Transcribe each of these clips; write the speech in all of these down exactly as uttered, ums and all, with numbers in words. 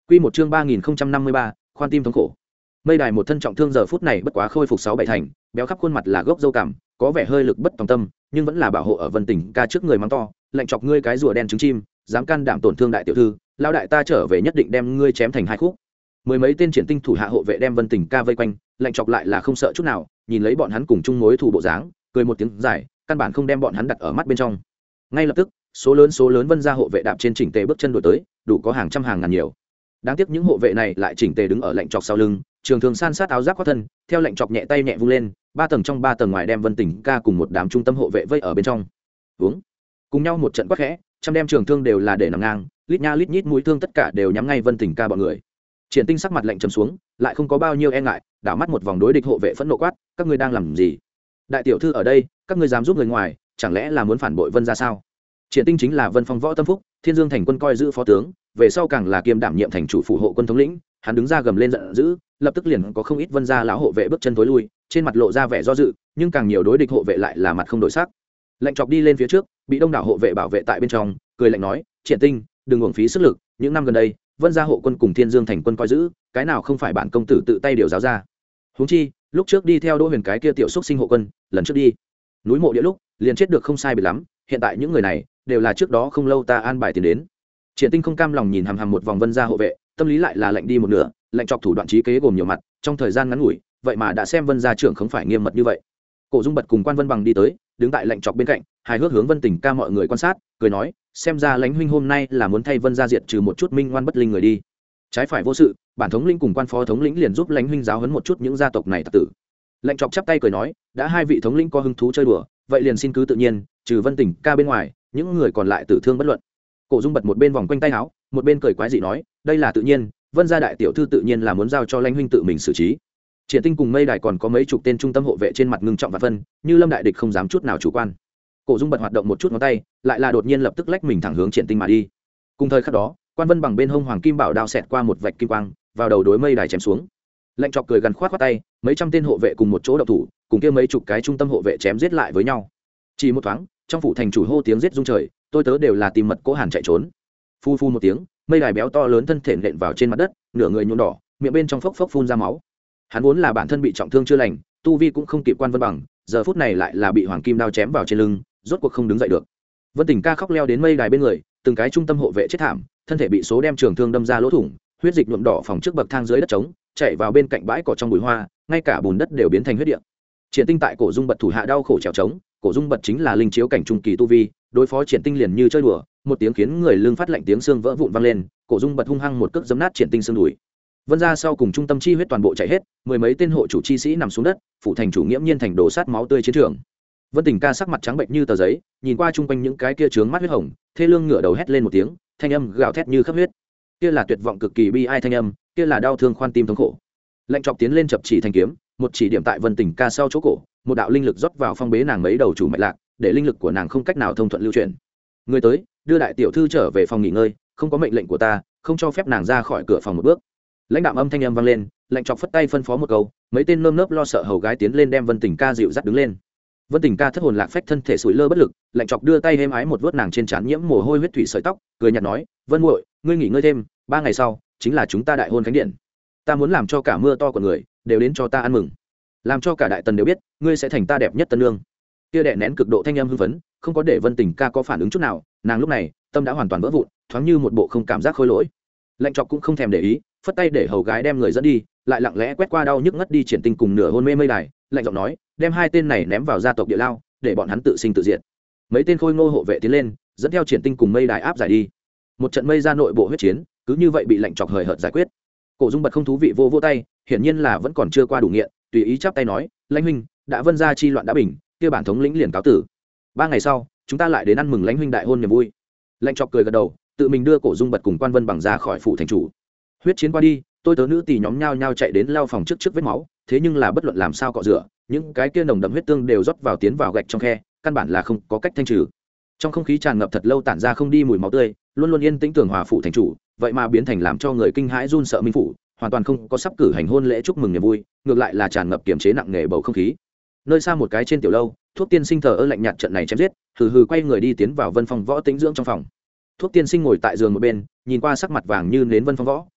Quy một chương ba nghìn năm mươi ba, khoan tim thống khổ. Mây Đài một thân trọng thương giờ phút này bất quá khôi phục sáu bảy thành, béo khắp khuôn mặt là gốc râu cằm, có vẻ hơi lực bất tòng tâm, nhưng vẫn là bảo hộ ở Vân Tỉnh ca trước người mắng to, lạnh chọc ngươi cái rùa đen trứng chim, dám can đảm tổn thương đại tiểu thư, lao đại ta trở về nhất định đem ngươi chém thành hai khúc. Mười mấy tên triển tinh thủ hạ hộ vệ đem Vân Tỉnh ca vây quanh, lạnh chọc lại là không sợ chút nào, nhìn lấy bọn hắn cùng chung mối thù bộ dáng, cười một tiếng dài, căn bản không đem bọn hắn đặt ở mắt bên trong. Ngay lập tức, số lớn số lớn Vân gia hộ vệ đạp trên chỉnh tề bước chân đuổi tới, đủ có hàng trăm hàng ngàn nhiều. Đáng tiếc những hộ vệ này lại chỉnh tề đứng ở lạnh chọc sau lưng, trường thường san sát áo giáp khoác thân, theo lạnh chọc nhẹ tay nhẹ vung lên, ba tầng trong ba tầng ngoài đem Vân Tỉnh ca cùng một đám trung tâm hộ vệ vây ở bên trong. Uống. Cùng nhau một trận quát khẽ, trăm đem trường thương đều là để nằm ngang, lít nha lít nhít mũi thương tất cả đều nhắm ngay Vân Tỉnh ca bọn người. Triển Tinh sắc mặt lạnh trầm xuống, lại không có bao nhiêu e ngại, đảo mắt một vòng đối địch hộ vệ phẫn nộ quát, các ngươi đang làm gì? Đại tiểu thư ở đây, các ngươi dám giúp người ngoài, chẳng lẽ là muốn phản bội Vân gia sao? Triển Tinh chính là Vân Phong võ tâm phúc, Thiên Dương thành quân coi giữ phó tướng, về sau càng là kiêm đảm nhiệm thành chủ phủ hộ quân thống lĩnh, hắn đứng ra gầm lên giận dữ, lập tức liền có không ít Vân gia lão hộ vệ bước chân tối lui, trên mặt lộ ra vẻ do dự, nhưng càng nhiều đối địch hộ vệ lại là mặt không đổi sắc. Lạnh chọc đi lên phía trước, bị đông đảo hộ vệ bảo vệ tại bên trong, cười lạnh nói, Triển Tinh, đừng uổng phí sức lực, những năm gần đây, Vân gia hộ quân cùng Thiên Dương thành quân coi giữ, cái nào không phải bản công tử tự tay điều giáo ra. Huống chi, lúc trước đi theo Đỗ Huyền cái kia tiểu xúc sinh hộ quân, lần trước đi núi mộ địa lúc, liền chết được không sai biệt lắm, hiện tại những người này đều là trước đó không lâu ta an bài tiền đến. Triển Tinh không cam lòng nhìn hằm hằm một vòng Vân gia hộ vệ, tâm lý lại là lạnh đi một nửa, lạnh chọc thủ đoạn trí kế gồm nhiều mặt, trong thời gian ngắn ngủi, vậy mà đã xem Vân gia trưởng không phải nghiêm mật như vậy. Cổ Dung Bật cùng Quan Vân Bằng đi tới, đứng tại lạnh chọc bên cạnh, hài hước hướng Vân Tỉnh ca mọi người quan sát, cười nói, xem ra lãnh huynh hôm nay là muốn thay Vân gia diệt trừ một chút minh ngoan bất linh người đi. Trái phải vô sự, bản thống lĩnh cùng quan phó thống lĩnh liền giúp lãnh huynh giáo huấn một chút những gia tộc này tặc tử. Lạnh chọc chắp tay cười nói, đã hai vị thống lĩnh có hứng thú chơi đùa, vậy liền xin cứ tự nhiên, trừ Vân Tỉnh ca bên ngoài, những người còn lại tử thương bất luận. Cổ Dung Bật một bên vòng quanh tay áo, một bên cười quái dị nói, đây là tự nhiên, Vân gia đại tiểu thư tự nhiên là muốn giao cho lãnh huynh tự mình xử trí. Triển Tinh cùng Mây Đài còn có mấy chục tên trung tâm hộ vệ trên mặt ngưng trọng và phân, như lâm đại địch không dám chút nào chủ quan. Cổ Dung Bật hoạt động một chút ngón tay, lại là đột nhiên lập tức lách mình thẳng hướng Triển Tinh mà đi. Cùng thời khắc đó, Quan Vân Bằng bên hông hoàng kim bảo đao xẹt qua một vạch kim quang, vào đầu đối Mây Đài chém xuống. Lạnh chọc cười gần khoát khoát tay, mấy trăm tên hộ vệ cùng một chỗ động thủ, cùng kia mấy chục cái trung tâm hộ vệ chém giết lại với nhau. Chỉ một thoáng, trong phủ thành chủ hô tiếng giết rung trời, tôi tớ đều là tìm mật cố hàn chạy trốn. Phu phu một tiếng, Mây Đài béo to lớn thân thể nện vào trên mặt đất, nửa người nhuộm đỏ, miệng bên trong phốc phốc phun ra máu. Hắn vốn là bản thân bị trọng thương chưa lành, tu vi cũng không kịp Quan Vân Bằng, giờ phút này lại là bị hoàng kim đao chém vào trên lưng, rốt cuộc không đứng dậy được. Vân Tỉnh ca khóc leo đến Mây Đài bên người, từng cái trung tâm hộ vệ chết thảm, thân thể bị số đem trường thương đâm ra lỗ thủng, huyết dịch nhuộm đỏ phòng trước bậc thang dưới đất trống, chạy vào bên cạnh bãi cỏ trong bụi hoa, ngay cả bùn đất đều biến thành huyết địa. Triển Tinh tại Cổ Dung Bật thủ hạ đau khổ trèo trống, Cổ Dung Bật chính là linh chiếu cảnh trung kỳ tu vi, đối phó Triển Tinh liền như chơi đùa, một tiếng khiến người lưng phát lạnh tiếng xương vỡ vụn vang lên, Cổ Dung Bật hung hăng một cước giẫm nát Triển Tinh xương đùi. Vân gia sau cùng trung tâm chi huyết toàn bộ chạy hết, mười mấy tên hộ chủ chi sĩ nằm xuống đất, phủ thành chủ nghiễm nhiên thành đổ sát máu tươi chiến trường. Vân Tỉnh ca sắc mặt trắng bệnh như tờ giấy, nhìn qua chung quanh những cái kia trướng mắt huyết hồng, thê lương ngửa đầu hét lên một tiếng, thanh âm gào thét như khắp huyết. Kia là tuyệt vọng cực kỳ bi ai thanh âm, kia là đau thương khoan tim thống khổ. Lạnh chọc tiến lên chập chỉ thành kiếm, một chỉ điểm tại Vân Tỉnh ca sau chỗ cổ, một đạo linh lực rót vào phong bế nàng mấy đầu chủ mạch lạc, để linh lực của nàng không cách nào thông thuận lưu chuyển. Người tới, đưa đại tiểu thư trở về phòng nghỉ ngơi, không có mệnh lệnh của ta, không cho phép nàng ra khỏi cửa phòng một bước. Lãnh đạm âm thanh âm vang lên, lạnh chọc phất tay phân phó một câu, mấy tên nơm nớp lo sợ hầu gái tiến lên đem Vân Tỉnh ca dịu dắt đứng lên. Vân Tỉnh ca thất hồn lạc phách thân thể sủi lơ bất lực, lạnh chọc đưa tay êm ái một vuốt nàng trên trán nhiễm mồ hôi huyết thủy sợi tóc, cười nhạt nói, Vân muội, ngươi nghỉ ngơi thêm, ba ngày sau chính là chúng ta đại hôn khánh điện. Ta muốn làm cho cả mưa to của người đều đến cho ta ăn mừng, làm cho cả đại tần đều biết ngươi sẽ thành ta đẹp nhất tân nương. Kia đè nén cực độ thanh âm hưng phấn, không có để Vân Tỉnh ca có phản ứng chút nào, nàng lúc này tâm đã hoàn toàn vỡ vụn, thoáng như một bộ không cảm giác khôi lỗi. Lạnh chọc cũng không thèm để ý, phất tay để hầu gái đem người dẫn đi, lại lặng lẽ quét qua đau nhức ngất đi Triển Tinh cùng nửa hôn mê Mây Đài, lạnh giọng nói, đem hai tên này ném vào gia tộc địa lao, để bọn hắn tự sinh tự diệt. Mấy tên khôi ngô hộ vệ tiến lên, dẫn theo Triển Tinh cùng Mây Đài áp giải đi. Một trận Mây ra nội bộ huyết chiến, cứ như vậy bị lạnh chọc hời hợt giải quyết. Cổ Dung Bật không thú vị vô vô tay, hiển nhiên là vẫn còn chưa qua đủ nghiện, tùy ý chắp tay nói, lãnh huynh, đã Vân gia chi loạn đã bình, kia bản thống lĩnh liền cáo tử. Ba ngày sau, chúng ta lại đến ăn mừng lãnh huynh đại hôn niềm vui. Lạnh chọc cười gật đầu, tự mình đưa Cổ Dung Bật cùng Quan Vân Bằng ra khỏi phủ thành chủ. Huyết chiến qua đi, tôi tớ nữ tỳ nhóm nhau nhau chạy đến lao phòng trước trước vết máu, thế nhưng là bất luận làm sao cọ rửa, những cái kia nồng đậm huyết tương đều rót vào tiến vào gạch trong khe, căn bản là không có cách thanh trừ. Trong không khí tràn ngập thật lâu tản ra không đi mùi máu tươi, luôn luôn yên tĩnh tường hòa phủ thành chủ, vậy mà biến thành làm cho người kinh hãi run sợ minh phủ, hoàn toàn không có sắp cử hành hôn lễ chúc mừng niềm vui, ngược lại là tràn ngập kiềm chế nặng nề bầu không khí. Nơi xa một cái trên tiểu lâu, Thuốc Tiên Sinh thờ ơ lạnh nhạt trận này chém giết, hừ hừ quay người đi tiến vào Vân Phong Võ tĩnh dưỡng trong phòng. Thuốc Tiên Sinh ngồi tại giường một bên, nhìn qua sắc mặt vàng như nến Vân Phong Võ,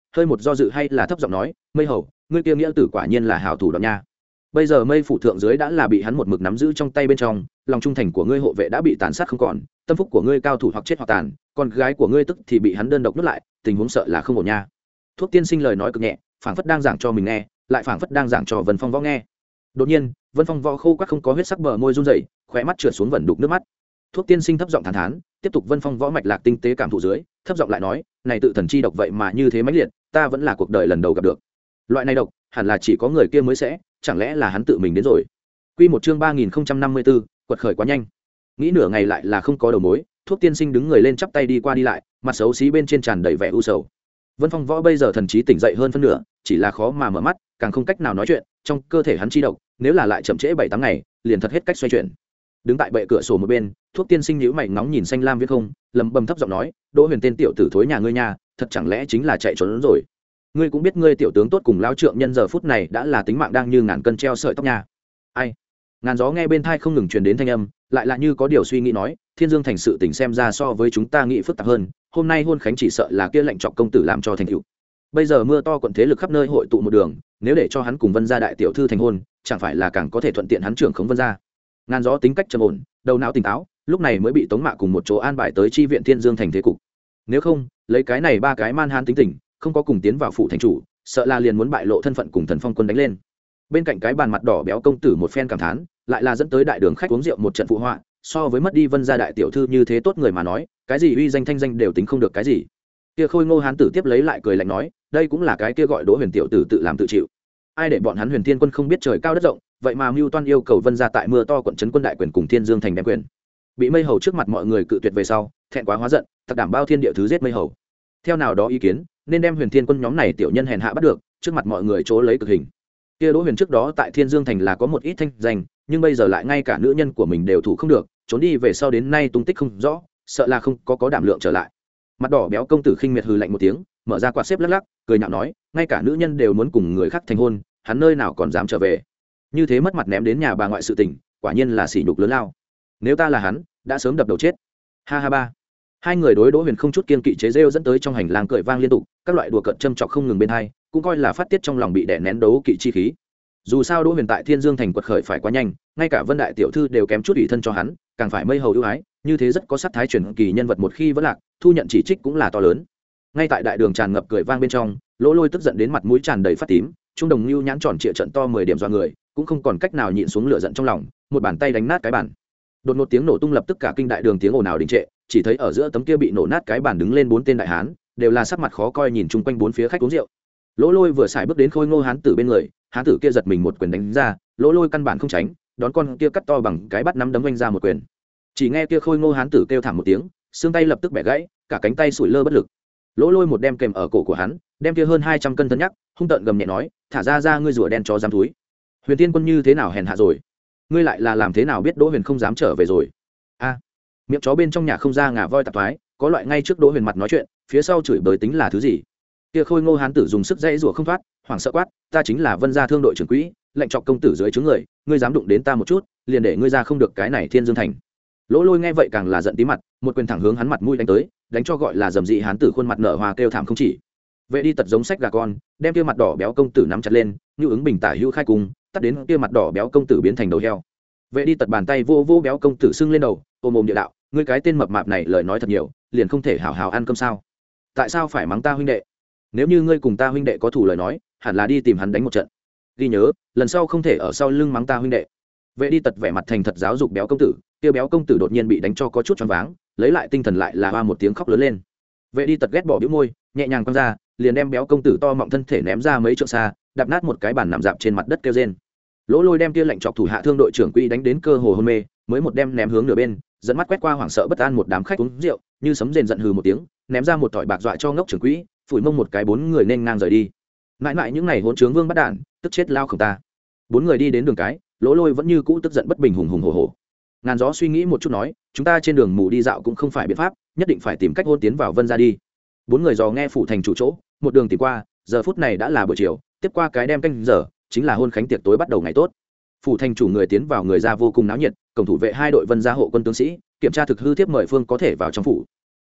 hơi một do dự hay là thấp giọng nói, mây hầu, ngươi kia nghĩa tử quả nhiên là hảo thủ đoạn nha. Bây giờ mây phủ thượng dưới đã là bị hắn một mực nắm giữ trong tay bên trong, lòng trung thành của ngươi hộ vệ đã bị tàn sát không còn, tâm phúc của ngươi cao thủ hoặc chết hoặc tàn, con gái của ngươi tức thì bị hắn đơn độc nuốt lại, tình huống sợ là không ổn nha. Thuốc tiên sinh lời nói cực nhẹ, phảng phất đang giảng cho mình nghe, lại phảng phất đang giảng cho Vân Phong Võ nghe. Đột nhiên, Vân Phong Võ khô quắc không có huyết sắc bờ môi run rẩy, khóe mắt trượt xuống vẩn đục nước mắt. Thuốc tiên sinh thấp giọng thản thán, tiếp tục Vân Phong Võ mạch lạc tinh tế cảm thụ dưới, thấp giọng lại nói, này tự thần chi độc vậy mà như thế mãnh liệt, ta vẫn là cuộc đời lần đầu gặp được. Loại này độc, hẳn là chỉ có người kia mới sẽ, chẳng lẽ là hắn tự mình đến rồi. Quy một chương ba nghìn không trăm năm mươi tư, quật khởi quá nhanh. Nghĩ nửa ngày lại là không có đầu mối, Thuốc tiên sinh đứng người lên chắp tay đi qua đi lại, mặt xấu xí bên trên tràn đầy vẻ u sầu. Vân Phong Võ bây giờ thần trí tỉnh dậy hơn phân nửa, chỉ là khó mà mở mắt, càng không cách nào nói chuyện, trong cơ thể hắn chi độc, nếu là lại chậm trễ bảy tám ngày, liền thật hết cách xoay chuyển. Đứng tại bệ cửa sổ một bên, Thuốc tiên sinh nhíu mày ngóng nhìn xanh lam viết không, lẩm bẩm thấp giọng nói, Đỗ Huyền tên tiểu tử thối nhà ngươi nha, thật chẳng lẽ chính là chạy trốn rồi. Ngươi cũng biết ngươi tiểu tướng tốt cùng lão trượng nhân giờ phút này đã là tính mạng đang như ngàn cân treo sợi tóc nha. Ai? Ngàn gió nghe bên tai không ngừng truyền đến thanh âm, lại là như có điều suy nghĩ nói, Thiên Dương thành sự tình xem ra so với chúng ta nghĩ phức tạp hơn, hôm nay hôn khánh chỉ sợ là kia lệnh trọng công tử làm cho thành tựu. Bây giờ mưa to quận thế lực khắp nơi hội tụ một đường, nếu để cho hắn cùng Vân gia đại tiểu thư thành hôn, chẳng phải là càng có thể thuận tiện hắn trưởng khống Vân gia. Ngàn gió tính cách trầm ổn, đầu não tỉnh táo, lúc này mới bị Tống Mạ cùng một chỗ an bài tới chi viện Thiên Dương thành thế cục. Nếu không, lấy cái này ba cái man han tính tình, không có cùng tiến vào phủ thành chủ, sợ là liền muốn bại lộ thân phận cùng Thần Phong quân đánh lên. Bên cạnh cái bàn mặt đỏ béo công tử một phen cảm thán, lại là dẫn tới đại đường khách uống rượu một trận phụ họa, so với mất đi Vân gia đại tiểu thư như thế tốt người mà nói, cái gì uy danh thanh danh đều tính không được cái gì. Kia Khôi Ngô hán tử tiếp lấy lại cười lạnh nói, đây cũng là cái kia gọi Đỗ Huyền tiểu tử tự làm tự chịu. Ai để bọn hắn Huyền Thiên quân không biết trời cao đất rộng, vậy mà mưu toan yêu cầu Vân gia tại mưa to quận trấn quân đại quyền cùng Thiên Dương thành đem quyền. Bị Mây Hầu trước mặt mọi người cự tuyệt về sau, thẹn quá hóa giận, thật đảm bao thiên địa thứ giết Mây Hầu. Theo nào đó ý kiến, nên đem Huyền Thiên quân nhóm này tiểu nhân hèn hạ bắt được, trước mặt mọi người chỗ lấy cực hình. Kia Đỗ Huyền trước đó tại Thiên Dương thành là có một ít thanh danh, nhưng bây giờ lại ngay cả nữ nhân của mình đều thủ không được, trốn đi về sau đến nay tung tích không rõ, sợ là không có có đảm lượng trở lại. Mặt đỏ béo công tử khinh miệt hừ lạnh một tiếng, mở ra quạt xếp lắc lắc, cười nhạo nói, ngay cả nữ nhân đều muốn cùng người khác thành hôn, hắn nơi nào còn dám trở về. Như thế mất mặt ném đến nhà bà ngoại sự tình, quả nhiên là sỉ nhục lớn lao. Nếu ta là hắn, đã sớm đập đầu chết. Ha ha ba. Hai người đối Đỗ Huyền không chút kiên kỵ chế rêu dẫn tới trong hành lang cười vang liên tục, các loại đùa cợt châm chọc không ngừng bên hai, cũng coi là phát tiết trong lòng bị đè nén đấu kỵ chi khí. Dù sao Đỗ Huyền tại Thiên Dương thành quật khởi phải quá nhanh, ngay cả Vân đại tiểu thư đều kém chút ủy thân cho hắn, càng phải Mây Hầu ưu ái, như thế rất có sắc thái truyền kỳ nhân vật một khi vẫn lạc, thu nhận chỉ trích cũng là to lớn. Ngay tại đại đường tràn ngập cười vang bên trong, Lỗ Lôi tức giận đến mặt mũi tràn đầy phát tím, trung đồng lưu nhãn tròn trịa trận to mười điểm do người, cũng không còn cách nào nhịn xuống lửa giận trong lòng, một bàn tay đánh nát cái bàn. Đột ngột tiếng nổ tung lập tức cả kinh đại đường tiếng ồn ào đình trệ, chỉ thấy ở giữa tấm kia bị nổ nát cái bàn đứng lên bốn tên đại hán, đều là sắc mặt khó coi nhìn chung quanh bốn phía khách uống rượu. Lỗ Lôi vừa xài bước đến Khôi Ngô hán tử bên người, hán tử kia giật mình một quyền đánh ra, Lỗ Lôi căn bản không tránh, đón con kia cắt to bằng cái bắt nắm đấm vanh ra một quyền. Chỉ nghe kia Khôi Ngô hán tử kêu thảm một tiếng, xương tay lập tức bẻ gãy, cả cánh tay sủi lơ bất lực. Lỗ Lôi một đem kềm ở cổ của hắn, đem kia hơn hai trăm cân thân nhắc, hung tợn gầm nhẹ nói, thả ra ra ngươi rùa đen chó dám túi. Huyền Tiên quân như thế nào hèn hạ rồi? Ngươi lại là làm thế nào biết Đỗ Huyền không dám trở về rồi? A, miệng chó bên trong nhà không ra ngà voi tạp thoái, có loại ngay trước Đỗ Huyền mặt nói chuyện, phía sau chửi bới tính là thứ gì? Kia Khôi Ngô hán tử dùng sức dãy rủa không thoát, hoảng sợ quát, ta chính là Vân gia thương đội trưởng quỹ, lệnh chọc công tử dưới trướng người, ngươi dám đụng đến ta một chút, liền để ngươi ra không được cái này Thiên Dương thành. Lỗ Lôi nghe vậy càng là giận tí mặt, một quyền thẳng hướng hắn mặt mũi đánh tới, đánh cho gọi là dầm dị hán tử khuôn mặt nở hoa kêu thảm không chỉ. Vệ đi tật giống sách gà con, đem kia mặt đỏ béo công tử nắm chặt lên, như ứng bình tả hữu khai cung, tắt đến kia mặt đỏ béo công tử biến thành đầu heo. Vệ đi tật bàn tay vô vô béo công tử sưng lên đầu, ôm ôm địa đạo, ngươi cái tên mập mạp này lời nói thật nhiều, liền không thể hảo hảo ăn cơm sao? Tại sao phải mắng ta huynh đệ? Nếu như ngươi cùng ta huynh đệ có thủ lời nói, hẳn là đi tìm hắn đánh một trận. Ghi nhớ, lần sau không thể ở sau lưng mắng ta huynh đệ. Vệ đi tật vẻ mặt thành thật giáo dục béo công tử, kia béo công tử đột nhiên bị đánh cho có chút choáng váng, lấy lại tinh thần lại là hoa một tiếng khóc lớn lên. Vệ đi tật ghét bỏ bĩu môi, nhẹ nhàng quăng ra, liền đem béo công tử to mọng thân thể ném ra mấy trượng xa, đạp nát một cái bàn nằm dạp trên mặt đất kêu rên. Lỗ Lôi đem kia lệnh chọc thủ hạ thương đội trưởng quỹ đánh đến cơ hồ hôn mê, mới một đem ném hướng nửa bên, dẫn mắt quét qua hoảng sợ bất an một đám khách uống rượu, như sấm rền giận hừ một tiếng, ném ra một tỏi bạc dọa cho ngốc trưởng quỹ, phủi mông một cái bốn người nên ngang rời đi. Mãi mãi những ngày hỗn trướng vương bắt đạn, tức chết lao không ta. Bốn người đi đến đường cái, Lỗ Lôi vẫn như cũ tức giận bất bình hùng hùng hổ hổ. Ngàn gió suy nghĩ một chút nói, chúng ta trên đường mù đi dạo cũng không phải biện pháp, nhất định phải tìm cách hôn tiến vào Vân gia đi. Bốn người dò nghe phủ thành chủ chỗ, một đường tìm qua, giờ phút này đã là buổi chiều, tiếp qua cái đem canh giờ, chính là hôn khánh tiệc tối bắt đầu ngày tốt. Phủ thành chủ người tiến vào người ra vô cùng náo nhiệt, cổng thủ vệ hai đội Vân gia hộ quân tướng sĩ kiểm tra thực hư thiếp mời phương có thể vào trong phủ.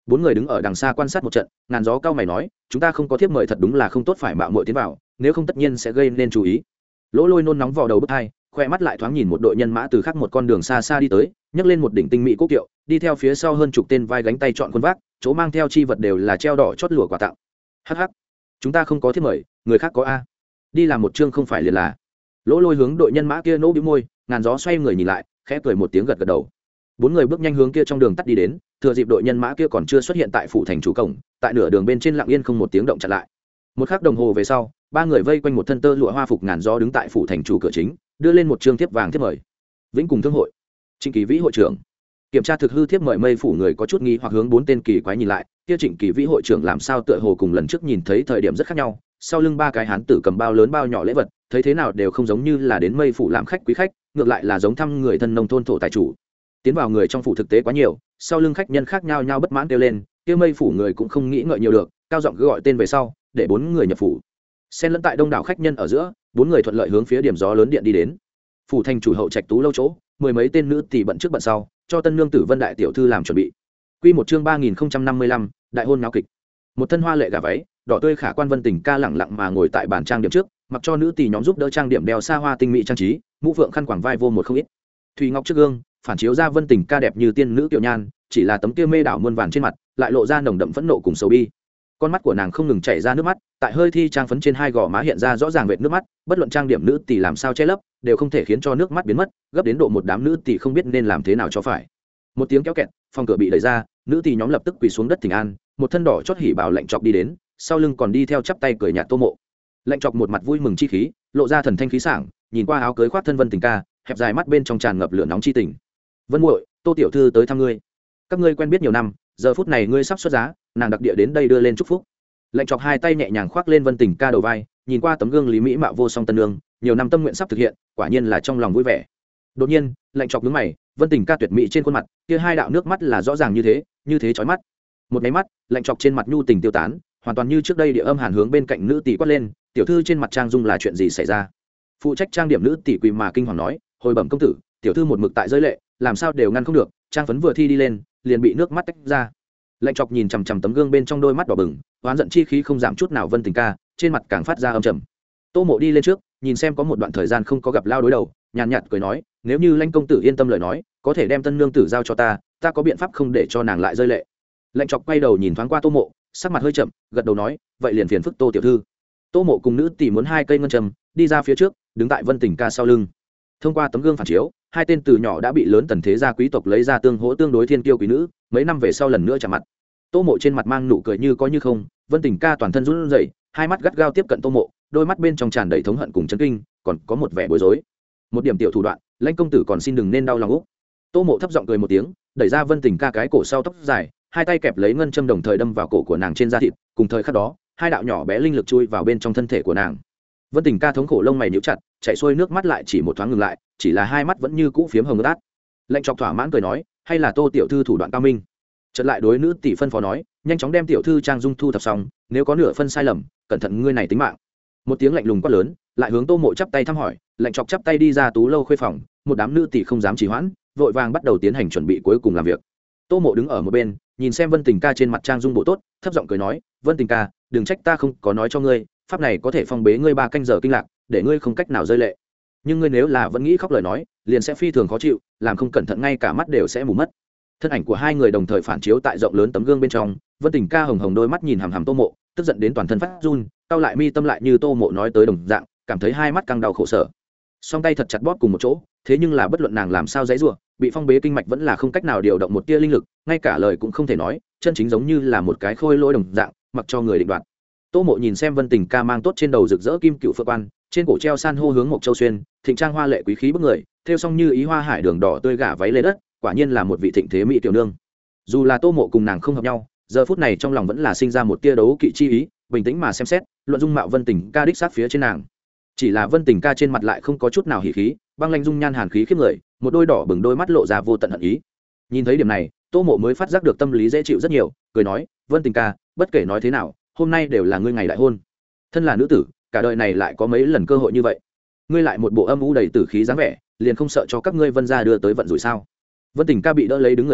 bốn người đứng ở đằng xa quan sát một trận, ngàn gió cao mày nói, chúng ta không có thiếp mời thật đúng là không tốt phải mạo muội tiến vào, nếu không tất nhiên sẽ gây nên chú ý. Lỗ Lôi nôn nóng vào đầu bức hai, khoe mắt lại thoáng nhìn một đội nhân mã từ khác một con đường xa xa đi tới, nhấc lên một đỉnh tinh mỹ cố kiệu, đi theo phía sau hơn chục tên vai gánh tay chọn quân vác, chỗ mang theo chi vật đều là treo đỏ chót lụa quà tặng. Hắc hắc, chúng ta không có thiếp mời, người khác có a. Đi làm một chương không phải liền là. Lỗ Lôi hướng đội nhân mã kia nỗ bĩu môi, ngàn gió xoay người nhìn lại, khẽ cười một tiếng gật gật đầu. Bốn người bước nhanh hướng kia trong đường tắt đi đến, thừa dịp đội nhân mã kia còn chưa xuất hiện tại phủ thành chủ cổng, tại nửa đường bên trên lặng yên không một tiếng động chặn lại. Một khắc đồng hồ về sau, ba người vây quanh một thân tơ lụa hoa phục ngàn gió đứng tại phủ thành chủ cửa chính, đưa lên một trương thiếp vàng thiếp mời. Vĩnh cùng thương hội, Trịnh Kỳ Vĩ hội trưởng. Kiểm tra thực hư thiếp mời mây phủ người có chút nghi hoặc hướng bốn tên kỳ quái nhìn lại, kia Trịnh Kỳ Vĩ hội trưởng làm sao tựa hồ cùng lần trước nhìn thấy thời điểm rất khác nhau, sau lưng ba cái hán tử cầm bao lớn bao nhỏ lễ vật, thấy thế nào đều không giống như là đến mây phủ làm khách quý khách, ngược lại là giống thăm người thân nông thôn thổ tài chủ. Tiến vào người trong phủ thực tế quá nhiều, sau lưng khách nhân khác nhau nhau bất mãn kêu lên, kia mây phủ người cũng không nghĩ ngợi nhiều được, cao giọng cứ gọi tên về sau, để bốn người nhập phủ. Xen lẫn tại đông đảo khách nhân ở giữa, bốn người thuận lợi hướng phía điểm gió lớn điện đi đến. Phủ thành chủ hậu trạch tú lâu chỗ, mười mấy tên nữ tỷ bận trước bận sau, cho tân nương tử Vân đại tiểu thư làm chuẩn bị. Quy một chương ba nghìn không trăm năm mươi lăm, đại hôn náo kịch. Một thân hoa lệ gả váy, đỏ tươi khả quan Vân Tình ca lẳng lặng mà ngồi tại bàn trang điểm trước, mặc cho nữ tỷ nhóm giúp đỡ trang điểm đeo xa hoa tinh mỹ trang trí, mũ phượng khăn quàng vai vô một không ít. Thùy ngọc trước gương, phản chiếu ra Vân Tình ca đẹp như tiên nữ tiểu nhan, chỉ là tấm kia mê đảo muôn vàn trên mặt, lại lộ ra nồng đậm phẫn nộ cùng sầu bi. Con mắt của nàng không ngừng chảy ra nước mắt, tại hơi thi trang phấn trên hai gò má hiện ra rõ ràng vệt nước mắt, bất luận trang điểm nữ tỷ làm sao che lấp, đều không thể khiến cho nước mắt biến mất, gấp đến độ một đám nữ tỷ không biết nên làm thế nào cho phải. Một tiếng kéo kẹt, phòng cửa bị đẩy ra, nữ tỷ nhóm lập tức quỳ xuống đất thỉnh an, một thân đỏ chót hỉ bảo lạnh chọc đi đến, sau lưng còn đi theo chắp tay cười nhạt Tô Mộ. Lạnh chọc một mặt vui mừng chi khí, lộ ra thần thanh khí sảng, nhìn qua áo cưới khoác thân Vân Tình ca, hẹp dài mắt bên trong tràn ngập lửa nóng chi tình. Vân muội, Tô tiểu thư tới thăm ngươi. Các ngươi quen biết nhiều năm, giờ phút này ngươi sắp xuất giá, nàng đặc địa đến đây đưa lên chúc phúc. Lạnh chọc hai tay nhẹ nhàng khoác lên Vân Tình ca đầu vai, nhìn qua tấm gương lý mỹ mạo vô song tân nương, nhiều năm tâm nguyện sắp thực hiện, quả nhiên là trong lòng vui vẻ. Đột nhiên, lạnh chọc nhướng mày, Vân Tình ca tuyệt mỹ trên khuôn mặt, kia hai đạo nước mắt là rõ ràng như thế, như thế chói mắt. Một cái mắt, lạnh chọc trên mặt nhu tình tiêu tán, hoàn toàn như trước đây địa âm hàn hướng bên cạnh nữ tỷ quát lên, tiểu thư trên mặt trang dung là chuyện gì xảy ra? Phụ trách trang điểm nữ tỷ quỳ mà kinh hoàng nói, hồi bẩm công tử, tiểu thư một mực tại rơi lệ, làm sao đều ngăn không được, trang phấn vừa thi đi lên, liền bị nước mắt tách ra. Lạnh chọc nhìn chằm chằm tấm gương bên trong đôi mắt đỏ bừng, oán giận chi khí không giảm chút nào. Vân Tình ca trên mặt càng phát ra âm trầm. Tô Mộ đi lên trước, nhìn xem có một đoạn thời gian không có gặp lao đối đầu, nhàn nhạt, nhạt cười nói, nếu như Lãnh công tử yên tâm lời nói, có thể đem tân nương tử giao cho ta, ta có biện pháp không để cho nàng lại rơi lệ. Lạnh chọc quay đầu nhìn thoáng qua Tô Mộ, sắc mặt hơi chậm, gật đầu nói, vậy liền phiền phức Tô tiểu thư. Tô Mộ cùng nữ tỷ muốn hai cây ngân trầm, đi ra phía trước, đứng tại Vân Tình ca sau lưng. Thông qua tấm gương phản chiếu, hai tên từ nhỏ đã bị lớn tần thế gia quý tộc lấy ra tương hỗ tương đối thiên kiêu quý nữ, mấy năm về sau lần nữa chạm mặt. Tô Mộ trên mặt mang nụ cười như có như không, Vân Tình ca toàn thân run rẩy, hai mắt gắt gao tiếp cận Tô Mộ, đôi mắt bên trong tràn đầy thống hận cùng chấn kinh, còn có một vẻ bối rối. Một điểm tiểu thủ đoạn, Lãnh công tử còn xin đừng nên đau lòng úc. Tô Mộ thấp giọng cười một tiếng, đẩy ra Vân Tình ca cái cổ sau tóc dài, hai tay kẹp lấy ngân châm đồng thời đâm vào cổ của nàng trên da thịt, cùng thời khắc đó, hai đạo nhỏ bé linh lực chui vào bên trong thân thể của nàng. Vân Tình ca thống khổ lông mày nhíu chặt, chảy xuôi nước mắt lại chỉ một thoáng ngừng lại, chỉ là hai mắt vẫn như cũ phiếm hồng ướt át. Lạnh chọc thỏa mãn cười nói, hay là Tô tiểu thư thủ đoạn cao minh. Chợt lại đối nữ tỷ phân phó nói, nhanh chóng đem tiểu thư trang dung thu thập xong, nếu có nửa phân sai lầm, cẩn thận ngươi này tính mạng. Một tiếng lạnh lùng quát lớn, lại hướng Tô Mộ chắp tay thăm hỏi. Lạnh chọc chắp tay đi ra tú lâu khuê phòng, một đám nữ tỷ không dám trì hoãn, vội vàng bắt đầu tiến hành chuẩn bị cuối cùng làm việc. Tô Mộ đứng ở một bên, nhìn xem Vân Tình ca trên mặt trang dung bộ tốt, thấp giọng cười nói, Vân Tình ca, đừng trách ta không có nói cho ngươi, pháp này có thể phong bế ngươi ba canh giờ kinh lạc, để ngươi không cách nào rơi lệ. Nhưng ngươi nếu là vẫn nghĩ khóc lời nói, liền sẽ phi thường khó chịu, làm không cẩn thận ngay cả mắt đều sẽ mù mất. Thân ảnh của hai người đồng thời phản chiếu tại rộng lớn tấm gương bên trong, Vân Tình ca hồng hồng đôi mắt nhìn hằm hằm Tô Mộ, tức giận đến toàn thân phát run, cau lại mi tâm lại như Tô Mộ nói tới đồng dạng, cảm thấy hai mắt căng đau khổ sở. Song tay thật chặt bóp cùng một chỗ, thế nhưng là bất luận nàng làm sao giãy giụa, bị phong bế kinh mạch vẫn là không cách nào điều động một tia linh lực, ngay cả lời cũng không thể nói, chân chính giống như là một cái khôi lỗi đồng dạng, mặc cho người định đoạt. Tô Mộ nhìn xem Vân Tình ca mang tốt trên đầu rực rỡ kim cựu phượng quan, trên cổ treo san hô hướng Mộc Châu xuyên, thịnh trang hoa lệ quý khí bức người, thêu xong như ý hoa hải đường đỏ tươi gả váy lê đất, quả nhiên là một vị thịnh thế mỹ tiểu nương. Dù là Tô Mộ cùng nàng không hợp nhau, giờ phút này trong lòng vẫn là sinh ra một tia đấu kỵ chi ý, bình tĩnh mà xem xét, luận dung mạo Vân Tình ca đích sát phía trên nàng. Chỉ là Vân Tình ca trên mặt lại không có chút nào hỉ khí, băng lanh dung nhan hàn khí khiếp người, một đôi đỏ bừng đôi mắt lộ ra vô tận hận ý. Nhìn thấy điểm này, Tô Mộ mới phát giác được tâm lý dễ chịu rất nhiều, cười nói, Vân Tình ca, bất kể nói thế nào, hôm nay đều là ngươi ngày đại hôn. Thân là nữ tử, cả đời này lại có mấy lần cơ hội như vậy, ngươi lại một bộ âm u đầy tử khí dáng vẻ, liền không sợ cho các ngươi Vân gia đưa tới vận rủi sao? Vân Tình ca bị đỡ lấy đứng người lên,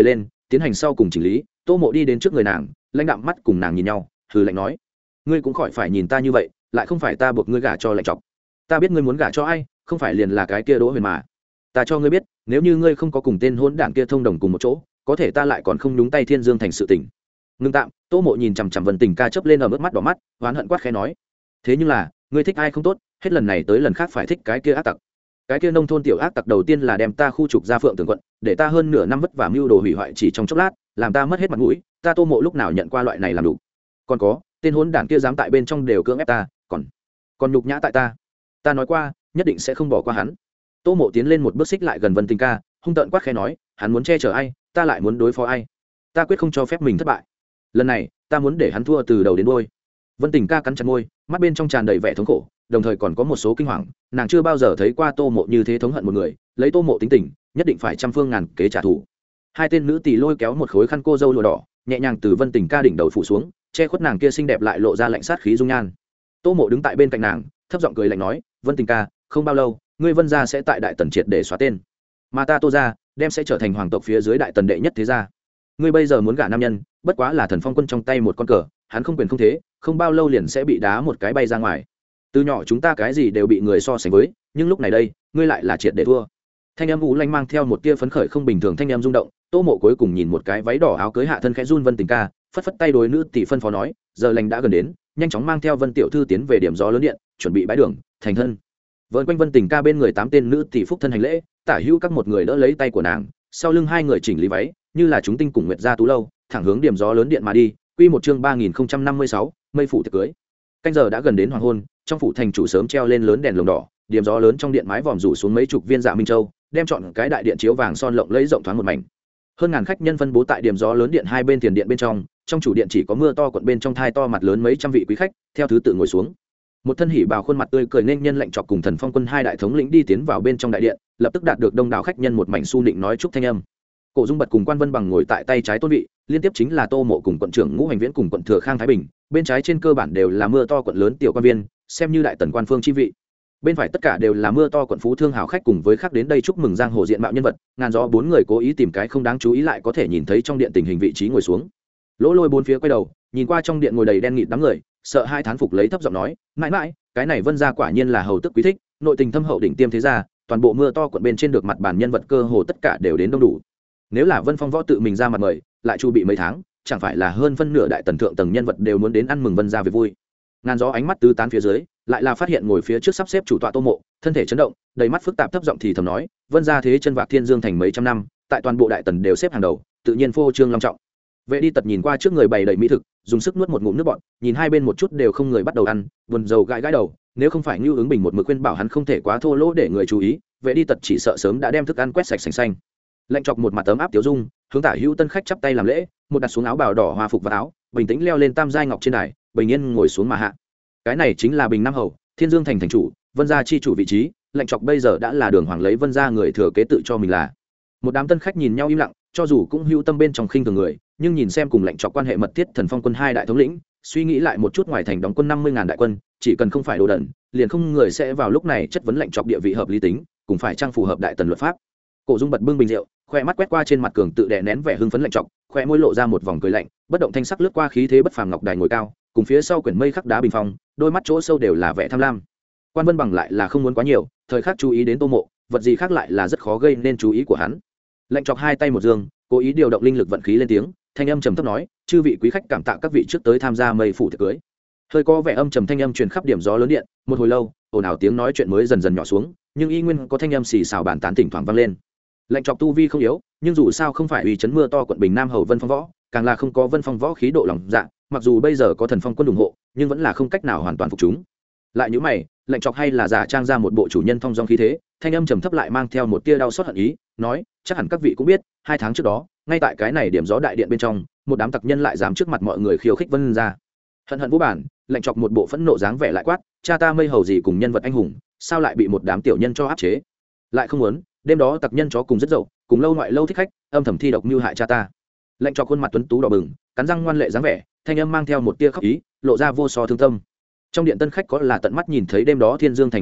tiến hành sau cùng chỉnh lý. Tô Mộ đi đến trước người nàng, lãnh đạm mắt cùng nàng nhìn nhau, hừ lạnh nói: ngươi cũng khỏi phải nhìn ta như vậy, lại không phải ta buộc ngươi gả cho Lạnh Chọc. Ta biết ngươi muốn gả cho ai, không phải liền là cái kia Đỗ Huyền mà. Ta cho ngươi biết, nếu như ngươi không có cùng tên hỗn đản kia thông đồng cùng một chỗ, có thể ta lại còn không nhúng tay Thiên Dương thành sự tình. Ngưng tạm, Tô Mộ nhìn chằm chằm Vân Tình Ca chớp lên ở mức mắt đỏ mắt, oán hận quát khẽ nói: thế nhưng là, ngươi thích ai không tốt, hết lần này tới lần khác phải thích cái kia ác tặc. Cái kia nông thôn tiểu ác tặc đầu tiên là đem ta khu trục ra Phượng Tường quận, để ta hơn nửa năm vất vả mưu đồ hủy hoại chỉ trong chốc lát, làm ta mất hết mặt mũi, ta Tô Mộ lúc nào nhận qua loại này làm đủ. Còn có, tên hỗn đản kia dám tại bên trong đều cưỡng ép ta, còn còn nhục nhã tại ta. Ta nói qua, nhất định sẽ không bỏ qua hắn. Tô Mộ tiến lên một bước xích lại gần Vân Tình Ca, hung tợn quát khẽ nói: hắn muốn che chở ai, ta lại muốn đối phó ai, ta quyết không cho phép mình thất bại. Lần này, ta muốn để hắn thua từ đầu đến đuôi. Vân Tình Ca cắn chặt môi, mắt bên trong tràn đầy vẻ thống khổ, đồng thời còn có một số kinh hoàng. Nàng chưa bao giờ thấy qua Tô Mộ như thế thống hận một người, lấy Tô Mộ tính tình, nhất định phải trăm phương ngàn kế trả thù. Hai tên nữ tỳ lôi kéo một khối khăn cô dâu lụa đỏ, nhẹ nhàng từ Vân Tình Ca đỉnh đầu phủ xuống, che khuất nàng kia xinh đẹp lại lộ ra lạnh sát khí dung nhan. Tô Mộ đứng tại bên cạnh nàng, thấp giọng cười lạnh nói: Vân Tình Ca, không bao lâu, ngươi Vân gia sẽ tại Đại Tần triệt để xóa tên, mà ta Tô gia đem sẽ trở thành hoàng tộc phía dưới Đại Tần đệ nhất thế gia. Ngươi bây giờ muốn gả nam nhân, bất quá là Thần Phong Quân trong tay một con cờ, hắn không quyền không thế, không bao lâu liền sẽ bị đá một cái bay ra ngoài. Từ nhỏ chúng ta cái gì đều bị người so sánh với, nhưng lúc này đây, ngươi lại là triệt để thua. Thanh âm u lanh mang theo một tia phấn khởi không bình thường thanh âm rung động. Tô Mộ cuối cùng nhìn một cái váy đỏ áo cưới hạ thân khẽ run Vân Tình Ca, phất phất tay đối nữ tỷ phân phó nói: giờ lành đã gần đến, nhanh chóng mang theo Vân tiểu thư tiến về điểm gió lớn điện, chuẩn bị bãi đường thành thân. Vợn quanh Vân Tình Ca bên người tám tên nữ tỷ phúc thân hành lễ, tả hữu các một người đỡ lấy tay của nàng, sau lưng hai người chỉnh lý váy, như là chúng tinh cùng nguyệt gia tú lâu, thẳng hướng điểm gió lớn điện mà đi. Quy một chương ba nghìn không trăm năm mươi sáu, mây phủ tiệc cưới. Canh giờ đã gần đến hoàng hôn, trong phủ thành chủ sớm treo lên lớn đèn lồng đỏ, điểm gió lớn trong điện mái vòm rủ xuống mấy chục viên dạ minh châu, đem chọn cái đại điện chiếu vàng son lộng lẫy rộng thoáng một mảnh. Hơn ngàn khách nhân phân bố tại điểm gió lớn điện hai bên tiền điện bên trong, trong chủ điện chỉ có mưa to quận bên trong thai to mặt lớn mấy trăm vị quý khách, theo thứ tự ngồi xuống. Một thân hỉ bào khuôn mặt tươi cười nên nhân Lạnh Chọc cùng Thần Phong Quân hai đại thống lĩnh đi tiến vào bên trong đại điện, lập tức đạt được đông đảo khách nhân một mảnh su nịnh nói chúc thanh âm. Cổ Dung Bật cùng Quan Vân Bằng ngồi tại tay trái tôn vị, liên tiếp chính là Tô Mộ cùng quận trưởng Ngũ Hành Viễn cùng quận thừa Khang Thái Bình, bên trái trên cơ bản đều là mưa to quận lớn tiểu quan viên, xem như đại tần quan phương chi vị. Bên phải tất cả đều là mưa to quận phú thương hào khách cùng với khác đến đây chúc mừng giang hồ diện mạo nhân vật, ngàn gió bốn người cố ý tìm cái không đáng chú ý lại có thể nhìn thấy trong điện tình hình vị trí ngồi xuống. Lỗ Lôi bốn phía quay đầu, nhìn qua trong điện ngồi đầy đen nghịt đám người, sợ hai thán phục lấy thấp giọng nói: mãi mãi, cái này Vân gia quả nhiên là hầu tức quý thích, nội tình thâm hậu đỉnh tiêm thế gia, toàn bộ mưa to quận bên trên được mặt bàn nhân vật cơ hồ tất cả đều đến đông đủ. Nếu là Vân Phong Võ tự mình ra mặt mời, lại chu bị mấy tháng, chẳng phải là hơn phân nửa đại tần thượng tầng nhân vật đều muốn đến ăn mừng Vân gia về vui. Ngàn gió ánh mắt tứ tán phía dưới, lại là phát hiện ngồi phía trước sắp xếp chủ tọa Tô Mộ, thân thể chấn động, đầy mắt phức tạp thấp giọng thì thầm nói: Vân gia thế chân vạc Thiên Dương thành mấy trăm năm, tại toàn bộ đại tần đều xếp hàng đầu, tự nhiên phô trương long trọng. Vệ Đi Tật nhìn qua trước người bày đầy mỹ thực, dùng sức nuốt một ngụm nước bọt, nhìn hai bên một chút đều không người bắt đầu ăn, buồn rầu gãi gãi đầu, nếu không phải Nưu Ứng Bình một mực khuyên bảo hắn không thể quá thô lỗ để người chú ý, Vệ Đi Tật chỉ sợ sớm đã đem thức ăn quét sạch sành xanh. Lạnh Chọc một mặt tấm áp tiểu dung, hướng tả hữu tân khách chắp tay làm lễ, một đặt xuống áo bào đỏ hoa phục và áo, bình tĩnh leo lên tam giai ngọc trên đài, bình yên ngồi xuống mà hạ. Cái này chính là Bình Nam Hầu, Thiên Dương thành thành chủ, Vân gia chi chủ vị trí. Lạnh Chọc bây giờ đã là đường hoàng lấy Vân gia người thừa kế tự cho mình là. Một đám tân khách nhìn nhau im lặng, cho dù cũng hữu tâm bên trong khinh thường người, nhưng nhìn xem cùng Lạnh Chọc quan hệ mật thiết Thần Phong Quân hai đại thống lĩnh, suy nghĩ lại một chút ngoài thành đóng quân năm mươi ngàn đại quân, chỉ cần không phải đồ đần, liền không người sẽ vào lúc này chất vấn Lạnh Chọc địa vị hợp lý tính, cùng phải trang phù hợp đại tần luật pháp. Cổ Dung bật bưng bình rượu, khoe mắt quét qua trên mặt cường tự đè nén vẻ hưng phấn Lạnh Chọc, khoe môi lộ ra một vòng cười lạnh, bất động thanh sắc lướt qua khí thế bất phàm ngọc đài ngồi cao, cùng phía sau quyển mây khắc đá bình phong, đôi mắt chỗ sâu đều là vẻ tham lam. Quan Vân Bằng lại là không muốn quá nhiều, thời khắc chú ý đến Tô Mộ, vật gì khác lại là rất khó gây nên chú ý của hắn. Lạnh Chọc hai tay một dương, cố ý điều động linh lực vận khí lên tiếng, thanh âm trầm thấp nói: chư vị quý khách cảm tạ các vị trước tới tham gia mây phủ tiệc cưới. Hơi có vẻ âm trầm thanh âm truyền khắp điểm gió lớn điện, một hồi lâu, ồn ào tiếng nói chuyện mới dần dần nhỏ xuống, nhưng y nguyên có thanh âm xì xào bàn tán thỉnh thoảng vang lên. Lạnh Chọc tu vi không yếu, nhưng dù sao không phải uy chấn mưa to quận Bình Nam Hầu Vân Phong Võ, càng là không có Vân Phong Võ khí độ lòng dạ, mặc dù bây giờ có Thần Phong Quân ủng hộ, nhưng vẫn là không cách nào hoàn toàn phục chúng. Lại nhíu mày, Lạnh Chọc hay là giả trang ra một bộ chủ nhân thong dong khí thế, thanh âm trầm thấp lại mang theo một tia đau xót hận ý, nói: chắc hẳn các vị cũng biết, hai tháng trước đó, ngay tại cái này điểm gió đại điện bên trong, một đám tặc nhân lại dám trước mặt mọi người khiêu khích Vân gia. Hận hận vô bản, Lạnh Chọc một bộ phẫn nộ dáng vẻ lại quát: cha ta Mây Hầu gì cùng nhân vật anh hùng, sao lại bị một đám tiểu nhân cho áp chế? Lại không muốn, đêm đó tặc nhân chó cùng rất dậu, cùng lâu ngoại lâu thích khách, âm thầm thi độc mưu hại cha ta. Lạnh Chọc khuôn mặt tuấn tú đỏ bừng, cắn răng ngoan lệ dáng vẻ, thanh âm mang theo một tia khóc ý, lộ ra vô so thương tâm. Trong điện tân khách có là tận mắt nhìn thấy đêm đó Thiên Dương thành loạn tượng,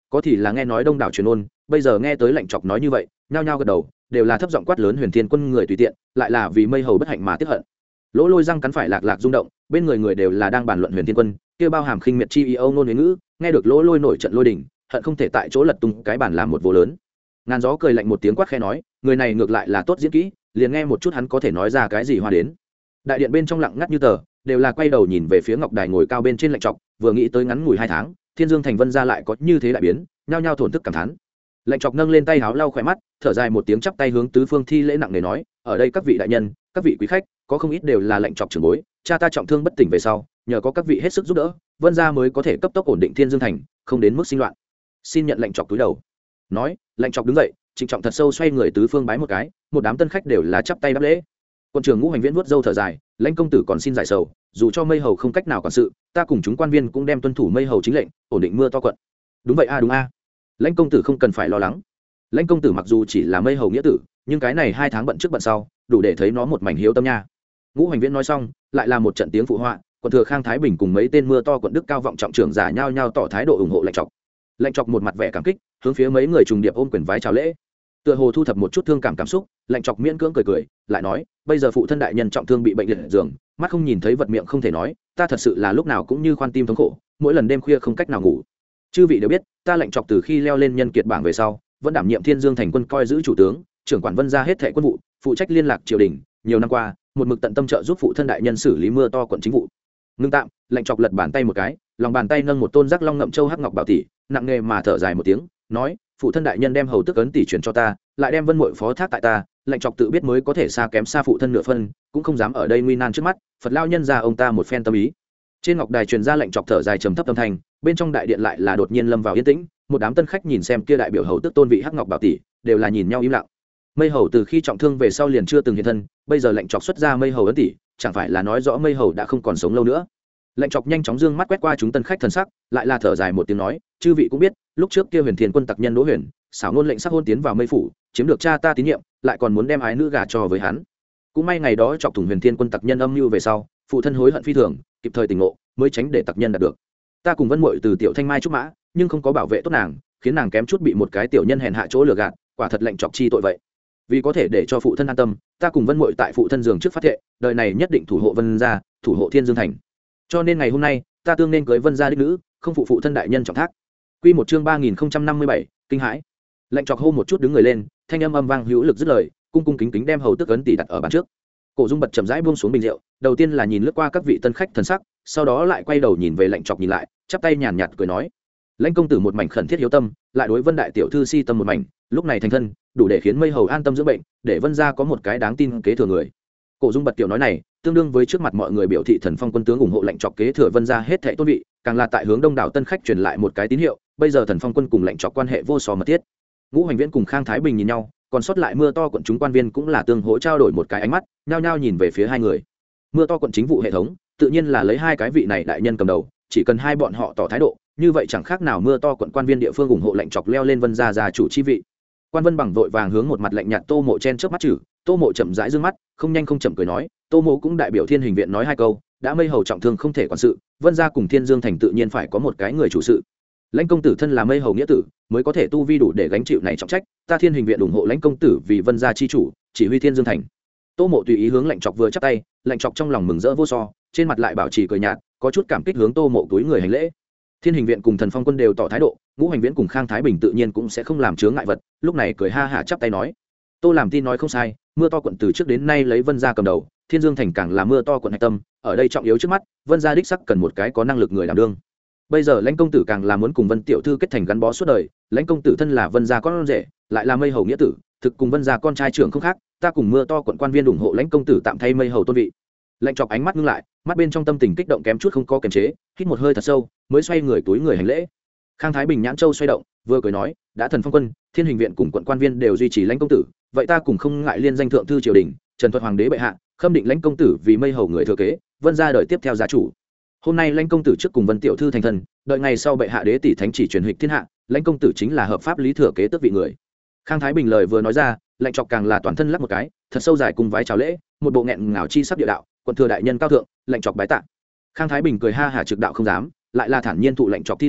có thì là nghe nói đông đảo truyền ôn, bây giờ nghe tới lệnh chọc nói như vậy nhao nhao gật đầu, đều là thấp giọng quát lớn Huyền Thiên Quân người tùy tiện, lại là vì mây hầu bất hạnh mà tiếc hận. Lỗ Lôi răng cắn phải lạc lạc rung động, bên người người đều là đang bàn luận Huyền Thiên Quân, kia bao hàm khinh miệt chi ý âu nôn huế ngữ, nghe được Lỗ Lôi nổi trận lôi đình, hận không thể tại chỗ lật tung cái bàn làm một vô lớn. Ngàn Gió cười lạnh một tiếng quát khẽ nói, người này ngược lại là tốt diễn kỹ, liền nghe một chút hắn có thể nói ra cái gì hoa đến. Đại điện bên trong lặng ngắt như tờ, đều là quay đầu nhìn về phía ngọc đài ngồi cao bên trên lạnh trọc, vừa nghĩ tới ngắn ngủi hai tháng Thiên Dương Thành Vân gia lại có như thế đại biến, nhao nhao thổn thức cảm thán. Lạnh trọc nâng lên tay háo lau khỏe mắt, thở dài một tiếng chắp tay hướng tứ phương thi lễ nặng nề nói, ở đây các vị đại nhân, các vị quý khách, có không ít đều là lạnh trọc trưởng bối, cha ta trọng thương bất tỉnh về sau, nhờ có các vị hết sức giúp đỡ, Vân gia mới có thể cấp tốc ổn định Thiên Dương Thành, không đến mức sinh loạn. Xin nhận lạnh trọc túi đầu. Nói, lạnh trọc đứng dậy, trịnh trọng thật sâu xoay người tứ phương bái một cái, một đám tân khách đều là chắp tay đáp lễ. Quân trưởng Ngũ Hành Viễn vuốt râu thở dài, lãnh công tử còn xin giải sầu, dù cho mây hầu không cách nào quản sự, ta cùng chúng quan viên cũng đem tuân thủ mây hầu chính lệnh, ổn định mưa to quận. Đúng vậy a đúng a. Lãnh công tử không cần phải lo lắng. Lãnh công tử mặc dù chỉ là mây hầu nghĩa tử, nhưng cái này hai tháng bận trước bận sau, đủ để thấy nó một mảnh hiếu tâm nha. Ngũ Hành Viễn nói xong, lại là một trận tiếng phụ họa, quận thừa Khang Thái Bình cùng mấy tên mưa to quận đức cao vọng trọng trưởng giả nhao nhao tỏ thái độ ủng hộ lệnh trọc. Lệnh trọc một mặt vẻ cảm kích, hướng phía mấy người trùng điệp ôm quyền vái chào lễ. Tựa hồ thu thập một chút thương cảm cảm xúc, lệnh trọc miễn cưỡng cười cười, lại nói, bây giờ phụ thân đại nhân trọng thương bị bệnh liệt giường, mắt không nhìn thấy vật miệng không thể nói, ta thật sự là lúc nào cũng như khoan tim thống khổ, mỗi lần đêm khuya không cách nào ngủ. Chư vị đều biết, ta lệnh trọc từ khi leo lên nhân kiệt bảng về sau, vẫn đảm nhiệm Thiên Dương Thành quân coi giữ chủ tướng, trưởng quản Vân gia hết thảy quân vụ, phụ trách liên lạc triều đình, nhiều năm qua, một mực tận tâm trợ giúp phụ thân đại nhân xử lý mưa to quận chính vụ. Ngưng tạm, lệnh trọc lật bàn tay một cái, lòng bàn tay nâng một tôn giác long ngậm châu hắc ngọc bảo tỷ, nặng nề mà thở dài một tiếng, nói, phụ thân đại nhân đem hầu tức ấn tỷ truyền cho ta, lại đem Vân Muội phó thác tại ta, lệnh trọc tự biết mới có thể xa kém xa phụ thân nửa phân, cũng không dám ở đây nguy nan trước mắt, Phật lao nhân ra ông ta một phen tâm ý. Trên ngọc đài truyền ra lệnh trọc thở dài trầm thấp âm thanh, bên trong đại điện lại là đột nhiên lâm vào yên tĩnh, một đám tân khách nhìn xem kia đại biểu hầu tức tôn vị hắc ngọc bảo tỷ, đều là nhìn nhau im lặng. Mây hầu từ khi trọng thương về sau liền chưa từng hiện thân, bây giờ lệnh trọc xuất ra mây hầu ấn tỷ, chẳng phải là nói rõ mây hầu đã không còn sống lâu nữa. Lệnh trọc nhanh chóng dương mắt quét qua chúng tân khách thần sắc, lại là thở dài một tiếng nói, chư vị cũng biết, lúc trước kia Huyền Thiên Quân tặc nhân Đỗ Huyền, xảo ngôn lệnh sắc hôn tiến vào mây phủ, chiếm được cha ta tín nhiệm, lại còn muốn đem ái nữ gả cho với hắn. Cũng may ngày đó chọc thủng Huyền Thiên Quân tặc nhân âm mưu về sau, phụ thân hối hận phi thường, kịp thời tỉnh ngộ, mới tránh để tặc nhân đạt được. Ta cùng Vân Muội từ tiểu thanh mai trúc mã, nhưng không có bảo vệ tốt nàng, khiến nàng kém chút bị một cái tiểu nhân hèn hạ chỗ lừa gạt, quả thật lệnh trọc chi tội vậy. Vì có thể để cho phụ thân an tâm, ta cùng Vân Muội tại phụ thân giường trước phát thệ, đời này nhất định thủ hộ Vân gia, thủ hộ Thiên Dương Thành. Cho nên ngày hôm nay, ta tương nên cưới Vân gia đích nữ, không phụ phụ thân đại nhân trọng thác. Quy một chương ba nghìn không trăm năm mươi bảy, kinh hãi. Lệnh trọc hô một chút đứng người lên, thanh âm âm vang hữu lực dứt lời, cung cung kính kính đem hầu tức ấn tỷ đặt ở bàn trước. Cổ Dung bật chậm rãi buông xuống bình rượu, đầu tiên là nhìn lướt qua các vị tân khách thần sắc, sau đó lại quay đầu nhìn về lệnh trọc nhìn lại, chắp tay nhàn nhạt cười nói: "Lãnh công tử một mảnh khẩn thiết hiếu tâm, lại đối Vân đại tiểu thư si tâm một mảnh, lúc này thành thân, đủ để khiến mây hầu an tâm dưỡng bệnh, để Vân gia có một cái đáng tin kế thừa người." Cổ Dung bật tiểu nói này, tương đương với trước mặt mọi người biểu thị Thần Phong quân tướng ủng hộ lệnh trọc kế thừa Vân gia hết thảy tôn vị, càng là tại hướng đông đảo tân khách truyền lại một cái tín hiệu, bây giờ Thần Phong quân cùng lệnh trọc quan hệ vô so mật thiết. Ngũ Hành Viễn cùng Khang Thái Bình nhìn nhau, còn sót lại mưa to quận chúng quan viên cũng là tương hỗ trao đổi một cái ánh mắt, nhao nhao nhìn về phía hai người. Mưa to quận chính vụ hệ thống, tự nhiên là lấy hai cái vị này đại nhân cầm đầu, chỉ cần hai bọn họ tỏ thái độ, như vậy chẳng khác nào mưa to quận quan viên địa phương ủng hộ lệnh trọc leo lên Vân gia gia chủ chi vị. Quan Vân bằng vội vàng hướng một mặt lạnh nhạt Tô Mộ chen trước mắt chử, Tô Mộ chậm rãi dương mắt, không nhanh không chậm cười nói, Tô Mộ cũng đại biểu Thiên Hình viện nói hai câu, đã mây hầu trọng thương không thể quản sự, Vân gia cùng Thiên Dương thành tự nhiên phải có một cái người chủ sự. Lãnh công tử thân là mây hầu nghĩa tử, mới có thể tu vi đủ để gánh chịu này trọng trách, ta Thiên Hình viện ủng hộ Lãnh công tử vì Vân gia chi chủ, chỉ huy Thiên Dương thành. Tô Mộ tùy ý hướng lệnh trọc vừa chắp tay, lệnh trọc trong lòng mừng rỡ vô so, trên mặt lại bảo trì cười nhạt, có chút cảm kích hướng Tô Mộ túi người hành lễ. Thiên Hình viện cùng Thần Phong quân đều tỏ thái độ, Ngũ Hành Viễn cùng Khang Thái Bình tự nhiên cũng sẽ không làm chướng ngại vật, lúc này cười ha hả chắp tay nói: "Tô làm tin nói không sai, mưa to quận từ trước đến nay lấy Vân gia cầm đầu, Thiên Dương thành càng là mưa to quận hạch tâm, ở đây trọng yếu trước mắt, Vân gia đích sắc cần một cái có năng lực người đảm đương. Bây giờ Lãnh công tử càng là muốn cùng Vân tiểu thư kết thành gắn bó suốt đời, Lãnh công tử thân là Vân gia con rể, lại là mây hầu nghĩa tử, thực cùng Vân gia con trai trưởng không khác, ta cùng mưa to quận quan viên ủng hộ Lãnh công tử tạm thay mây hầu tôn vị." Lệnh trọc ánh mắt ngưng lại, mắt bên trong tâm tình kích động kém chút không có kiềm chế, hít một hơi thật sâu, mới xoay người túi người hành lễ. Khang Thái Bình nhãn châu xoay động, vừa cười nói, đã Thần Phong quân, Thiên Hình viện cùng quận quan viên đều duy trì Lãnh công tử, vậy ta cùng không ngại liên danh thượng thư triều đình, Trần Thuật hoàng đế bệ hạ, khâm định Lãnh công tử vì mây hầu người thừa kế, Vân gia đời tiếp theo gia chủ. Hôm nay Lãnh công tử trước cùng Vân tiểu thư thành thân, đợi ngày sau bệ hạ đế tỷ thánh chỉ truyền hịch thiên hạ, Lãnh công tử chính là hợp pháp lý thừa kế tước vị người. Khang Thái Bình lời vừa nói ra, lệnh trọc càng là toàn thân lắc một cái, thật sâu dài cùng vái chào lễ, một bộ nghẹn ngào chi sắp địa đạo, quận thừa đại nhân cao thượng, lệnh trọc bái tạ. Khang Thái Bình cười ha hả trực đạo không dám, lại là thản nhiên thụ lệnh trọc thi lễ,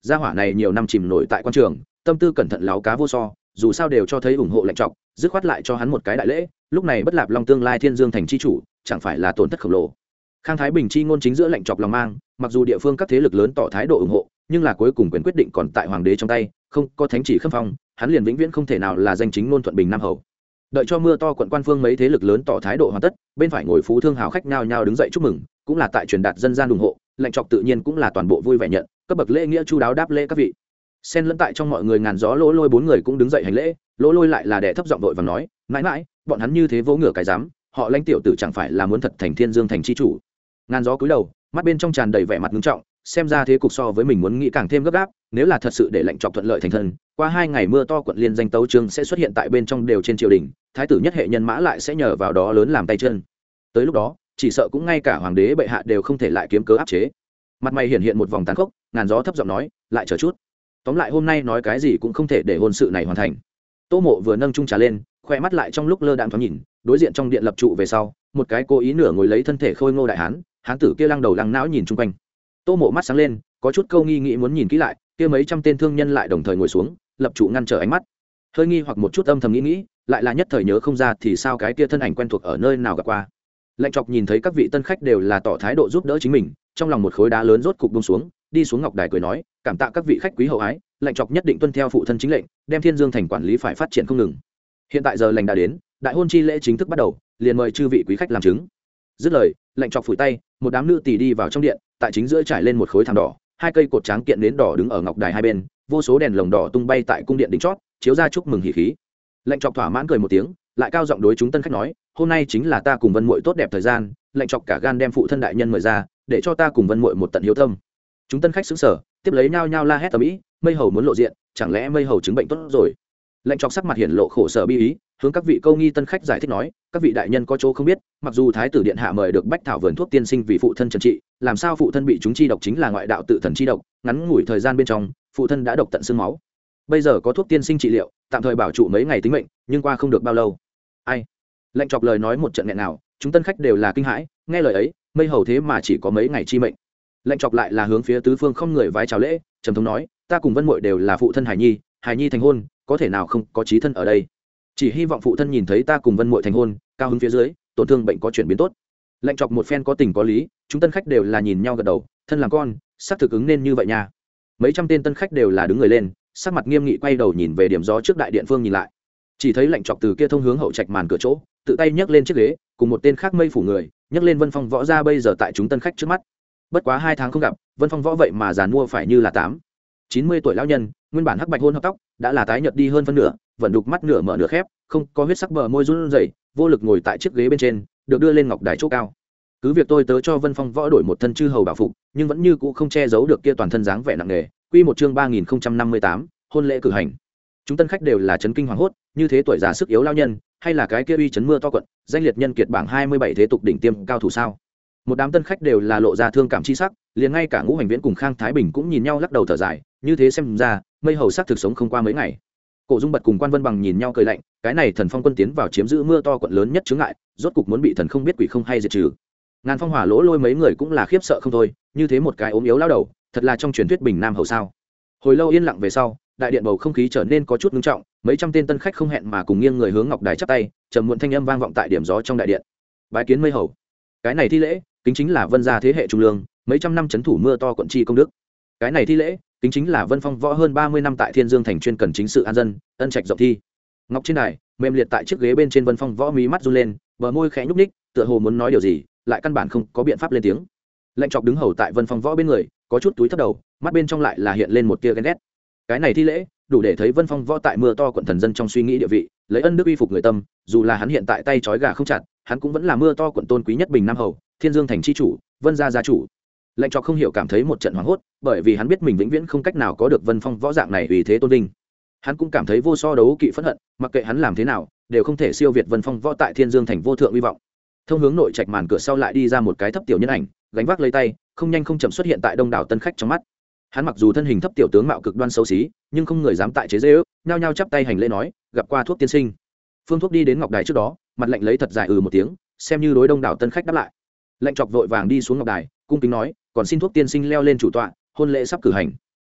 gia hỏa này nhiều năm chìm nổi tại quan trường, tâm tư cẩn thận láo cá vô so, dù sao đều cho thấy ủng hộ lệnh trọc, dứt khoát lại cho hắn một cái đại lễ, lúc này bất lạp long tương lai thiên dương thành chi chủ, chẳng phải là tổn thất khổng lồ. Khang Thái Bình chi ngôn chính giữa lệnh trọc lòng mang, mặc dù địa phương các thế lực lớn tỏ thái độ ủng hộ, nhưng là cuối cùng quyền quyết định còn tại hoàng đế trong tay, không có thánh chỉ khâm phong, hắn liền vĩnh viễn không thể nào là danh chính ngôn thuận bình nam hầu. Đợi cho mưa to quận quan phương mấy thế lực lớn tỏ thái độ hoàn tất, bên phải ngồi phú thương hào khách nhao nhao đứng dậy chúc mừng, cũng là tại truyền đạt dân gian ủng hộ, lệnh trọc tự nhiên cũng là toàn bộ vui vẻ nhận, cấp bậc lễ nghĩa chu đáo đáp lễ các vị. Xen lẫn tại trong mọi người ngàn gió lỗ lôi bốn người cũng đứng dậy hành lễ, lỗ lôi lại là đè thấp giọng đội và nói, mãi mãi, bọn hắn như thế vỗ ngửa cái dám, họ lãnh tiểu tử chẳng phải là muốn thật thành thiên dương thành chi chủ. Ngàn gió cúi đầu, mắt bên trong tràn đầy vẻ mặt nghiêm trọng, xem ra thế cục so với mình muốn nghĩ càng thêm gấp gáp, nếu là thật sự để lệnh trọc thuận lợi thành thân, qua hai ngày mưa to quận liên danh tấu chương sẽ xuất hiện tại bên trong đều trên triều đình, thái tử nhất hệ nhân mã lại sẽ nhờ vào đó lớn làm tay chân. Tới lúc đó, chỉ sợ cũng ngay cả hoàng đế bệ hạ đều không thể lại kiếm cớ áp chế. Mặt mày hiện hiện một vòng tàn khốc, ngàn gió thấp giọng nói, lại chờ chút. Tóm lại hôm nay nói cái gì cũng không thể để hôn sự này hoàn thành. Tô Mộ vừa nâng chung trà lên, khoe mắt lại trong lúc lơ đãng thoáng nhìn, đối diện trong điện lập trụ về sau, một cái cố ý nửa ngồi lấy thân thể khôi ngô đại hán, hán tử kia lăng đầu lăng não nhìn chung quanh. Tô Mộ mắt sáng lên, có chút câu nghi nghĩ muốn nhìn kỹ lại, kia mấy trăm tên thương nhân lại đồng thời ngồi xuống, lập trụ ngăn trở ánh mắt. Hơi nghi hoặc một chút âm thầm nghĩ nghĩ, lại là nhất thời nhớ không ra thì sao cái kia thân ảnh quen thuộc ở nơi nào gặp qua. Lệnh Trọc nhìn thấy các vị tân khách đều là tỏ thái độ giúp đỡ chính mình, trong lòng một khối đá lớn rốt cục buông xuống, đi xuống ngọc đài cười nói, cảm tạ các vị khách quý hậu ái, Lệnh Trọc nhất định tuân theo phụ thân chính lệnh, đem Thiên Dương thành quản lý phải phát triển không ngừng. Hiện tại giờ lành đã đến, đại hôn chi lễ chính thức bắt đầu, liền mời chư vị quý khách làm chứng. Dứt lời, Lệnh Trọc phủi tay, một đám nữ tỷ đi vào trong điện, tại chính giữa trải lên một khối thảm đỏ, hai cây cột tráng kiện nến đỏ đứng ở ngọc đài hai bên, vô số đèn lồng đỏ tung bay tại cung điện đỉnh chót, chiếu ra chúc mừng hỉ khí. Lệnh Trọc thỏa mãn cười một tiếng, lại cao giọng đối chúng tân khách nói, hôm nay chính là ta cùng Vân Muội tốt đẹp thời gian, Lệnh Trọc cả gan đem phụ thân đại nhân mời ra, để cho ta cùng Vân Muội một tận hiếu thâm. Chúng tân khách sững sờ, tiếp lấy nhao nhao la hét ầm ĩ, mây hầu muốn lộ diện, chẳng lẽ mây hầu chứng bệnh tốt rồi? Lệnh Trọc sắc mặt hiển lộ khổ sở bi ý, hướng các vị câu nghi tân khách giải thích nói, các vị đại nhân có chỗ không biết, mặc dù thái tử điện hạ mời được bách thảo vườn thuốc tiên sinh vì phụ thân trần trị, làm sao phụ thân bị chúng chi độc chính là ngoại đạo tự thần chi độc, ngắn ngủi thời gian bên trong, phụ thân đã độc tận xương máu. Bây giờ có thuốc tiên sinh trị liệu, tạm thời bảo trụ mấy ngày tính mệnh, nhưng qua không được bao lâu. Ai? Lệnh Trọc lời nói một trận nghẹn nào, chúng tân khách đều là kinh hãi, nghe lời ấy, mây hầu thế mà chỉ có mấy ngày chi mệnh. Lệnh Trọc lại là hướng phía tứ phương không người vái chào lễ, trầm thống nói, ta cùng Vân Muội đều là phụ thân Hải Nhi, Hải Nhi thành hôn, có thể nào không có chí thân ở đây? Chỉ hy vọng phụ thân nhìn thấy ta cùng Vân Muội thành hôn, cao hứng phía dưới, tổn thương bệnh có chuyển biến tốt. Lệnh Trọc một phen có tình có lý, chúng tân khách đều là nhìn nhau gật đầu, thân làm con, xác thực ứng nên như vậy nha. Mấy trăm tên tân khách đều là đứng người lên, sắc mặt nghiêm nghị quay đầu nhìn về điểm gió trước đại điện phương nhìn lại, chỉ thấy Lệnh Trọc từ kia thông hướng hậu trạch màn cửa chỗ, tự tay nhấc lên chiếc ghế, cùng một tên khác mây phủ người, nhấc lên Vân Phong Võ ra bây giờ tại chúng tân khách trước mắt. Bất quá hai tháng không gặp, Vân Phong Võ vậy mà già mua phải như là tám chín mươi tuổi lão nhân, nguyên bản hắc bạch hôn hợp tóc đã là tái nhợt đi hơn phân nửa, vẫn đục mắt nửa mở nửa khép, không có huyết sắc bờ môi run rẩy, vô lực ngồi tại chiếc ghế bên trên, được đưa lên ngọc đài chỗ cao. Cứ việc tôi tớ cho Vân Phong Võ đổi một thân chư hầu bảo phục, nhưng vẫn như cũ không che giấu được kia toàn thân dáng vẻ nặng nề. Quy một chương ba nghìn không trăm năm mươi tám, hôn lễ cử hành. Chúng tân khách đều là chấn kinh hoàng hốt, như thế tuổi già sức yếu lão nhân, hay là cái kia uy chấn mưa to quận, danh liệt nhân kiệt bảng hai mươi bảy thế tục đỉnh tiêm cao thủ sao? Một đám tân khách đều là lộ ra thương cảm chi sắc, liền ngay cả Ngũ Hành Viễn cùng Khang Thái Bình cũng nhìn nhau lắc đầu thở dài, như thế xem ra, mây hầu sắc thực sống không qua mấy ngày. Cổ Dung Bật cùng Quan Vân Bằng nhìn nhau cười lạnh, cái này Thần Phong quân tiến vào chiếm giữ mưa to quận lớn nhất chướng ngại, rốt cục muốn bị thần không biết quỷ không hay diệt trừ. Ngàn Phong Hỏa Lỗ Lôi mấy người cũng là khiếp sợ không thôi, như thế một cái ốm yếu lao đầu, thật là trong truyền thuyết bình nam hầu sao? Hồi lâu yên lặng về sau, đại điện bầu không khí trở nên có chút nghiêm trọng, mấy trăm tên tân khách không hẹn mà cùng nghiêng người hướng ngọc đài chắp tay, trầm muộn thanh âm vang vọng tại điểm gió trong đại điện. Bái kiến mây hầu. Cái này thi lễ, kính chính là Vân gia thế hệ trung lương, mấy trăm năm chấn thủ mưa to quận chi công đức. Cái này thi lễ, kính chính là Vân Phong Võ hơn ba mươi năm tại Thiên Dương thành chuyên cần chính sự an dân, ân trạch rộng thi. Ngọc trên đài, mềm liệt tại chiếc ghế bên trên Vân Phong Võ mí mắt run lên, bờ môi khẽ nhúc nhích, tựa hồ muốn nói điều gì, lại căn bản không có biện pháp lên tiếng. Lệnh Trọc đứng hầu tại Vân Phong Võ bên người, có chút túi thấp đầu, mắt bên trong lại là hiện lên một tia ghen ghét. Cái này thi lễ, đủ để thấy Vân Phong Võ tại mưa to quận thần dân trong suy nghĩ địa vị, lấy ân đức uy phục người tâm, dù là hắn hiện tại tay trói gà không chặt, hắn cũng vẫn là mưa to quận tôn quý nhất bình nam hầu, Thiên Dương thành chi chủ, Vân gia gia chủ. Lệnh Trọc không hiểu cảm thấy một trận hoảng hốt, bởi vì hắn biết mình vĩnh viễn không cách nào có được Vân Phong Võ dạng này vì thế tôn vinh. Hắn cũng cảm thấy vô so đấu kỵ phẫn hận, mặc kệ hắn làm thế nào, đều không thể siêu việt Vân Phong Võ tại Thiên Dương thành vô thượng uy vọng. Thông hướng nội trạch màn cửa sau lại đi ra một cái thấp tiểu nhân ảnh, gánh vác lấy tay, không nhanh không chậm xuất hiện tại đông đảo tân khách trong mắt. Hắn mặc dù thân hình thấp tiểu tướng mạo cực đoan xấu xí, nhưng không người dám tại chế giễu, nhao nhao chắp tay hành lễ nói, gặp qua thuốc tiên sinh. Phương Thuốc đi đến ngọc đài trước đó, mặt lạnh lấy thật dài ừ một tiếng, xem như đối đông đảo tân khách đáp lại. Lệnh Trọc vội vàng đi xuống ngọc đài, cung kính nói, còn xin thuốc tiên sinh leo lên chủ tọa, hôn lễ sắp cử hành.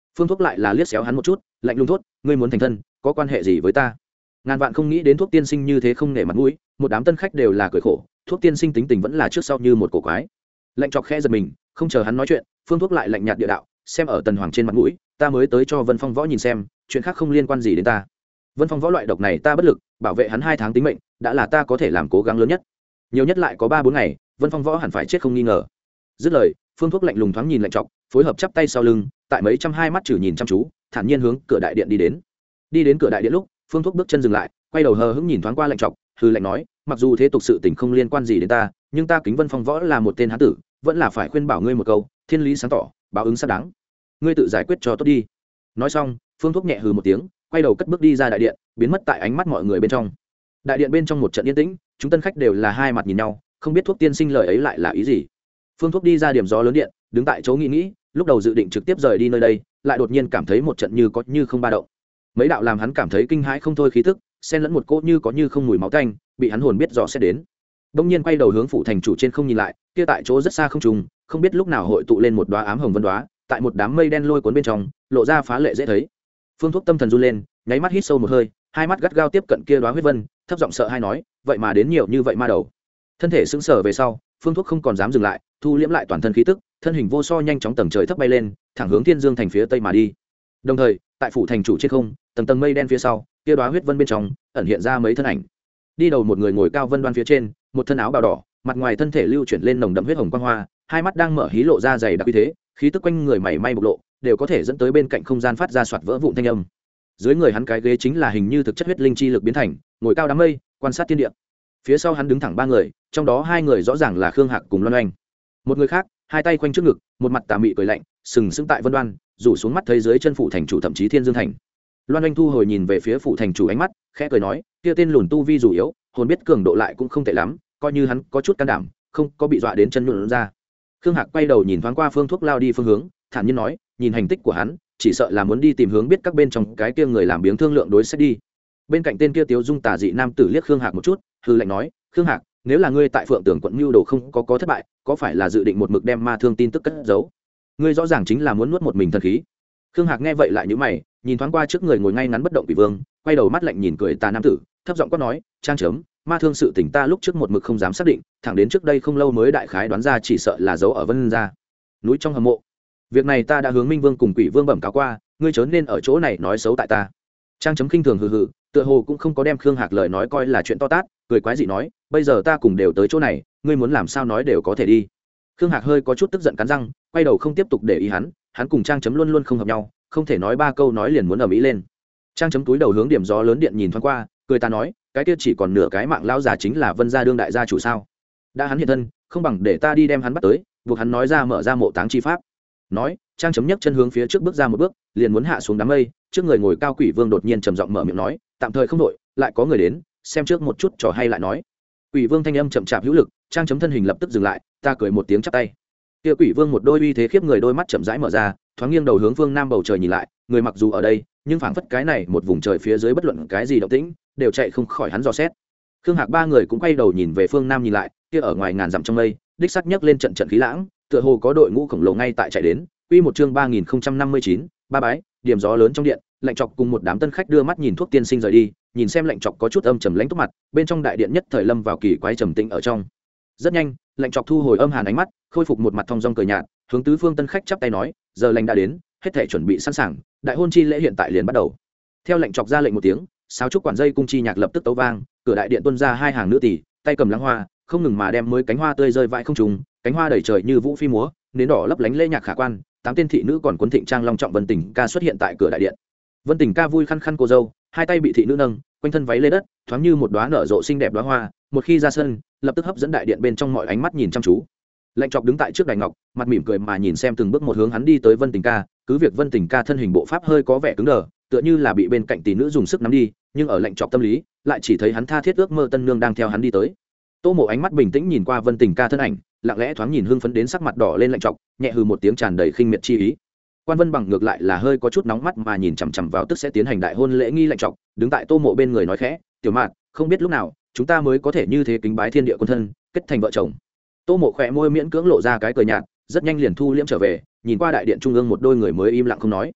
Phương Thuốc lại là liếc xéo hắn một chút, lạnh lùng thốt, ngươi muốn thành thân có quan hệ gì với ta? Ngàn vạn không nghĩ đến Thuốc tiên sinh như thế không nể mặt mũi, một đám tân khách đều là cười khổ, Thuốc tiên sinh tính tình vẫn là trước sau như một cổ quái. Lạnh Chọc khẽ giật mình, không chờ hắn nói chuyện, Phương Thuốc lại lạnh nhạt địa đạo, xem ở Tần Hoàng trên mặt mũi, ta mới tới cho Vân Phong Võ nhìn xem, chuyện khác không liên quan gì đến ta. Vân Phong Võ loại độc này ta bất lực, bảo vệ hắn hai tháng tính mệnh, đã là ta có thể làm cố gắng lớn nhất. Nhiều nhất lại có ba bốn ngày, Vân Phong Võ hẳn phải chết không nghi ngờ. Dứt lời, Phương Thuốc lạnh lùng thoáng nhìn Lạnh Chọc, phối hợp chắp tay sau lưng, tại mấy trăm hai mắt chử nhìn chăm chú, thản nhiên hướng cửa đại điện đi đến. Đi đến cửa đại điện lúc, Phương Thuốc bước chân dừng lại, quay đầu hờ hững nhìn thoáng qua Lạnh Chọc, hừ lạnh nói, mặc dù thế tục sự tình không liên quan gì đến ta, nhưng ta kính Vân Phong Võ là một tên hán tử, vẫn là phải khuyên bảo ngươi một câu, thiên lý sáng tỏ, báo ứng xác đáng, ngươi tự giải quyết cho tốt đi. Nói xong, Phương Thuốc nhẹ hừ một tiếng, quay đầu cất bước đi ra đại điện, biến mất tại ánh mắt mọi người bên trong. Đại điện bên trong một trận yên tĩnh, chúng tân khách đều là hai mặt nhìn nhau, không biết Thuốc tiên sinh lời ấy lại là ý gì. Phương Thuốc đi ra điểm gió lớn điện, đứng tại chỗ nghĩ nghĩ, lúc đầu dự định trực tiếp rời đi nơi đây, lại đột nhiên cảm thấy một trận như có như không ba động. Mấy đạo làm hắn cảm thấy kinh hãi không thôi khí tức, xen lẫn một cỗ như có như không mùi máu tanh, bị hắn hồn biết rõ sẽ đến. Đông nhiên quay đầu hướng phủ thành chủ trên không nhìn lại, kia tại chỗ rất xa không trùng, không biết lúc nào hội tụ lên một đóa ám hồng vân đóa, tại một đám mây đen lôi cuốn bên trong, lộ ra phá lệ dễ thấy. Phương Thuốc tâm thần run lên, nháy mắt hít sâu một hơi, hai mắt gắt gao tiếp cận kia đóa huyết vân, thấp giọng sợ hai nói, vậy mà đến nhiều như vậy ma đầu. Thân thể sững sờ về sau, Phương Thuốc không còn dám dừng lại, thu liễm lại toàn thân khí tức, thân hình vô so nhanh chóng tầng trời thấp bay lên, thẳng hướng Thiên Dương thành phía tây mà đi. Đồng thời, tại phủ thành chủ trên không, tầng tầng mây đen phía sau, kia đóa huyết vân bên trong, ẩn hiện ra mấy thân ảnh. Đi đầu một người ngồi cao vân đoan phía trên, một thân áo bào đỏ, mặt ngoài thân thể lưu chuyển lên nồng đậm huyết hồng quang hoa, hai mắt đang mở hí lộ ra dày đặc uy thế, khí tức quanh người mảy may bộc lộ, đều có thể dẫn tới bên cạnh không gian phát ra xoạt vỡ vụn thanh âm. Dưới người hắn cái ghế chính là hình như thực chất huyết linh chi lực biến thành, ngồi cao đám mây, quan sát thiên địa. Phía sau hắn đứng thẳng ba người, trong đó hai người rõ ràng là Khương Hạc cùng Loan Oanh. Một người khác, hai tay quanh trước ngực, một mặt tà mị cười lạnh, sừng sững tại vân đoan, rủ xuống mắt thấy dưới chân phủ thành chủ thậm chí Thiên Dương thành. Loan Oanh thu hồi nhìn về phía phủ thành chủ ánh mắt, khẽ cười nói, kia tên lùn tu vi dù yếu, hồn biết cường độ lại cũng không tệ lắm, coi như hắn có chút can đảm, không có bị dọa đến chân nhũn ra. Khương Hạc quay đầu nhìn thoáng qua Phương Thuốc lao đi phương hướng, thản nhiên nói, nhìn hành tích của hắn, chỉ sợ là muốn đi tìm hướng biết các bên trong cái kia người làm biếng thương lượng đối sách đi. Bên cạnh tên kia Tiếu Dung tà dị nam tử liếc Khương Hạc một chút, hư lạnh nói, Khương Hạc, nếu là ngươi tại Phượng Tường quận mưu đồ không có có thất bại, có phải là dự định một mực đem ma thương tin tức cất giấu? Ngươi rõ ràng chính là muốn nuốt một mình thần khí. Khương Hạc nghe vậy lại nhíu mày, nhìn thoáng qua trước người ngồi ngay ngắn bất động Quỷ Vương, quay đầu mắt lạnh nhìn cười tà nam tử, thấp giọng quát nói, trang chấm, ma thương sự tình ta lúc trước một mực không dám xác định, thẳng đến trước đây không lâu mới đại khái đoán ra chỉ sợ là giấu ở Vân gia núi trong hầm mộ. Việc này ta đã hướng Minh Vương cùng Quỷ Vương bẩm cáo qua, ngươi chớ nên ở chỗ này nói xấu tại ta. Trang chấm khinh thường hừ hừ, tựa hồ cũng không có đem Khương Hạc lời nói coi là chuyện to tát, cười quái dị nói, bây giờ ta cùng đều tới chỗ này, ngươi muốn làm sao nói đều có thể đi. Khương Hạc hơi có chút tức giận cắn răng, quay đầu không tiếp tục để ý hắn, hắn cùng Trang chấm luôn luôn không hợp nhau, không thể nói ba câu nói liền muốn ở mỹ lên. Trang chấm túi đầu hướng điểm gió lớn điện nhìn thoáng qua, cười ta nói, cái kia chỉ còn nửa cái mạng lão già chính là Vân gia đương đại gia chủ sao? Đã hắn hiện thân, không bằng để ta đi đem hắn bắt tới, buộc hắn nói ra mở ra mộ táng chi pháp. Nói, Trang chấm nhấc chân hướng phía trước bước ra một bước, liền muốn hạ xuống đám mây, trước người ngồi cao Quỷ Vương đột nhiên trầm giọng mở miệng nói, tạm thời không đổi, lại có người đến, xem trước một chút trò hay lại nói. Quỷ Vương thanh âm chậm chạp hữu lực, Trang chấm thân hình lập tức dừng lại, ta cười một tiếng chắp tay. Kia Quỷ Vương một đôi uy thế khiếp người đôi mắt chậm rãi mở ra, thoáng nghiêng đầu hướng phương nam bầu trời nhìn lại, người mặc dù ở đây, nhưng phảng phất cái này một vùng trời phía dưới bất luận cái gì động tĩnh, đều chạy không khỏi hắn dò xét. Khương Hạc ba người cũng quay đầu nhìn về phương nam nhìn lại, kia ở ngoài ngàn dặm trong mây, đích sắc nhấc lên trận trận khí lãng, tựa hồ có đội ngũ khổng lồ ngay tại chạy đến. Quy một chương ba nghìn không trăm năm mươi chín, ba bái, điểm gió lớn trong điện, Lạnh Chọc cùng một đám tân khách đưa mắt nhìn Thuốc tiên sinh rời đi, nhìn xem Lạnh Chọc có chút âm trầm lãnh túc mặt, bên trong đại điện nhất thời lâm vào kỳ quái trầm tĩnh ở trong. Rất nhanh, Lạnh Chọc thu hồi âm hàn ánh mắt, khôi phục một mặt thong dong cười nhạt, hướng tứ phương tân khách chắp tay nói, giờ lành đã đến, hết thảy chuẩn bị sẵn sàng, đại hôn chi lễ hiện tại liền bắt đầu. Theo Lạnh Chọc ra lệnh một tiếng, sáo trúc quản dây cung chi nhạc lập tức tấu vang, cửa đại điện tuôn ra hai hàng nữ tỷ, tay cầm lăng hoa, không ngừng mà đem mới cánh hoa tươi rơi vãi không trùng, cánh hoa đầy trời như vũ phi múa, nến đỏ lấp lánh lễ nhạc khả quan, tám tên thị nữ còn cuốn thịnh trang long trọng Vân Tình ca xuất hiện tại cửa đại điện. Vân Tình ca vui khăn khăn cô dâu, hai tay bị thị nữ nâng, quanh thân váy lê đất, thoáng như một đóa nở rộ xinh đẹp đóa hoa, một khi ra sân, lập tức hấp dẫn đại điện bên trong mọi ánh mắt nhìn chăm chú. Lạnh Chọc đứng tại trước đài ngọc, mặt mỉm cười mà nhìn xem từng bước một hướng hắn đi tới Vân Tình ca, cứ việc Vân Tình ca thân hình bộ pháp hơi có vẻ cứng đờ, tựa như là bị bên cạnh tỷ nữ dùng sức nắm đi, nhưng ở Lạnh Chọc tâm lý, lại chỉ thấy hắn tha thiết ước mơ tân nương đang theo hắn đi tới. Tô Mộ ánh mắt bình tĩnh nhìn qua Vân Tình ca thân ảnh, lặng lẽ thoáng nhìn hưng phấn đến sắc mặt đỏ lên Lạnh Chọc, nhẹ hừ một tiếng tràn đầy khinh miệt chi ý. Quan Vân Bằng ngược lại là hơi có chút nóng mắt mà nhìn chằm chằm vào tức sẽ tiến hành đại hôn lễ nghi Lạnh Chọc, đứng tại Tô Mộ bên người nói khẽ, "Tiểu Mạn, không biết lúc nào chúng ta mới có thể như thế kính bái thiên địa quân thân, kết thành vợ chồng." Tô Mộ khẽ môi miễn cưỡng lộ ra cái cười nhạt, rất nhanh liền thu liễm trở về, nhìn qua đại điện trung ương một đôi người mới im lặng không nói.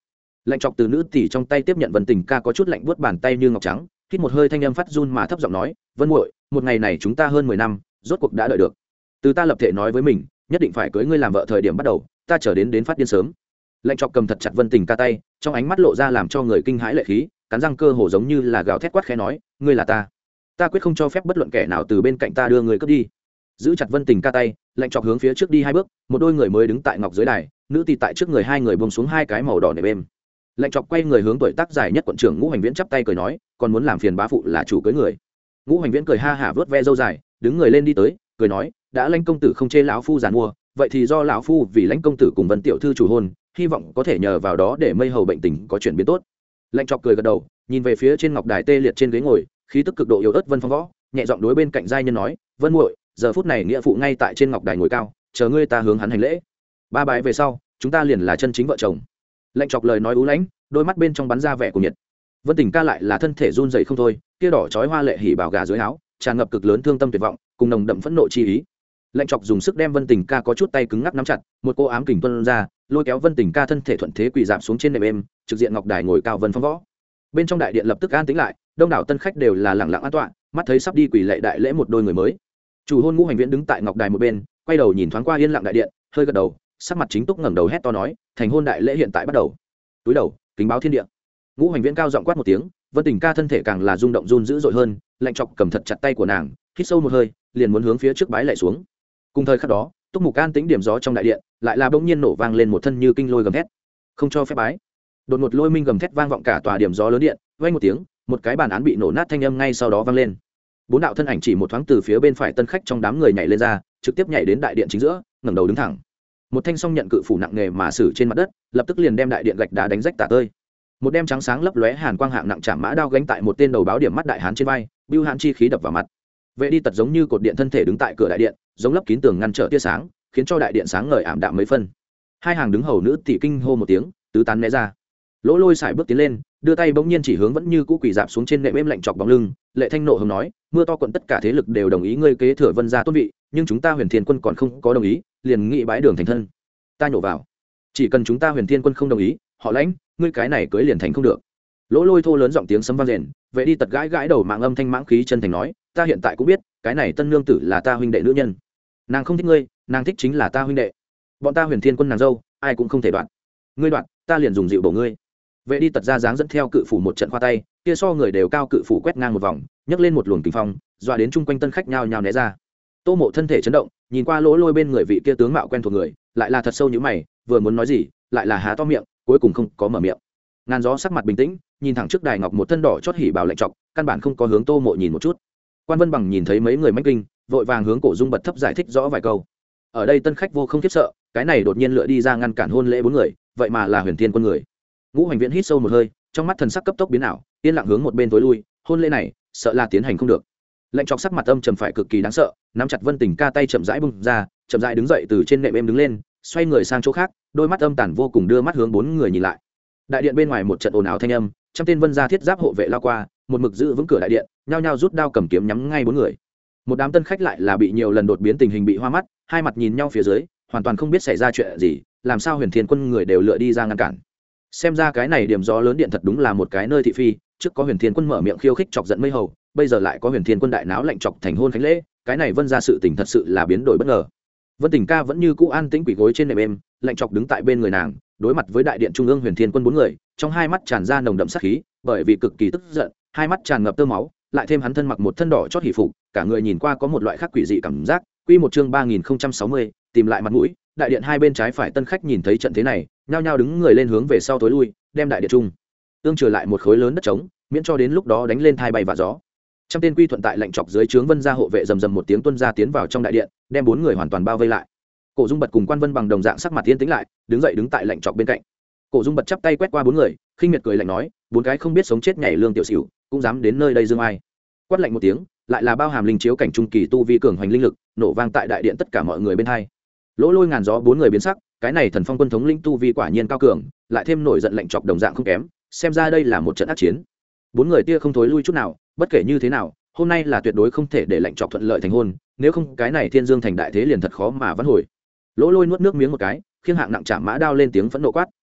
Lạnh chọc từ nữ tỷ trong tay tiếp nhận Vân Tình ca có chút lạnh buốt bàn tay như ngọc trắng, hít một hơi thanh âm phát run mà thấp giọng nói, "Vân muội, một ngày này chúng ta hơn mười năm, rốt cuộc đã đợi được. Từ ta lập thể nói với mình, nhất định phải cưới ngươi làm vợ thời điểm bắt đầu, ta chờ đến đến phát điên sớm." Lạnh chọc cầm thật chặt Vân Tình ca tay, trong ánh mắt lộ ra làm cho người kinh hãi lệ khí, cắn răng cơ hồ giống như là gào thét quát khẽ nói, "Ngươi là ta, ta quyết không cho phép bất luận kẻ nào từ bên cạnh ta đưa người cướp đi." Giữ chặt Vân Tình ca tay, Lạnh chọc hướng phía trước đi hai bước, một đôi người mới đứng tại ngọc dưới đài, nữ tỷ tại trước người hai người buông xuống hai cái màu đỏ nệm êm. Lạnh chọc quay người hướng tuổi tác dài nhất quận trưởng Ngũ Hành Viễn chắp tay cười nói, "Còn muốn làm phiền bá phụ là chủ cưới người." Ngũ Hành Viễn cười ha hả vớt ve râu dài, đứng người lên đi tới, cười nói, "Đã Lãnh công tử không chê lão phu giàn mua, vậy thì do lão phu vì Lãnh công tử cùng Vân tiểu thư chủ hôn, hy vọng có thể nhờ vào đó để mây hầu bệnh tình có chuyển biến tốt." Lạnh chọc cười gật đầu, nhìn về phía trên ngọc đài tê liệt trên ghế ngồi, khí tức cực độ yếu ớt Vân Phong Võ, nhẹ giọng đối bên cạnh giai nhân nói, "Vân muội, giờ phút này nghĩa phụ ngay tại trên ngọc đài ngồi cao, chờ ngươi ta hướng hắn hành lễ. Ba bái về sau, chúng ta liền là chân chính vợ chồng." Lạnh chọc lời nói ú lãnh, đôi mắt bên trong bắn ra vẻ của nhiệt. Vân Tình ca lại là thân thể run rẩy không thôi, kia đỏ chói hoa lệ hỉ bảo gà dưới áo, tràn ngập cực lớn thương tâm tuyệt vọng, cùng nồng đậm phẫn nộ chi ý. Lạnh chọc dùng sức đem Vân Tình ca có chút tay cứng ngắc nắm chặt, một cô ám kình tuôn ra, lôi kéo Vân Tình ca thân thể thuận thế quỳ rạp xuống trên nệm êm, trực diện ngọc đài ngồi cao Vân Phong Võ. Bên trong đại điện lập tức an tĩnh lại, đông đảo tân khách đều là lẳng lặng an tọa, mắt thấy sắp đi quỳ lệ đại lễ một đôi người mới. Chủ hôn Ngũ Hành Viễn đứng tại ngọc đài một bên, quay đầu nhìn thoáng qua yên lặng đại điện, hơi gật đầu, sắc mặt chính túc ngẩng đầu hét to nói, "Thành hôn đại lễ hiện tại bắt đầu." Túi đầu, kính báo thiên địa. Ngũ Hành Viễn cao giọng quát một tiếng, Vân Tình ca thân thể càng là rung động run dữ dội hơn, Lạnh chọc cầm thật chặt tay của nàng, hít sâu một hơi, liền muốn hướng phía trước bái lạy xuống. Cùng thời khắc đó, túc mục can tĩnh điểm gió trong đại điện, lại là bỗng nhiên nổ vang lên một thân như kinh lôi gầm thét, không cho phép bái. Đột ngột lôi minh gầm thét vang vọng cả tòa điểm gió lớn điện, vang một tiếng, một cái bàn án bị nổ nát thanh âm ngay sau đó vang lên. Bốn đạo thân ảnh chỉ một thoáng từ phía bên phải tân khách trong đám người nhảy lên ra, trực tiếp nhảy đến đại điện chính giữa, ngẩng đầu đứng thẳng. Một thanh song nhận cự phủ nặng nghề mà sử trên mặt đất, lập tức liền đem đại điện gạch đá đánh rách tả tơi. Một đem trắng sáng lấp lóe hàn quang hạng nặng chạm mã đao gánh tại một tên đầu báo điểm mắt đại hán trên vai, bưu hán chi khí đập vào mặt. Vệ đi tật giống như cột điện thân thể đứng tại cửa đại điện, giống lấp kín tường ngăn trở tia sáng, khiến cho đại điện sáng ngời ảm đạm mấy phân. Hai hàng đứng hầu nữ tỷ kinh hô một tiếng, tứ tán né ra. Lỗ Lôi xài bước tiến lên, đưa tay bỗng nhiên chỉ hướng vẫn như cũ quỳ dạp xuống trên nệm êm Lạnh chọc bóng lưng, lệ thanh nộ hùng nói, "Mưa to quận tất cả thế lực đều đồng ý ngươi kế thừa Vân gia tôn vị, nhưng chúng ta Huyền Thiên quân còn không có đồng ý, liền nghị bái đường thành thân." Ta nhổ vào, chỉ cần chúng ta Huyền Thiên quân không đồng ý, họ Lãnh, ngươi cái này cưới liền thành không được. Lỗ Lôi thô lớn giọng tiếng sấm vang rền, vệ đi tật gãi gãi đầu mạng âm thanh mãng khí chân thành nói, "Ta hiện tại cũng biết, cái này tân nương tử là ta huynh đệ nữ nhân. Nàng không thích ngươi, nàng thích chính là ta huynh đệ. Bọn ta Huyền Thiên quân nàng dâu, ai cũng không thể đoạn. Ngươi đoạn, ta liền dùng dịu bổ ngươi." Vệ đi tật ra dáng dẫn theo cự phủ một trận khoa tay, kia so người đều cao cự phủ quét ngang một vòng, nhấc lên một luồng kinh phong, dọa đến chung quanh tân khách nhao nhao né ra. Tô Mộ thân thể chấn động, nhìn qua Lỗ Lôi bên người vị kia tướng mạo quen thuộc người, lại là thật sâu như mày, vừa muốn nói gì, lại là há to miệng, cuối cùng không có mở miệng. Ngàn gió sắc mặt bình tĩnh, nhìn thẳng trước đài ngọc một thân đỏ chót hỉ bào Lạnh chọc, căn bản không có hướng Tô Mộ nhìn một chút. Quan Vân Bằng nhìn thấy mấy người mách kinh, vội vàng hướng Cổ Dung bật thấp giải thích rõ vài câu. Ở đây tân khách vô không khiếp sợ, cái này đột nhiên lựa đi ra ngăn cản hôn lễ bốn người, vậy mà là Huyền Thiên quân người. Ngũ Hành Viễn hít sâu một hơi, trong mắt thần sắc cấp tốc biến ảo, yên lặng hướng một bên tối lui, hôn lễ này, sợ là tiến hành không được. Lạnh chọc sắc mặt âm trầm phải cực kỳ đáng sợ, nắm chặt Vân Tình ca tay chậm rãi bung ra, chậm rãi đứng dậy từ trên nệm êm đứng lên, xoay người sang chỗ khác, đôi mắt âm tàn vô cùng đưa mắt hướng bốn người nhìn lại. Đại điện bên ngoài một trận ồn ào thanh âm, trăm tên Vân gia thiết giáp hộ vệ lao qua, một mực giữ vững cửa đại điện, nhao nhao rút đao cầm kiếm nhắm ngay bốn người. Một đám tân khách lại là bị nhiều lần đột biến tình hình bị hoa mắt, hai mặt nhìn nhau phía dưới, hoàn toàn không biết xảy ra chuyện gì, làm sao Huyền Thiên quân người đều lựa đi ra ngăn cản. Xem ra cái này điểm gió lớn điện thật đúng là một cái nơi thị phi, trước có Huyền Thiên quân mở miệng khiêu khích chọc giận mây hầu, bây giờ lại có Huyền Thiên quân đại náo Lạnh chọc thành hôn khánh lễ, cái này Vân gia sự tình thật sự là biến đổi bất ngờ. Vân Tình ca vẫn như cũ an tĩnh quỳ gối trên nệm êm, Lạnh chọc đứng tại bên người nàng, đối mặt với đại điện trung ương Huyền Thiên quân bốn người, trong hai mắt tràn ra nồng đậm sát khí, bởi vì cực kỳ tức giận, hai mắt tràn ngập tơ máu, lại thêm hắn thân mặc một thân đỏ chót hỉ phục, cả người nhìn qua có một loại khác quỷ dị cảm giác. Quy một chương ba nghìn không trăm sáu mươi, tìm lại mặt mũi. Đại điện hai bên trái phải tân khách nhìn thấy trận thế này, nhao nhao đứng người lên hướng về sau tối lui, đem đại điện trung tương trở lại một khối lớn đất trống, miễn cho đến lúc đó đánh lên thai bay và gió. Trăm tên quy thuận tại Lạnh chọc dưới trướng Vân gia hộ vệ rầm rầm một tiếng tuân ra tiến vào trong đại điện, đem bốn người hoàn toàn bao vây lại. Cổ Dung Bật cùng Quan Vân Bằng đồng dạng sắc mặt yên tĩnh lại, đứng dậy đứng tại Lạnh chọc bên cạnh. Cổ Dung Bật chắp tay quét qua bốn người, khinh miệt cười lạnh nói, bốn cái không biết sống chết nhảy lương tiểu xỉu, cũng dám đến nơi đây dương ai. Quát lạnh một tiếng, lại là bao hàm linh chiếu cảnh trung kỳ tu vi cường hoành linh lực, nổ vang tại đại điện tất cả mọi người bên hai. Lỗ Lôi ngàn gió bốn người biến sắc, cái này Thần Phong quân thống linh tu vi quả nhiên cao cường, lại thêm nổi giận Lạnh chọc đồng dạng không kém, xem ra đây là một trận ác chiến. Bốn người tia không thối lui chút nào, bất kể như thế nào, hôm nay là tuyệt đối không thể để Lạnh chọc thuận lợi thành hôn, nếu không cái này Thiên Dương thành đại thế liền thật khó mà vãn hồi. Lỗ Lôi nuốt nước miếng một cái, khiêng hạng nặng chạm mã đao lên tiếng phẫn nộ quát,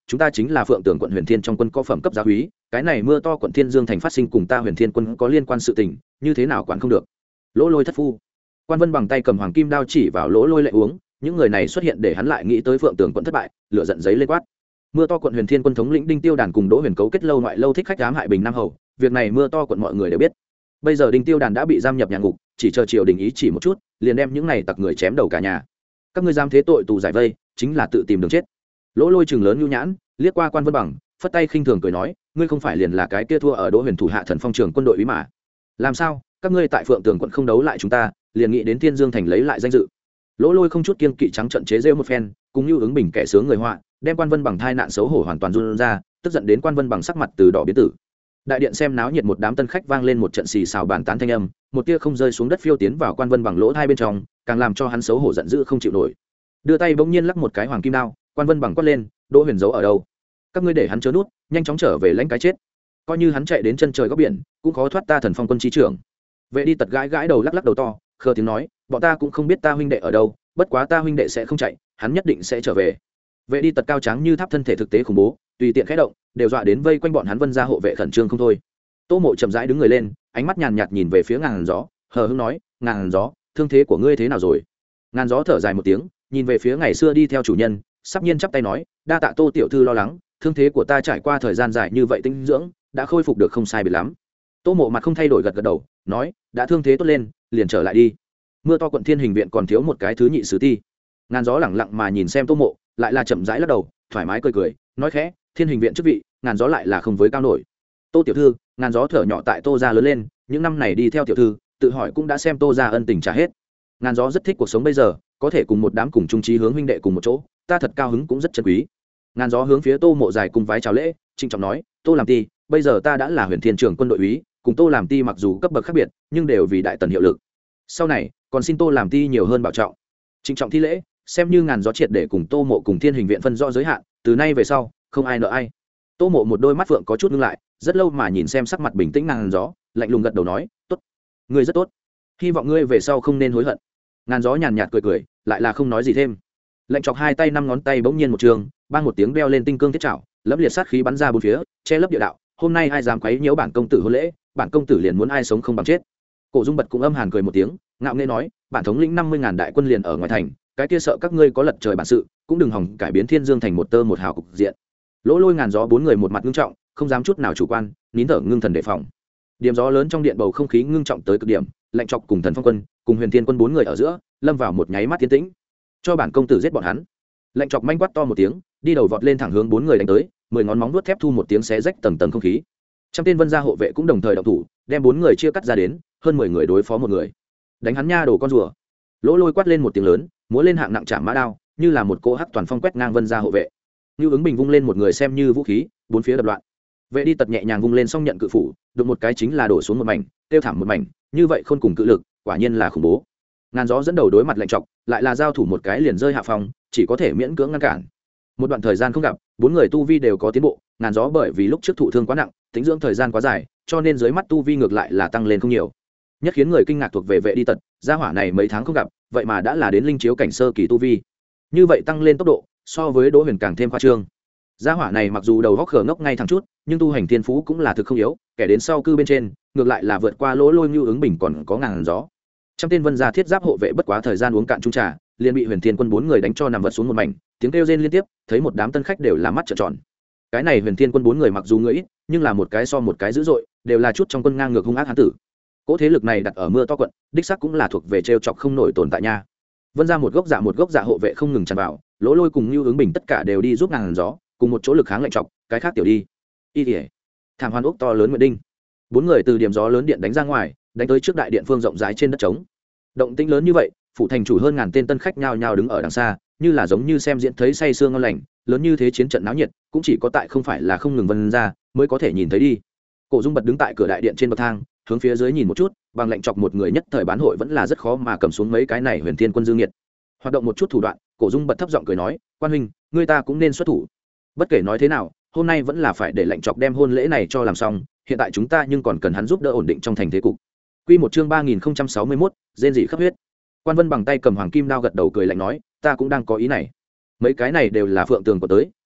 chúng ta chính là phượng tường quận huyền thiên trong quân có phẩm cấp giáo úy, cái này mưa to quận thiên dương thành phát sinh cùng ta huyền thiên quân có liên quan sự tình, như thế nào quản không được. Lỗ Lôi thất phu. Quan Vân bằng tay cầm hoàng kim đao chỉ vào Lỗ Lôi lệ uống, những người này xuất hiện để hắn lại nghĩ tới phượng tường quận thất bại, lửa giận giấy lên quát. Mưa to quận huyền thiên quân thống lĩnh Đinh Tiêu Đàn cùng Đỗ Huyền cấu kết lâu ngoại lâu thích khách ám hại Bình Nam Hầu, việc này mưa to quận mọi người đều biết. Bây giờ Đinh Tiêu Đàn đã bị giam nhập nhà ngục, chỉ chờ triều đình ý chỉ một chút, liền đem những này tặc người chém đầu cả nhà. Các ngươi dám thế tội tù giải vây, chính là tự tìm đường chết. Lỗ Lôi trừng lớn nhu nhãn, liếc qua Quan Vân bằng, phất tay khinh thường cười nói, ngươi không phải liền là cái kia thua ở Đỗ Huyền thủ hạ thần phong trường quân đội úy mà? Làm sao, các ngươi tại Phượng Tường quận không đấu lại chúng ta, liền nghĩ đến Thiên Dương thành lấy lại danh dự? Lỗ Lôi không chút kiên kỵ trắng trận chế rêu một phen, cùng như ứng bình kẻ sướng người họa, đem Quan Vân bằng thai nạn xấu hổ hoàn toàn run ra, tức giận đến Quan Vân bằng sắc mặt từ đỏ biến tử. Đại điện xem náo nhiệt một đám tân khách vang lên một trận xì xào bàn tán thanh âm, một tia không rơi xuống đất phiêu tiến vào Quan Vân bằng lỗ hai bên trong, càng làm cho hắn xấu hổ giận dữ không chịu nổi. Đưa tay bỗng nhiên lắc một cái hoàng kim đao, Quan Vân bằng quát lên, Đỗ Huyền giấu ở đâu? Các ngươi để hắn chớ nút, nhanh chóng trở về lãnh cái chết. Coi như hắn chạy đến chân trời góc biển, cũng khó thoát ta thần phong quân chi trưởng. Vệ đi tật gãi gãi đầu lắc lắc đầu to, khờ tiếng nói, bọn ta cũng không biết ta huynh đệ ở đâu, bất quá ta huynh đệ sẽ không chạy, hắn nhất định sẽ trở về. Vệ đi tật cao trắng như tháp thân thể thực tế khủng bố, tùy tiện khẽ động đều dọa đến vây quanh bọn hắn Vân gia hộ vệ khẩn trương không thôi. Tô Mộ chậm rãi đứng người lên, ánh mắt nhàn nhạt nhìn về phía Ngàn Gió, hờ hững nói, Ngàn Gió, thương thế của ngươi thế nào rồi? Ngàn Gió thở dài một tiếng, nhìn về phía ngày xưa đi theo chủ nhân, sắp nhiên chắp tay nói, đa tạ Tô tiểu thư lo lắng, thương thế của ta trải qua thời gian dài như vậy tinh dưỡng, đã khôi phục được không sai biệt lắm. Tô Mộ mặt không thay đổi gật gật đầu, nói, đã thương thế tốt lên, liền trở lại đi. Mưa to quận Thiên Hình viện còn thiếu một cái thứ nhị sứ ti. Ngàn Gió lẳng lặng mà nhìn xem Tô Mộ, lại là chậm rãi lắc đầu, thoải mái cười cười, nói khẽ, Thiên Hình viện chức vị, Ngàn Gió lại là không với cao nổi. Tô tiểu thư, Ngàn Gió thở nhỏ tại Tô gia lớn lên, những năm này đi theo tiểu thư, tự hỏi cũng đã xem Tô gia ân tình trả hết. Ngàn Gió rất thích cuộc sống bây giờ, có thể cùng một đám cùng chung chí hướng huynh đệ cùng một chỗ, ta thật cao hứng cũng rất chân quý. Ngàn Gió hướng phía Tô Mộ dài cùng vái chào lễ, trịnh trọng nói, Tô làm ti, bây giờ ta đã là Huyền Thiên trưởng quân đội úy, cùng Tô làm ti mặc dù cấp bậc khác biệt, nhưng đều vì đại tần hiệu lực. Sau này, còn xin Tô làm ti nhiều hơn bảo trọng. Trịnh trọng thi lễ, xem như Ngàn Gió triệt để cùng Tô Mộ cùng Thiên Hình viện phân rõ giới hạn, từ nay về sau, không ai nợ ai. Tô Mộ một đôi mắt phượng có chút ngưng lại, rất lâu mà nhìn xem sắc mặt bình tĩnh Ngàn Gió, lạnh lùng gật đầu nói, tốt, ngươi rất tốt, hy vọng ngươi về sau không nên hối hận. Ngàn Gió nhàn nhạt cười cười, lại là không nói gì thêm. Lạnh chọc hai tay năm ngón tay bỗng nhiên một trường, bang một tiếng đeo lên tinh cương thiết trảo, lẫm liệt sát khí bắn ra bốn phía, che lấp địa đạo. Hôm nay ai dám quấy nhiễu bản công tử hôn lễ, bản công tử liền muốn ai sống không bằng chết. Cổ Dung Bật cũng âm hàn cười một tiếng, ngạo nghễ nói, bản thống lĩnh năm mươi ngàn đại quân liền ở ngoài thành, cái kia sợ các ngươi có lật trời bản sự, cũng đừng hòng cải biến Thiên Dương thành một tơ một hào cục diện. Lỗ Lôi Ngàn Gió bốn người một mặt ngưng trọng, không dám chút nào chủ quan, nín thở ngưng thần đề phòng. Điểm gió lớn trong điện bầu không khí ngưng trọng tới cực điểm, lạnh chọc cùng Thần Phong quân, cùng Huyền Thiên quân bốn người ở giữa, lâm vào một nháy mắt tiến tĩnh. Cho bản công tử giết bọn hắn. Lạnh chọc manh quát to một tiếng, đi đầu vọt lên thẳng hướng bốn người đánh tới, mười ngón móng vuốt thép thu một tiếng xé rách tầng tầng không khí. Trăm tên Vân gia hộ vệ cũng đồng thời động thủ, đem bốn người chia cắt ra đến, hơn mười người đối phó một người. Đánh hắn nha đồ con rùa. Lỗ Lôi quát lên một tiếng lớn, múa lên hạng nặng chạm mã đao, như là một cỗ hắc toàn phong quét ngang Vân gia hộ vệ. Như ứng bình vung lên một người xem như vũ khí, bốn phía đập loạn. Vệ đi tật nhẹ nhàng vung lên xong nhận cự phủ, đụng một cái chính là đổ xuống một mảnh, tiêu thảm một mảnh, như vậy khôn cùng cự lực, quả nhiên là khủng bố. Ngàn Gió dẫn đầu đối mặt lạnh trọc, lại là giao thủ một cái liền rơi hạ phòng, chỉ có thể miễn cưỡng ngăn cản. Một đoạn thời gian không gặp, bốn người tu vi đều có tiến bộ. Ngàn Gió bởi vì lúc trước thụ thương quá nặng, tính dưỡng thời gian quá dài, cho nên dưới mắt tu vi ngược lại là tăng lên không nhiều. Nhất khiến người kinh ngạc thuộc về Vệ đi tật, gia hỏa này mấy tháng không gặp, vậy mà đã là đến linh chiếu cảnh sơ kỳ tu vi. Như vậy tăng lên tốc độ, so với Đỗ Huyền càng thêm khoa trương. Gia hỏa này mặc dù đầu góc khờ ngốc ngay thẳng chút, nhưng tu hành thiên phú cũng là thực không yếu, kẻ đến sau cư bên trên, ngược lại là vượt qua Lỗ Lôi Như ứng bình còn có Ngàn Gió. Trăm tên Vân gia thiết giáp hộ vệ bất quá thời gian uống cạn chung trà, liền bị Huyền Thiên quân bốn người đánh cho nằm vật xuống một mảnh, tiếng kêu rên liên tiếp, thấy một đám tân khách đều là mắt trợn tròn. Cái này Huyền Thiên quân bốn người mặc dù người ít, nhưng là một cái so một cái dữ dội, đều là chút trong quân ngang ngược hung ác hán tử. Cỗ thế lực này đặt ở Mưa To quận, đích xác cũng là thuộc về trêu chọc không nổi tồn tại nha. Vân gia một gốc dạ một gốc dạ hộ vệ không ngừng tràn vào, Lỗ Lôi cùng Như ứng bình tất cả đều đi giúp Ngàn Gió, cùng một chỗ lực kháng lạnh chọc, cái khác tiểu đi. Y Liễu, Thảm Hoan ốc to lớn nguyện đinh. Bốn người từ điểm gió lớn điện đánh ra ngoài, đánh tới trước đại điện phương rộng rãi trên đất trống. Động tĩnh lớn như vậy, phủ thành chủ hơn ngàn tên tân khách nhao nhao đứng ở đằng xa, như là giống như xem diễn thấy say sương ngon lành, lớn như thế chiến trận náo nhiệt, cũng chỉ có tại không phải là không ngừng Vân gia mới có thể nhìn thấy đi. Cổ Dung Bật đứng tại cửa đại điện trên bậc thang, hướng phía dưới nhìn một chút, bằng lạnh chọc một người nhất thời bán hội vẫn là rất khó mà cầm xuống mấy cái này Huyền Thiên quân dương nghiệt. Hoạt động một chút thủ đoạn, Cổ Dung Bật thấp giọng cười nói, quan huynh, người ta cũng nên xuất thủ. Bất kể nói thế nào, hôm nay vẫn là phải để lạnh chọc đem hôn lễ này cho làm xong, hiện tại chúng ta nhưng còn cần hắn giúp đỡ ổn định trong thành thế cục. Quy một chương ba nghìn không trăm sáu mươi mốt, rên rỉ khắp huyết. Quan Vân bằng tay cầm hoàng kim đao gật đầu cười lạnh nói, ta cũng đang có ý này. Mấy cái này đều là Phượng Tường của tới,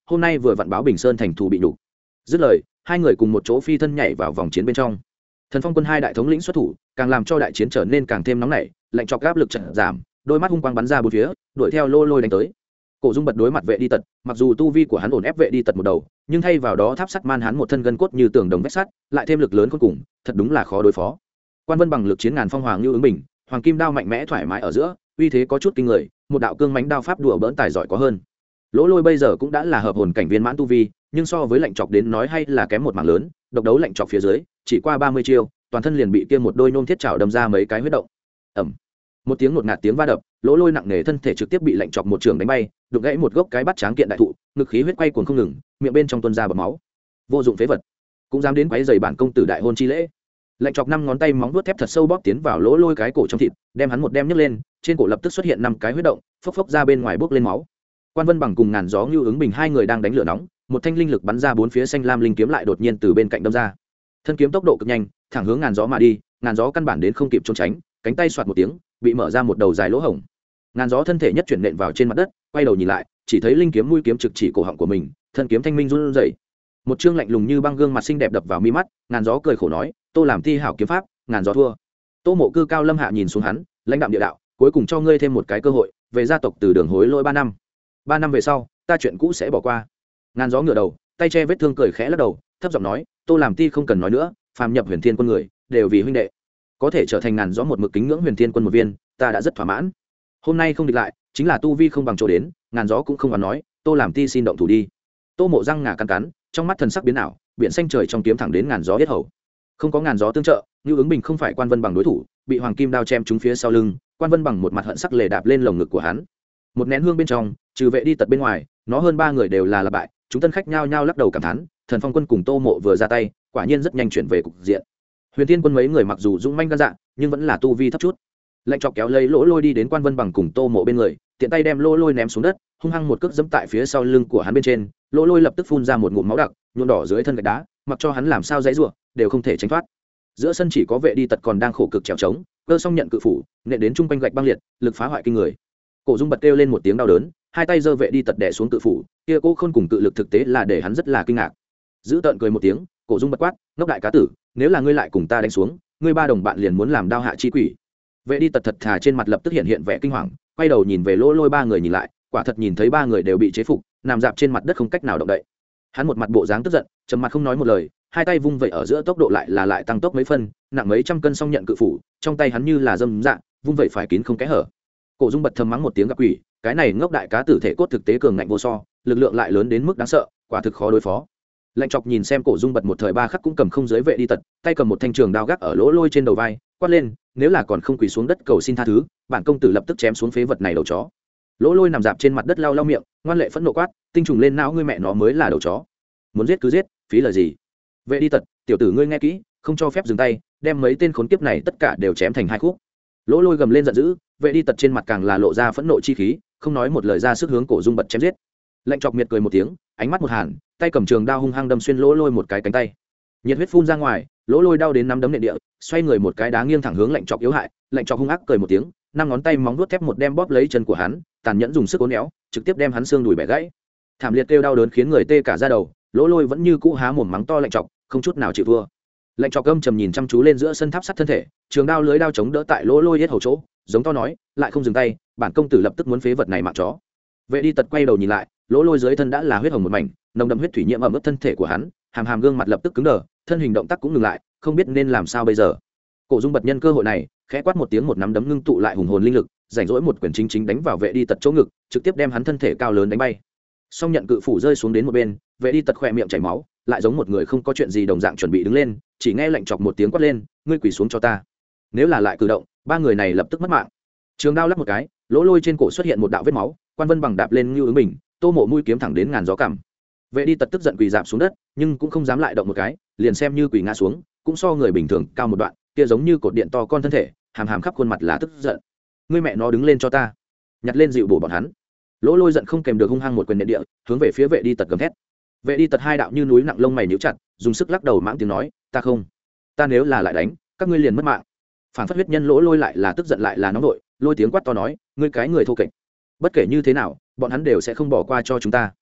hôm nay vừa vặn báo Bình Sơn thành thù bị đủ. Dứt lời, hai người cùng một chỗ phi thân nhảy vào vòng chiến bên trong. Thần Phong quân hai đại thống lĩnh xuất thủ, càng làm cho đại chiến trở nên càng thêm nóng nảy, lạnh chọc áp lực chợt giảm, đôi mắt hung quang bắn ra bốn phía, đuổi theo Lô Lôi đánh tới. Cổ Dung bật đối mặt vệ đi tật, mặc dù tu vi của hắn ổn ép vệ đi tật một đầu, nhưng thay vào đó tháp sắt man hắn một thân gân cốt như tường đồng vách sắt, lại thêm lực lớn cuối cùng, thật đúng là khó đối phó. Quan Vân bằng lực chiến ngàn phong hoàng như ứng bình, hoàng kim đao mạnh mẽ thoải mái ở giữa, uy thế có chút kinh người, một đạo cương mãnh đao pháp đùa bỡn tài giỏi có hơn. Lỗ Lôi bây giờ cũng đã là hợp hồn cảnh viên mãn tu vi, nhưng so với lạnh chọc đến nói hay là kém một mảng lớn, độc đấu lạnh chọc phía dưới, chỉ qua ba mươi chiêu, toàn thân liền bị kia một đôi nôm thiết chảo đâm ra mấy cái huyết động. Ầm. Một tiếng ngột ngạt tiếng va đập, Lỗ Lôi nặng nề thân thể trực tiếp bị lạnh chọc một trường đánh bay, đụng gãy một gốc cái bắt tráng kiện đại thụ, ngực khí huyết quay cuồng không ngừng, miệng bên trong tuôn ra bọt máu. Vô dụng phế vật, cũng dám đến quấy rầy bản công tử đại hôn chi lễ. Lạnh chọc năm ngón tay móng vuốt thép thật sâu bóp tiến vào Lỗ Lôi cái cổ trong thịt, đem hắn một đem nhấc lên, trên cổ lập tức xuất hiện năm cái huyết động, phốc phốc ra bên ngoài bốc lên máu. Quan Vân bằng cùng ngàn gió như ứng bình hai người đang đánh lửa nóng, một thanh linh lực bắn ra bốn phía xanh lam linh kiếm lại đột nhiên từ bên cạnh đâm ra. Thân kiếm tốc độ cực nhanh, thẳng hướng ngàn gió mà đi, ngàn gió căn bản đến không kịp trốn tránh, cánh tay xoạt một tiếng, bị mở ra một đầu dài lỗ hổng. Ngàn gió thân thể nhất chuyển nện vào trên mặt đất, quay đầu nhìn lại, chỉ thấy linh kiếm mũi kiếm trực chỉ cổ họng của mình, thân kiếm thanh minh run rẩy. Một trương lạnh lùng như băng gương mặt xinh đẹp đập vào mi mắt, ngàn gió cười khổ nói, "Tô làm thi hảo kiếm pháp, ngàn gió thua." Tô Mộ Cư cao lâm hạ nhìn xuống hắn, lãnh đạm địa đạo, "Cuối cùng cho ngươi thêm một cái cơ hội, về gia tộc từ đường hối lỗi ba năm. Ba năm về sau, ta chuyện cũ sẽ bỏ qua." Ngàn gió ngửa đầu, tay che vết thương cười khẽ lắc đầu, thấp giọng nói, "Tô làm ti không cần nói nữa, phàm nhập Huyền Thiên quân người, đều vì huynh đệ. Có thể trở thành ngàn gió một mực kính ngưỡng Huyền Thiên quân một viên, ta đã rất thỏa mãn. Hôm nay không địch lại, chính là tu vi không bằng chỗ đến." Ngàn gió cũng không còn nói, "Tô làm ti xin động thủ đi." Tô Mộ răng ngà cắn cắn, trong mắt thần sắc biến ảo, biển xanh trời trong kiếm thẳng đến ngàn gió hết hầu. Không có ngàn gió tương trợ, Như Ứng Bình không phải Quan Vân bằng đối thủ, bị hoàng kim đao chém trúng phía sau lưng, Quan Vân bằng một mặt hận sắc lề đạp lên lồng ngực của hắn. Một nén hương bên trong, trừ vệ đi tật bên ngoài, nó hơn ba người đều là là bại, chúng tân khách nhao nhao lắc đầu cảm thán, Thần Phong quân cùng Tô Mộ vừa ra tay, quả nhiên rất nhanh chuyển về cục diện. Huyền Thiên quân mấy người mặc dù dũng manh gan dạ, nhưng vẫn là tu vi thấp chút. Lạnh chọc kéo lấy Lỗ Lôi đi đến Quan Vân bằng cùng Tô Mộ bên người, tiện tay đem Lỗ Lôi ném xuống đất, hung hăng một cước dẫm tại phía sau lưng của hắn bên trên, Lỗ Lôi lập tức phun ra một ngụm máu đặc, nhuộm đỏ dưới thân gạch đá, mặc cho hắn làm sao dãy rủa, đều không thể tránh thoát. Giữa sân chỉ có vệ đi tật còn đang khổ cực trèo trống, cơ song nhận cự phủ, nện đến trung quanh gạch băng liệt, lực phá hoại kinh người. Cổ Dung bật kêu lên một tiếng đau đớn, hai tay giơ vệ đi tật đè xuống cự phủ, kia cô khôn cùng cự lực thực tế là để hắn rất là kinh ngạc. Giữ tợn cười một tiếng, Cổ Dung bật quát, "Ngốc đại cá tử, nếu là ngươi lại cùng ta đánh xuống, ngươi ba đồng bạn liền muốn làm đao hạ chi quỷ." Vệ đi tật thật thà trên mặt lập tức hiện hiện vẻ kinh hoàng, quay đầu nhìn về Lỗ Lôi ba người nhìn lại, quả thật nhìn thấy ba người đều bị chế phục, nằm dạp trên mặt đất không cách nào động đậy. Hắn một mặt bộ dáng tức giận, trầm mặt không nói một lời, hai tay vung vậy ở giữa tốc độ lại là lại tăng tốc mấy phân, nặng mấy trăm cân song nhận cự phủ, trong tay hắn như là dâm dạng, vung vậy phải kín không kẽ hở. Cổ Dung bật thầm mắng một tiếng gặp quỷ, cái này ngốc đại cá tử thể cốt thực tế cường ngạnh vô so, lực lượng lại lớn đến mức đáng sợ, quả thực khó đối phó. Lạnh chọc nhìn xem Cổ Dung bật một thời ba khắc cũng cầm không giới vệ đi tật, tay cầm một thanh trường đao gác ở Lỗ Lôi trên đầu vai, quát lên, "Nếu là còn không quỳ xuống đất cầu xin tha thứ, bản công tử lập tức chém xuống phế vật này đầu chó." Lỗ Lôi nằm dạp trên mặt đất lau lau miệng, ngoan lệ phẫn nộ quát, "Tinh trùng lên não ngươi mẹ nó mới là đầu chó, muốn giết cứ giết, phí lời gì?" Vệ đi tật, "Tiểu tử ngươi nghe kỹ, không cho phép dừng tay, đem mấy tên khốn kiếp này tất cả đều chém thành hai khúc." Lỗ Lôi gầm lên giận dữ, vệ đi tật trên mặt càng là lộ ra phẫn nộ chi khí, không nói một lời ra sức hướng Cổ Dung bật chém giết. Lạnh chọc miệt cười một tiếng, ánh mắt một hàn, tay cầm trường đao hung hăng đâm xuyên Lỗ Lôi một cái cánh tay, nhiệt huyết phun ra ngoài, Lỗ Lôi đau đến nắm đấm nện địa, xoay người một cái đá nghiêng thẳng hướng lạnh chọc yếu hại. Lạnh chọc hung ác cười một tiếng, năm ngón tay móng vuốt thép một đem bóp lấy chân của hắn, tàn nhẫn dùng sức uốn éo, trực tiếp đem hắn xương đùi bẻ gãy. Thảm liệt kêu đau đớn khiến người tê cả da đầu, Lỗ Lôi vẫn như cũ há mồm mắng to lạnh chọc, không chút nào chịu thua. Lạnh chọc gầm trầm nhìn chăm chú lên giữa sân tháp sắt thân thể, trường đao lưới đao chống đỡ tại Lỗ Lôi hết hầu chỗ, giống to nói, "Lại không dừng tay, bản công tử lập tức muốn phế vật này mạng chó." Vệ đi tật quay đầu nhìn lại, Lỗ Lôi dưới thân đã là huyết hồng một mảnh, nồng đậm huyết thủy nhiễm ẩm ướt thân thể của hắn, hàm hàm gương mặt lập tức cứng đờ, thân hình động tác cũng ngừng lại, không biết nên làm sao bây giờ. Cổ Dung bật nhân cơ hội này, khẽ quát một tiếng, một nắm đấm ngưng tụ lại hùng hồn linh lực, rảnh rỗi một quyền chính chính đánh vào vệ đi tật chỗ ngực, trực tiếp đem hắn thân thể cao lớn đánh bay. Song nhận cự phủ rơi xuống đến một bên, vệ đi tật khỏe miệng chảy máu, lại giống một người không có chuyện gì đồng dạng chuẩn bị đứng lên, chỉ nghe lạnh chọc một tiếng quát lên, "Ngươi quỳ xuống cho ta." Nếu là lại cử động, ba người này lập tức mất mạng. Trường đao lắp một cái, Lỗ Lôi trên cổ xuất hiện một đạo vết máu, Quan Vân bằng đạp lên Như Ứng Bình, Tô Mộ mũi kiếm thẳng đến ngàn gió cằm. Vệ đi tật tức giận quỳ dạp xuống đất, nhưng cũng không dám lại động một cái, liền xem như quỳ ngã xuống, cũng so người bình thường cao một đoạn, kia giống như cột điện to con thân thể, hàm hàm khắp khuôn mặt là tức giận. "Ngươi mẹ nó đứng lên cho ta." Nhặt lên dịu bổ bọn hắn. Lỗ Lôi giận không kèm được hung hăng một quyền nện địa, hướng về phía vệ đi tật gầm thét. Vệ đi tật hai đạo như núi nặng lông mày nhíu chặt, dùng sức lắc đầu mãng tiếng nói, "Ta không, ta nếu là lại đánh, các ngươi liền mất mạng." Phản phất huyết nhân Lỗ Lôi lại là tức giận lại là nóng nội, lôi tiếng quát to nói, "Ngươi cái người thô kệch, bất kể như thế nào, bọn hắn đều sẽ không bỏ qua cho chúng ta."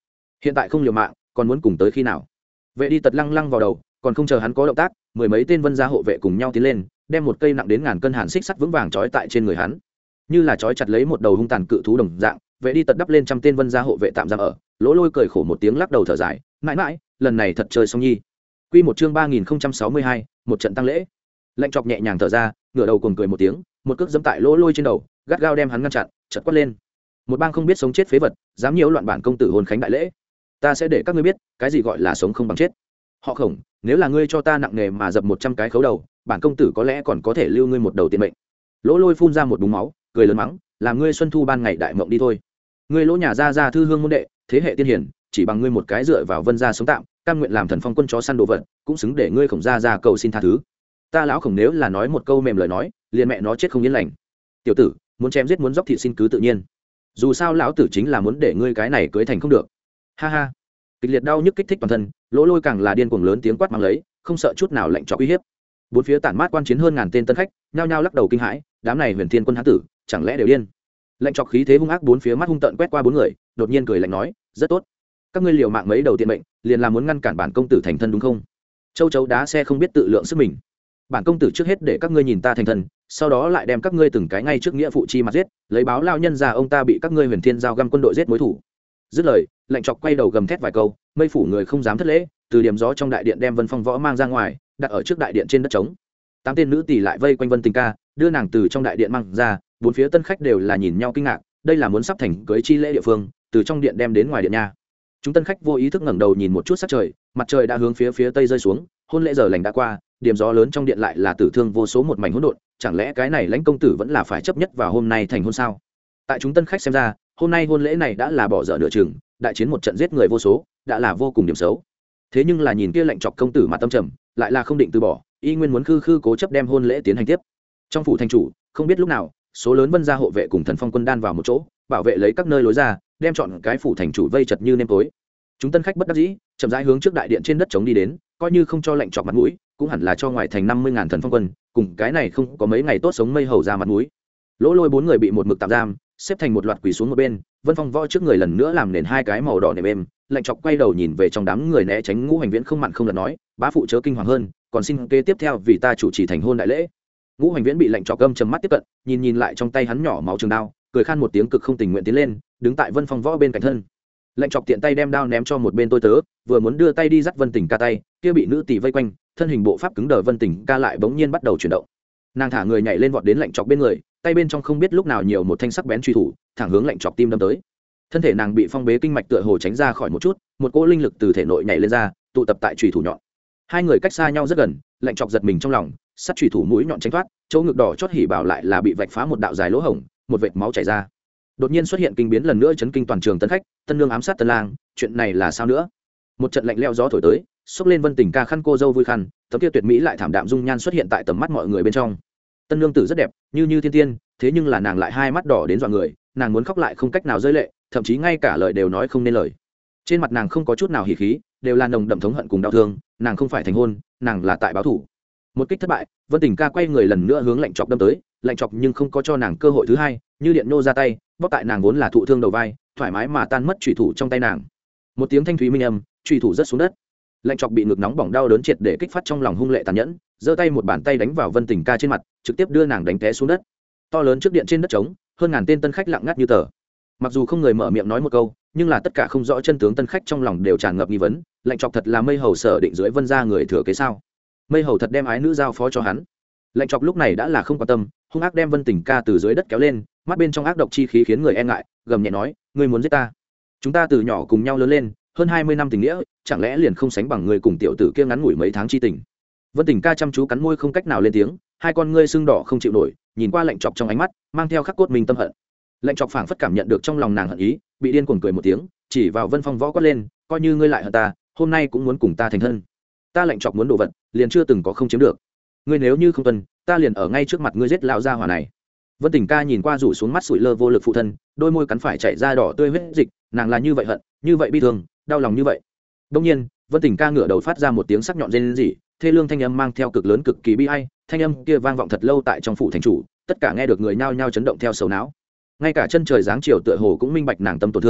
hiện tại không liều mạng còn muốn cùng tới khi nào? Vệ đi tật lăng lăng vào đầu, còn không chờ hắn có động tác, mười mấy tên vân gia hộ vệ cùng nhau tiến lên, đem một cây nặng đến ngàn cân hàn xích sắt vững vàng trói tại trên người hắn, như là trói chặt lấy một đầu hung tàn cự thú đồng dạng. Vệ đi tật đắp lên trăm tên vân gia hộ vệ tạm giam ở, Lỗ Lôi cười khổ một tiếng lắc đầu thở dài, mãi mãi lần này thật chơi xong nhi. Quy một chương ba nghìn sáu mươi hai, một trận tăng lễ. Lệnh Chọc nhẹ nhàng thở ra, ngửa đầu cuồng cười một tiếng, một cước giẫm tại Lỗ Lôi trên đầu, gắt gao đem hắn ngăn chặn, chợt quát lên: một bang không biết sống chết phế vật, dám nhiễu loạn bản công tử hôn khánh đại lễ, ta sẽ để các ngươi biết cái gì gọi là sống không bằng chết. Họ Khổng, nếu là ngươi cho ta nặng nghề mà dập một trăm cái khấu đầu, bản công tử có lẽ còn có thể lưu ngươi một đầu tiền mệnh. Lỗ Lôi phun ra một búng máu, cười lớn mắng: làm ngươi xuân thu ban ngày đại mộng đi thôi. Ngươi Lỗ nhà gia gia thư hương môn đệ, thế hệ tiên hiển, chỉ bằng ngươi một cái dựa vào vân gia sống tạm, cam nguyện làm thần phong quân chó săn đồ vật, cũng xứng để ngươi Khổng gia gia cầu xin tha thứ. Ta lão Khổng nếu là nói một câu mềm lời nói, liền mẹ nó chết không yên lành. Tiểu tử, muốn chém giết muốn dốc thịt xin cứ tự nhiên, dù sao lão tử chính là muốn để ngươi cái này cưới thành không được. Ha ha. Kịch liệt đau nhức kích thích toàn thân, Lỗ Lôi càng là điên cuồng lớn tiếng quát mang lấy, không sợ chút nào lệnh cho uy hiếp. Bốn phía tản mát quan chiến hơn ngàn tên tân khách, nhao nhao lắc đầu kinh hãi, đám này Huyền Thiên quân hán tử, chẳng lẽ đều điên? Lệnh Chọc khí thế hung ác bốn phía mắt hung tợn quét qua bốn người, đột nhiên cười lạnh nói, rất tốt, các ngươi liều mạng mấy đầu tiện mệnh, liền là muốn ngăn cản bản công tử thành thân đúng không? Châu chấu đá xe không biết tự lượng sức mình, bản công tử trước hết để các ngươi nhìn ta thành thân, sau đó lại đem các ngươi từng cái ngay trước nghĩa phụ chi mặt giết, lấy báo lao nhân già ông ta bị các ngươi Huyền Thiên giao găm quân đội giết mối thủ. Dứt lời, Lệnh Chọc quay đầu gầm thét vài câu, mây phủ người không dám thất lễ, từ điểm gió trong đại điện đem Vân Phong Võ mang ra ngoài, đặt ở trước đại điện trên đất trống. Tám tên nữ tỷ lại vây quanh Vân Tình Ca, đưa nàng từ trong đại điện mang ra, bốn phía tân khách đều là nhìn nhau kinh ngạc, đây là muốn sắp thành cưới chi lễ địa phương, từ trong điện đem đến ngoài điện nha. Chúng tân khách vô ý thức ngẩng đầu nhìn một chút sắc trời, mặt trời đã hướng phía phía tây rơi xuống, hôn lễ giờ lành đã qua, điểm gió lớn trong điện lại là tử thương vô số một mảnh hỗn độn, chẳng lẽ cái này Lãnh công tử vẫn là phải chấp nhất vào hôm nay thành hôn sao? Tại chúng tân khách xem ra, hôm nay hôn lễ này đã là bỏ dở nửa chừng, đại chiến một trận giết người vô số, đã là vô cùng điểm xấu. Thế nhưng là nhìn kia Lệnh Chọc công tử mặt tâm trầm, lại là không định từ bỏ, y nguyên muốn khư khư cố chấp đem hôn lễ tiến hành tiếp. Trong phủ thành chủ, không biết lúc nào, số lớn vân gia hộ vệ cùng thần phong quân đan vào một chỗ, bảo vệ lấy các nơi lối ra, đem chọn cái phủ thành chủ vây chật như nêm tối. Chúng tân khách bất đắc dĩ, chậm rãi hướng trước đại điện trên đất trống đi đến, coi như không cho Lệnh Chọc mặt mũi, cũng hẳn là cho ngoài thành năm mươi ngàn thần phong quân, cùng cái này không có mấy ngày tốt sống mây hầu ra mặt mũi. Lỗ Lôi bốn người bị một mực tạm giam, xếp thành một loạt quỳ xuống một bên, Vân Phong Võ trước người lần nữa làm nền hai cái màu đỏ nệm êm. Lệnh Chọc quay đầu nhìn về trong đám người né tránh Ngũ Hành Viễn không mặn không lật nói, bá phụ chớ kinh hoàng hơn, còn xin kế tiếp theo vì ta chủ trì thành hôn đại lễ. Ngũ Hành Viễn bị Lệnh Chọc gâm trầm mắt tiếp cận, nhìn nhìn lại trong tay hắn nhỏ máu trường đao, cười khan một tiếng cực không tình nguyện tiến lên, đứng tại Vân Phong Võ bên cạnh thân. Lệnh Chọc tiện tay đem đao ném cho một bên tôi tớ, vừa muốn đưa tay đi dắt Vân Tình Ca tay, kia bị nữ tỷ vây quanh, thân hình bộ pháp cứng đờ Vân Tình Ca lại bỗng nhiên bắt đầu chuyển động. Nàng thả người nhảy lên vọt đến Lệnh Chọc bên người, tay bên trong không biết lúc nào nhiều một thanh sắc bén truy thủ, thẳng hướng Lệnh Chọc tim đâm tới. Thân thể nàng bị phong bế kinh mạch tựa hồ tránh ra khỏi một chút, một cỗ linh lực từ thể nội nhảy lên ra, tụ tập tại truy thủ nhọn. Hai người cách xa nhau rất gần, Lệnh Chọc giật mình trong lòng, sắt truy thủ mũi nhọn tránh thoát, chỗ ngực đỏ chót hỉ bảo lại là bị vạch phá một đạo dài lỗ hổng, một vệt máu chảy ra. Đột nhiên xuất hiện kinh biến lần nữa chấn kinh toàn trường tân khách, tân nương ám sát tân lang, chuyện này là sao nữa? Một trận lạnh lẽo gió thổi tới, xốc lên Vân Tình Ca khăn cô dâu vui khăn, tấm kia tuyệt mỹ lại thảm đạm dung nhan xuất hiện tại tầm mắt mọi người bên trong. Tân nương tử rất đẹp, như như thiên tiên, thế nhưng là nàng lại hai mắt đỏ đến dọa người, nàng muốn khóc lại không cách nào rơi lệ, thậm chí ngay cả lời đều nói không nên lời. Trên mặt nàng không có chút nào hỉ khí, đều là nồng đậm thống hận cùng đau thương, nàng không phải thành hôn, nàng là tại báo thù. Một kích thất bại, Vân Tình Ca quay người lần nữa hướng Lệnh Chọc đâm tới, Lệnh Chọc nhưng không có cho nàng cơ hội thứ hai, như điện nô ra tay, bóp tại nàng vốn là thụ thương đầu vai, thoải mái mà tan mất chủy thủ trong tay nàng. Một tiếng thanh thúy minh âm, chủy thủ rớt xuống đất. Lệnh Chọc bị ngực nóng bỏng đau đớn triệt để kích phát trong lòng hung lệ tàn nhẫn, giơ tay một bàn tay đánh vào Vân Tình Ca trên mặt, trực tiếp đưa nàng đánh té xuống đất. To lớn trước điện trên đất trống, hơn ngàn tên tân khách lặng ngắt như tờ. Mặc dù không người mở miệng nói một câu, nhưng là tất cả không rõ chân tướng tân khách trong lòng đều tràn ngập nghi vấn, Lệnh Chọc thật là mây hầu sở định dưới Vân gia người thừa kế sao? Mây hầu thật đem ái nữ giao phó cho hắn. Lệnh Chọc lúc này đã là không quan tâm, hung ác đem Vân Tình Ca từ dưới đất kéo lên, mắt bên trong ác độc chi khí khiến người e ngại, gầm nhẹ nói, ngươi muốn giết ta? Chúng ta từ nhỏ cùng nhau lớn lên, hơn hai mươi năm tình nghĩa, chẳng lẽ liền không sánh bằng người cùng tiểu tử kia ngắn ngủi mấy tháng chi tình? Vân Tình Ca chăm chú cắn môi không cách nào lên tiếng, hai con ngươi sưng đỏ không chịu nổi, nhìn qua Lệnh Chọc trong ánh mắt mang theo khắc cốt mình tâm hận. Lệnh Chọc phảng phất cảm nhận được trong lòng nàng hận ý, bị điên cuồng cười một tiếng, chỉ vào Vân Phong Võ quát lên, coi như ngươi lại hận ta, hôm nay cũng muốn cùng ta thành thân. Ta Lệnh Chọc muốn đồ vật, liền chưa từng có không chiếm được. Ngươi nếu như không tuân, ta liền ở ngay trước mặt ngươi giết lão gia hỏa này. Vân Tình Ca nhìn qua rủ xuống mắt sủi lơ vô lực phụ thân, đôi môi cắn phải chảy ra đỏ tươi huyết dịch, nàng là như vậy hận, như vậy bi thương, đau lòng như vậy. Đương nhiên, Vân Tình Ca ngửa đầu phát ra một tiếng sắc nhọn rên rỉ, thê lương thanh âm mang theo cực lớn cực kỳ bi ai, thanh âm kia vang vọng thật lâu tại trong phủ thành chủ, tất cả nghe được người nhao nhao chấn động theo sầu não. Ngay cả chân trời giáng chiều tựa hồ cũng minh bạch nàng tâm tổn thương,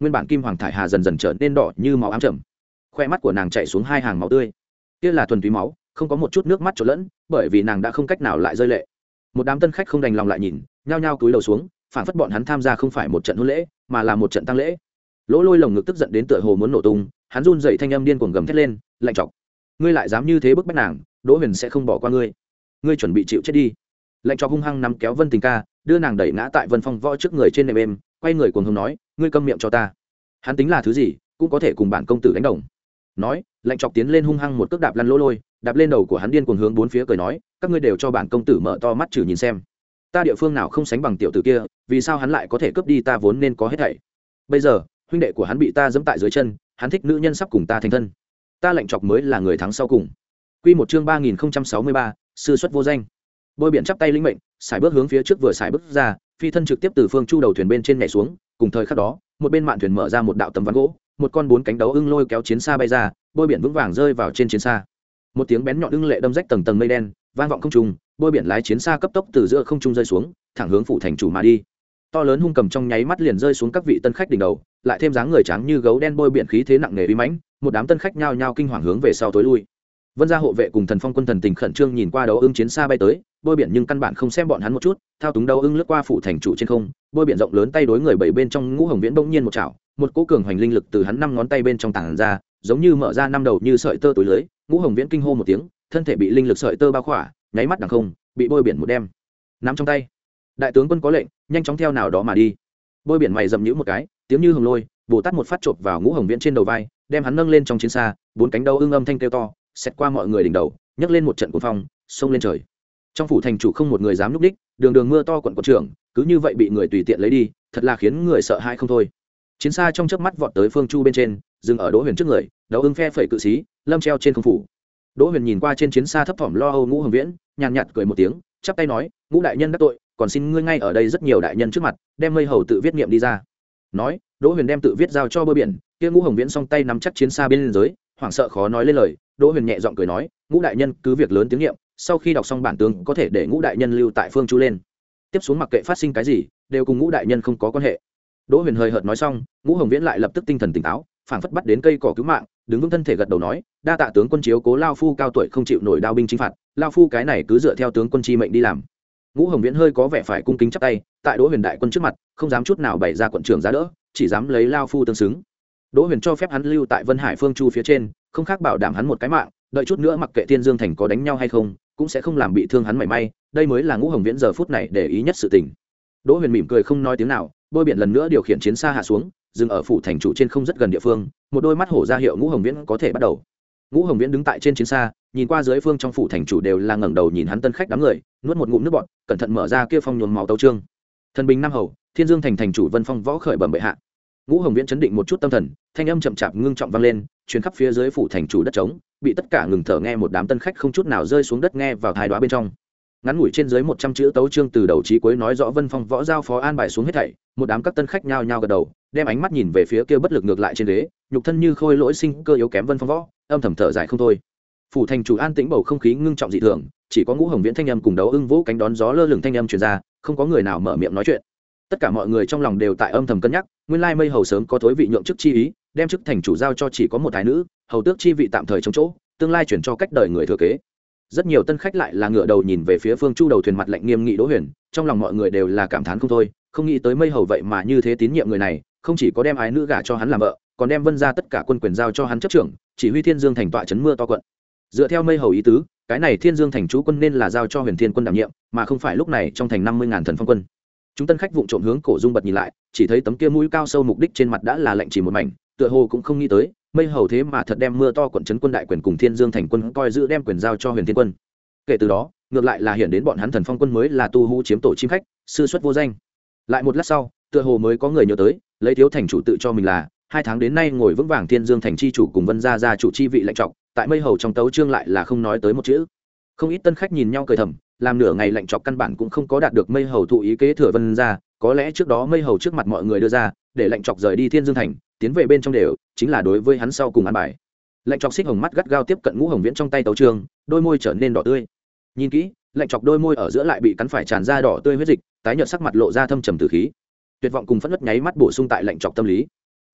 nguyên bản kim hoàng thải hà dần dần trở nên đỏ như máu ám trầm, khoe mắt của nàng chạy xuống hai hàng máu tươi, kia là thuần túy máu, không có một chút nước mắt trộn lẫn, bởi vì nàng đã không cách nào lại rơi lệ. Một đám tân khách không đành lòng lại nhìn, nhao nhao cúi đầu xuống, phản phất bọn hắn tham gia không phải một trận hôn lễ mà là một trận tang lễ. Lỗ Lôi lồng ngực tức giận đến tựa hồ muốn nổ tung, hắn run dậy thanh âm điên cuồng gầm thét lên, lạnh chọc, ngươi lại dám như thế bức bách nàng, Đỗ Huyền sẽ không bỏ qua ngươi, ngươi chuẩn bị chịu chết đi. Lạnh chọc hung hăng nắm kéo Vân Tình ca, đưa nàng đẩy ngã tại Vân Phong Võ trước người trên nệm êm, quay người cuồng hùng nói, ngươi câm miệng cho ta. Hắn tính là thứ gì, cũng có thể cùng bản công tử đánh đồng. Nói, lạnh chọc tiến lên hung hăng một cước đạp lăn Lỗ Lôi, đạp lên đầu của hắn điên cuồng hướng bốn phía cười nói, các ngươi đều cho bản công tử mở to mắt chử nhìn xem, ta địa phương nào không sánh bằng tiểu tử kia, vì sao hắn lại có thể cướp đi ta vốn nên có hết thảy. Bây giờ huynh đệ của hắn bị ta giẫm tại dưới chân, hắn thích nữ nhân sắp cùng ta thành thân, ta lạnh chọc mới là người thắng sau cùng. Quy một chương ba nghìn không trăm sáu mươi ba, sư xuất vô danh. Bôi biển chắp tay linh mệnh, sải bước hướng phía trước vừa sải bước ra, phi thân trực tiếp từ phương chu đầu thuyền bên trên nhảy xuống, cùng thời khắc đó, một bên mạn thuyền mở ra một đạo tấm ván gỗ, một con bốn cánh đấu ưng lôi kéo chiến xa bay ra, bôi biển vững vàng rơi vào trên chiến xa. Một tiếng bén nhọn ưng lệ đâm rách tầng tầng mây đen, vang vọng không trung, bôi biển lái chiến xa cấp tốc từ giữa không trung rơi xuống, thẳng hướng phủ thành chủ mà đi. To lớn hung cầm trong nháy mắt liền rơi xuống các vị tân khách đỉnh đầu, lại thêm dáng người trắng như gấu đen bôi biển khí thế nặng nề uy mãnh, một đám tân khách nhao nhao kinh hoàng hướng về sau tối lui. Vân gia hộ vệ cùng Thần Phong quân thần tình khẩn trương nhìn qua đấu ưng chiến xa bay tới, bôi biển nhưng căn bản không xem bọn hắn một chút, thao túng đấu ưng lướt qua phủ thành chủ trên không, bôi biển rộng lớn tay đối người bảy bên trong Ngũ Hồng Viễn bỗng nhiên một chảo, một cỗ cường hoành linh lực từ hắn năm ngón tay bên trong tản ra, giống như mở ra năm đầu như sợi tơ túi lưới. Ngũ Hồng Viễn kinh hô một tiếng, thân thể bị linh lực sợi tơ bao khỏa, nháy mắt đằng không, bị bôi biển một đem nắm trong tay. Đại tướng quân có lệnh, nhanh chóng theo nào đó mà đi. Bôi biển mày dậm nhũ một cái, tiếng như hồng lôi, bồ tát một phát chộp vào Ngũ Hồng Viễn trên đầu vai, đem hắn nâng lên trong chiến xa, bốn cánh đấu ưng âm thanh kêu to, xẹt qua mọi người đỉnh đầu, nhấc lên một trận cuồng phong, xông lên trời. Trong phủ thành chủ không một người dám núp đích, đường đường mưa to quận quận trưởng, cứ như vậy bị người tùy tiện lấy đi, thật là khiến người sợ hãi không thôi. Chiến xa trong chớp mắt vọt tới phương chu bên trên, dừng ở Đỗ Huyền trước người, đấu ưng phe phẩy cự xí, lâm treo trên không phủ. Đỗ Huyền nhìn qua trên chiến xa thấp thỏm lo âu Ngũ Hồng Viễn, nhàn nhạt cười một tiếng, chắp tay nói, Ngũ đại nhân đắc tội, còn xin ngươi ngay ở đây rất nhiều đại nhân trước mặt, đem mây hầu tự viết niệm đi ra. Nói, Đỗ Huyền đem tự viết giao cho bôi biển, kia Ngũ Hồng Viễn song tay nắm chắc chiến xa bên dưới, hoảng sợ khó nói lên lời. Đỗ Huyền nhẹ giọng cười nói, Ngũ đại nhân cứ việc lớn tiếng niệm, sau khi đọc xong bản tướng có thể để Ngũ đại nhân lưu tại phương chu lên. Tiếp xuống mặc kệ phát sinh cái gì, đều cùng Ngũ đại nhân không có quan hệ. Đỗ Huyền hơi hợt nói xong, Ngũ Hồng Viễn lại lập tức tinh thần tỉnh táo, phảng phất bắt đến cây cỏ cứu mạng, đứng vững thân thể gật đầu nói, đa tạ tướng quân chiếu cố lao phu cao tuổi không chịu nổi đao binh chinh phạt, lao phu cái này cứ dựa theo tướng quân chi mệnh đi làm. Ngũ Hồng Viễn hơi có vẻ phải cung kính chắp tay, tại Đỗ Huyền đại quân trước mặt, không dám chút nào bày ra quận trưởng giá đỡ, chỉ dám lấy lao phu tương xứng. Đỗ Huyền cho phép hắn lưu tại Vân Hải Phương Chu phía trên, không khác bảo đảm hắn một cái mạng, đợi chút nữa mặc kệ Thiên Dương thành có đánh nhau hay không, cũng sẽ không làm bị thương hắn mảy may, đây mới là Ngũ Hồng Viễn giờ phút này để ý nhất sự tình. Đỗ Huyền mỉm cười không nói tiếng nào, bôi biển lần nữa điều khiển chiến xa hạ xuống, dừng ở phủ thành chủ trên không rất gần địa phương, một đôi mắt hổ ra hiệu Ngũ Hồng Viễn có thể bắt đầu. Ngũ Hồng Viễn đứng tại trên chiến xa, nhìn qua dưới phương trong phủ thành chủ đều là ngẩng đầu nhìn hắn tân khách đám người, nuốt một ngụm nước bọt, cẩn thận mở ra kia phong nhuốm máu tấu chương. Thần bình năm hầu, Thiên Dương thành thành chủ Vân Phong Võ khởi bẩm bệ hạ. Ngũ Hồng Viễn chấn định một chút tâm thần, thanh âm chậm chạp ngưng trọng vang lên, truyền khắp phía dưới phủ thành chủ đất trống, bị tất cả ngừng thở nghe một đám tân khách không chút nào rơi xuống đất nghe vào thái đoá bên trong. Ngắn ngủi trên dưới một trăm chữ tấu chương từ đầu chí cuối nói rõ Vân Phong Võ giao phó an bài xuống hết thảy, một đám các tân khách nhao nhao gật đầu, đem ánh mắt nhìn về phía kia bất lực ngược lại trên ghế, nhục thân như khôi lỗi sinh cơ yếu kém Vân Phong Võ, âm thầm thở dài không thôi. Phủ thành chủ an tĩnh bầu không khí ngưng trọng dị thường, chỉ có Ngũ Hồng Viễn thanh âm cùng đấu ưng vũ cánh đón gió lơ lửng thanh âm truyền ra, không có người nào mở miệng nói chuyện. Tất cả mọi người trong lòng đều tại âm thầm cân nhắc, nguyên lai mây hầu sớm có thối vị nhượng chức chi ý, đem chức thành chủ giao cho chỉ có một thái nữ, hầu tước chi vị tạm thời chống chỗ, tương lai chuyển cho cách đời người thừa kế. Rất nhiều tân khách lại là ngửa đầu nhìn về phía phương chu đầu thuyền mặt lạnh nghiêm nghị Đỗ Huyền, trong lòng mọi người đều là cảm thán không thôi, không nghĩ tới mây hầu vậy mà như thế tín nhiệm người này, không chỉ có đem ái nữ gả cho hắn làm vợ, còn đem Vân gia tất cả quân quyền giao cho hắn chấp trưởng, chỉ huy Thiên Dương thành tọa trấn mưa to quận. Dựa theo mây hầu ý tứ, cái này Thiên Dương thành chú quân nên là giao cho Huyền Thiên quân đảm nhiệm, mà không phải lúc này trong thành năm mươi ngàn thần phong quân. Chúng tân khách vụng trộm hướng cổ dung bật nhìn lại, chỉ thấy tấm kia mũi cao sâu mục đích trên mặt đã là lạnh chỉ một mảnh, tựa hồ cũng không nghĩ tới mây hầu thế mà thật đem mưa to quận trấn quân đại quyền cùng Thiên Dương thành quân coi giữ đem quyền giao cho Huyền Thiên quân. Kể từ đó, ngược lại là hiện đến bọn hắn thần phong quân mới là tu hú chiếm tổ chim khách, sư xuất vô danh. Lại một lát sau, tựa hồ mới có người nhớ tới, lấy thiếu thành chủ tự cho mình là hai tháng đến nay ngồi vững vàng Thiên Dương thành chi chủ cùng Vân gia gia chủ chi vị lạnh trọng, tại mây hầu trong tấu chương lại là không nói tới một chữ. Không ít tân khách nhìn nhau cười thầm, làm nửa ngày lạnh chọc căn bản cũng không có đạt được mây hầu thụ ý kế thừa Vân gia, có lẽ trước đó mây hầu trước mặt mọi người đưa ra, để lạnh chọc rời đi Thiên Dương thành, tiến về bên trong đều, chính là đối với hắn sau cùng ăn bài. Lạnh chọc xích hồng mắt gắt gao tiếp cận Ngũ Hồng Viễn trong tay tấu chương, đôi môi trở nên đỏ tươi. Nhìn kỹ, lạnh chọc đôi môi ở giữa lại bị cắn phải tràn ra đỏ tươi huyết dịch, tái nhợt sắc mặt lộ ra thâm trầm tử khí. Tuyệt vọng cùng phẫn nộ nháy mắt bổ sung tại lạnh chọc tâm lý.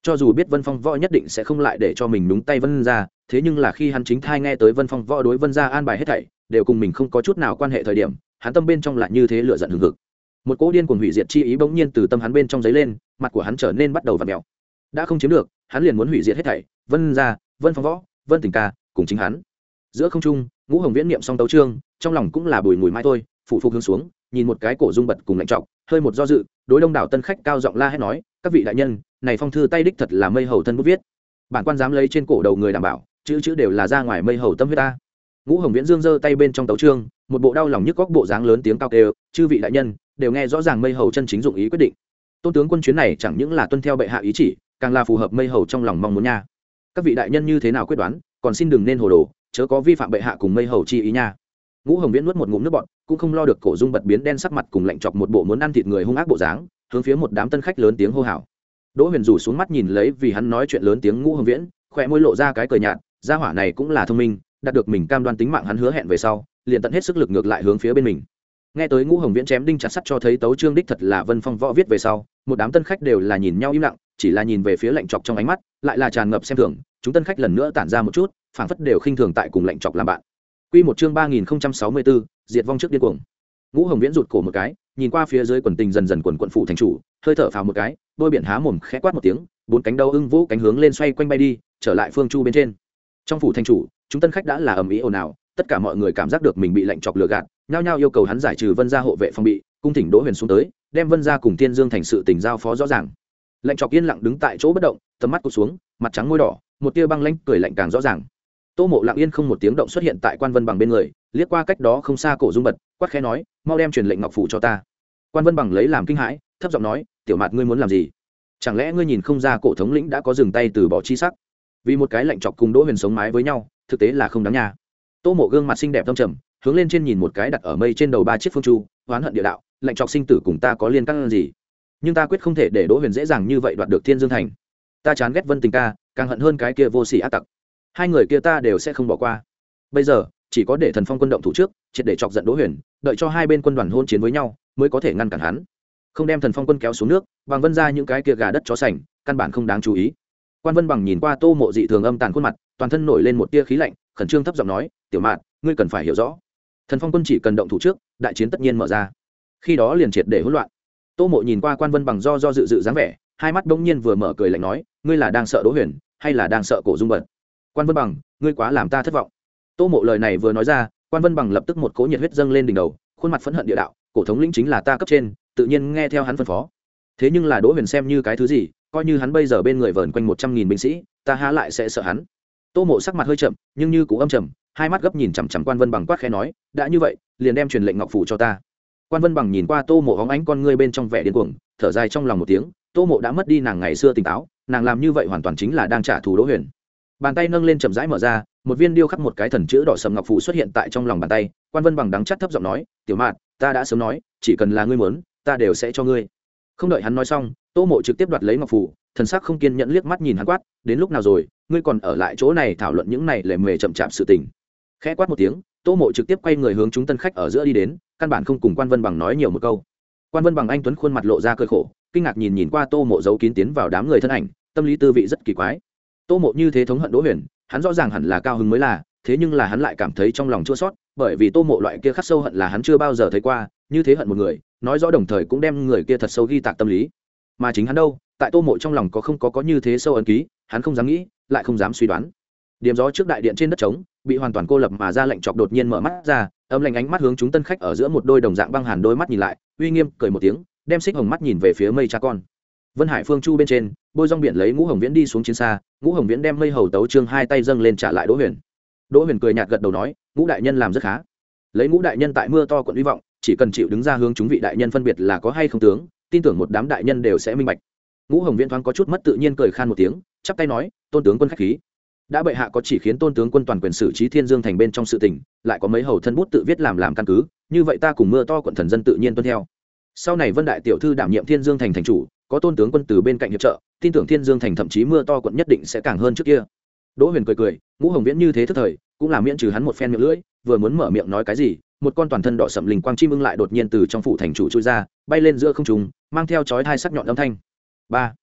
cho dù biết Vân Phong Võ nhất định sẽ không lại để cho mình nhúng tay Vân gia, thế nhưng là khi hắn chính thai nghe tới Vân Phong Võ đối Vân gia an bài hết thảy đều cùng mình không có chút nào quan hệ thời điểm, hắn tâm bên trong lại như thế lửa giận hừng hực. Một cỗ điên cuồng hủy diệt chi ý bỗng nhiên từ tâm hắn bên trong giấy lên, mặt của hắn trở nên bắt đầu vặn mèo. Đã không chiếm được, hắn liền muốn hủy diệt hết thảy, Vân gia, Vân Phong Võ, Vân Tình Ca, cùng chính hắn. Giữa không trung, Ngũ Hồng Viễn niệm xong tấu chương, trong lòng cũng là bùi ngùi mai thôi, phụ phục hướng xuống, nhìn một cái cổ dung bật cùng lạnh trọng, hơi một do dự, đối đông đảo tân khách cao giọng la hét nói, các vị đại nhân, này phong thư tay đích thật là mây hầu thân bút viết, bản quan dám lấy trên cổ đầu người đảm bảo, chữ chữ đều là ra ngoài mây hầu tâm huyết ta. Ngũ Hồng Viễn dương giơ tay bên trong tấu chương, một bộ đau lòng nhức góc bộ dáng lớn tiếng cao kêu, chư vị đại nhân đều nghe rõ ràng mây hầu chân chính dụng ý quyết định. Tôn tướng quân chuyến này chẳng những là tuân theo bệ hạ ý chỉ, càng là phù hợp mây hầu trong lòng mong muốn nha. Các vị đại nhân như thế nào quyết đoán, còn xin đừng nên hồ đồ, chớ có vi phạm bệ hạ cùng mây hầu chi ý nha. Ngũ Hồng Viễn nuốt một ngụm nước bọt, cũng không lo được cổ dung bật biến đen sắc mặt cùng lạnh chọc một bộ muốn ăn thịt người hung ác bộ dáng, hướng phía một đám tân khách lớn tiếng hô hào. Đỗ Huyền rủ xuống mắt nhìn lấy vì hắn nói chuyện lớn tiếng Ngũ Hồng Viễn, khỏe môi lộ ra cái cười nhạt, gia hỏa này cũng là thông minh, đạt được mình cam đoan tính mạng hắn hứa hẹn về sau, liền tận hết sức lực ngược lại hướng phía bên mình. Nghe tới Ngũ Hồng Viễn chém đinh chặt sắt cho thấy tấu chương đích thật là Vân Phong Võ viết về sau, một đám tân khách đều là nhìn nhau im lặng, chỉ là nhìn về phía lạnh chọc trong ánh mắt, lại là tràn ngập xem thường, chúng tân khách lần nữa tản ra một chút, phảng phất đều khinh thường tại cùng lạnh chọc làm bạn. Quy một chương ba nghìn không trăm sáu mươi tư, diệt vong trước điên cuồng. Ngũ Hồng Viễn rụt cổ một cái, nhìn qua phía dưới quần tình dần dần quần quần phụ thành chủ, hơi thở phào một cái, đôi biển há mồm khẽ quát một tiếng, bốn cánh đầu ưng vũ cánh hướng lên xoay quanh bay đi, trở lại phương chu bên trên. Trong phủ thành chủ, chúng tân khách đã là ầm ĩ ồn ào, tất cả mọi người cảm giác được mình bị lạnh chọc lừa gạt, nhao nhao yêu cầu hắn giải trừ Vân gia hộ vệ phòng bị, cung thỉnh Đỗ Huyền xuống tới, đem Vân gia cùng Tiên Dương thành sự tình giao phó rõ ràng. Lạnh chọc yên lặng đứng tại chỗ bất động, tầm mắt cụp xuống, mặt trắng môi đỏ, một tia băng lãnh cười lạnh càng rõ ràng. Tô Mộ lặng yên không một tiếng động xuất hiện tại Quan Vân Bằng bên người, liếc qua cách đó không xa cổ dung bật, quát khẽ nói, mau đem truyền lệnh ngọc phủ cho ta. Quan Vân Bằng lấy làm kinh hãi, thấp giọng nói, tiểu mạt ngươi muốn làm gì? Chẳng lẽ ngươi nhìn không ra cổ thống lĩnh đã có dừng tay từ bỏ chi sắc? Vì một cái lạnh chọc cùng Đỗ Huyền sống mái với nhau, thực tế là không đáng nha. Tô Mộ gương mặt xinh đẹp thâm trầm, hướng lên trên nhìn một cái đặt ở mây trên đầu ba chiếc phương chu, oán hận địa đạo, lạnh chọc sinh tử cùng ta có liên can gì? Nhưng ta quyết không thể để Đỗ Huyền dễ dàng như vậy đoạt được Thiên Dương thành. Ta chán ghét Vân Tình Ca, càng hận hơn cái kia vô sỉ ác tặc. Hai người kia ta đều sẽ không bỏ qua. Bây giờ chỉ có để Thần Phong quân động thủ trước, triệt để chọc giận Đỗ Huyền, đợi cho hai bên quân đoàn hôn chiến với nhau mới có thể ngăn cản hắn. Không đem Thần Phong quân kéo xuống nước, bằng Vân ra những cái kia gà đất chó sành, căn bản không đáng chú ý. Quan Vân Bằng nhìn qua Tô Mộ dị thường âm tàn khuôn mặt, toàn thân nổi lên một tia khí lạnh, khẩn trương thấp giọng nói, tiểu mạn, ngươi cần phải hiểu rõ, Thần Phong quân chỉ cần động thủ trước, đại chiến tất nhiên mở ra, khi đó liền triệt để hỗn loạn. Tô Mộ nhìn qua Quan Vân Bằng do do dự dự dáng vẻ, hai mắt bỗng nhiên vừa mở cười lạnh nói, ngươi là đang sợ Đỗ Huyền hay là đang sợ cổ dung bật? Quan Vân Bằng, ngươi quá làm ta thất vọng. Tô Mộ lời này vừa nói ra, Quan Vân Bằng lập tức một cỗ nhiệt huyết dâng lên đỉnh đầu, khuôn mặt phẫn hận địa đạo, cổ thống lĩnh chính là ta cấp trên, tự nhiên nghe theo hắn phân phó. Thế nhưng là Đỗ Huyền xem như cái thứ gì, coi như hắn bây giờ bên người vờn quanh một trăm nghìn binh sĩ, ta há lại sẽ sợ hắn? Tô Mộ sắc mặt hơi chậm, nhưng như cũ âm trầm, hai mắt gấp nhìn chằm chằm Quan Vân Bằng quát khẽ nói, đã như vậy, liền đem truyền lệnh ngọc phủ cho ta. Quan Vân Bằng nhìn qua Tô Mộ hóng ánh con ngươi bên trong vẻ điên cuồng, thở dài trong lòng một tiếng, Tô Mộ đã mất đi nàng ngày xưa tỉnh táo, nàng làm như vậy hoàn toàn chính là đang trả thù Đỗ Huyền. Bàn tay nâng lên chậm rãi mở ra, một viên điêu khắc một cái thần chữ đỏ sầm ngọc phù xuất hiện tại trong lòng bàn tay. Quan Vân Bằng đắng chắt thấp giọng nói, tiểu mạn, ta đã sớm nói, chỉ cần là ngươi muốn, ta đều sẽ cho ngươi. Không đợi hắn nói xong, Tô Mộ trực tiếp đoạt lấy ngọc phù, thần sắc không kiên nhẫn liếc mắt nhìn hắn quát, đến lúc nào rồi, ngươi còn ở lại chỗ này thảo luận những này lề mề chậm chạp sự tình? Khẽ quát một tiếng, Tô Mộ trực tiếp quay người hướng chúng tân khách ở giữa đi đến, căn bản không cùng Quan Vân Bằng nói nhiều một câu. Quan Vân Bằng anh tuấn khuôn mặt lộ ra cười khổ, kinh ngạc nhìn nhìn qua Tô Mộ giấu kín tiến vào đám người thân ảnh, tâm lý tư vị rất kỳ quái. Tô Mộ như thế thống hận Đỗ Huyền, hắn rõ ràng hẳn là cao hứng mới là, thế nhưng là hắn lại cảm thấy trong lòng chua xót, bởi vì Tô Mộ loại kia khắc sâu hận là hắn chưa bao giờ thấy qua, như thế hận một người, nói rõ đồng thời cũng đem người kia thật sâu ghi tạc tâm lý. Mà chính hắn đâu, tại Tô Mộ trong lòng có không có có như thế sâu ấn ký, hắn không dám nghĩ, lại không dám suy đoán. Điểm gió trước đại điện trên đất trống, bị hoàn toàn cô lập mà ra lệnh chọc đột nhiên mở mắt ra, âm lạnh ánh mắt hướng chúng tân khách ở giữa một đôi đồng dạng băng hàn đôi mắt nhìn lại, uy nghiêm cười một tiếng, đem xích hồng mắt nhìn về phía mây cha con. Vân Hải Phương Chu bên trên, bôi rong biển lấy Ngũ Hồng Viễn đi xuống chiến xa, Ngũ Hồng Viễn đem mây hầu tấu trương hai tay dâng lên trả lại Đỗ Huyền. Đỗ Huyền cười nhạt gật đầu nói, Ngũ đại nhân làm rất khá. Lấy Ngũ đại nhân tại mưa to quận hy vọng, chỉ cần chịu đứng ra hướng chúng vị đại nhân phân biệt là có hay không tướng, tin tưởng một đám đại nhân đều sẽ minh bạch. Ngũ Hồng Viễn thoáng có chút mất tự nhiên cười khan một tiếng, chắp tay nói, tôn tướng quân khách khí. Đã bệ hạ có chỉ khiến tôn tướng quân toàn quyền xử trí Thiên Dương thành bên trong sự tình, lại có mấy hầu thân bút tự viết làm làm căn cứ, như vậy ta cùng mưa to quận thần dân tự nhiên tuân theo. Sau này Vân đại tiểu thư đảm nhiệm Thiên Dương thành thành chủ, có tôn tướng quân từ bên cạnh hiệp trợ, tin tưởng Thiên Dương thành thậm chí mưa to quận nhất định sẽ càng hơn trước kia. Đỗ Huyền cười cười, Ngũ Hồng Viễn như thế thức thời, cũng là miễn trừ hắn một phen miệng lưỡi, vừa muốn mở miệng nói cái gì, một con toàn thân đỏ sẫm linh quang chim ưng lại đột nhiên từ trong phủ thành chủ chui ra, bay lên giữa không trung, mang theo chói tai sắc nhọn âm thanh. Ba.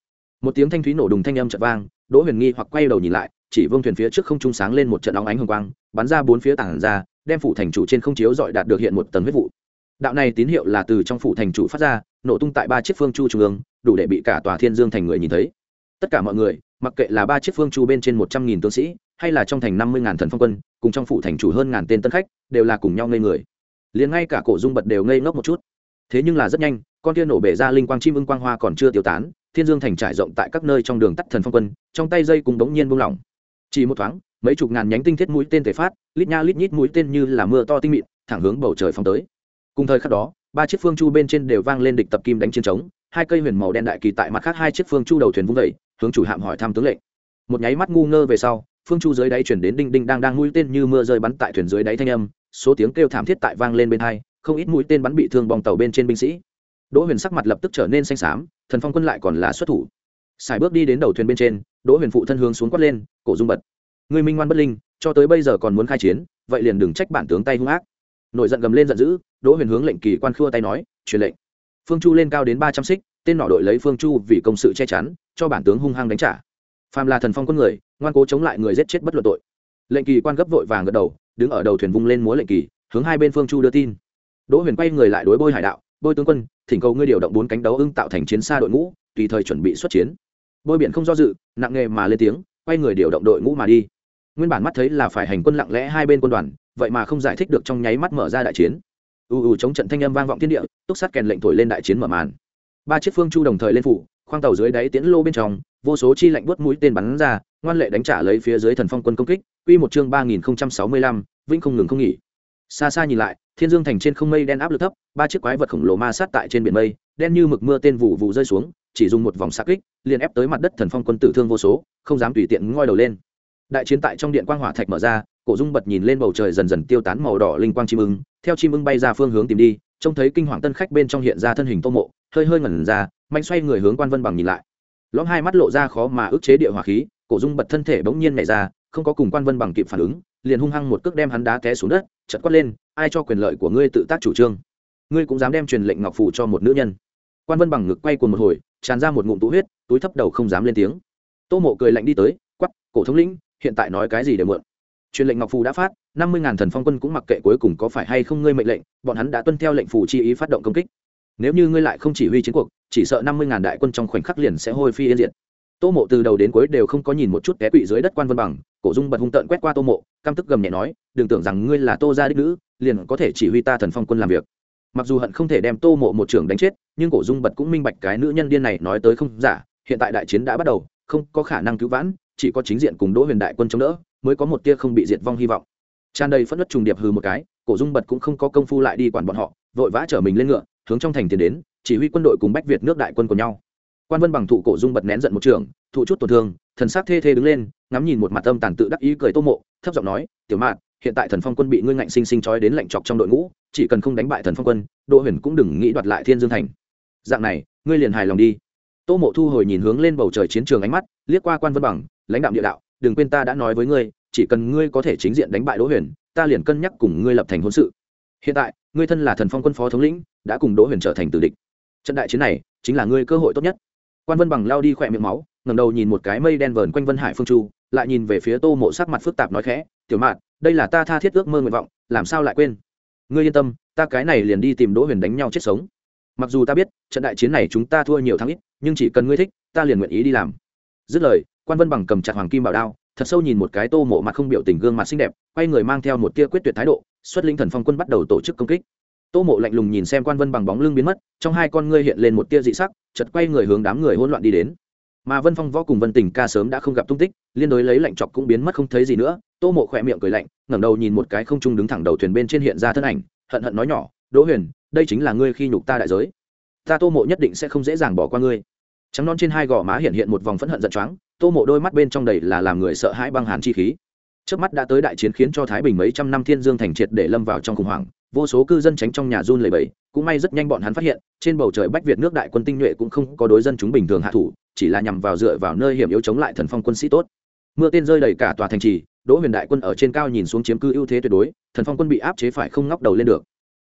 một tiếng thanh thúy nổ đùng thanh âm chợt vang, Đỗ Huyền nghi hoặc quay đầu nhìn lại, chỉ vương thuyền phía trước không trung sáng lên một trận óng ánh hồng quang, bắn ra bốn phía tảng ra, đem phủ thành chủ trên không chiếu dọi đạt được hiện một tầng huyết vụ. Đạo này tín hiệu là từ trong phủ thành chủ phát ra, nổ tung tại ba chiếc phương chu trung ương, đủ để bị cả tòa Thiên Dương thành người nhìn thấy. Tất cả mọi người, mặc kệ là ba chiếc phương chu bên trên một trăm nghìn tướng sĩ, hay là trong thành năm mươi ngàn thần phong quân, cùng trong phủ thành chủ hơn ngàn tên tân khách, đều là cùng nhau ngây người. Liền ngay cả Cổ Dung Bật đều ngây ngốc một chút. Thế nhưng là rất nhanh, con kia nổ bể ra linh quang chim ưng quang hoa còn chưa tiêu tán, Thiên Dương thành trải rộng tại các nơi trong đường tắt thần phong quân, trong tay dây cùng đống nhiên buông lỏng. Chỉ một thoáng, mấy chục ngàn nhánh tinh thiết mũi tên thể phát, lít nha lít nhít mũi tên như là mưa to tinh mịn, thẳng hướng bầu trời phóng tới. Cùng thời khắc đó, ba chiếc phương chu bên trên đều vang lên địch tập kim đánh chiến trống, hai cây huyền màu đen đại kỳ tại mặt khác hai chiếc phương chu đầu thuyền vung dậy, hướng chủ hạm hỏi thăm tướng lệnh. Một nháy mắt ngu ngơ về sau, phương chu dưới đáy chuyển đến đinh đinh đang đang mũi tên như mưa rơi bắn tại thuyền dưới đáy thanh âm, số tiếng kêu thảm thiết tại vang lên bên hai, không ít mũi tên bắn bị thương bong tàu bên trên binh sĩ. Đỗ Huyền sắc mặt lập tức trở nên xanh xám, thần phong quân lại còn là xuất thủ. Sải bước đi đến đầu thuyền bên trên, Đỗ Huyền phụ thân hướng xuống quát lên, Cổ Dung Bật, ngươi minh ngoan bất linh, cho tới bây giờ còn muốn khai chiến, vậy liền đừng trách bản tướng tay hung ác. Nổi giận gầm lên giận dữ, Đỗ Huyền hướng lệnh kỳ quan khua tay nói, truyền lệnh. Phương chu lên cao đến ba trăm xích, tên nỏ đội lấy phương chu vì công sự che chắn, cho bản tướng hung hăng đánh trả. Phàm là thần phong quân người, ngoan cố chống lại người giết chết bất luận tội. Lệnh kỳ quan gấp vội vàng gật đầu, đứng ở đầu thuyền vung lên múa lệnh kỳ, hướng hai bên phương chu đưa tin. Đỗ Huyền quay người lại đối Bôi Hải đạo, Bôi tướng quân, thỉnh cầu ngươi điều động bốn cánh đấu ưng tạo thành chiến xa đội ngũ, tùy thời chuẩn bị xuất chiến. Bôi biển không do dự, nặng nghề mà lên tiếng, quay người điều động đội ngũ mà đi. Nguyên bản mắt thấy là phải hành quân lặng lẽ hai bên quân đoàn, vậy mà không giải thích được trong nháy mắt mở ra đại chiến. U u chống trận thanh âm vang vọng thiên địa, túc sát kèn lệnh thổi lên đại chiến mở màn. Ba chiếc phương chu đồng thời lên phủ, khoang tàu dưới đáy tiễn lô bên trong, vô số chi lạnh buốt mũi tên bắn ra, ngoan lệ đánh trả lấy phía dưới thần phong quân công kích. Quy một chương ba nghìn không trăm sáu mươi lăm, vĩnh không ngừng không nghỉ. Xa xa nhìn lại, Thiên Dương thành trên không mây đen áp lực thấp, ba chiếc quái vật khổng lồ ma sát tại trên biển mây, đen như mực mưa tên vụ vụ rơi xuống, chỉ dùng một vòng xạ kích, liền ép tới mặt đất thần phong quân tử thương vô số, không dám tùy tiện ngoi đầu lên. Đại chiến tại trong điện quang hỏa thạch mở ra, Cổ Dung Bật nhìn lên bầu trời dần dần tiêu tán màu đỏ linh quang chim ưng, theo chim ưng bay ra phương hướng tìm đi, trông thấy kinh hoàng tân khách bên trong hiện ra thân hình Tô Mộ, hơi hơi ngẩn ra, mạnh xoay người hướng Quan Vân Bằng nhìn lại. Lõm hai mắt lộ ra khó mà ức chế địa hỏa khí, Cổ Dung Bật thân thể bỗng nhiên nhảy ra, không có cùng Quan Vân Bằng kịp phản ứng, liền hung hăng một cước đem hắn đá té xuống đất, chợt quát lên, ai cho quyền lợi của ngươi tự tác chủ trương? Ngươi cũng dám đem truyền lệnh ngọc phủ cho một nữ nhân? Quan Vân Bằng ngực quay cuồng một hồi, tràn ra một ngụm tụ huyết, túi thấp đầu không dám lên tiếng. Tô Mộ cười lạnh đi tới, quát, Cổ thống lĩnh, hiện tại nói cái gì để mượn? Truyền lệnh ngọc phù đã phát, năm mươi ngàn thần phong quân cũng mặc kệ cuối cùng có phải hay không ngươi mệnh lệnh, bọn hắn đã tuân theo lệnh phù chi ý phát động công kích. Nếu như ngươi lại không chỉ huy chiến cuộc, chỉ sợ năm mươi ngàn đại quân trong khoảnh khắc liền sẽ hôi phi yên diệt. Tô Mộ từ đầu đến cuối đều không có nhìn một chút té quỵ dưới đất Quan Vân Bằng, Cổ Dung Bật hung tợn quét qua Tô Mộ, căm tức gầm nhẹ nói, đừng tưởng rằng ngươi là Tô gia đích nữ, liền có thể chỉ huy ta thần phong quân làm việc. Mặc dù hận không thể đem Tô Mộ một trưởng đánh chết, nhưng Cổ Dung Bật cũng minh bạch cái nữ nhân điên này nói tới không giả, hiện tại đại chiến đã bắt đầu, không có khả năng cứu vãn, chỉ có chính diện cùng Đỗ Huyền đại quân chống đỡ, mới có một tia không bị diệt vong hy vọng. Tràn đầy phẫn nộ trùng điệp hừ một cái, Cổ Dung Bật cũng không có công phu lại đi quản bọn họ, vội vã trở mình lên ngựa, hướng trong thành tiến đến, chỉ huy quân đội cùng Bách Việt nước đại quân của nhau. Quan Vân Bằng thụ Cổ Dung Bật nén giận một trường, thụ chút tổn thương, thần sắc thê thê đứng lên, ngắm nhìn một mặt âm tàn tự đắc ý cười Tô Mộ, thấp giọng nói, "Tiểu Mạn, hiện tại thần phong quân bị ngươi ngạnh sinh sinh trói đến lạnh chọc trong đội ngũ, chỉ cần không đánh bại thần phong quân, Đỗ Huyền cũng đừng nghĩ đoạt lại Thiên Dương thành. Dạng này, ngươi liền hài lòng đi." Tô Mộ thu hồi nhìn hướng lên bầu trời chiến trường ánh mắt, liếc qua Quan Vân Bằng, lãnh đạm địa đạo, "Đừng quên ta đã nói với ngươi, chỉ cần ngươi có thể chính diện đánh bại Đỗ Huyền, ta liền cân nhắc cùng ngươi lập thành hôn sự. Hiện tại, ngươi thân là thần phong quân phó thống lĩnh, đã cùng Đỗ Huyền trở thành tử địch. Trận đại chiến này chính là ngươi cơ hội tốt nhất." Quan Vân Bằng lao đi khỏe miệng máu, ngẩng đầu nhìn một cái mây đen vờn quanh Vân Hải phương chu, lại nhìn về phía Tô Mộ sắc mặt phức tạp nói khẽ, "Tiểu Mạn, đây là ta tha thiết ước mơ nguyện vọng, làm sao lại quên? Ngươi yên tâm, ta cái này liền đi tìm Đỗ Huyền đánh nhau chết sống. Mặc dù ta biết, trận đại chiến này chúng ta thua nhiều thắng ít, nhưng chỉ cần ngươi thích, ta liền nguyện ý đi làm." Dứt lời, Quan Vân Bằng cầm chặt hoàng kim bảo đao, thật sâu nhìn một cái Tô Mộ mặt không biểu tình gương mặt xinh đẹp, quay người mang theo một tia quyết tuyệt thái độ, xuất linh thần phong quân bắt đầu tổ chức công kích. Tô Mộ lạnh lùng nhìn xem Quan Vân Bằng bóng lưng biến mất, trong hai con ngươi hiện lên một tia dị sắc, chợt quay người hướng đám người hỗn loạn đi đến. Mà Vân Phong Võ cùng Vân Tình Ca sớm đã không gặp tung tích, liên đối lấy lạnh chọc cũng biến mất không thấy gì nữa. Tô Mộ khỏe miệng cười lạnh, ngẩng đầu nhìn một cái không trung đứng thẳng đầu thuyền bên trên hiện ra thân ảnh, hận hận nói nhỏ, "Đỗ Huyền, đây chính là ngươi khi nhục ta đại giới. Ta Tô Mộ nhất định sẽ không dễ dàng bỏ qua ngươi." Trắng non trên hai gò má hiện hiện một vòng phẫn hận giận choáng, Tô Mộ đôi mắt bên trong đầy là làm người sợ hãi băng hàn chi khí. Trước mắt đã tới đại chiến khiến cho Thái Bình mấy trăm năm Thiên Dương thành triệt để lâm vào trong khủng hoảng, vô số cư dân tránh trong nhà run lẩy bẩy, cũng may rất nhanh bọn hắn phát hiện, trên bầu trời Bách Việt nước đại quân tinh nhuệ cũng không có đối dân chúng bình thường hạ thủ, chỉ là nhằm vào dựa vào nơi hiểm yếu chống lại thần phong quân sĩ tốt. Mưa tên rơi đầy cả tòa thành trì, Đỗ Huyền đại quân ở trên cao nhìn xuống chiếm cư ưu thế tuyệt đối, thần phong quân bị áp chế phải không ngóc đầu lên được.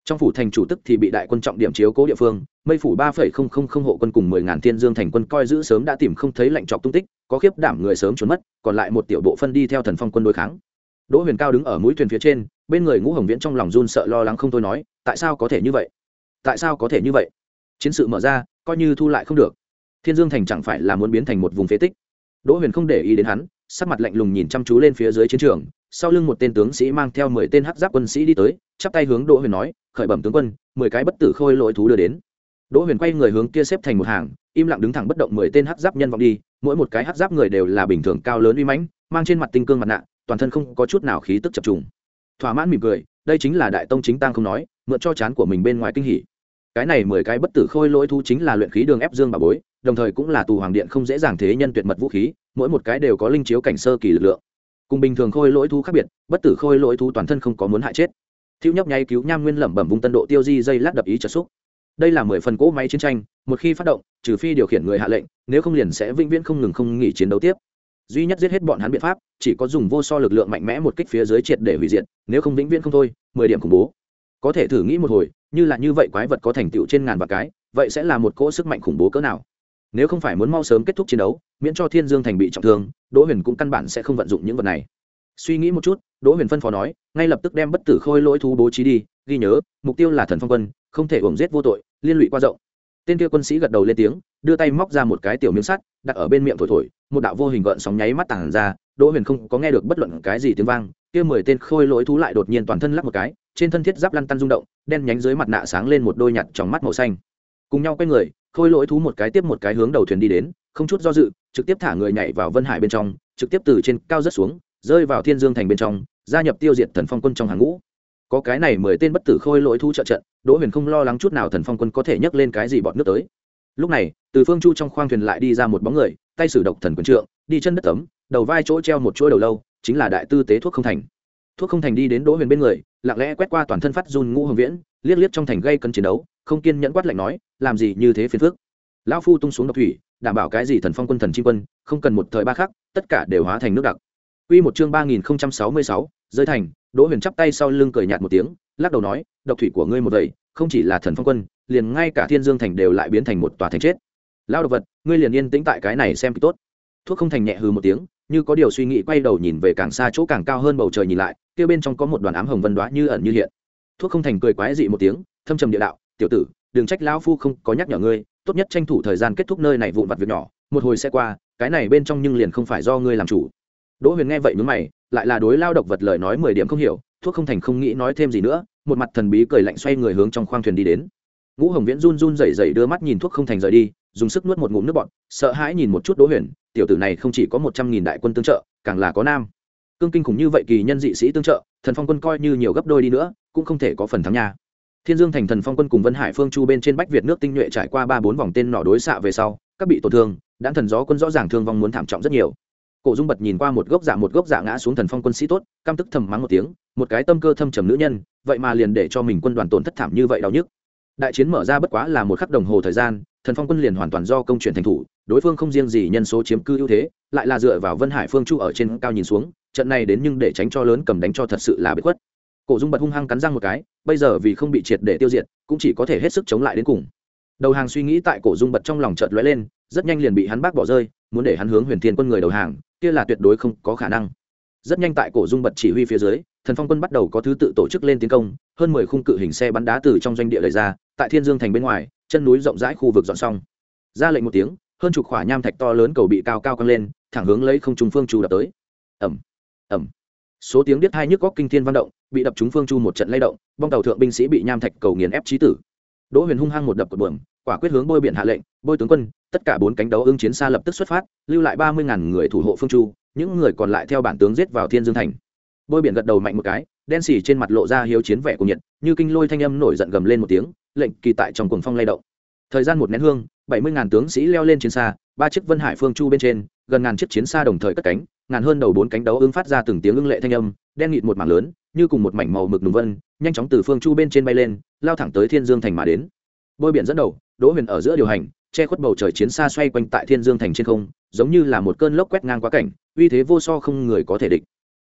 Trong phủ thành chủ tức thì bị đại quân trọng điểm chiếu cố địa phương, mây phủ ba phẩy không không không hộ quân cùng mười ngàn thiên dương thành quân coi giữ sớm đã tìm không thấy lệnh trọc tung tích, có khiếp đảm người sớm trốn mất, còn lại một tiểu bộ phân đi theo Thần Phong quân đối kháng. Đỗ Huyền Cao đứng ở mũi thuyền phía trên, bên người Ngũ Hồng Viễn trong lòng run sợ lo lắng không thôi nói, tại sao có thể như vậy? Tại sao có thể như vậy? Chiến sự mở ra, coi như thu lại không được. Thiên Dương thành chẳng phải là muốn biến thành một vùng phế tích? Đỗ Huyền không để ý đến hắn, sắc mặt lạnh lùng nhìn chăm chú lên phía dưới chiến trường, sau lưng một tên tướng sĩ mang theo mười tên hắc giáp quân sĩ đi tới, chắp tay hướng Đỗ Huyền nói, khởi bẩm tướng quân, mười cái bất tử khôi lỗi thú đưa đến. Đỗ Huyền quay người hướng kia xếp thành một hàng, im lặng đứng thẳng bất động mười tên hắc giáp nhân vọng đi, mỗi một cái hắc giáp người đều là bình thường cao lớn uy mãnh, mang trên mặt tinh cương mặt nạ, toàn thân không có chút nào khí tức chập trùng. Thỏa mãn mỉm cười, đây chính là đại tông chính tang không nói, mượn cho chán của mình bên ngoài kinh hỉ. Cái này mười cái bất tử khôi lỗi thú chính là luyện khí đường ép dương bà bối, đồng thời cũng là tù hoàng điện không dễ dàng thế nhân tuyệt mật vũ khí, mỗi một cái đều có linh chiếu cảnh sơ kỳ lực lượng. Cùng bình thường khôi lỗi thú khác biệt, bất tử khôi lỗi thú toàn thân không có muốn hại chết. Thiếu nhóc nháy cứu nham nguyên lẩm bẩm vung tân độ tiêu di dây lát đập ý chợt xúc. Đây là mười phần cỗ máy chiến tranh, một khi phát động, trừ phi điều khiển người hạ lệnh, nếu không liền sẽ vĩnh viễn không ngừng không nghỉ chiến đấu tiếp. Duy nhất giết hết bọn hắn biện pháp, chỉ có dùng vô so lực lượng mạnh mẽ một kích phía dưới triệt để hủy diệt, nếu không vĩnh viễn không thôi, mười điểm khủng bố. Có thể thử nghĩ một hồi, như là như vậy quái vật có thành tựu trên ngàn vạn cái, vậy sẽ là một cỗ sức mạnh khủng bố cỡ nào? Nếu không phải muốn mau sớm kết thúc chiến đấu, miễn cho Thiên Dương thành bị trọng thương, Đỗ Huyền cũng căn bản sẽ không vận dụng những vật này. Suy nghĩ một chút, Đỗ Huyền phân phó nói, ngay lập tức đem bất tử khôi lỗi thú bố trí đi, ghi nhớ, mục tiêu là Thần Phong quân, không thể uổng giết vô tội, liên lụy qua rộng. Tên kia quân sĩ gật đầu lên tiếng, đưa tay móc ra một cái tiểu miếng sắt, đặt ở bên miệng thổi thổi, một đạo vô hình gợn sóng nháy mắt tản ra, Đỗ Huyền không có nghe được bất luận cái gì tiếng vang, kia mười tên khôi lỗi thú lại đột nhiên toàn thân lắc một cái, trên thân thiết giáp lăn tăn rung động, đen nhánh dưới mặt nạ sáng lên một đôi nhạt trong mắt màu xanh. Cùng nhau quay người, khôi lỗi thú một cái tiếp một cái hướng đầu thuyền đi đến, không chút do dự, trực tiếp thả người nhảy vào Vân Hải bên trong, trực tiếp từ trên cao rớt xuống, rơi vào Thiên Dương thành bên trong, gia nhập tiêu diệt Thần Phong quân trong hàng ngũ. Có cái này mười tên bất tử khôi lỗi thú trợ trận, Đỗ Huyền không lo lắng chút nào Thần Phong quân có thể nhấc lên cái gì bọt nước tới. Lúc này, từ phương chu trong khoang thuyền lại đi ra một bóng người, tay sử độc thần quyền trượng, đi chân đất tấm, đầu vai chỗ treo một chuỗi đầu lâu, chính là đại tư tế Thuốc Không Thành. Thuốc Không Thành đi đến Đỗ Huyền bên người, lặng lẽ quét qua toàn thân phát run Ngũ Hồng Viễn, liếc liếc trong thành gây cân chiến đấu, không kiên nhẫn quát lạnh nói, làm gì như thế phiền phức? Lão phu tung xuống độc thủy, đảm bảo cái gì Thần Phong quân thần chim quân, không cần một thời ba khắc, tất cả đều hóa thành nước đặc. Quy một chương ba nghìn không trăm sáu mươi sáu, rơi thành, Đỗ Huyền chắp tay sau lưng cười nhạt một tiếng, lắc đầu nói, độc thủy của ngươi một vậy, không chỉ là Thần Phong quân, liền ngay cả Thiên Dương thành đều lại biến thành một tòa thành chết. Lão độc vật, ngươi liền yên tĩnh tại cái này xem kỹ tốt. Thuốc Không Thành nhẹ hừ một tiếng, như có điều suy nghĩ quay đầu nhìn về càng xa chỗ càng cao hơn bầu trời nhìn lại, kia bên trong có một đoàn ám hồng vân đóa như ẩn như hiện. Thuốc Không Thành cười quái dị một tiếng, thâm trầm địa đạo, tiểu tử, đừng trách lão phu không có nhắc nhở ngươi, tốt nhất tranh thủ thời gian kết thúc nơi này vụn vặt việc nhỏ, một hồi sẽ qua, cái này bên trong nhưng liền không phải do ngươi làm chủ. Đỗ Huyền nghe vậy nhướng mày, lại là đối lao độc vật lời nói mười điểm không hiểu, Thuốc Không Thành không nghĩ nói thêm gì nữa, một mặt thần bí cười lạnh xoay người hướng trong khoang thuyền đi đến. Ngũ Hồng Viễn run run rẩy rẩy đưa mắt nhìn Thuốc Không Thành rời đi, dùng sức nuốt một ngụm nước bọt, sợ hãi nhìn một chút Đỗ Huyền, tiểu tử này không chỉ có một trăm nghìn đại quân tương trợ, càng là có nam cương kinh khủng như vậy kỳ nhân dị sĩ tương trợ, Thần Phong quân coi như nhiều gấp đôi đi nữa, cũng không thể có phần thắng nha. Thiên Dương thành Thần Phong quân cùng Vân Hải Phương Chu bên trên Bách Việt nước tinh nhuệ trải qua ba bốn vòng tên nỏ đối xạ về sau, các bị tổn thương, Đãn Thần Gió quân rõ ràng thương vong muốn thảm trọng rất nhiều. Cổ Dung Bật nhìn qua một gốc dạ một gốc dạ ngã xuống Thần Phong quân sĩ tốt, căm tức thầm mắng một tiếng, một cái tâm cơ thâm trầm nữ nhân, vậy mà liền để cho mình quân đoàn tổn thất thảm như vậy đau nhức. Đại chiến mở ra bất quá là một khắc đồng hồ thời gian, Thần Phong quân liền hoàn toàn do công chuyển thành thủ, đối phương không riêng gì nhân số chiếm cư ưu thế, lại là dựa vào Vân Hải Phương Chu ở trên cao nhìn xuống, trận này đến nhưng để tránh cho lớn cầm đánh cho thật sự là biệt khuất. Cổ Dung Bật hung hăng cắn răng một cái, bây giờ vì không bị triệt để tiêu diệt, cũng chỉ có thể hết sức chống lại đến cùng. Đầu hàng suy nghĩ tại Cổ Dung Bật trong lòng chợt lóe lên, rất nhanh liền bị hắn bác bỏ rơi, muốn để hắn hướng Huyền Thiên quân người đầu hàng, kia là tuyệt đối không có khả năng. Rất nhanh tại Cổ Dung Bật chỉ huy phía dưới, Thần Phong quân bắt đầu có thứ tự tổ chức lên tiến công, hơn mười khung cự hình xe bắn đá từ trong doanh địa lấy ra, tại Thiên Dương thành bên ngoài, chân núi rộng rãi khu vực dọn xong. Ra lệnh một tiếng, hơn chục khỏa nham thạch to lớn cầu bị cao cao căng lên, thẳng hướng lấy không trung phương chu đập tới. Ầm, ầm. Số tiếng điếc tai nhức góc kinh thiên vang động, bị đập trúng phương chu một trận lay động, bong tàu thượng binh sĩ bị nham thạch cầu nghiền ép chí tử. Đỗ Huyền hung hăng một đập cột buồm, quả quyết hướng bôi biển hạ lệnh, bôi tướng quân, tất cả bốn cánh đấu ưng chiến xa lập tức xuất phát, lưu lại ba mươi ngàn người thủ hộ phương chu, những người còn lại theo bản tướng giết vào Thiên Dương thành. Bôi biển gật đầu mạnh một cái, đen xỉ trên mặt lộ ra hiếu chiến vẻ của nhiệt, như kinh lôi thanh âm nổi giận gầm lên một tiếng, lệnh kỳ tại trong cuồng phong lay động. Thời gian một nén hương, bảy mươi ngàn tướng sĩ leo lên chiến xa, ba chiếc Vân Hải Phương Chu bên trên, gần ngàn chiếc chiến xa đồng thời cất cánh, ngàn hơn đầu bốn cánh đấu ưng phát ra từng tiếng ưng lệ thanh âm, đen nghịt một mảng lớn, như cùng một mảnh màu mực nùng vân, nhanh chóng từ Phương Chu bên trên bay lên, lao thẳng tới Thiên Dương thành mà đến. Bôi biển dẫn đầu, Đỗ Huyền ở giữa điều hành, che khuất bầu trời chiến xa xoay quanh tại Thiên Dương thành trên không, giống như là một cơn lốc quét ngang qua cảnh, uy thế vô so không người có thể địch.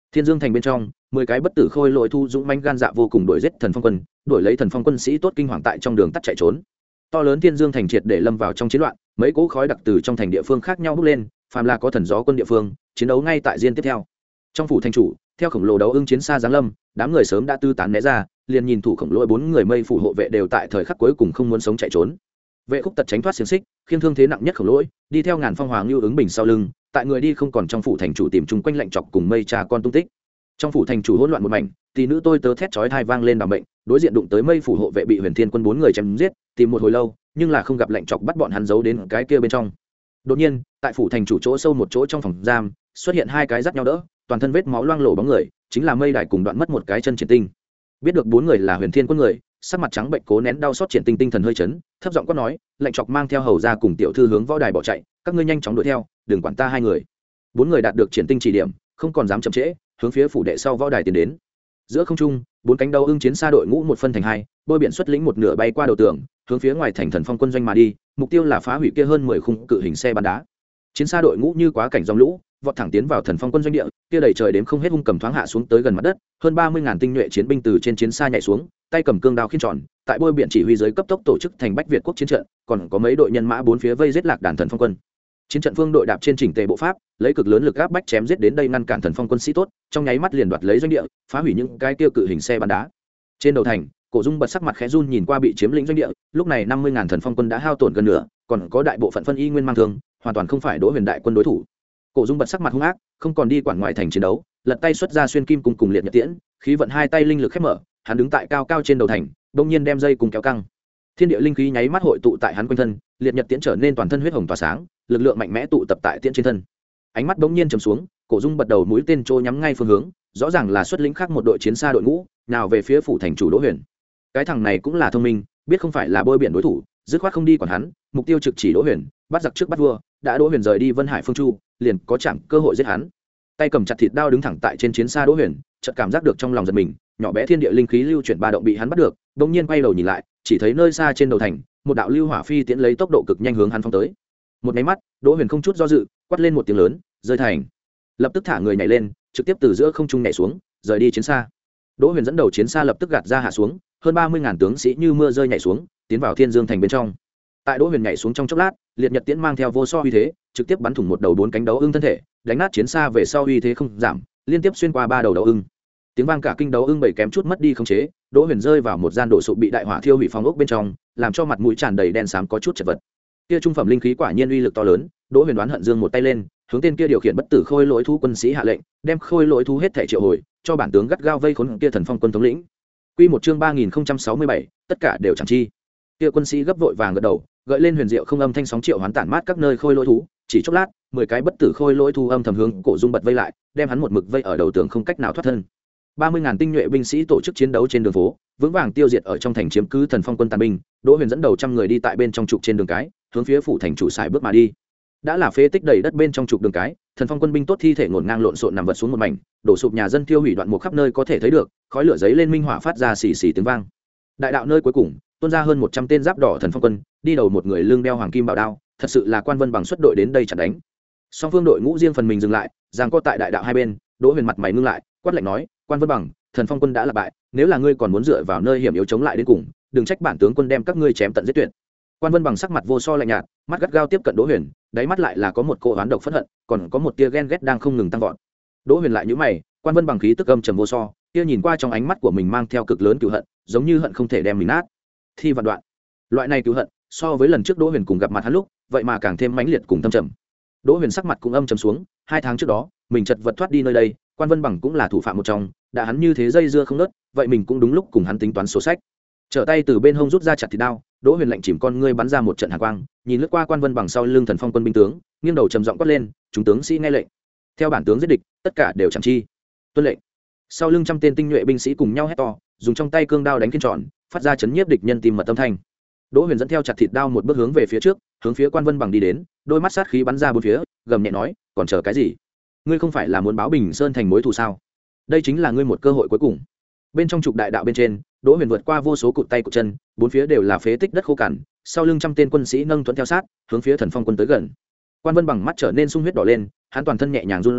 Thiên Dương thành bên trong, mười cái bất tử khôi lỗi thu dũng manh gan dạ vô cùng đuổi giết thần phong quân, đuổi lấy thần phong quân sĩ tốt kinh hoàng tại trong đường tắt chạy trốn. To lớn Thiên Dương thành triệt để lâm vào trong chiến loạn, mấy cỗ khói đặc từ trong thành địa phương khác nhau bốc lên, phàm là có thần gió quân địa phương, chiến đấu ngay tại diên tiếp theo. Trong phủ thành chủ, theo khổng lồ đấu ưng chiến xa giáng lâm, đám người sớm đã tư tán né ra, liền nhìn thủ khổng lồ bốn người mây phủ hộ vệ đều tại thời khắc cuối cùng không muốn sống chạy trốn. Vệ khúc tật tránh thoát xiềng xích, khiêng thương thế nặng nhất khổng lỗi, đi theo ngàn phong hoàng lưu ứng bình sau lưng, tại người đi không còn trong phủ thành chủ tìm chung quanh lạnh chọc cùng mây trà con tung tích. Trong phủ thành chủ hỗn loạn một mảnh, tỷ nữ tôi tớ thét chói tai vang lên đảm bệnh, đối diện đụng tới mây phủ hộ vệ bị Huyền Thiên quân bốn người chém giết, tìm một hồi lâu, nhưng là không gặp lạnh chọc bắt bọn hắn giấu đến cái kia bên trong. Đột nhiên, tại phủ thành chủ chỗ sâu một chỗ trong phòng giam, xuất hiện hai cái dắt nhau đỡ, toàn thân vết máu loang lổ bóng người, chính là Mây Đài cùng Đoạn Mất một cái chân Triển Tinh. Biết được bốn người là Huyền Thiên quân người, sắc mặt trắng bệnh cố nén đau xót, Triển Tinh tinh thần hơi chấn, thấp giọng quát nói, lạnh chọc mang theo hầu ra cùng tiểu thư hướng võ đài bỏ chạy, các ngươi nhanh chóng đuổi theo, đừng quản ta hai người. Bốn người đạt được Triển Tinh chỉ điểm, không còn dám chậm trễ, hướng phía phủ đệ sau võ đài tiến đến. Giữa không trung, bốn cánh đấu ưng chiến xa đội ngũ một phân thành hai, bơi biển xuất lĩnh một nửa bay qua đầu tường, hướng phía ngoài thành thần phong quân doanh mà đi, mục tiêu là phá hủy kia hơn mười khung cự hình xe bắn đá. Chiến xa đội ngũ như quá cảnh dòng lũ, vọt thẳng tiến vào thần phong quân doanh địa, kia đầy trời đếm không hết hung cầm thoáng hạ xuống tới gần mặt đất, hơn ba mươi ngàn tinh nhuệ chiến binh từ trên chiến xa nhảy xuống, tay cầm cương đao khiên tròn, tại bơi biển chỉ huy dưới cấp tốc tổ chức thành Bách Việt quốc chiến trận, còn có mấy đội nhân mã bốn phía vây giết lạc đàn thần phong quân. Chiến trận phương đội đạp trên chỉnh tề bộ pháp, lấy cực lớn lực áp bách chém giết đến đây ngăn cản thần phong quân sĩ tốt, trong nháy mắt liền đoạt lấy doanh địa, phá hủy những cái tiêu cự hình xe bắn đá. Trên đầu thành, Cổ Dung bật sắc mặt khẽ run nhìn qua bị chiếm lĩnh doanh địa, lúc này năm mươi ngàn thần phong quân đã hao tổn gần nửa, còn có đại bộ phận phân y nguyên mang thương, hoàn toàn không phải Đỗ Huyền đại quân đối thủ. Cổ Dung bật sắc mặt hung ác, không còn đi quản ngoại thành chiến đấu, lật tay xuất ra xuyên kim cùng cùng liệt nhật tiễn, khí vận hai tay linh lực khép mở, hắn đứng tại cao cao trên đầu thành, đột nhiên đem dây cùng kéo căng. Thiên địa linh khí nháy mắt hội tụ tại hắn quanh thân, liệt nhật tiễn trở nên toàn thân huyết hồng tỏa sáng, lực lượng mạnh mẽ tụ tập tại tiễn trên thân. Ánh mắt bỗng nhiên trầm xuống, Cổ Dung bật đầu mũi tên trôi nhắm ngay phương hướng, rõ ràng là xuất lĩnh khác một đội chiến xa đội ngũ, nào về phía phủ thành chủ Đỗ Huyền. Cái thằng này cũng là thông minh, biết không phải là bơi biển đối thủ, dứt khoát không đi quản hắn, mục tiêu trực chỉ Đỗ Huyền, bắt giặc trước bắt vua, đã Đỗ Huyền rời đi Vân Hải Phương Chu, liền có chạm cơ hội giết hắn. Tay cầm chặt thịt đao đứng thẳng tại trên chiến xa Đỗ Huyền, chợt cảm giác được trong lòng giật mình, nhỏ bé thiên địa linh khí lưu chuyển ba động bị hắn bắt được, đột nhiên quay đầu nhìn lại, chỉ thấy nơi xa trên đầu thành, một đạo lưu hỏa phi tiễn lấy tốc độ cực nhanh hướng hắn phóng tới. Một cái mắt, Đỗ Huyền không chút do dự, quát lên một tiếng lớn, rơi thành. Lập tức thả người nhảy lên, trực tiếp từ giữa không trung nhảy xuống, rời đi chiến xa. Đỗ Huyền dẫn đầu chiến xa lập tức gạt ra hạ xuống, hơn ba mươi ngàn tướng sĩ như mưa rơi nhảy xuống, tiến vào Thiên Dương thành bên trong. Tại Đỗ Huyền nhảy xuống trong chốc lát, liệt nhật tiễn mang theo vô so uy thế, trực tiếp bắn thủng một đầu bốn cánh đấu ưng thân thể, đánh nát chiến xa về sau uy thế không giảm, liên tiếp xuyên qua ba đầu đấu ưng. Tiếng vang cả kinh đấu ưng bảy kém chút mất đi khống chế, Đỗ Huyền rơi vào một gian đổ sụp bị đại hỏa thiêu hủy phòng ốc bên trong, làm cho mặt mũi tràn đầy đen xám có chút chật vật. Kia trung phẩm linh khí quả nhiên uy lực to lớn, Đỗ Huyền đoán hận dương một tay lên, hướng tên kia điều khiển bất tử khôi lỗi thú quân sĩ hạ lệnh, đem khôi lỗi thú hết thể triệu hồi, cho bản tướng gắt gao vây khốn kia thần phong quân thống lĩnh. Quy một chương ba nghìn không trăm sáu mươi bảy, tất cả đều chẳng chi. Kia quân sĩ gấp vội vàng gật đầu, gợi lên huyền diệu không âm thanh sóng triệu hoán tản mát các nơi khôi lỗi thú, chỉ chốc lát, mười cái bất tử khôi lỗi thú âm thầm hướng Cổ Dung bật vây lại, đem hắn một mực vây ở đầu tường không cách nào thoát thân. ba mươi ngàn tinh nhuệ binh sĩ tổ chức chiến đấu trên đường phố, vững vàng tiêu diệt ở trong thành chiếm cứ thần phong quân tàn binh. Đỗ Huyền dẫn đầu trăm người đi tại bên trong trục trên đường cái, hướng phía phủ thành chủ xài bước mà đi. Đã là phế tích đầy đất bên trong trục đường cái, thần phong quân binh tốt thi thể ngổn ngang lộn xộn nằm vật xuống một mảnh, đổ sụp nhà dân tiêu hủy đoạn một khắp nơi có thể thấy được, khói lửa giấy lên minh hỏa phát ra xì xì tiếng vang. Đại đạo nơi cuối cùng, tuôn ra hơn một trăm tên giáp đỏ thần phong quân, đi đầu một người lưng đeo hoàng kim bảo đao, thật sự là Quan Vân Bằng xuất đội đến đây chặn đánh. Song phương đội ngũ riêng phần mình dừng lại, giằng co tại đại đạo hai bên, Đỗ Huyền mặt mày ngưng lại, quát lạnh nói, Quan Vân Bằng, thần phong quân đã là bại, nếu là ngươi còn muốn dựa vào nơi hiểm yếu chống lại đến cùng, đừng trách bản tướng quân đem các ngươi chém tận giết tuyệt. Quan Vân Bằng sắc mặt vô so lạnh nhạt, mắt gắt gao tiếp cận Đỗ Huyền, đáy mắt lại là có một cỗ oán độc phẫn hận, còn có một tia ghen ghét đang không ngừng tăng vọt. Đỗ Huyền lại nhíu mày, Quan Vân Bằng khí tức âm trầm vô so, kia nhìn qua trong ánh mắt của mình mang theo cực lớn cừu hận, giống như hận không thể đem mình nát. Thi vạn đoạn. Loại này cừu hận, so với lần trước Đỗ Huyền cùng gặp mặt hắn lúc, vậy mà càng thêm mãnh liệt cùng thâm trầm. Đỗ Huyền sắc mặt cũng âm trầm xuống, hai tháng trước đó, mình chật vật thoát đi nơi đây, Quan Vân Bằng cũng là thủ phạm một trong, đã hắn như thế dây dưa không ngớt, vậy mình cũng đúng lúc cùng hắn tính toán sổ sách. Trở tay từ bên hông rút ra chặt thịt đao, Đỗ Huyền lạnh chìm con ngươi bắn ra một trận hàn quang, nhìn lướt qua Quan Vân Bằng sau lưng thần phong quân binh tướng, nghiêng đầu trầm giọng quát lên, chúng tướng sĩ nghe lệnh, theo bản tướng giết địch, tất cả đều chẳng chi. Tuân lệnh. Sau lưng trăm tên tinh nhuệ binh sĩ cùng nhau hét to, dùng trong tay cương đao đánh kiên tròn, phát ra chấn nhiếp địch nhân tìm mật âm thanh. Đỗ Huyền dẫn theo chặt thịt đao một bước hướng về phía trước, hướng phía Quan Vân Bằng đi đến, đôi mắt sát khí bắn ra bốn phía, gầm nhẹ nói, còn chờ cái gì? Ngươi không phải là muốn báo Bình Sơn thành mối thù sao? Đây chính là ngươi một cơ hội cuối cùng. Bên trong trục đại đạo bên trên, Đỗ Huyền vượt qua vô số cụt tay cụt chân, bốn phía đều là phế tích đất khô cằn, sau lưng trăm tên quân sĩ nâng thuẫn theo sát, hướng phía thần phong quân tới gần. Quan Vân Bằng mắt trở nên sung huyết đỏ lên, hắn toàn thân nhẹ nhàng run rẩy,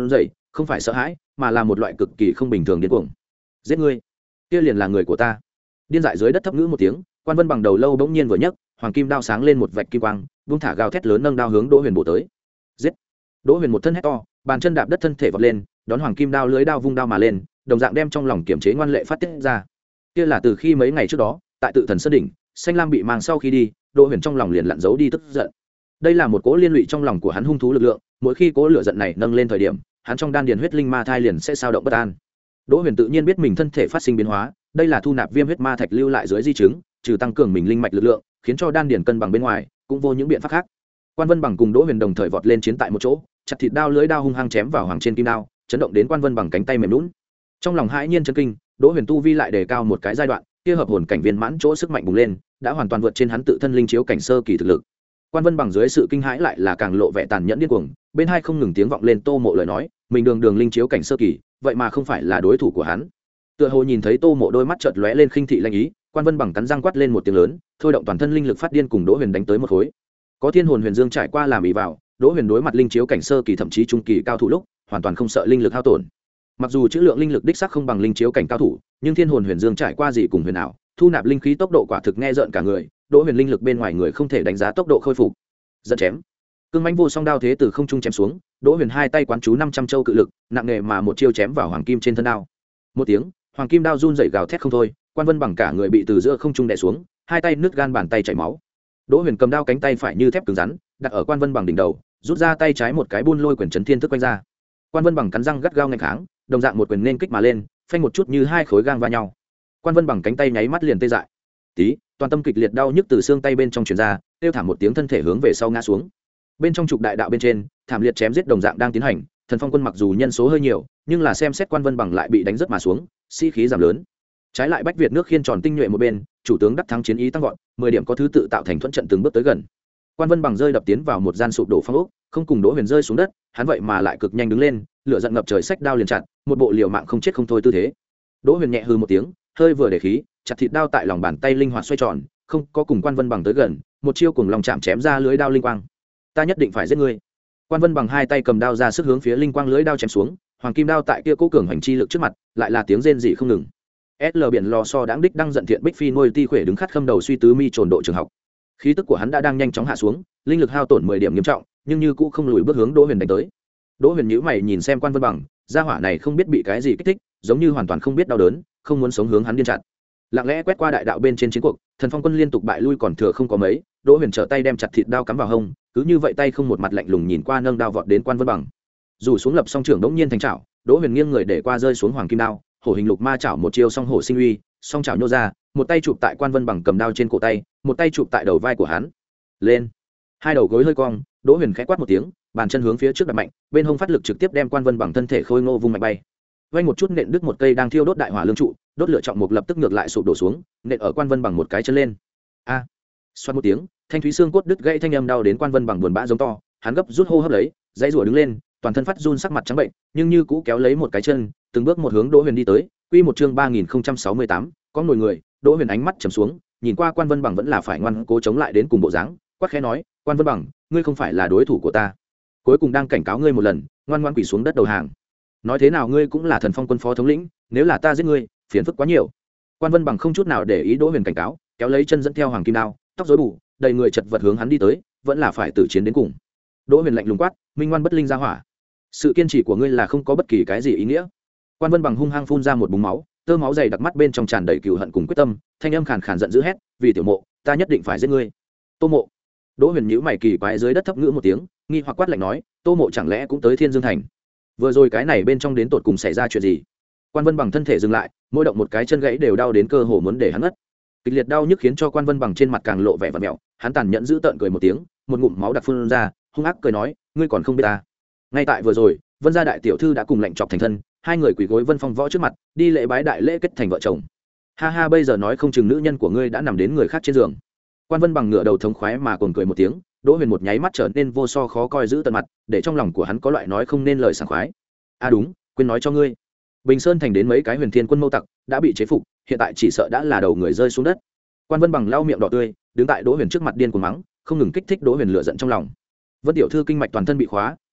không phải sợ hãi mà là một loại cực kỳ không bình thường điên cuồng. Giết ngươi, kia liền là người của ta. Điên dại dưới đất thấp ngữ một tiếng, Quan Vân Bằng đầu lâu bỗng nhiên vừa nhấc, hoàng kim đao sáng lên một vạch kim quang, buông thả gào thét lớn nâng đao hướng Đỗ Huyền bổ tới. Giết! Đỗ Huyền một thân hét to, bàn chân đạp đất thân thể vọt lên, đón hoàng kim đao lưới đao vung đao mà lên, đồng dạng đem trong lòng kiểm chế ngoan lệ phát tiết ra. Kia là từ khi mấy ngày trước đó, tại Tự Thần Sơn đỉnh, Xanh Lam bị mang sau khi đi, Đỗ Huyền trong lòng liền lặn giấu đi tức giận. Đây là một cỗ liên lụy trong lòng của hắn hung thú lực lượng, mỗi khi cỗ lửa giận này nâng lên thời điểm, hắn trong đan điền huyết linh ma thai liền sẽ sao động bất an. Đỗ Huyền tự nhiên biết mình thân thể phát sinh biến hóa, đây là thu nạp viêm huyết ma thạch lưu lại dưới di chứng, trừ tăng cường mình linh mạch lực lượng, khiến cho đan điền cân bằng bên ngoài, cũng vô những biện pháp khác. Quan Vân Bằng cùng Đỗ Huyền đồng thời vọt lên chiến tại một chỗ, chặt thịt đao lưới đao hung hăng chém vào hoàng trên kim đao, chấn động đến Quan Vân Bằng cánh tay mềm nhũn. Trong lòng hãi nhiên chấn kinh, Đỗ Huyền tu vi lại đề cao một cái giai đoạn, kia hợp hồn cảnh viên mãn chỗ sức mạnh bùng lên, đã hoàn toàn vượt trên hắn tự thân linh chiếu cảnh sơ kỳ thực lực. Quan Vân Bằng dưới sự kinh hãi lại là càng lộ vẻ tàn nhẫn điên cuồng, bên hai không ngừng tiếng vọng lên Tô Mộ lời nói, mình đường đường linh chiếu cảnh sơ kỳ, vậy mà không phải là đối thủ của hắn. Tựa hồ nhìn thấy Tô Mộ đôi mắt chợt lóe lên khinh thị lanh ý, Quan Vân Bằng cắn răng quát lên một tiếng lớn, thôi động toàn thân linh lực phát điên cùng Đỗ Huyền đánh tới một khối. Có Thiên Hồn Huyền Dương trải qua làm ý vào, Đỗ Huyền đối mặt linh chiếu cảnh sơ kỳ thậm chí trung kỳ cao thủ lúc, hoàn toàn không sợ linh lực hao tổn. Mặc dù chữ lượng linh lực đích xác không bằng linh chiếu cảnh cao thủ, nhưng Thiên Hồn Huyền Dương trải qua gì cùng huyền ảo, thu nạp linh khí tốc độ quả thực nghe rợn cả người, Đỗ Huyền linh lực bên ngoài người không thể đánh giá tốc độ khôi phục. Giận chém. Cương mãnh vô song đao thế từ không trung chém xuống, Đỗ Huyền hai tay quán chú năm trăm châu cự lực, nặng nề mà một chiêu chém vào hoàng kim trên thân đao. Một tiếng, hoàng kim đao run rẩy gào thét không thôi, Quan Vân Bằng cả người bị từ giữa không trung đè xuống, hai tay nứt gan bàn tay chảy máu. Đỗ Huyền cầm đao cánh tay phải như thép cứng rắn, đặt ở Quan Vân Bằng đỉnh đầu, rút ra tay trái một cái buôn lôi quyền chấn thiên thức quanh ra. Quan Vân Bằng cắn răng gắt gao nghênh kháng, đồng dạng một quyền nên kích mà lên, phanh một chút như hai khối gang va nhau. Quan Vân Bằng cánh tay nháy mắt liền tê dại. Tí, toàn tâm kịch liệt đau nhức từ xương tay bên trong truyền ra, kêu thảm một tiếng thân thể hướng về sau ngã xuống. Bên trong trục đại đạo bên trên, thảm liệt chém giết đồng dạng đang tiến hành, Thần Phong quân mặc dù nhân số hơi nhiều, nhưng là xem xét Quan Vân Bằng lại bị đánh rất mà xuống, sĩ khí giảm lớn. Trái lại Bách Việt nước khiên tròn tinh nhuệ một bên, chủ tướng đắc thắng chiến ý tăng vọt, mười điểm có thứ tự tạo thành thuận trận từng bước tới gần. Quan Vân Bằng rơi đập tiến vào một gian sụp đổ phong ốc, không cùng Đỗ Huyền rơi xuống đất, hắn vậy mà lại cực nhanh đứng lên, lửa giận ngập trời sách đao liền chặt, một bộ liều mạng không chết không thôi tư thế. Đỗ Huyền nhẹ hừ một tiếng, hơi vừa để khí, chặt thịt đao tại lòng bàn tay linh hoạt xoay tròn, không có cùng Quan Vân Bằng tới gần, một chiêu cùng lòng chạm chém ra lưới đao linh quang. Ta nhất định phải giết ngươi. Quan Vân Bằng hai tay cầm đao ra sức hướng phía linh quang lưới đao chém xuống, hoàng kim đao tại kia cố cường hành chi lực trước mặt, lại là tiếng rên rỉ không ngừng. ét lờ biển lò so đáng đích đang giận thiện bích phi nuôi ti khỏe đứng khát khâm đầu suy tứ mi trồn độ trường học. Khí tức của hắn đã đang nhanh chóng hạ xuống, linh lực hao tổn mười điểm nghiêm trọng, nhưng như cũ không lùi bước hướng Đỗ Huyền đánh tới. Đỗ Huyền nhíu mày nhìn xem Quan Vân Bằng, gia hỏa này không biết bị cái gì kích thích, giống như hoàn toàn không biết đau đớn, không muốn sống hướng hắn điên chặt. Lặng lẽ quét qua đại đạo bên trên chiến cuộc, Thần Phong quân liên tục bại lui còn thừa không có mấy, Đỗ Huyền trở tay đem chặt thịt đao cắm vào hông, cứ như vậy tay không một mặt lạnh lùng nhìn qua nâng đao vọt đến Quan Vân Bằng. Dù xuống lập song trưởng đống nhiên thành chảo, Đỗ Huyền nghiêng người để qua rơi xuống hoàng kim đao, hổ hình lục ma chảo một chiêu song hổ sinh uy, song chảo nhô ra, một tay chụp tại Quan Vân Bằng cầm đao trên cổ tay, một tay chụp tại đầu vai của hắn. Lên. Hai đầu gối hơi cong, Đỗ Huyền khẽ quát một tiếng, bàn chân hướng phía trước đặt mạnh, bên hông phát lực trực tiếp đem Quan Vân Bằng thân thể khôi ngô vung mạnh bay. Vang một chút nện đứt một cây đang thiêu đốt đại hỏa lương trụ, đốt lửa trọng mục lập tức ngược lại sụp đổ xuống, nện ở Quan Vân Bằng một cái chân lên. A! À. Xoát một tiếng, thanh thúy xương cốt đứt gãy thanh âm đau đến Quan Vân Bằng buồn bã giống to, hắn gấp rút hô hấp lấy, dãy rủa đứng lên, toàn thân phát run sắc mặt trắng bệnh, nhưng như cũ kéo lấy một cái chân, từng bước một hướng Đỗ Huyền đi tới. Quy một chương ba nghìn không trăm sáu mươi tám, có nổi người, Đỗ Huyền ánh mắt trầm xuống, nhìn qua Quan Vân Bằng vẫn là phải ngoan cố chống lại đến cùng bộ dáng, quát khẽ nói, Quan Vân Bằng, ngươi không phải là đối thủ của ta, cuối cùng đang cảnh cáo ngươi một lần, ngoan ngoãn quỳ xuống đất đầu hàng. Nói thế nào ngươi cũng là Thần Phong quân phó thống lĩnh, nếu là ta giết ngươi, phiền phức quá nhiều. Quan Vân Bằng không chút nào để ý Đỗ Huyền cảnh cáo, kéo lấy chân dẫn theo hoàng kim đao, tóc rối bù, đầy người chật vật hướng hắn đi tới, vẫn là phải tử chiến đến cùng. Đỗ Huyền lạnh lùng quát, minh ngoan bất linh ra hỏa, sự kiên trì của ngươi là không có bất kỳ cái gì ý nghĩa. Quan Vân Bằng hung hăng phun ra một búng máu, tơ máu dày đặc mắt bên trong tràn đầy cừu hận cùng quyết tâm, thanh âm khàn khàn giận dữ hét, vì tiểu mộ, ta nhất định phải giết ngươi. Tô Mộ. Đỗ Huyền nhíu mày kỳ quái dưới đất thấp ngữ một tiếng, nghi hoặc quát lạnh nói, Tô Mộ chẳng lẽ cũng tới Thiên Dương thành? Vừa rồi cái này bên trong đến tột cùng xảy ra chuyện gì? Quan Vân Bằng thân thể dừng lại, mỗi động một cái chân gãy đều đau đến cơ hồ muốn để hắn ngất. Kịch liệt đau nhức khiến cho Quan Vân Bằng trên mặt càng lộ vẻ vặn vẹo, hắn tàn nhẫn giữ tợn cười một tiếng, một ngụm máu đặc phun ra, hung ác cười nói, ngươi còn không biết ta. Ngay tại vừa rồi, Vân gia đại tiểu thư đã cùng lệnh chọc thành thân, hai người quỳ gối Vân Phong võ trước mặt, đi lễ bái đại lễ kết thành vợ chồng. Ha ha, bây giờ nói không chừng nữ nhân của ngươi đã nằm đến người khác trên giường. Quan Vân Bằng ngửa đầu thống khoái mà cuồng cười một tiếng, Đỗ Huyền một nháy mắt trở nên vô so khó coi giữ tận mặt, để trong lòng của hắn có loại nói không nên lời sảng khoái. A à đúng, quên nói cho ngươi, Bình Sơn thành đến mấy cái Huyền Thiên quân mâu tặc đã bị chế phục, hiện tại chỉ sợ đã là đầu người rơi xuống đất. Quan Vân Bằng lau miệng đỏ tươi, đứng tại Đỗ Huyền trước mặt điên cuồng mắng, không ngừng kích thích Đỗ Huyền lửa giận trong lòng. Vân tiểu thư kinh mạch toàn thân bị khóa,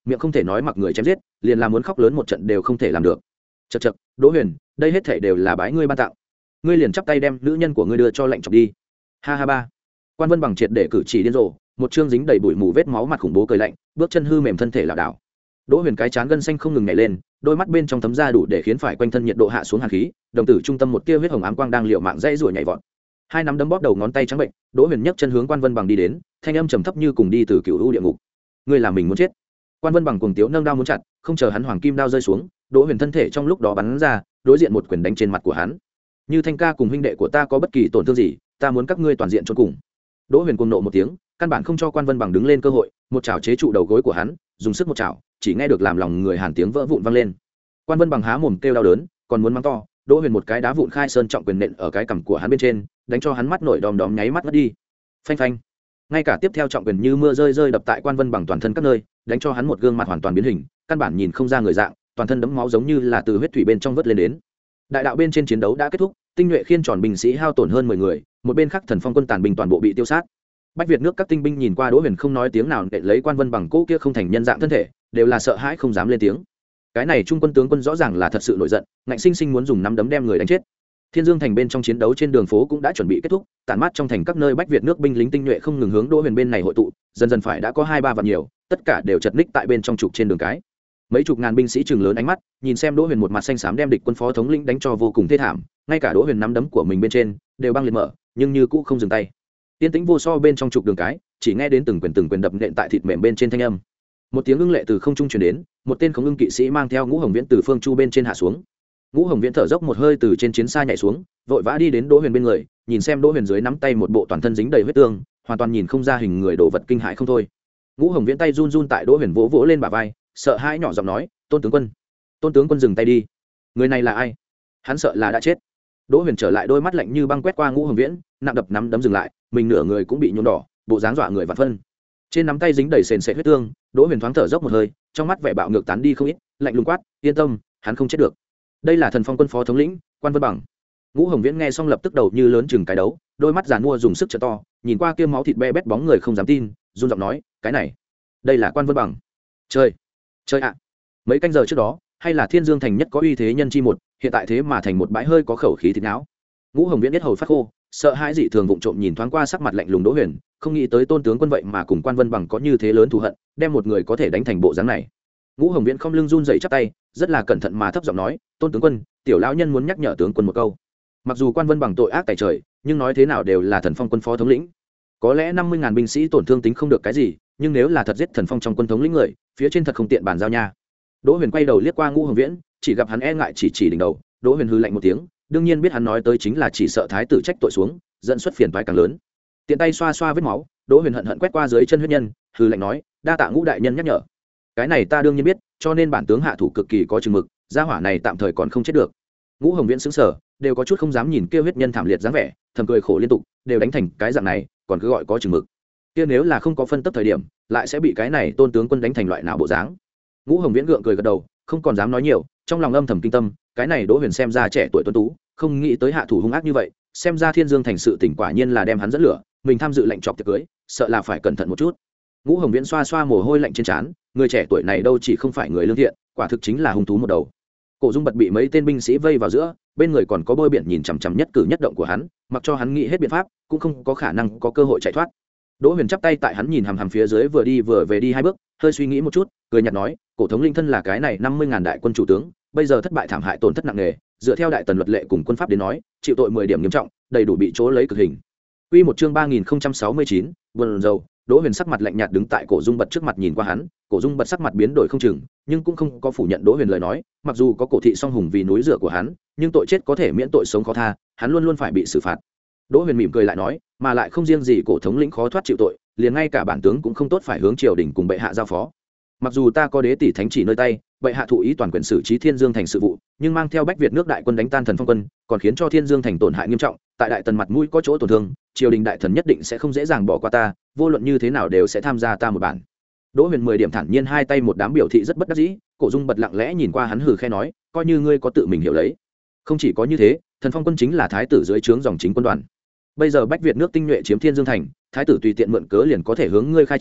miệng không thể nói mặc người chém giết, liền là muốn khóc lớn một trận đều không thể làm được. Chậc chậc, Đỗ Huyền, đây hết thảy đều là bái ngươi ban tặng, ngươi liền chắp tay đem nữ nhân của ngươi đưa cho lệnh chọc đi. Ha ha ba. Quan Vân Bằng triệt để cử chỉ điên rồ, một trương dính đầy bụi mù vết máu mặt khủng bố cười lạnh, bước chân hư mềm thân thể lảo đảo. Đỗ Huyền cái chán gân xanh không ngừng nhảy lên, đôi mắt bên trong thấm ra đủ để khiến phải quanh thân nhiệt độ hạ xuống hàn khí, đồng tử trung tâm một tia huyết hồng ám quang đang liều mạng dãy rủa nhảy vọt. Hai nắm đấm bóp đầu ngón tay trắng bệnh, Đỗ Huyền nhấc chân hướng Quan Vân Bằng đi đến, thanh âm trầm thấp như cùng đi từ cựu u địa ngục. Ngươi làm mình muốn chết. Quan Vân Bằng cuồng tiếu nâng đao muốn chặt, không chờ hắn hoàng kim đao rơi xuống, Đỗ Huyền thân thể trong lúc đó bắn ra, đối diện một quyền đánh trên mặt của hắn. Như Thanh ca cùng huynh đệ của ta có bất kỳ tổn thương gì, ta muốn các ngươi toàn diện chôn cùng. Đỗ Huyền cuồng nộ một tiếng, căn bản không cho Quan Vân Bằng đứng lên cơ hội, một chảo chế trụ đầu gối của hắn, dùng sức một chảo, chỉ nghe được làm lòng người hàn tiếng vỡ vụn vang lên. Quan Vân Bằng há mồm kêu đau đớn, còn muốn mắng to, Đỗ Huyền một cái đá vụn khai sơn trọng quyền nện ở cái cằm của hắn bên trên, đánh cho hắn mắt nổi đom đóm nháy mắt mất đi. Phanh phanh. Ngay cả tiếp theo trọng quyền như mưa rơi rơi đập tại Quan Vân Bằng toàn thân các nơi, đánh cho hắn một gương mặt hoàn toàn biến hình, căn bản nhìn không ra người dạng, toàn thân đẫm máu giống như là từ huyết thủy bên trong vớt lên đến. Đại đạo bên trên chiến đấu đã kết thúc, tinh nhuệ khiên tròn binh sĩ hao tổn hơn mười người, một bên khác Thần Phong quân tàn binh toàn bộ bị tiêu sát. Bách Việt nước các tinh binh nhìn qua Đỗ Huyền không nói tiếng nào để lấy Quan Vân Bằng cỗ kia không thành nhân dạng thân thể, đều là sợ hãi không dám lên tiếng. Cái này trung quân tướng quân rõ ràng là thật sự nổi giận, ngạnh sinh sinh muốn dùng nắm đấm đem người đánh chết. Thiên Dương thành bên trong chiến đấu trên đường phố cũng đã chuẩn bị kết thúc, tản mát trong thành các nơi Bách Việt nước binh lính tinh nhuệ không ngừng hướng Đỗ Huyền bên này hội tụ, dần dần phải đã có hai ba vạn nhiều, tất cả đều chật ních tại bên trong trục trên đường cái. Mấy chục ngàn binh sĩ trừng lớn ánh mắt, nhìn xem Đỗ Huyền một mặt xanh xám đem địch quân phó thống lĩnh đánh cho vô cùng thê thảm, ngay cả Đỗ Huyền nắm đấm của mình bên trên đều băng liệt mở, nhưng như cũ không dừng tay. Tiên tĩnh vô so bên trong trục đường cái, chỉ nghe đến từng quyền từng quyền đập nện tại thịt mềm bên trên thanh âm. Một tiếng ưng lệ từ không trung truyền đến, một tên khống ưng kỵ sĩ mang theo Ngũ Hồng Viễn từ phương chu bên trên hạ xuống. Ngũ Hồng Viễn thở dốc một hơi từ trên chiến xa nhảy xuống, vội vã đi đến Đỗ Huyền bên người, nhìn xem Đỗ Huyền dưới nắm tay một bộ toàn thân dính đầy huyết tương, hoàn toàn nhìn không ra hình người, đồ vật kinh hãi không thôi. Ngũ Hồng Viễn tay run run tại Đỗ Huyền vỗ vỗ lên bả vai, sợ hãi nhỏ giọng nói, "Tôn tướng quân, Tôn tướng quân dừng tay đi. Người này là ai? Hắn sợ là đã chết." Đỗ Huyền trở lại, đôi mắt lạnh như băng quét qua Ngũ Hồng Viễn, nặng đập nắm đấm dừng lại, mình nửa người cũng bị nhuộm đỏ, bộ dáng dọa người vạn phân. Trên nắm tay dính đầy sền sệt huyết tương, Đỗ Huyền thoáng thở dốc một hơi, trong mắt vẻ bạo ngược tán đi không ít, lạnh lùng quát, "Yên tâm, hắn không chết được." Đây là Thần Phong quân phó thống lĩnh Quan Vân Bằng. Ngũ Hồng Viễn nghe xong lập tức đầu như lớn chừng cái đấu, đôi mắt giàn mua dùng sức trợ to, nhìn qua kia máu thịt be bét bóng người không dám tin, run giọng nói, "Cái này, đây là Quan Vân Bằng." Chơi, chơi ạ. Mấy canh giờ trước đó, hay là Thiên Dương thành nhất có uy thế nhân chi một, hiện tại thế mà thành một bãi hơi có khẩu khí thịt não. Ngũ Hồng Viễn biết hầu phát khô, sợ hãi dị thường vụng trộm nhìn thoáng qua sắc mặt lạnh lùng Đỗ Huyền, không nghĩ tới Tôn tướng quân vậy mà cùng Quan Vân Bằng có như thế lớn thù hận, đem một người có thể đánh thành bộ dáng này. Ngũ Hồng Viễn không lưng run rẩy chắp tay, rất là cẩn thận mà thấp giọng nói, "Tôn tướng quân, tiểu lão nhân muốn nhắc nhở tướng quân một câu. Mặc dù Quan Vân Bằng tội ác tày trời, nhưng nói thế nào đều là Thần Phong quân phó thống lĩnh. Có lẽ năm mươi ngàn binh sĩ tổn thương tính không được cái gì, nhưng nếu là thật giết Thần Phong trong quân thống lĩnh người, phía trên thật không tiện bàn giao nha." Đỗ Huyền quay đầu liếc qua Ngũ Hồng Viễn, chỉ gặp hắn e ngại chỉ chỉ đỉnh đầu, Đỗ Huyền hừ lạnh một tiếng, đương nhiên biết hắn nói tới chính là chỉ sợ thái tử trách tội xuống, dẫn xuất phiền toái càng lớn. Tiện tay xoa xoa vết máu, Đỗ Huyền hận hận quét qua dưới chân huyết nhân, hừ lạnh nói, "Đa tạ Ngũ đại nhân nhắc nhở. Cái này ta đương nhiên biết, cho nên bản tướng hạ thủ cực kỳ có chừng mực, gia hỏa này tạm thời còn không chết được." Ngũ Hồng Viễn sững sờ, đều có chút không dám nhìn kia huyết nhân thảm liệt dáng vẻ, thầm cười khổ liên tục, đều đánh thành cái dạng này, còn cứ gọi có chừng mực. Kia nếu là không có phân tấp thời điểm, lại sẽ bị cái này Tôn tướng quân đánh thành loại nào bộ dáng. Ngũ Hồng Viễn gượng cười gật đầu, không còn dám nói nhiều, trong lòng âm thầm kinh tâm, cái này Đỗ Huyền xem ra trẻ tuổi tuấn tú, không nghĩ tới hạ thủ hung ác như vậy, xem ra Thiên Dương thành sự tỉnh quả nhiên là đem hắn dẫn lửa, mình tham dự lệnh chọc tiệc cưới, sợ là phải cẩn thận một chút. Ngũ Hồng Viễn xoa xoa mồ hôi lạnh trên trán, người trẻ tuổi này đâu chỉ không phải người lương thiện, quả thực chính là hung thú một đầu. Cổ Dung bật bị mấy tên binh sĩ vây vào giữa, bên người còn có bôi biển nhìn chằm chằm nhất cử nhất động của hắn, mặc cho hắn nghĩ hết biện pháp, cũng không có khả năng có cơ hội chạy thoát. Đỗ Huyền chắp tay tại hắn nhìn hằm hằm phía dưới, vừa đi vừa về đi hai bước, hơi suy nghĩ một chút, cười nhạt nói, "Cổ thống linh thân là cái này năm mươi ngàn đại quân chủ tướng, bây giờ thất bại thảm hại, tổn thất nặng nề, dựa theo đại tần luật lệ cùng quân pháp đến nói, chịu tội mười điểm nghiêm trọng, đầy đủ bị chỗ lấy cực hình." Quy một chương ba nghìn không trăm sáu mươi chín, buồn rầu. Đỗ Huyền sắc mặt lạnh nhạt đứng tại Cổ Dung bật trước mặt nhìn qua hắn, Cổ Dung bật sắc mặt biến đổi không chừng, nhưng cũng không có phủ nhận Đỗ Huyền lời nói, mặc dù có Cổ thị song hùng vì núi dựa của hắn, nhưng tội chết có thể miễn tội sống khó tha, hắn luôn luôn phải bị xử phạt. Đỗ Huyền mỉm cười lại nói, mà lại không riêng gì Cổ thống lĩnh khó thoát chịu tội, liền ngay cả bản tướng cũng không tốt phải hướng triều đình cùng bệ hạ giao phó. Mặc dù ta có đế tỷ thánh chỉ nơi tay, bệ hạ thụ ý toàn quyền xử trí Thiên Dương thành sự vụ, nhưng mang theo Bách Việt nước đại quân đánh tan Thần Phong quân, còn khiến cho Thiên Dương thành tổn hại nghiêm trọng, tại đại tần mặt mũi có chỗ tổn thương, triều đình đại thần nhất định sẽ không dễ dàng bỏ qua ta, vô luận như thế nào đều sẽ tham gia ta một bản. Đỗ Huyền mười điểm thản nhiên, hai tay một đám biểu thị rất bất đắc dĩ. Cổ Dung bật lặng lẽ nhìn qua hắn, hừ khẽ nói, coi như ngươi có tự mình hiểu lấy. Không chỉ có như thế, Thần Phong quân chính là thái tử dưới trướng dòng chính quân đoàn. Bây giờ Bách Việt nước tinh nhuệ chiếm Thiên Dương thành, thái tử tùy tiện mượn cớ liền có thể hướng ngươi khai chiến,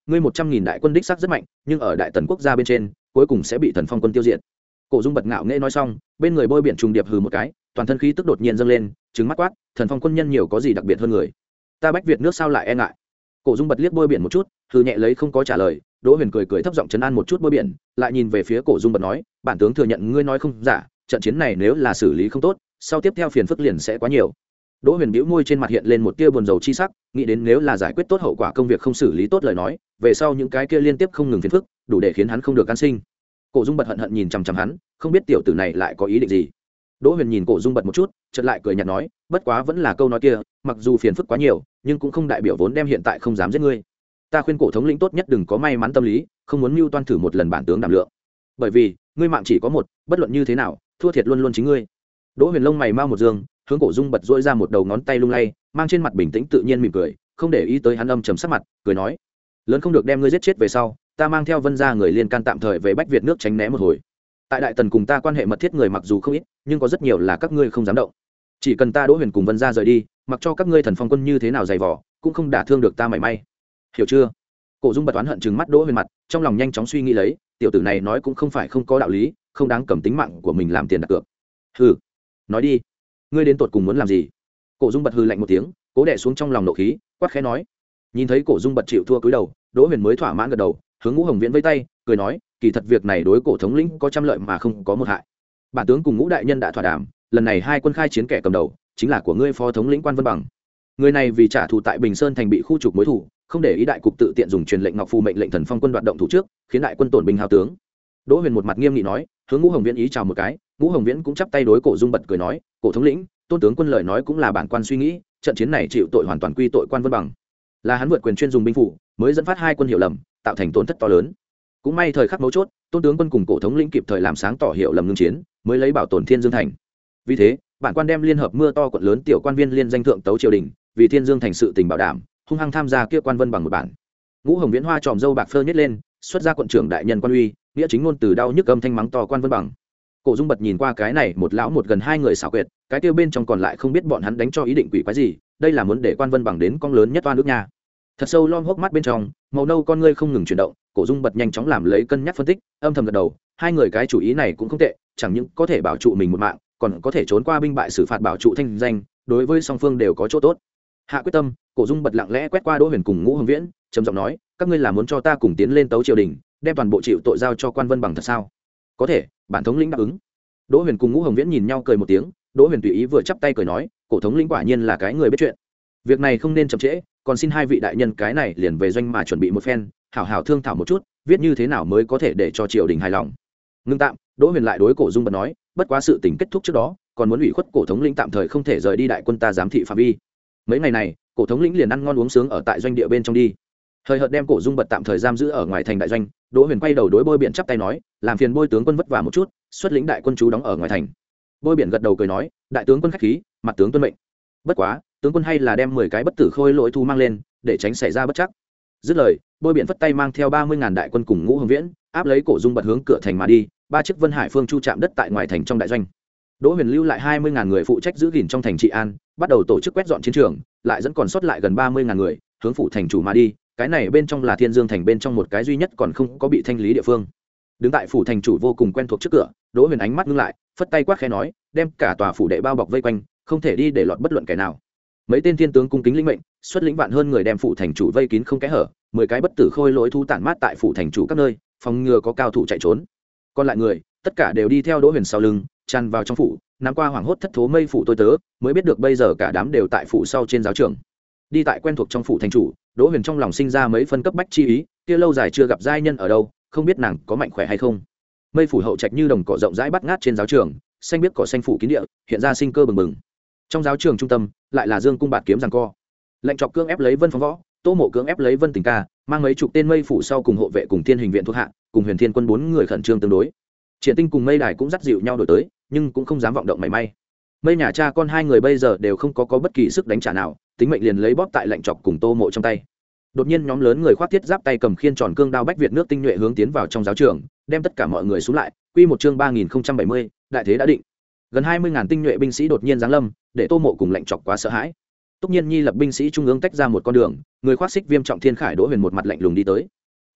ngươi một trăm nghìn đại quân đích sắc rất mạnh nhưng ở đại tần quốc gia bên trên cuối cùng sẽ bị thần phong quân tiêu diệt. Cổ Dung bật ngạo nghễ nói xong, bên người bôi biển trùng điệp hừ một cái, toàn thân khí tức đột nhiên dâng lên, trừng mắt quát, thần phong quân nhân nhiều có gì đặc biệt hơn người, ta Bách Việt nước sao lại e ngại. Cổ Dung bật liếc bôi biển một chút, hừ nhẹ lấy không có trả lời. Đỗ Huyền cười cười thấp giọng trấn an một chút bôi biển, lại nhìn về phía Cổ Dung bật nói, bản tướng thừa nhận ngươi nói không giả, trận chiến này nếu là xử lý không tốt, sau tiếp theo phiền phức liền sẽ quá nhiều. Đỗ Huyền bĩu môi, trên mặt hiện lên một tia buồn rầu chi sắc, nghĩ đến nếu là giải quyết tốt hậu quả công việc không xử lý tốt lời nói, về sau những cái kia liên tiếp không ngừng phiền phức, đủ để khiến hắn không được an sinh. Cổ Dung bật hận hận nhìn chằm chằm hắn, không biết tiểu tử này lại có ý định gì. Đỗ Huyền nhìn Cổ Dung bật một chút, chợt lại cười nhạt nói, bất quá vẫn là câu nói kia, mặc dù phiền phức quá nhiều, nhưng cũng không đại biểu vốn đem hiện tại không dám giết ngươi. Ta khuyên Cổ thống lĩnh tốt nhất đừng có may mắn tâm lý, không muốn mưu toan thử một lần bản tướng đảm lượng. Bởi vì, ngươi mạng chỉ có một, bất luận như thế nào, thua thiệt luôn luôn chính ngươi. Đỗ Huyền lông mày mau một dương, hướng Cổ Dung bật dỗi ra một đầu ngón tay lung lay, mang trên mặt bình tĩnh tự nhiên mỉm cười, không để ý tới hắn âm trầm sắc mặt, cười nói, lớn không được đem ngươi giết chết về sau, ta mang theo Vân gia người liên can tạm thời về Bách Việt nước tránh né một hồi. Tại đại tần cùng ta quan hệ mật thiết người mặc dù không ít, nhưng có rất nhiều là các ngươi không dám động. Chỉ cần ta Đỗ Huyền cùng Vân gia rời đi, mặc cho các ngươi thần phong quân như thế nào dày vò, cũng không đả thương được ta mảy may. Hiểu chưa? Cổ Dung bật oán hận trừng mắt Đỗ Huyền mặt, trong lòng nhanh chóng suy nghĩ lấy, tiểu tử này nói cũng không phải không có đạo lý, không đáng cầm tính mạng của mình làm tiền đặt cược. Hừ, nói đi, ngươi đến tột cùng muốn làm gì? Cổ Dung bật hừ lạnh một tiếng, cố đè xuống trong lòng nộ khí, quát khẽ nói. Nhìn thấy Cổ Dung bật chịu thua cúi đầu, Đỗ Huyền mới thỏa mãn gật đầu, hướng Ngũ Hồng Viễn vẫy tay, cười nói, kỳ thật việc này đối Cổ thống lĩnh có trăm lợi mà không có một hại. Bản tướng cùng Ngũ đại nhân đã thỏa đàm, lần này hai quân khai chiến kẻ cầm đầu chính là của ngươi phó thống lĩnh Quan Vân Bằng. Người này vì trả thù tại Bình Sơn thành bị khu trục mối thù, không để ý đại cục tự tiện dùng truyền lệnh ngọc phù mệnh lệnh thần phong quân đoạt động thủ trước, khiến đại quân tổn binh hao tướng. Đỗ Huyền một mặt nghiêm nghị nói, hướng Ngũ Hồng Viễn ý chào một cái. Ngũ Hồng Viễn cũng chắp tay đối Cổ Dung bật cười nói, Cổ thống lĩnh, Tôn tướng quân lời nói cũng là bản quan suy nghĩ, trận chiến này chịu tội hoàn toàn quy tội Quan Vân Bằng, là hắn vượt quyền chuyên dùng binh phủ, mới dẫn phát hai quân hiểu lầm, tạo thành tổn thất to lớn. Cũng may thời khắc mấu chốt, Tôn tướng quân cùng Cổ thống lĩnh kịp thời làm sáng tỏ hiểu lầm ngưng chiến, mới lấy bảo tồn Thiên Dương thành. Vì thế, bản quan đem liên hợp mưa to quận lớn tiểu quan viên liên danh thượng tấu triều đình, vì Thiên Dương thành sự tình bảo đảm, hung hăng tham gia kia Quan Vân Bằng một bản. Ngũ Hồng Viễn hoa tròm dâu bạc phơ nhếch lên, xuất ra quận trưởng đại nhân quan uy, nghĩa chính ngôn từ đau nhức âm thanh mắng to Quan Vân Bằng. Cổ Dung bật nhìn qua cái này một lão một gần hai người xảo quyệt, cái tiêu bên trong còn lại không biết bọn hắn đánh cho ý định quỷ quái gì, đây là muốn để Quan Vân Bằng đến con lớn nhất toan nước nha. Thật sâu lom hốc mắt bên trong, màu nâu con ngươi không ngừng chuyển động, Cổ Dung bật nhanh chóng làm lấy cân nhắc phân tích, âm thầm gật đầu, hai người cái chủ ý này cũng không tệ, chẳng những có thể bảo trụ mình một mạng, còn có thể trốn qua binh bại xử phạt bảo trụ thanh danh, đối với song phương đều có chỗ tốt. Hạ quyết tâm, Cổ Dung bật lặng lẽ quét qua Đỗ Huyền cùng Ngũ Hồng Viễn, trầm giọng nói, các ngươi là muốn cho ta cùng tiến lên tấu triều đình, đem toàn bộ chịu tội giao cho Quan Vân Bằng thật sao? Có thể, bản thống lĩnh đáp ứng. Đỗ Huyền cùng Ngũ Hồng Viễn nhìn nhau cười một tiếng, Đỗ Huyền tùy ý vừa chắp tay cười nói, Cổ thống lĩnh quả nhiên là cái người biết chuyện. Việc này không nên chậm trễ, còn xin hai vị đại nhân cái này liền về doanh mà chuẩn bị một phen, hảo hảo thương thảo một chút, viết như thế nào mới có thể để cho triều đình hài lòng. Ngưng tạm, Đỗ Huyền lại đối Cổ Dung bật nói, bất quá sự tình kết thúc trước đó, còn muốn ủy khuất Cổ thống lĩnh tạm thời không thể rời đi đại quân ta giám thị phạm vi. Mấy ngày này, Cổ thống lĩnh liền ăn ngon uống sướng ở tại doanh địa bên trong đi. Thời hợt đem Cổ Dung bật tạm thời giam giữ ở ngoài thành đại doanh, Đỗ Huyền quay đầu đối Bôi Biển chắp tay nói, làm phiền Bôi tướng quân vất vả một chút, xuất lĩnh đại quân chú đóng ở ngoài thành. Bôi Biển gật đầu cười nói, đại tướng quân khách khí, mặt tướng tuân mệnh. Bất quá, tướng quân hay là đem mười cái bất tử khôi lỗi thu mang lên, để tránh xảy ra bất trắc. Dứt lời, Bôi Biển vất tay mang theo ba mươi ngàn đại quân cùng Ngũ Hồng Viễn, áp lấy Cổ Dung bật hướng cửa thành mà đi, ba chiếc Vân Hải Phương chu chạm đất tại ngoài thành trong đại doanh. Đỗ Huyền lưu lại hai mươi ngàn người phụ trách giữ gìn trong thành trị an, bắt đầu tổ chức quét dọn chiến trường, lại dẫn còn sót lại gần ba mươi ngàn người, hướng phủ thành chủ mà đi, cái này bên trong là Thiên Dương thành bên trong một cái duy nhất còn không có bị thanh lý địa phương. Đứng tại phủ thành chủ vô cùng quen thuộc trước cửa, Đỗ Huyền ánh mắt ngưng lại, phất tay quát khẽ nói, đem cả tòa phủ đệ bao bọc vây quanh, không thể đi để lọt bất luận kẻ nào. Mấy tên thiên tướng cung kính lĩnh mệnh, xuất lĩnh vạn hơn người đem phủ thành chủ vây kín không kẽ hở, mười cái bất tử khôi lỗi thu tản mát tại phủ thành chủ các nơi, phòng ngừa có cao thủ chạy trốn. Còn lại người, tất cả đều đi theo Đỗ Huyền sau lưng, tràn vào trong phủ, nắm qua hoảng hốt thất thố mây phủ tôi tớ, mới biết được bây giờ cả đám đều tại phủ sau trên giáo trường. Đi tại quen thuộc trong phủ thành chủ, Đỗ Huyền trong lòng sinh ra mấy phân cấp bách chi ý, kia lâu dài chưa gặp giai nhân ở đâu, không biết nàng có mạnh khỏe hay không. Mây phủ hậu trạch như đồng cỏ rộng rãi bắt ngát trên giáo trường, xanh biết cỏ xanh phủ kín địa, hiện ra sinh cơ bừng bừng. Trong giáo trường trung tâm, lại là Dương cung bạt kiếm giằng co. Lệnh Trọc cưỡng ép lấy Vân Phong Võ, Tô Mộ cưỡng ép lấy Vân Tình Ca, mang mấy chục tên mây phủ sau cùng hộ vệ cùng Thiên Hình viện thuộc hạ, cùng Huyền Thiên quân bốn người khẩn trương tương đối. Triển Tinh cùng Mây Đài cũng dắt dịu nhau đổi tới, nhưng cũng không dám vọng động mảy may. Mây nhà cha con hai người bây giờ đều không có có bất kỳ sức đánh trả nào, tính mệnh liền lấy bóp tại Lệnh Trọc cùng Tô Mộ trong tay. Đột nhiên nhóm lớn người khoác thiết giáp tay cầm khiên tròn cương đao bách Việt nước tinh nhuệ hướng tiến vào trong giáo trường, đem tất cả mọi người xuống lại. Quy một chương ba nghìn không trăm bảy mươi, đại thế đã định. Gần hai mươi ngàn tinh nhuệ binh sĩ đột nhiên giáng lâm, để Tô Mộ cùng Lệnh Trọc quá sợ hãi. Túc Nhiên Nhi lập binh sĩ trung ương tách ra một con đường, người khoác xích viêm trọng thiên khải Đỗ Huyền một mặt lạnh lùng đi tới.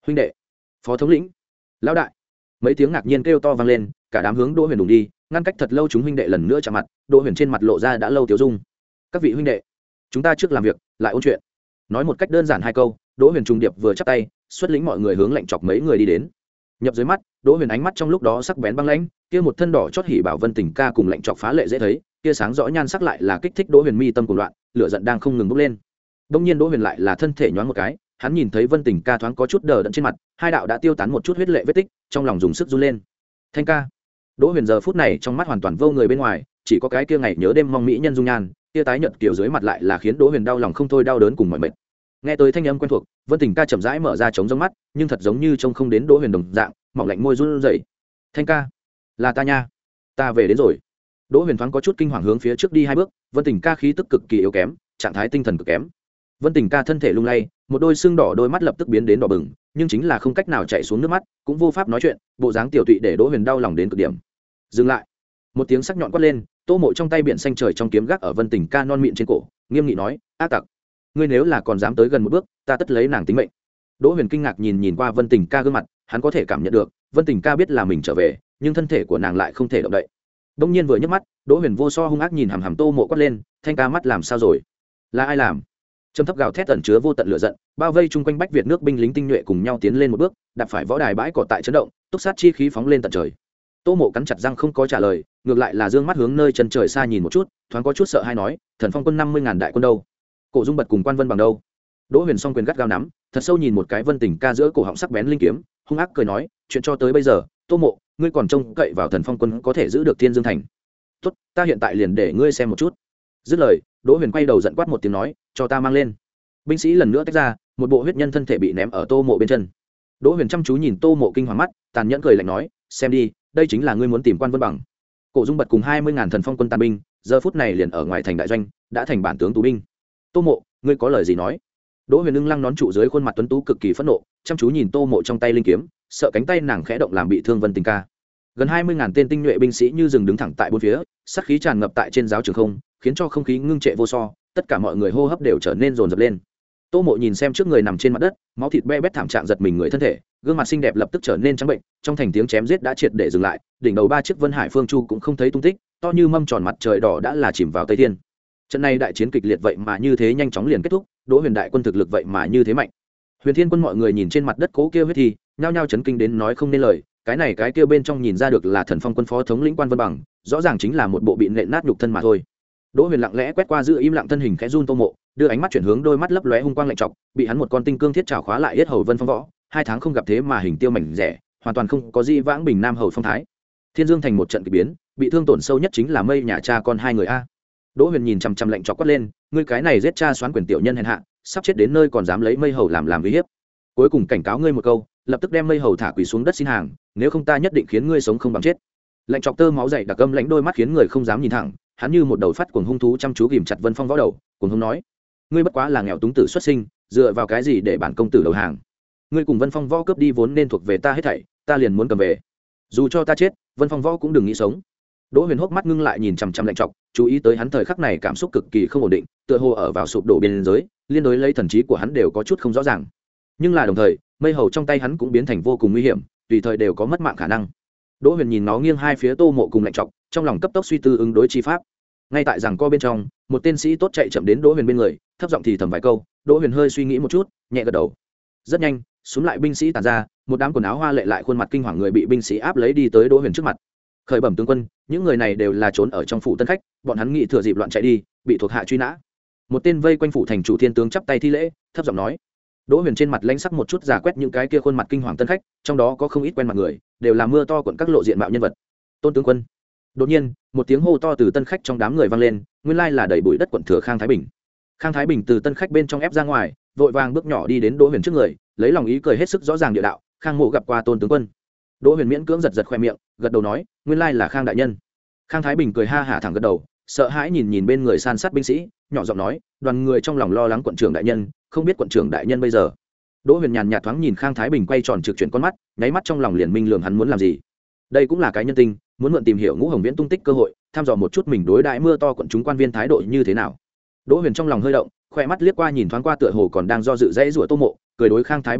huynh đệ, phó thống lĩnh, lão đại, mấy tiếng ngạc nhiên kêu to vang lên, cả đám hướng Đỗ Huyền đùng đi, ngăn cách thật lâu chúng huynh đệ lần nữa chạm mặt. Đỗ Huyền trên mặt lộ ra đã lâu tiêu dung. Các vị huynh đệ, chúng ta trước làm việc lại ôn chuyện. Nói một cách đơn giản hai câu, Đỗ Huyền trùng điệp vừa chắp tay, xuất lĩnh mọi người hướng Lệnh Chọc mấy người đi đến. Nhập dưới mắt, Đỗ Huyền ánh mắt trong lúc đó sắc bén băng lãnh, kia một thân đỏ chót hỉ bảo Vân Tình ca cùng Lệnh Chọc phá lệ dễ thấy, kia sáng rõ nhan sắc lại là kích thích Đỗ Huyền mi tâm cuồng loạn, lửa giận đang không ngừng bốc lên. Đông nhiên Đỗ Huyền lại là thân thể nhoáng một cái, hắn nhìn thấy Vân Tình ca thoáng có chút đờ đẫn trên mặt, hai đạo đã tiêu tán một chút huyết lệ vết tích, trong lòng dùng sức run lên. Thanh ca. Đỗ Huyền giờ phút này trong mắt hoàn toàn vô người bên ngoài, chỉ có cái kia ngày nhớ đêm mong mỹ nhân dung nhan, kia tái nhợt kiểu dưới mặt lại là khiến Đỗ Huyền đau lòng không thôi, đau đớn cùng mỏi mệt. Nghe tới thanh âm quen thuộc, Vân Tình ca chậm rãi mở ra trống rỗng mắt, nhưng thật giống như trông không đến Đỗ Huyền đồng dạng, mỏng lạnh môi run rẩy. Thanh ca, là ta nha, ta về đến rồi. Đỗ Huyền thoáng có chút kinh hoàng hướng phía trước đi hai bước, Vân Tình ca khí tức cực kỳ yếu kém, trạng thái tinh thần cực kém. Vân Tình ca thân thể lung lay, một đôi xương đỏ đôi mắt lập tức biến đến đỏ bừng, nhưng chính là không cách nào chạy xuống nước mắt, cũng vô pháp nói chuyện, bộ dáng tiểu tụy để Đỗ Huyền đau lòng đến cực điểm. Dừng lại. Một tiếng sắc nhọn quát lên, Tô Mộ trong tay biển xanh trời trong kiếm gác ở Vân Tình ca non mịn trên cổ, nghiêm nghị nói: "Ác tặc, ngươi nếu là còn dám tới gần một bước, ta tất lấy nàng tính mệnh." Đỗ Huyền kinh ngạc nhìn nhìn qua Vân Tình ca gương mặt, hắn có thể cảm nhận được, Vân Tình ca biết là mình trở về, nhưng thân thể của nàng lại không thể động đậy. Đông nhiên vừa nhấc mắt, Đỗ Huyền vô so hung ác nhìn hằm hằm Tô Mộ quát lên: "Thanh ca, mắt làm sao rồi? Là ai làm?" Trầm thấp gào thét ẩn chứa vô tận lửa giận, bao vây chung quanh Bách Việt nước binh lính tinh nhuệ cùng nhau tiến lên một bước, đạp phải võ đài bãi cỏ tại chấn động, túc sát chi khí phóng lên tận trời. Tô Mộ cắn chặt răng không có trả lời, ngược lại là dương mắt hướng nơi chân trời xa nhìn một chút, thoáng có chút sợ hay nói: "Thần Phong quân năm mươi ngàn đại quân đâu? Cổ Dung Bật cùng Quan Vân bằng đâu?" Đỗ Huyền song quyền gắt gao nắm, thật sâu nhìn một cái Vân Tình ca giữa cổ họng sắc bén linh kiếm, hung ác cười nói: "Chuyện cho tới bây giờ, Tô Mộ, ngươi còn trông cậy vào Thần Phong quân có thể giữ được Thiên Dương thành? Tốt, ta hiện tại liền để ngươi xem một chút." Dứt lời, Đỗ Huyền quay đầu giận quát một tiếng nói: "Cho ta mang lên." Binh sĩ lần nữa tách ra, một bộ huyết nhân thân thể bị ném ở Tô Mộ bên chân. Đỗ Huyền chăm chú nhìn Tô Mộ kinh hoàng mắt, tàn nhẫn cười lạnh nói: "Xem đi, đây chính là ngươi muốn tìm Quan Vân bằng." Cổ Dung Bật cùng hai mươi ngàn Thần Phong quân tàn binh, giờ phút này liền ở ngoài thành đại doanh, đã thành bản tướng tù binh. "Tô Mộ, ngươi có lời gì nói?" Đỗ Huyền ưng lăng nón trụ dưới khuôn mặt tuấn tú cực kỳ phẫn nộ, chăm chú nhìn Tô Mộ trong tay linh kiếm, sợ cánh tay nàng khẽ động làm bị thương Vân Tình ca. Gần hai mươi ngàn tên tinh nhuệ binh sĩ như rừng đứng thẳng tại bốn phía, sát khí tràn ngập tại trên giáo trường không, khiến cho không khí ngưng trệ vô so, tất cả mọi người hô hấp đều trở nên dồn dập lên. Tô Mộ nhìn xem trước người nằm trên mặt đất, máu thịt be bét thảm trạng giật mình người thân thể, gương mặt xinh đẹp lập tức trở nên trắng bệnh, trong thành tiếng chém giết đã triệt để dừng lại, đỉnh đầu ba chiếc Vân Hải Phương Chu cũng không thấy tung tích, to như mâm tròn mặt trời đỏ đã là chìm vào Tây Thiên. Trận này đại chiến kịch liệt vậy mà như thế nhanh chóng liền kết thúc, Đỗ Huyền đại quân thực lực vậy mà như thế mạnh. Huyền Thiên quân mọi người nhìn trên mặt đất cố kia huyết thi, nhao nhao chấn kinh đến nói không nên lời, cái này cái kia bên trong nhìn ra được là Thần Phong quân phó thống lĩnh Quan Vân bằng, rõ ràng chính là một bộ bị nện nát nhục thân mà thôi. Đỗ Huyền lặng lẽ quét qua giữ im lặng thân hình khẽ run Tô Mộ, đưa ánh mắt chuyển hướng đôi mắt lấp lóe hung quang lạnh chọc, bị hắn một con tinh cương thiết trảo khóa lại yết hầu Vân Phong võ, hai tháng không gặp thế mà hình tiêu mảnh rẻ, hoàn toàn không có gì vãng bình nam hầu phong thái. Thiên Dương thành một trận kỳ biến, bị thương tổn sâu nhất chính là Mây nhà cha con hai người a. Đỗ Huyền nhìn chằm chằm lạnh chọc quát lên: "Ngươi cái này giết cha xoán quyền tiểu nhân hèn hạ, sắp chết đến nơi còn dám lấy Mây hầu làm làm uy hiếp. Cuối cùng cảnh cáo ngươi một câu, lập tức đem Mây hầu thả quỳ xuống đất xin hàng, nếu không ta nhất định khiến ngươi sống không bằng chết." Lạnh chọc tơ máu dày đặc âm lãnh đôi mắt khiến người không dám nhìn thẳng, hắn như một đầu phát cuồng hung thú chăm chú ghìm chặt Vân Phong võ đầu, cuồng hung nói: "Ngươi bất quá là nghèo túng tử xuất sinh, dựa vào cái gì để bản công tử đầu hàng? Ngươi cùng Vân Phong võ cướp đi vốn nên thuộc về ta hết thảy, ta liền muốn cầm về. Dù cho ta chết, Vân Phong võ cũng đừng nghĩ sống." Đỗ Huyền hốc mắt ngưng lại nhìn chằm chằm lạnh chọc, chú ý tới hắn thời khắc này cảm xúc cực kỳ không ổn định, tựa hồ ở vào sụp đổ biên giới, liên đối lấy thần trí của hắn đều có chút không rõ ràng. Nhưng là đồng thời, Mây hầu trong tay hắn cũng biến thành vô cùng nguy hiểm, tùy thời đều có mất mạng khả năng. Đỗ Huyền nhìn nó nghiêng hai phía Tô Mộ cùng lạnh chọc, trong lòng cấp tốc suy tư ứng đối chi pháp. Ngay tại giằng co bên trong, một tên sĩ tốt chạy chậm đến Đỗ Huyền bên người, thấp giọng thì thầm vài câu. Đỗ Huyền hơi suy nghĩ một chút, nhẹ gật đầu. Rất nhanh, xuống lại binh sĩ tản ra, một đám quần áo hoa lệ lại khuôn mặt kinh hoàng người bị binh sĩ áp lấy đi tới Đỗ Huyền trước mặt. Khởi bẩm tướng quân, những người này đều là trốn ở trong phủ tân khách, bọn hắn nghĩ thừa dịp loạn chạy đi, bị thuộc hạ truy nã. Một tên vây quanh phủ thành chủ thiên tướng chắp tay thi lễ, thấp giọng nói. Đỗ Huyền trên mặt lãnh sắc một chút giả quét những cái kia khuôn mặt kinh hoàng tân khách, trong đó có không ít quen mặt người, đều là mưa to cuộn các lộ diện mạo nhân vật. Tôn tướng quân. Đột nhiên, một tiếng hô to từ tân khách trong đám người vang lên, nguyên lai là đẩy bụi đất quận thừa Khang Thái Bình. Khang Thái Bình từ tân khách bên trong ép ra ngoài, vội vàng bước nhỏ đi đến Đỗ Huyền trước người, lấy lòng ý cười hết sức rõ ràng địa đạo: "Khang mộ gặp qua Tôn tướng quân." Đỗ Huyền miễn cưỡng giật giật khoe miệng, gật đầu nói: "Nguyên lai là Khang đại nhân." Khang Thái Bình cười ha hả thẳng gật đầu, sợ hãi nhìn nhìn bên người san sát binh sĩ, nhỏ giọng nói: "Đoàn người trong lòng lo lắng quận trưởng đại nhân, không biết quận trưởng đại nhân bây giờ." Đỗ Huyền nhàn nhạt thoáng nhìn Khang Thái Bình quay tròn trực chuyển con mắt, nháy mắt trong lòng liền minh lường hắn muốn làm gì. Đây cũng là cái nhân tình, muốn mượn tìm hiểu Ngũ Hồng Viễn tung tích cơ hội, thăm dò một chút mình đối đãi mưa to quận chúng quan viên thái độ như thế nào. Đỗ Huyền trong lòng hơi động, khoe mắt liếc qua nhìn thoáng qua tựa hồ còn đang do dự dãy rủa Tô Mộ, cười đối Khang Thái Bình nói: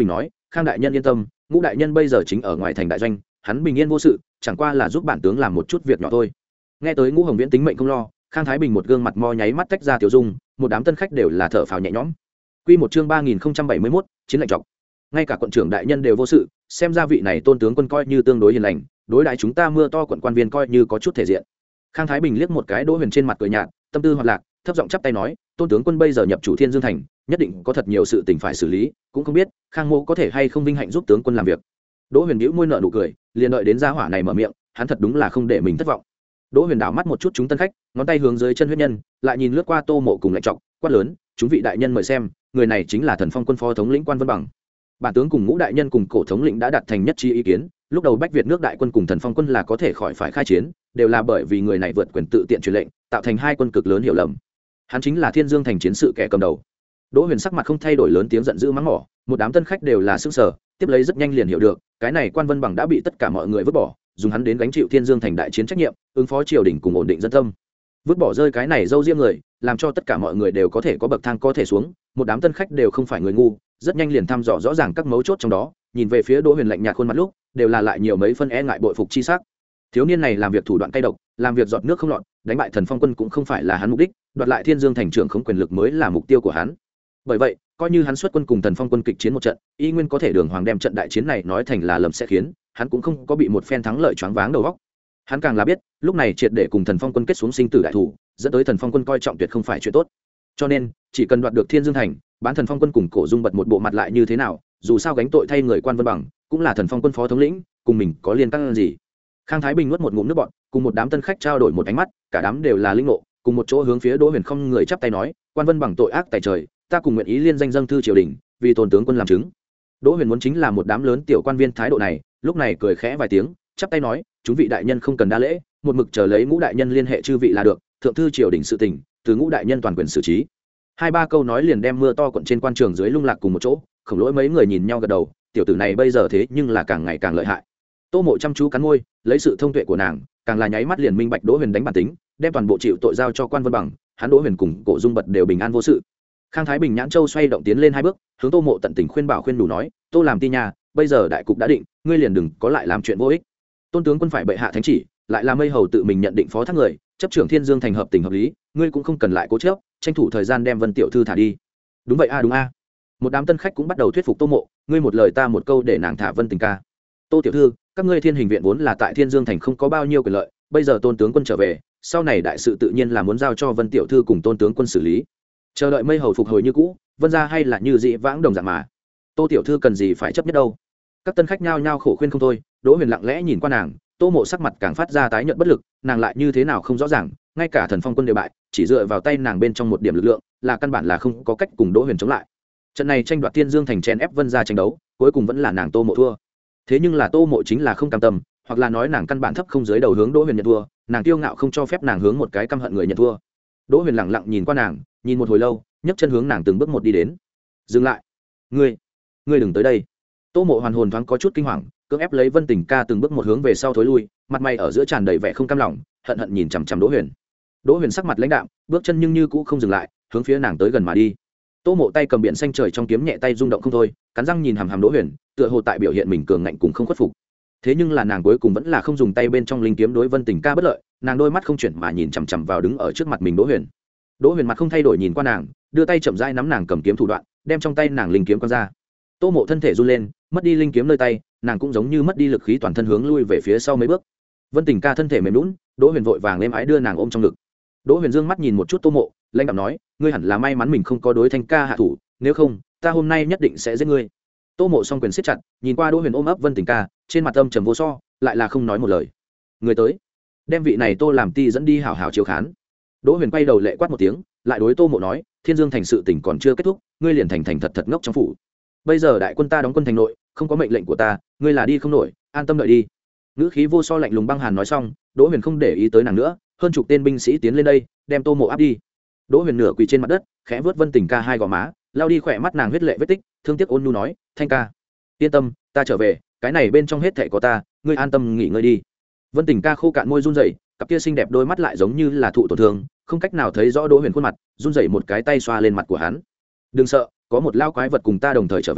Khang đại nhân yên tâm, Ngũ đại nhân bây giờ chính ở ngoài thành đại doanh, hắn bình yên vô sự, chẳng qua là giúp bản tướng làm một chút việc nhỏ thôi. Nghe tới Ngũ Hồng Viễn tính mệnh không lo, Khang Thái Bình một gương mặt mo nháy mắt tách ra tiểu dung, một đám tân khách đều là thở phào nhẹ nhõm. Quy một chương ba nghìn không trăm bảy mươi mốt, chiến lệnh trọc. Ngay cả quận trưởng đại nhân đều vô sự, xem ra vị này Tôn tướng quân coi như tương đối hiền lành, đối đãi chúng ta mưa to quận quan viên coi như có chút thể diện. Khang Thái Bình liếc một cái Đỗ Huyền trên mặt cười nhạt, tâm tư hoạt lạc, thấp giọng chắp tay nói, Tôn tướng quân bây giờ nhập chủ Thiên Dương thành, nhất định có thật nhiều sự tình phải xử lý, cũng không biết Khang mô có thể hay không vinh hạnh giúp tướng quân làm việc. Đỗ Huyền bĩu môi nở nụ cười, liền đợi đến gia hỏa này mở miệng, hắn thật đúng là không để mình thất vọng. Đỗ Huyền đảo mắt một chút chúng tân khách, ngón tay hướng dưới chân huyết nhân, lại nhìn lướt qua Tô Mộ cùng Lệnh Trọng, quát lớn, chúng vị đại nhân mời xem, người này chính là Thần Phong quân phó thống lĩnh Quan Vân Bằng. Bản tướng cùng Ngũ đại nhân cùng cổ thống lĩnh đã đạt thành nhất trí ý kiến, lúc đầu Bách Việt nước đại quân cùng Thần Phong quân là có thể khỏi phải khai chiến, đều là bởi vì người này vượt quyền tự tiện truyền lệnh, tạo thành hai quân cực lớn hiểu lầm. Hắn chính là Thiên Dương thành chiến sự kẻ cầm đầu. Đỗ Huyền sắc mặt không thay đổi lớn tiếng giận dữ mắng mỏ, một đám tân khách đều là sững sờ, tiếp lấy rất nhanh liền hiểu được, cái này Quan Vân Bằng đã bị tất cả mọi người vứt bỏ, dùng hắn đến gánh chịu Thiên Dương thành đại chiến trách nhiệm, ứng phó triều đình cùng ổn định dân tâm. Vứt bỏ rơi cái này dâu riêng người, làm cho tất cả mọi người đều có thể có bậc thang có thể xuống, một đám tân khách đều không phải người ngu, rất nhanh liền thăm dò rõ ràng các mấu chốt trong đó, nhìn về phía Đỗ Huyền lạnh nhạt khuôn mặt lúc, đều là lại nhiều mấy phân e ngại bội phục chi sắc. Thiếu niên này làm việc thủ đoạn cay độc, làm việc giọt nước không lọt, đánh bại Thần Phong quân cũng không phải là hắn mục đích, đoạt lại Thiên Dương thành trưởng không quyền lực mới là mục tiêu của hắn. Bởi vậy, coi như hắn xuất quân cùng Thần Phong quân kịch chiến một trận, y nguyên có thể đường hoàng đem trận đại chiến này nói thành là lầm sẽ khiến hắn cũng không có bị một phen thắng lợi choáng váng đầu óc. Hắn càng là biết, lúc này triệt để cùng Thần Phong quân kết xuống sinh tử đại thủ, dẫn tới Thần Phong quân coi trọng tuyệt không phải chuyện tốt. Cho nên, chỉ cần đoạt được Thiên Dương thành, bán Thần Phong quân cùng Cổ Dung Bật một bộ mặt lại như thế nào, dù sao gánh tội thay người Quan Vân Bằng, cũng là Thần Phong quân phó thống lĩnh, cùng mình có liên can gì. Khang Thái Bình nuốt một ngụm nước bọt, cùng một đám tân khách trao đổi một ánh mắt, cả đám đều là linh ngộ, cùng một chỗ hướng phía Đỗ Huyền không người chắp tay nói, Quan Vân Bằng tội ác tày trời, ta cùng nguyện ý liên danh dâng thư triều đình, vì Tôn tướng quân làm chứng. Đỗ Huyền muốn chính là một đám lớn tiểu quan viên thái độ này, lúc này cười khẽ vài tiếng, chắp tay nói, chúng vị đại nhân không cần đa lễ, một mực chờ lấy Ngũ đại nhân liên hệ chư vị là được, thượng thư triều đình sự tình, từ Ngũ đại nhân toàn quyền xử trí. Hai ba câu nói liền đem mưa to quận trên quan trường dưới lung lạc cùng một chỗ, khổng lỗi mấy người nhìn nhau gật đầu, tiểu tử này bây giờ thế nhưng là càng ngày càng lợi hại. Tô Mộ chăm chú cắn môi, lấy sự thông tuệ của nàng, càng là nháy mắt liền minh bạch Đỗ Huyền đánh bản tính, đem toàn bộ chịu tội giao cho Quan Vân Bằng, hắn Đỗ Huyền cùng Cổ Dung Bật đều bình an vô sự. Khang Thái Bình nhãn châu xoay động tiến lên hai bước, hướng Tô Mộ tận tình khuyên bảo khuyên đủ nói, Tô làm ti nhà, bây giờ đại cục đã định, ngươi liền đừng có lại làm chuyện vô ích. Tôn tướng quân phải bệ hạ thánh chỉ, lại là mây hầu tự mình nhận định phó thác người, chấp trưởng Thiên Dương thành hợp tình hợp lý, ngươi cũng không cần lại cố chấp, tranh thủ thời gian đem Vân tiểu thư thả đi. Đúng vậy a đúng a. Một đám tân khách cũng bắt đầu thuyết phục Tô Mộ, ngươi một lời ta một câu để nàng thả Vân tình ca. Tô tiểu thư, các ngươi Thiên Hình viện vốn là tại Thiên Dương thành không có bao nhiêu quyền lợi, bây giờ Tôn tướng quân trở về, sau này đại sự tự nhiên là muốn giao cho Vân tiểu thư cùng Tôn tướng quân xử lý. Chờ đợi mây hầu phục hồi như cũ, Vân gia hay là như dị vãng đồng dạng mà. Tô tiểu thư cần gì phải chấp nhất đâu. Các tân khách nhao nhao khổ khuyên không thôi, Đỗ Huyền lặng lẽ nhìn qua nàng, Tô Mộ sắc mặt càng phát ra tái nhợt bất lực, nàng lại như thế nào không rõ ràng, ngay cả Thần Phong quân đều bại, chỉ dựa vào tay nàng bên trong một điểm lực lượng, là căn bản là không có cách cùng Đỗ Huyền chống lại. Trận này tranh đoạt Thiên Dương thành chèn ép Vân gia tranh đấu, cuối cùng vẫn là nàng Tô Mộ thua. Thế nhưng là Tô Mộ chính là không cam tâm, hoặc là nói nàng căn bản thấp không dưới đầu hướng Đỗ Huyền nhận thua, nàng kiêu ngạo không cho phép nàng hướng một cái căm hận người nhận thua. Đỗ Huyền lặng lặng nhìn qua nàng, nhìn một hồi lâu, nhấc chân hướng nàng từng bước một đi đến. Dừng lại, ngươi, ngươi đừng tới đây. Tô Mộ hoàn hồn thoáng có chút kinh hoàng, cưỡng ép lấy Vân Tình ca từng bước một hướng về sau thối lui, mặt mày ở giữa tràn đầy vẻ không cam lòng, hận hận nhìn chằm chằm Đỗ Huyền. Đỗ Huyền sắc mặt lãnh đạm, bước chân nhưng như cũ không dừng lại, hướng phía nàng tới gần mà đi. Tô Mộ tay cầm biển xanh trời trong kiếm nhẹ tay rung động không thôi, cắn răng nhìn hằm hằm Đỗ Huyền, tựa hồ tại biểu hiện mình cường ngạnh cùng không khuất phục. Thế nhưng là nàng cuối cùng vẫn là không dùng tay bên trong linh kiếm đối Vân Tình ca bất lợi, nàng đôi mắt không chuyển mà nhìn chằm chằm vào đứng ở trước mặt mình Đỗ Huyền. Đỗ Huyền mặt không thay đổi nhìn qua nàng, đưa tay chậm rãi nắm nàng cầm kiếm thủ đoạn, đem trong tay nàng linh kiếm quăng ra. Tô Mộ thân thể run lên, mất đi linh kiếm nơi tay, nàng cũng giống như mất đi lực khí toàn thân hướng lui về phía sau mấy bước. Vân Tình ca thân thể mềm nhũn, Đỗ Huyền vội vàng êm ái đưa nàng ôm trong ngực. Đỗ Huyền dương mắt nhìn một chút Tô Mộ, lãnh đạm nói, ngươi hẳn là may mắn mình không có đối Thanh ca hạ thủ, nếu không, ta hôm nay nhất định sẽ giết ngươi. Tô Mộ song quyền siết chặt, nhìn qua Đỗ Huyền ôm ấp Vân Tình ca, trên mặt âm trầm vô so, lại là không nói một lời. Người tới, đem vị này Tô làm ti dẫn đi hảo hảo chiếu khán. Đỗ Huyền quay đầu lệ quát một tiếng, lại đối Tô Mộ nói, Thiên Dương thành sự tình còn chưa kết thúc, ngươi liền thành thành thật thật ngốc trong phủ. Bây giờ đại quân ta đóng quân thành nội, không có mệnh lệnh của ta, ngươi là đi không nổi, an tâm đợi đi. Ngữ khí vô so lạnh lùng băng hàn nói xong, Đỗ Huyền không để ý tới nàng nữa, hơn chục tên binh sĩ tiến lên đây, đem Tô Mộ áp đi. Đỗ Huyền nửa quỳ trên mặt đất, khẽ vớt Vân Tình ca hai gò má, lau đi khỏe mắt nàng huyết lệ vết tích, thương tiếc ôn nhu nói, Thanh ca, yên tâm, ta trở về, cái này bên trong hết thảy có ta, ngươi an tâm nghỉ ngơi đi. Vân Tình ca khô cạn môi run rẩy, cặp kia xinh đẹp đôi mắt lại giống như là thụ tổn thương, không cách nào thấy rõ Đỗ Huyền khuôn mặt, run rẩy một cái tay xoa lên mặt của hắn. Đừng sợ, có một lao quái vật cùng ta đồng thời trở về,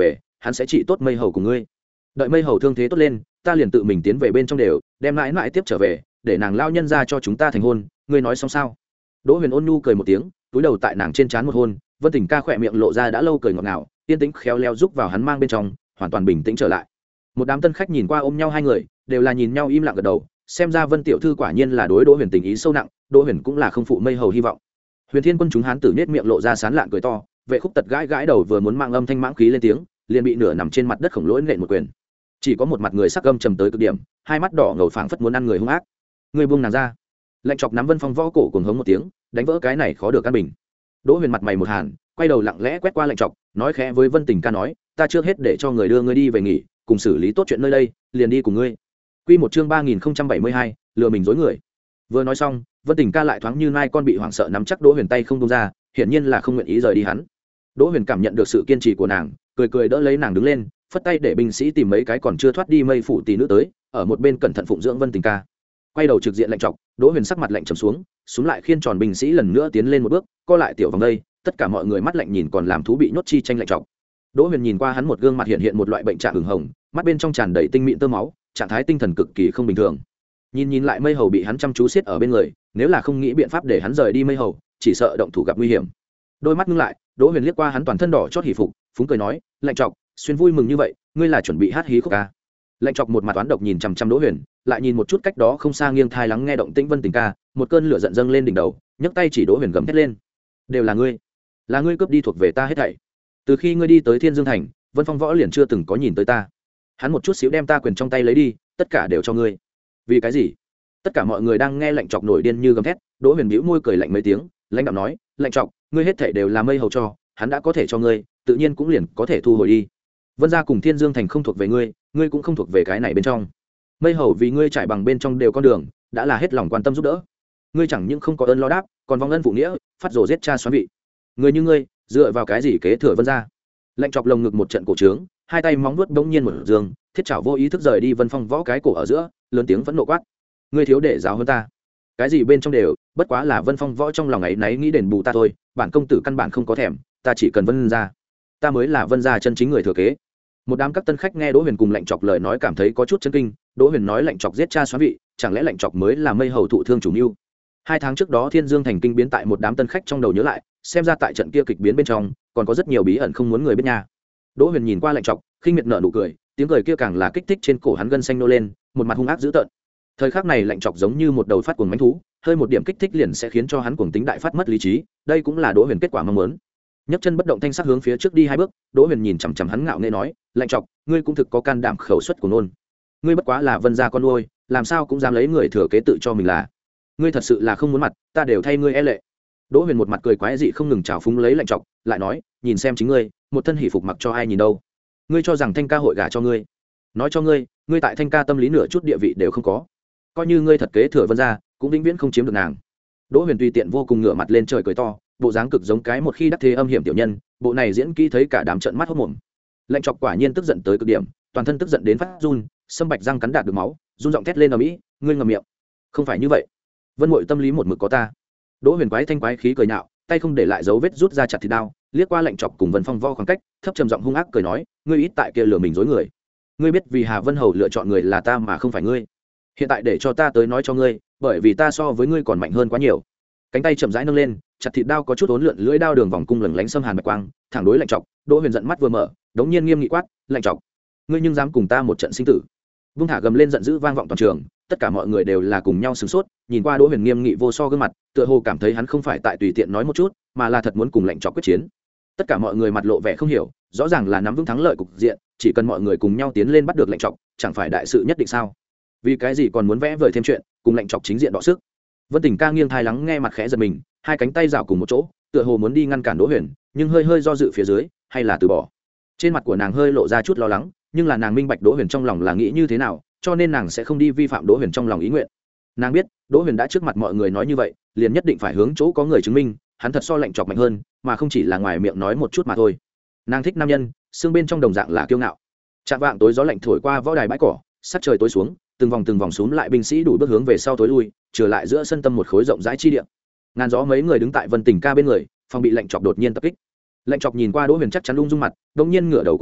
hắn sẽ trị tốt mây hầu của ngươi. Đợi mây hầu thương thế tốt lên, ta liền tự mình tiến về bên trong đều, đem mãi mãi tiếp trở về, để nàng lao nhân ra cho chúng ta thành hôn. Ngươi nói xong sao? Đỗ Huyền ôn nhu cười một tiếng, túi đầu tại nàng trên trán một hôn. Vân Tình ca khỏe miệng lộ ra đã lâu cười ngọt ngào, yên tĩnh khéo léo giúp vào hắn mang bên trong, hoàn toàn bình tĩnh trở lại. Một đám tân khách nhìn qua ôm nhau hai người, đều là nhìn nhau im lặng gật đầu, xem ra Vân tiểu thư quả nhiên là đối Đỗ Huyền tình ý sâu nặng, Đỗ Huyền cũng là không phụ mây hầu hy vọng. Huyền Thiên Quân chúng hán tử nết miệng lộ ra sán lạn cười to, Vệ Khúc Tật gãi gãi đầu vừa muốn mang âm thanh mãng khí lên tiếng, liền bị nửa nằm trên mặt đất khổng lỗi nện một quyền. Chỉ có một mặt người sắc gâm trầm tới cực điểm, hai mắt đỏ ngầu phảng phất muốn ăn người hung ác. Người buông nàng ra. Lạnh chọc nắm Vân Phong võ cổ cuồng hống một tiếng, đánh vỡ cái này khó được căn bình. Đỗ Huyền mặt mày một hàn, quay đầu lặng lẽ quét qua Lạnh chọc, nói khẽ với Vân Tình ca nói, ta trước hết để cho người đưa ngươi đi về nghỉ, cùng xử lý tốt chuyện nơi đây, liền đi cùng ngươi. Quy một chương ba nghìn không trăm bảy mươi hai, lừa mình dối người. Vừa nói xong, Vân Tình ca lại thoáng như nai con bị hoảng sợ nắm chắc Đỗ Huyền tay không buông ra, hiển nhiên là không nguyện ý rời đi hắn. Đỗ Huyền cảm nhận được sự kiên trì của nàng, cười cười đỡ lấy nàng đứng lên, phất tay để binh sĩ tìm mấy cái còn chưa thoát đi mây phủ tỷ nữ tới, ở một bên cẩn thận phụng dưỡng Vân Tình ca. Quay đầu trực diện Lạnh chọc, Đỗ Huyền sắc mặt lạnh trầm xuống, xuống lại khiên tròn binh sĩ lần nữa tiến lên một bước, co lại tiểu vòng đây, tất cả mọi người mắt lạnh nhìn còn làm thú bị nhốt chi tranh Lạnh chọc. Đỗ Huyền nhìn qua hắn một gương mặt hiện hiện một loại bệnh trạng ửng hồng, mắt bên trong tràn đầy tinh mịn tơ máu, trạng thái tinh thần cực kỳ không bình thường. Nhìn nhìn lại mây hầu bị hắn chăm chú siết ở bên người, nếu là không nghĩ biện pháp để hắn rời đi mây hầu, chỉ sợ động thủ gặp nguy hiểm. Đôi mắt ngưng lại, Đỗ Huyền liếc qua hắn toàn thân đỏ chót hỉ phục, phúng cười nói, Lạnh chọc, xuyên vui mừng như vậy, ngươi là chuẩn bị hát hí khúc ca? Lạnh chọc một mặt toán độc nhìn chằm chằm Đỗ Huyền, lại nhìn một chút cách đó không xa nghiêng thai lắng nghe động tĩnh Vân Tình ca, một cơn lửa giận dâng lên đỉnh đầu, nhấc tay chỉ Đỗ Huyền gầm thét lên, đều là ngươi, là ngươi cướp đi thuộc về ta hết thảy. Từ khi ngươi đi tới Thiên Dương thành, Vân Phong võ liền chưa từng có nhìn tới ta, hắn một chút xíu đem ta quyền trong tay lấy đi, tất cả đều cho ngươi. Vì cái gì? Tất cả mọi người đang nghe Lạnh chọc nổi điên như gầm thét. Đỗ Huyền bĩu môi cười lạnh mấy tiếng, lãnh đạm nói, Lạnh chọc, ngươi hết thảy đều là mây hầu cho, hắn đã có thể cho ngươi, tự nhiên cũng liền có thể thu hồi đi. Vân gia cùng Thiên Dương thành không thuộc về ngươi, ngươi cũng không thuộc về cái này bên trong. Mây hầu vì ngươi trải bằng bên trong đều con đường, đã là hết lòng quan tâm giúp đỡ. Ngươi chẳng những không có ơn lo đáp, còn vong ân phụ nghĩa, phát rồ giết cha xoán vị. Người như ngươi, dựa vào cái gì kế thừa Vân gia? Lạnh chọc lồng ngực một trận cổ trướng, hai tay móng vuốt bỗng nhiên một giường, thiết chảo vô ý thức rời đi Vân Phong võ cái cổ ở giữa, lớn tiếng vẫn nộ quát, ngươi thiếu để giáo hơn ta. Cái gì bên trong đều, bất quá là Vân Phong võ trong lòng ấy náy nghĩ đền bù ta thôi, bản công tử căn bản không có thèm, ta chỉ cần Vân gia, ta mới là Vân gia chân chính người thừa kế. Một đám các tân khách nghe Đỗ Huyền cùng Lạnh chọc lời nói cảm thấy có chút chấn kinh. Đỗ Huyền nói Lạnh chọc giết cha xoán vị, chẳng lẽ Lạnh chọc mới là mây hầu thụ thương chủ mưu? Hai tháng trước đó Thiên Dương thành kinh biến tại một đám tân khách trong đầu nhớ lại, xem ra tại trận kia kịch biến bên trong còn có rất nhiều bí ẩn không muốn người biết nha. Đỗ Huyền nhìn qua Lạnh chọc, khinh miệt nở nụ cười, tiếng cười kia càng là kích thích trên cổ hắn gân xanh nô lên, một mặt hung ác dữ tợn. Thời khắc này Lạnh chọc giống như một đầu phát cuồng mãnh thú, hơi một điểm kích thích liền sẽ khiến cho hắn cuồng tính đại phát mất lý trí, đây cũng là Đỗ Huyền kết quả mong muốn. Nhấc chân bất động thanh sắc hướng phía trước đi hai bước, Đỗ Huyền nhìn chằm chằm hắn ngạo nghễ nói, Lạnh chọc, ngươi cũng thực có can đảm khẩu suất của nôn. Ngươi bất quá là Vân gia con nuôi, làm sao cũng dám lấy người thừa kế tự cho mình là. Ngươi thật sự là không muốn mặt, ta đều thay ngươi e lệ. Đỗ Huyền một mặt cười quái dị không ngừng trào phúng lấy Lạnh chọc, lại nói, nhìn xem chính ngươi, một thân hỉ phục mặc cho ai nhìn đâu. Ngươi cho rằng Thanh ca hội gả cho ngươi? Nói cho ngươi, ngươi tại Thanh ca tâm lý nửa chút địa vị đều không có. Coi như ngươi thật kế thừa Vân gia, cũng vĩnh viễn không chiếm được nàng. Đỗ Huyền tùy tiện vô cùng ngửa mặt lên trời cười to, bộ dáng cực giống cái một khi đắc thế âm hiểm tiểu nhân, bộ này diễn kỹ thấy cả đám trợn mắt hốt mồm. Lạnh chọc quả nhiên tức giận tới cực điểm, toàn thân tức giận đến phát run, sâm bạch răng cắn đạt được máu, run giọng thét lên ở mỹ, ngươi ngậm miệng. Không phải như vậy, Vân Mội tâm lý một mực có ta. Đỗ Huyền quái thanh quái khí cười nhạo, tay không để lại dấu vết rút ra chặt thịt đao, liếc qua Lạnh chọc cùng Vân Phong vo khoảng cách, thấp trầm giọng hung ác cười nói, ngươi ít tại kia lừa mình dối người. Ngươi biết vì Hà Vân Hầu lựa chọn người là ta mà không phải ngươi. Hiện tại để cho ta tới nói cho ngươi, bởi vì ta so với ngươi còn mạnh hơn quá nhiều. Cánh tay chậm rãi nâng lên, chặt thịt đao có chút uốn lượn lưỡi đao đường vòng cung lừng lánh xâm hàn bạch quang, thẳng đối Lạnh chọc. Đỗ Huyền giận mắt vừa mở, đống nhiên nghiêm nghị quát, Lạnh chọc, ngươi nhưng dám cùng ta một trận sinh tử? Vung thả gầm lên giận dữ vang vọng toàn trường, tất cả mọi người đều là cùng nhau sửng sốt, nhìn qua Đỗ Huyền nghiêm nghị vô so gương mặt, tựa hồ cảm thấy hắn không phải tại tùy tiện nói một chút, mà là thật muốn cùng Lạnh chọc quyết chiến. Tất cả mọi người mặt lộ vẻ không hiểu, rõ ràng là nắm vững thắng lợi cục diện, chỉ cần mọi người cùng nhau tiến lên bắt được Lạnh chọc, chẳng phải đại sự nhất định sao? Vì cái gì còn muốn vẽ vời thêm chuyện, cùng Lạnh chọc chính diện đọ sức? Vân Tình ca nghiêng thai lắng nghe mặt khẽ giật mình, hai cánh tay rảo cùng một chỗ, tựa hồ muốn đi ngăn cản Đỗ Huyền, nhưng hơi hơi do dự phía dưới, hay là từ bỏ. Trên mặt của nàng hơi lộ ra chút lo lắng, nhưng là nàng minh bạch Đỗ Huyền trong lòng là nghĩ như thế nào, cho nên nàng sẽ không đi vi phạm Đỗ Huyền trong lòng ý nguyện. Nàng biết, Đỗ Huyền đã trước mặt mọi người nói như vậy, liền nhất định phải hướng chỗ có người chứng minh, hắn thật so Lạnh chọc mạnh hơn, mà không chỉ là ngoài miệng nói một chút mà thôi. Nàng thích nam nhân, xương bên trong đồng dạng là kiêu ngạo. Trạm vạng tối gió lạnh thổi qua võ đài bãi cỏ, sắc trời tối xuống, từng vòng từng vòng xuống lại binh sĩ đủ bước hướng về sau tối lui, trở lại giữa sân tâm một khối rộng rãi chi địa. Ngàn gió mấy người đứng tại Vân Tình ca bên người, phòng bị Lạnh chọc đột nhiên tập kích. Lạnh chọc nhìn qua Đỗ Huyền chắc chắn lung dung mặt, đột nhiên ngửa đầu cùng tiếu,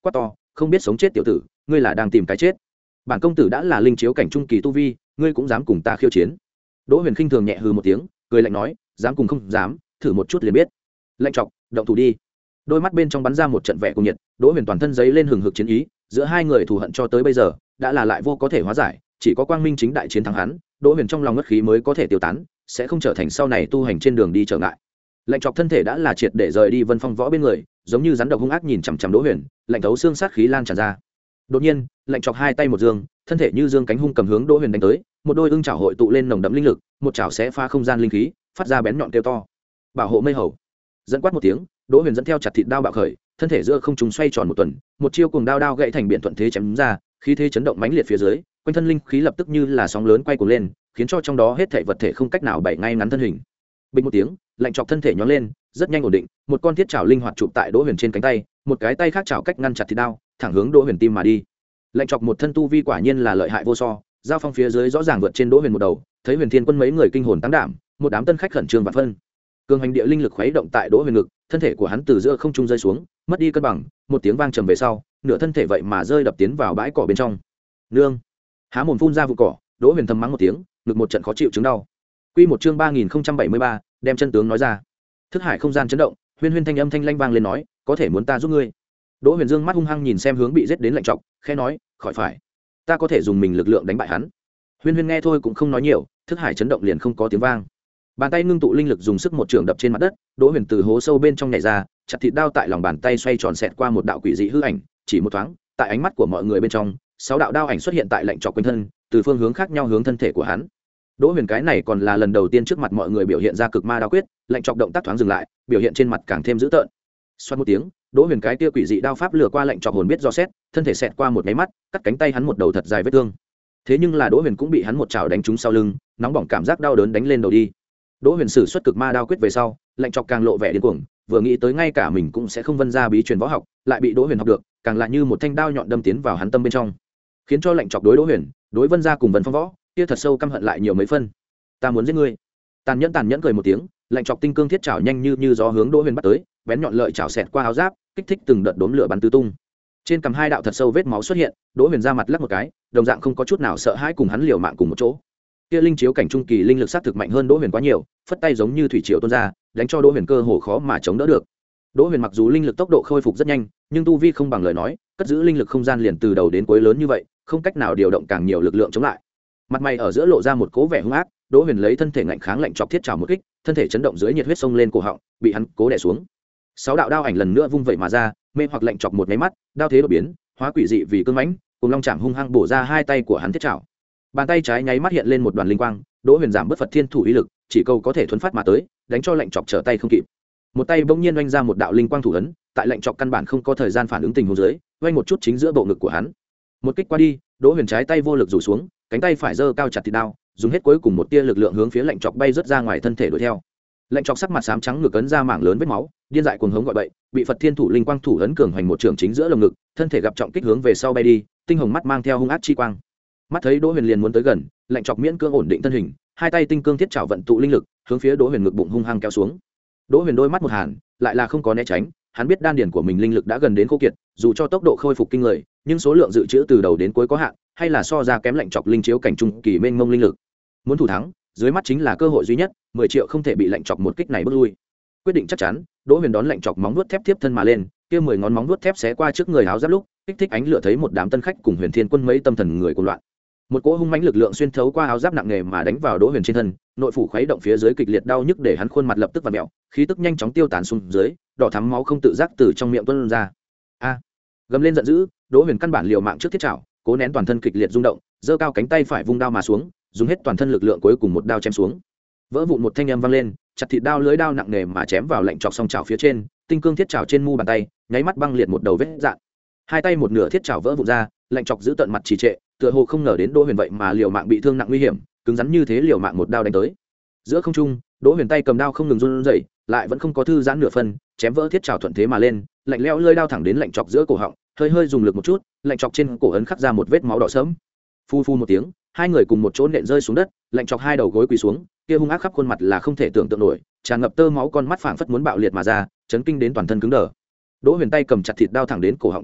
quát to không biết sống chết tiểu tử, ngươi là đang tìm cái chết. Bản công tử đã là linh chiếu cảnh trung kỳ tu vi, ngươi cũng dám cùng ta khiêu chiến. Đỗ Huyền khinh thường nhẹ hừ một tiếng, cười lạnh nói dám cùng không dám, thử một chút liền biết. Lạnh chọc, động thủ đi. Đôi mắt bên trong bắn ra một trận vẻ cuồng nhiệt, Đỗ Huyền toàn thân giấy lên hừng hực chiến ý, giữa hai người thù hận cho tới bây giờ đã là lại vô có thể hóa giải, chỉ có quang minh chính đại chiến thắng hắn, Đỗ Huyền trong lòng ngất khí mới có thể tiêu tán, sẽ không trở thành sau này tu hành trên đường đi trở ngại. Lạnh chọc thân thể đã là triệt để rời đi Vân Phong Võ bên người, giống như rắn độc hung ác nhìn chằm chằm Đỗ Huyền, lạnh thấu xương sát khí lan tràn ra. Đột nhiên, lạnh chọc hai tay một dương, thân thể như dương cánh hung cầm hướng Đỗ Huyền đánh tới, một đôi ưng chảo hội tụ lên nồng đậm linh lực, một chảo sẽ phá không gian linh khí, phát ra bén nhọn kêu to. Bảo hộ mây hầu. Dẫn quát một tiếng, Đỗ Huyền dẫn theo chặt thịt đao bạo khởi, thân thể giữa không trung xoay tròn một tuần, một chiêu cuồng đao đao gãy thành biển thuận thế chém ra, khí thế chấn động mãnh liệt phía dưới, quanh thân linh khí lập tức như là sóng lớn quay cuồng lên, khiến cho trong đó hết thảy vật thể không cách nào bày ngay ngắn thân hình. Bình một tiếng, lạnh chọc thân thể nhón lên, rất nhanh ổn định, một con thiết chảo linh hoạt chụp tại Đỗ Huyền trên cánh tay, một cái tay khác chảo cách ngăn chặt thịt đao, thẳng hướng Đỗ Huyền tim mà đi. Lạnh chọc một thân tu vi quả nhiên là lợi hại vô so, giao phong phía dưới rõ ràng vượt trên Đỗ Huyền một đầu, thấy Huyền Thiên Quân mấy người kinh hồn tăng đảm, một đám tân khách khẩn trương và phân. Cường hành địa linh lực khuấy động tại Đỗ Huyền ngực, thân thể của hắn từ giữa không trung rơi xuống, mất đi cân bằng, một tiếng vang trầm về sau, nửa thân thể vậy mà rơi đập tiến vào bãi cỏ bên trong. Nương, há mồm phun ra vụ cỏ, Đỗ Huyền thầm mắng một tiếng, ngực một trận khó chịu chứng đau. Quy một chương ba nghìn không trăm bảy mươi ba, đem chân tướng nói ra. Thức hải không gian chấn động, Huyên Huyên thanh âm thanh lanh vang lên nói, có thể muốn ta giúp ngươi. Đỗ Huyền dương mắt hung hăng nhìn xem hướng bị giết đến lạnh trọc, khẽ nói, khỏi phải, ta có thể dùng mình lực lượng đánh bại hắn. Huyên Huyên nghe thôi cũng không nói nhiều, thức hải chấn động liền không có tiếng vang. Bàn tay ngưng tụ linh lực dùng sức một trường đập trên mặt đất, Đỗ Huyền từ hố sâu bên trong nhảy ra, chặt thịt đao tại lòng bàn tay xoay tròn xẹt qua một đạo quỷ dị hư ảnh, chỉ một thoáng, tại ánh mắt của mọi người bên trong, sáu đạo đao ảnh xuất hiện tại lạnh trọc quanh thân, từ phương hướng khác nhau hướng thân thể của hắn. Đỗ Huyền cái này còn là lần đầu tiên trước mặt mọi người biểu hiện ra cực ma đao quyết, lạnh trọc động tác thoáng dừng lại, biểu hiện trên mặt càng thêm dữ tợn. Xoát một tiếng, Đỗ Huyền cái kia quỷ dị đao pháp lừa qua lạnh trọc hồn biết do xét, thân thể xẹt qua một cái mắt, cắt cánh tay hắn một đầu thật dài vết thương. Thế nhưng là Đỗ Huyền cũng bị hắn một chảo đánh trúng sau lưng, nóng bỏng cảm giác đau đớn đánh lên đầu đi. Đỗ Huyền sử xuất cực ma đao quyết về sau, lạnh trọc càng lộ vẻ điên cuồng, vừa nghĩ tới ngay cả mình cũng sẽ không vân ra bí truyền võ học, lại bị Đỗ Huyền học được, càng lại như một thanh đao nhọn đâm tiến vào hắn tâm bên trong, khiến cho lạnh trọc đối Đỗ Huyền, đối Vân gia cùng Vân Phong võ, kia thật sâu căm hận lại nhiều mấy phân. Ta muốn giết ngươi. Tàn nhẫn tàn nhẫn cười một tiếng, lạnh trọc tinh cương thiết chảo nhanh như như gió hướng Đỗ Huyền bắt tới, bén nhọn lợi chảo xẹt qua áo giáp, kích thích từng đợt đốm lửa bắn tứ tung. Trên cằm hai đạo thật sâu vết máu xuất hiện, Đỗ Huyền ra mặt lắc một cái, đồng dạng không có chút nào sợ hãi cùng hắn liều mạng cùng một chỗ. Kia linh chiếu cảnh trung kỳ linh lực sát thực mạnh hơn Đỗ Huyền quá nhiều, phất tay giống như thủy triều tuôn ra, đánh cho Đỗ Huyền cơ hồ khó mà chống đỡ được. Đỗ Huyền mặc dù linh lực tốc độ khôi phục rất nhanh, nhưng tu vi không bằng lời nói, cất giữ linh lực không gian liền từ đầu đến cuối lớn như vậy, không cách nào điều động càng nhiều lực lượng chống lại. Mặt mày ở giữa lộ ra một cố vẻ hung ác, Đỗ Huyền lấy thân thể ngạnh kháng lạnh chọc thiết trảo một kích, thân thể chấn động dưới nhiệt huyết sông lên cổ họng, bị hắn cố đè xuống. Sáu đạo đao ảnh lần nữa vung vậy mà ra, mê hoặc lạnh chọc một cái mắt, đao thế đột biến, hóa quỷ dị vì cương mãnh, cùng long chạm hung hăng bổ ra hai tay của hắn thiết trảo. Bàn tay trái nháy mắt hiện lên một đoàn linh quang, Đỗ Huyền giảm bất Phật Thiên thủ ý lực, chỉ câu có thể thuấn phát mà tới, đánh cho lạnh chọc trở tay không kịp. Một tay bỗng nhiên oanh ra một đạo linh quang thủ ấn, tại lạnh chọc căn bản không có thời gian phản ứng tình huống dưới, oanh một chút chính giữa bộ ngực của hắn. Một kích qua đi, Đỗ Huyền trái tay vô lực rủ xuống, cánh tay phải giơ cao chặt thịt đao, dùng hết cuối cùng một tia lực lượng hướng phía lạnh chọc bay rất ra ngoài thân thể đuổi theo. Lạnh chọc sắc mặt xám trắng ngực ấn ra mảng lớn vết máu, điên dại cuồng hống gọi bậy, bị Phật Thiên thủ linh quang thủ ấn cường hoành một trường chính giữa lồng ngực, thân thể gặp trọng kích hướng về sau bay đi, tinh hồng mắt mang theo hung ác chi quang. Mắt thấy Đỗ Huyền liền muốn tới gần, lạnh chọc miễn cương ổn định thân hình, hai tay tinh cương thiết chảo vận tụ linh lực, hướng phía Đỗ Huyền ngực bụng hung hăng kéo xuống. Đỗ Huyền đôi mắt một hàn, lại là không có né tránh, hắn biết đan điển của mình linh lực đã gần đến khô kiệt, dù cho tốc độ khôi phục kinh người, nhưng số lượng dự trữ từ đầu đến cuối có hạn, hay là so ra kém lạnh chọc linh chiếu cảnh trung kỳ mênh mông linh lực. Muốn thủ thắng, dưới mắt chính là cơ hội duy nhất, mười triệu không thể bị lạnh chọc một kích này bước lui. Quyết định chắc chắn, Đỗ Huyền đón lạnh chọc móng vuốt thép tiếp thân mà lên, kia mười ngón móng vuốt thép xé qua trước người áo giáp lúc, kích thích ánh lửa thấy một đám tân khách cùng Huyền Thiên Quân mấy tâm thần người cuồng loạn. Một cỗ hung mãnh lực lượng xuyên thấu qua áo giáp nặng nề mà đánh vào Đỗ Huyền trên thân, nội phủ khuấy động phía dưới kịch liệt đau nhức để hắn khuôn mặt lập tức vặn mèo, khí tức nhanh chóng tiêu tán xuống dưới, đỏ thắm máu không tự giác từ trong miệng tuôn ra. A! Gầm lên giận dữ, Đỗ Huyền căn bản liều mạng trước thiết trảo, cố nén toàn thân kịch liệt rung động, giơ cao cánh tay phải vung đao mà xuống, dùng hết toàn thân lực lượng cuối cùng một đao chém xuống. Vỡ vụn một thanh âm vang lên, chặt thịt đao lưới đao nặng nề mà chém vào lạnh chọc song chảo phía trên, tinh cương thiết chảo trên mu bàn tay, nháy mắt băng liệt một đầu vết rạn. Hai tay một nửa thiết chảo vỡ vụn ra, lạnh chọc giữ tận mặt trì trệ, tựa hồ không ngờ đến Đỗ Huyền vậy mà liều mạng bị thương nặng nguy hiểm, cứng rắn như thế liều mạng một đao đánh tới. Giữa không trung, Đỗ Huyền tay cầm đao không ngừng run rẩy, lại vẫn không có thư giãn nửa phần, chém vỡ thiết chảo thuận thế mà lên, lạnh lẽo lưỡi đao thẳng đến lạnh chọc giữa cổ họng, hơi hơi dùng lực một chút, lạnh chọc trên cổ ấn khắc ra một vết máu đỏ sớm. Phu phu một tiếng, hai người cùng một chỗ nện rơi xuống đất, lạnh chọc hai đầu gối quỳ xuống, kia hung ác khắp khuôn mặt là không thể tưởng tượng nổi, tràn ngập tơ máu, con mắt phảng phất muốn bạo liệt mà ra, chấn kinh đến toàn thân cứng đờ. Đỗ Huyền tay cầm chặt thịt đao thẳng đến cổ họng của hắn,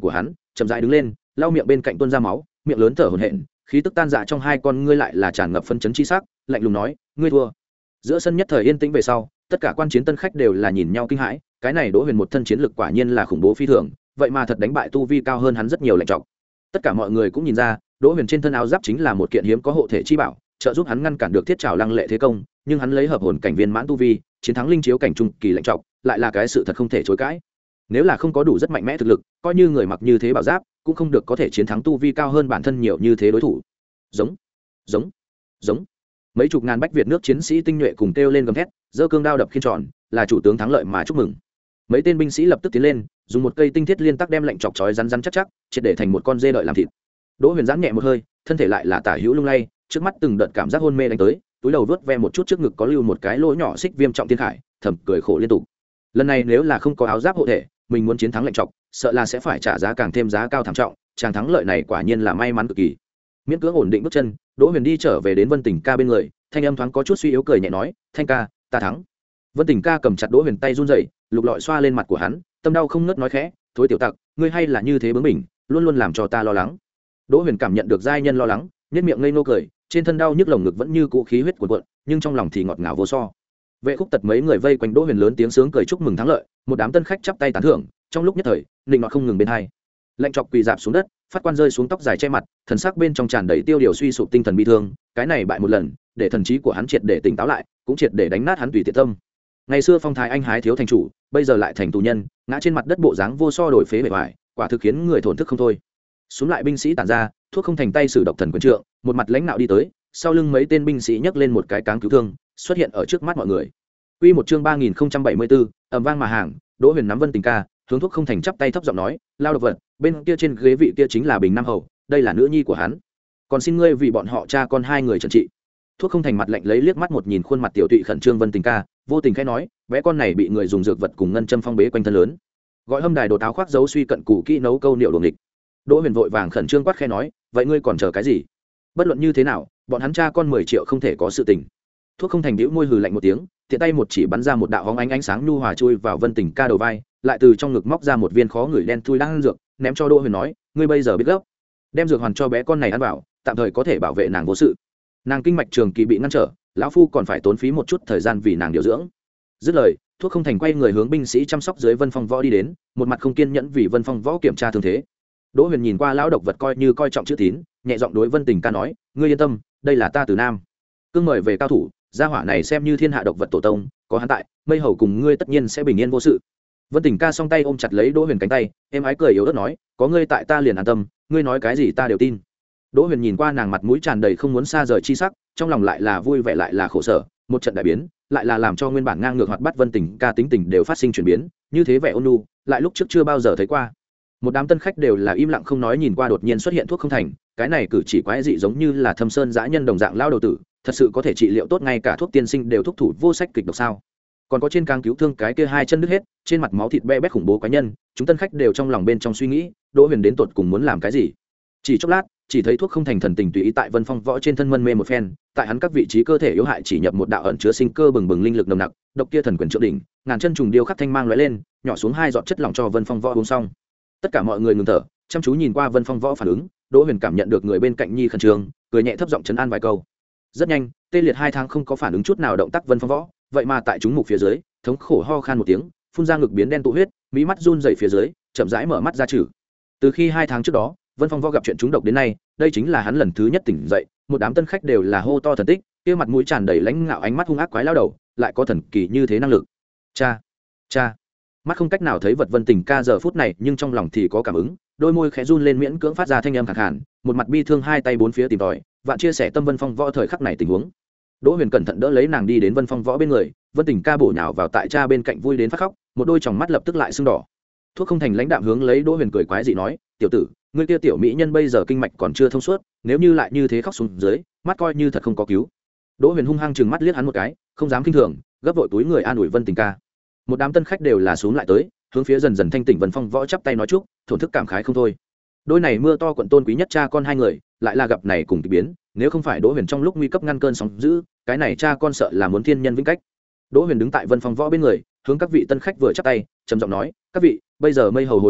chậm rãi đứng lên, lau miệng bên cạnh tuôn ra máu, miệng lớn thở hổn hển, khí tức tan dạ trong hai con ngươi lại là tràn ngập phân chấn chi sắc, lạnh lùng nói, ngươi thua. Giữa sân nhất thời yên tĩnh về sau, tất cả quan chiến tân khách đều là nhìn nhau kinh hãi, cái này Đỗ Huyền một thân chiến lực quả nhiên là khủng bố phi thường, vậy mà thật đánh bại tu vi cao hơn hắn rất nhiều lạnh trọng. Tất cả mọi người cũng nhìn ra, Đỗ Huyền trên thân áo giáp chính là một kiện hiếm có hộ thể chi bảo, trợ giúp hắn ngăn cản được thiết trảo lăng lệ thế công, nhưng hắn lấy hợp hồn cảnh viên mãn tu vi, chiến thắng linh chiếu cảnh trung kỳ lạnh trọng, lại là cái sự thật không thể chối cãi. Nếu là không có đủ rất mạnh mẽ thực lực, coi như người mặc như thế bảo giáp, cũng không được có thể chiến thắng tu vi cao hơn bản thân nhiều như thế đối thủ. Giống, giống, giống. Mấy chục ngàn bách Việt nước chiến sĩ tinh nhuệ cùng kêu lên gầm thét, giơ cương đao đập khiên tròn, là chủ tướng thắng lợi mà chúc mừng. Mấy tên binh sĩ lập tức tiến lên, dùng một cây tinh thiết liên tắc đem lạnh chọc chói rắn rắn chắc chắc, triệt để thành một con dê đợi làm thịt. Đỗ Huyền giãn nhẹ một hơi, thân thể lại là tả hữu lung lay, trước mắt từng đợt cảm giác hôn mê đánh tới, túi đầu vớt ve một chút trước ngực có lưu một cái lỗ nhỏ xích viêm trọng thiên khải, thầm cười khổ liên tục. Lần này nếu là không có áo giáp hộ thể, mình muốn chiến thắng lạnh chọc, sợ là sẽ phải trả giá càng thêm giá cao thảm trọng, chàng thắng lợi này quả nhiên là may mắn cực kỳ. Miễn cưỡng ổn định bước chân, Đỗ Huyền đi trở về đến Vân Tình ca bên người, thanh âm thoáng có chút suy yếu cười nhẹ nói, "Thanh ca, ta thắng." Vân Tình ca cầm chặt Đỗ Huyền tay run rẩy, lục lọi xoa lên mặt của hắn, tâm đau không ngớt nói khẽ, "Thối tiểu tặc, ngươi hay là như thế bướng bỉnh, luôn luôn làm cho ta lo lắng." Đỗ Huyền cảm nhận được giai nhân lo lắng, nhếch miệng ngây ngô cười, trên thân đau nhức lồng ngực vẫn như cũ khí huyết cuồn cuộn, nhưng trong lòng thì ngọt ngào vô so. Vệ Khúc Tật mấy người vây quanh Đỗ Huyền lớn tiếng sướng cười chúc mừng thắng lợi, một đám tân khách chắp tay tán thưởng, trong lúc nhất thời, nịnh nọt không ngừng bên hai. Lạnh chọc quỳ dạp xuống đất, phát quan rơi xuống tóc dài che mặt, thần sắc bên trong tràn đầy tiêu điều suy sụp tinh thần bi thương, cái này bại một lần, để thần trí của hắn triệt để tỉnh táo lại, cũng triệt để đánh nát hắn tùy tiện tâm. Ngày xưa phong thái anh hái thiếu thành chủ, bây giờ lại thành tù nhân, ngã trên mặt đất bộ dáng vô so đổi phế bề ngoài, quả thực khiến người thổn thức không thôi. Xuống lại binh sĩ tản ra, thuốc không thành tay sử độc thần quyền trượng, một mặt lãnh nạo đi tới, sau lưng mấy tên binh sĩ nhấc lên một cái cáng cứu thương, xuất hiện ở trước mắt mọi người. Quy một chương ba nghìn không trăm bảy mươi bốn, ầm vang mà hàng, Đỗ Huyền nắm Vân Tình ca, hướng thuốc không thành chắp tay thấp giọng nói, lao độc vật, bên kia trên ghế vị kia chính là Bình Nam hầu, đây là nữ nhi của hắn. Còn xin ngươi vì bọn họ cha con hai người trần trị. Thuốc không thành mặt lạnh lấy liếc mắt một nhìn khuôn mặt tiểu tụy khẩn trương Vân Tình ca, vô tình khẽ nói, bé con này bị người dùng dược vật cùng ngân châm phong bế quanh thân lớn. Gọi hâm đài đồ táo khoác dấu suy cận củ kỹ nấu câu niệu đuồng địch. Đỗ Huyền vội vàng khẩn trương quát khẽ nói, vậy ngươi còn chờ cái gì? Bất luận như thế nào, bọn hắn cha con mười triệu không thể có sự tình. Thuốc không thành bĩu môi hừ lạnh một tiếng, tiện tay một chỉ bắn ra một đạo hóng ánh ánh sáng nhu hòa chui vào Vân Tình ca đầu vai, lại từ trong ngực móc ra một viên khó người đen thui đang ăn dược, ném cho Đỗ Huyền nói, ngươi bây giờ biết gấp, đem dược hoàn cho bé con này ăn vào, tạm thời có thể bảo vệ nàng vô sự. Nàng kinh mạch trường kỳ bị ngăn trở, lão phu còn phải tốn phí một chút thời gian vì nàng điều dưỡng. Dứt lời, thuốc không thành quay người hướng binh sĩ chăm sóc dưới Vân Phong Võ đi đến, một mặt không kiên nhẫn vì Vân Phong Võ kiểm tra thương thế. Đỗ Huyền nhìn qua lão độc vật coi như coi trọng chữ tín, nhẹ giọng đối Vân Tình ca nói, ngươi yên tâm, đây là ta Từ Nam, cương mời về cao thủ, gia hỏa này xem như thiên hạ độc vật tổ tông, có hắn tại, mây hầu cùng ngươi tất nhiên sẽ bình yên vô sự. Vân Tình ca song tay ôm chặt lấy Đỗ Huyền cánh tay, em ái cười yếu ớt nói, có ngươi tại ta liền an tâm, ngươi nói cái gì ta đều tin. Đỗ Huyền nhìn qua nàng mặt mũi tràn đầy không muốn xa rời chi sắc, trong lòng lại là vui vẻ lại là khổ sở, một trận đại biến, lại là làm cho nguyên bản ngang ngược hoạt bát Vân Tình ca tính tình đều phát sinh chuyển biến, như thế vẻ ôn nhu, lại lúc trước chưa bao giờ thấy qua. Một đám tân khách đều là im lặng không nói nhìn qua đột nhiên xuất hiện thuốc không thành, cái này cử chỉ quái dị giống như là Thâm Sơn dã nhân đồng dạng lao đầu tử, thật sự có thể trị liệu tốt ngay cả thuốc tiên sinh đều thúc thủ vô sách kịch độc sao? Còn có trên càng cứu thương cái kia hai chân đứt hết, trên mặt máu thịt be bét khủng bố quái nhân, chúng tân khách đều trong lòng bên trong suy nghĩ, Đỗ Huyền đến tột cùng muốn làm cái gì? Chỉ chốc lát, chỉ thấy thuốc không thành thần tình tùy ý tại Vân Phong Võ trên thân mân mê một phen, tại hắn các vị trí cơ thể yếu hại chỉ nhập một đạo ẩn chứa sinh cơ bừng bừng linh lực nồng nặc, độc kia thần quyền trượng đỉnh, ngàn chân trùng điêu khắc thanh mang lóe lên, nhỏ xuống hai giọt chất lỏng cho Vân Phong Võ uống xong. Tất cả mọi người ngừng thở, chăm chú nhìn qua Vân Phong Võ phản ứng, Đỗ Huyền cảm nhận được người bên cạnh nhi khẩn trương, cười nhẹ thấp giọng trấn an vài câu. Rất nhanh, tê liệt hai tháng không có phản ứng chút nào động tác Vân Phong Võ, vậy mà tại chúng mục phía dưới, thống khổ ho khan một tiếng, phun ra ngực biến đen tụ huyết, mí mắt run rẩy phía dưới, chậm rãi mở mắt ra trừ. Từ khi hai tháng trước đó, Vân Phong Võ gặp chuyện trúng độc đến nay, đây chính là hắn lần thứ nhất tỉnh dậy, một đám tân khách đều là hô to thần tích, kia mặt mũi tràn đầy lãnh ngạo ánh mắt hung ác quái lao đầu, lại có thần kỳ như thế năng lực. Cha, cha. Mắt không cách nào thấy vật Vân Tình ca giờ phút này, nhưng trong lòng thì có cảm ứng, đôi môi khẽ run lên miễn cưỡng phát ra thanh âm khàn khàn, một mặt bi thương hai tay bốn phía tìm tòi, vạn chia sẻ tâm Vân Phong Võ thời khắc này tình huống. Đỗ Huyền cẩn thận đỡ lấy nàng đi đến Vân Phong Võ bên người, Vân Tình ca bổ nhào vào tại cha bên cạnh vui đến phát khóc, một đôi tròng mắt lập tức lại sưng đỏ. Thuốc không thành lãnh đạm hướng lấy Đỗ Huyền cười quái dị nói, tiểu tử, ngươi kia tiểu mỹ nhân bây giờ kinh mạch còn chưa thông suốt, nếu như lại như thế khóc xuống dưới, mắt coi như thật không có cứu. Đỗ Huyền hung hăng chừng mắt liếc hắn một cái, không dám kinh thường, gấp vội túi người an ủi Vân Tình ca. Một đám tân khách đều là xuống lại tới, hướng phía dần dần thanh tỉnh Vân Phong Võ chắp tay nói chúc, thổn thức cảm khái không thôi. Đôi này mưa to quận tôn quý nhất cha con hai người, lại là gặp này cùng kỳ biến, nếu không phải Đỗ Huyền trong lúc nguy cấp ngăn cơn sóng dữ, cái này cha con sợ là muốn thiên nhân vĩnh cách. Đỗ Huyền đứng tại Vân Phong Võ bên người, hướng các vị tân khách vừa chắp tay, trầm giọng nói, các vị, bây giờ mây hầu hồi tỉnh lại,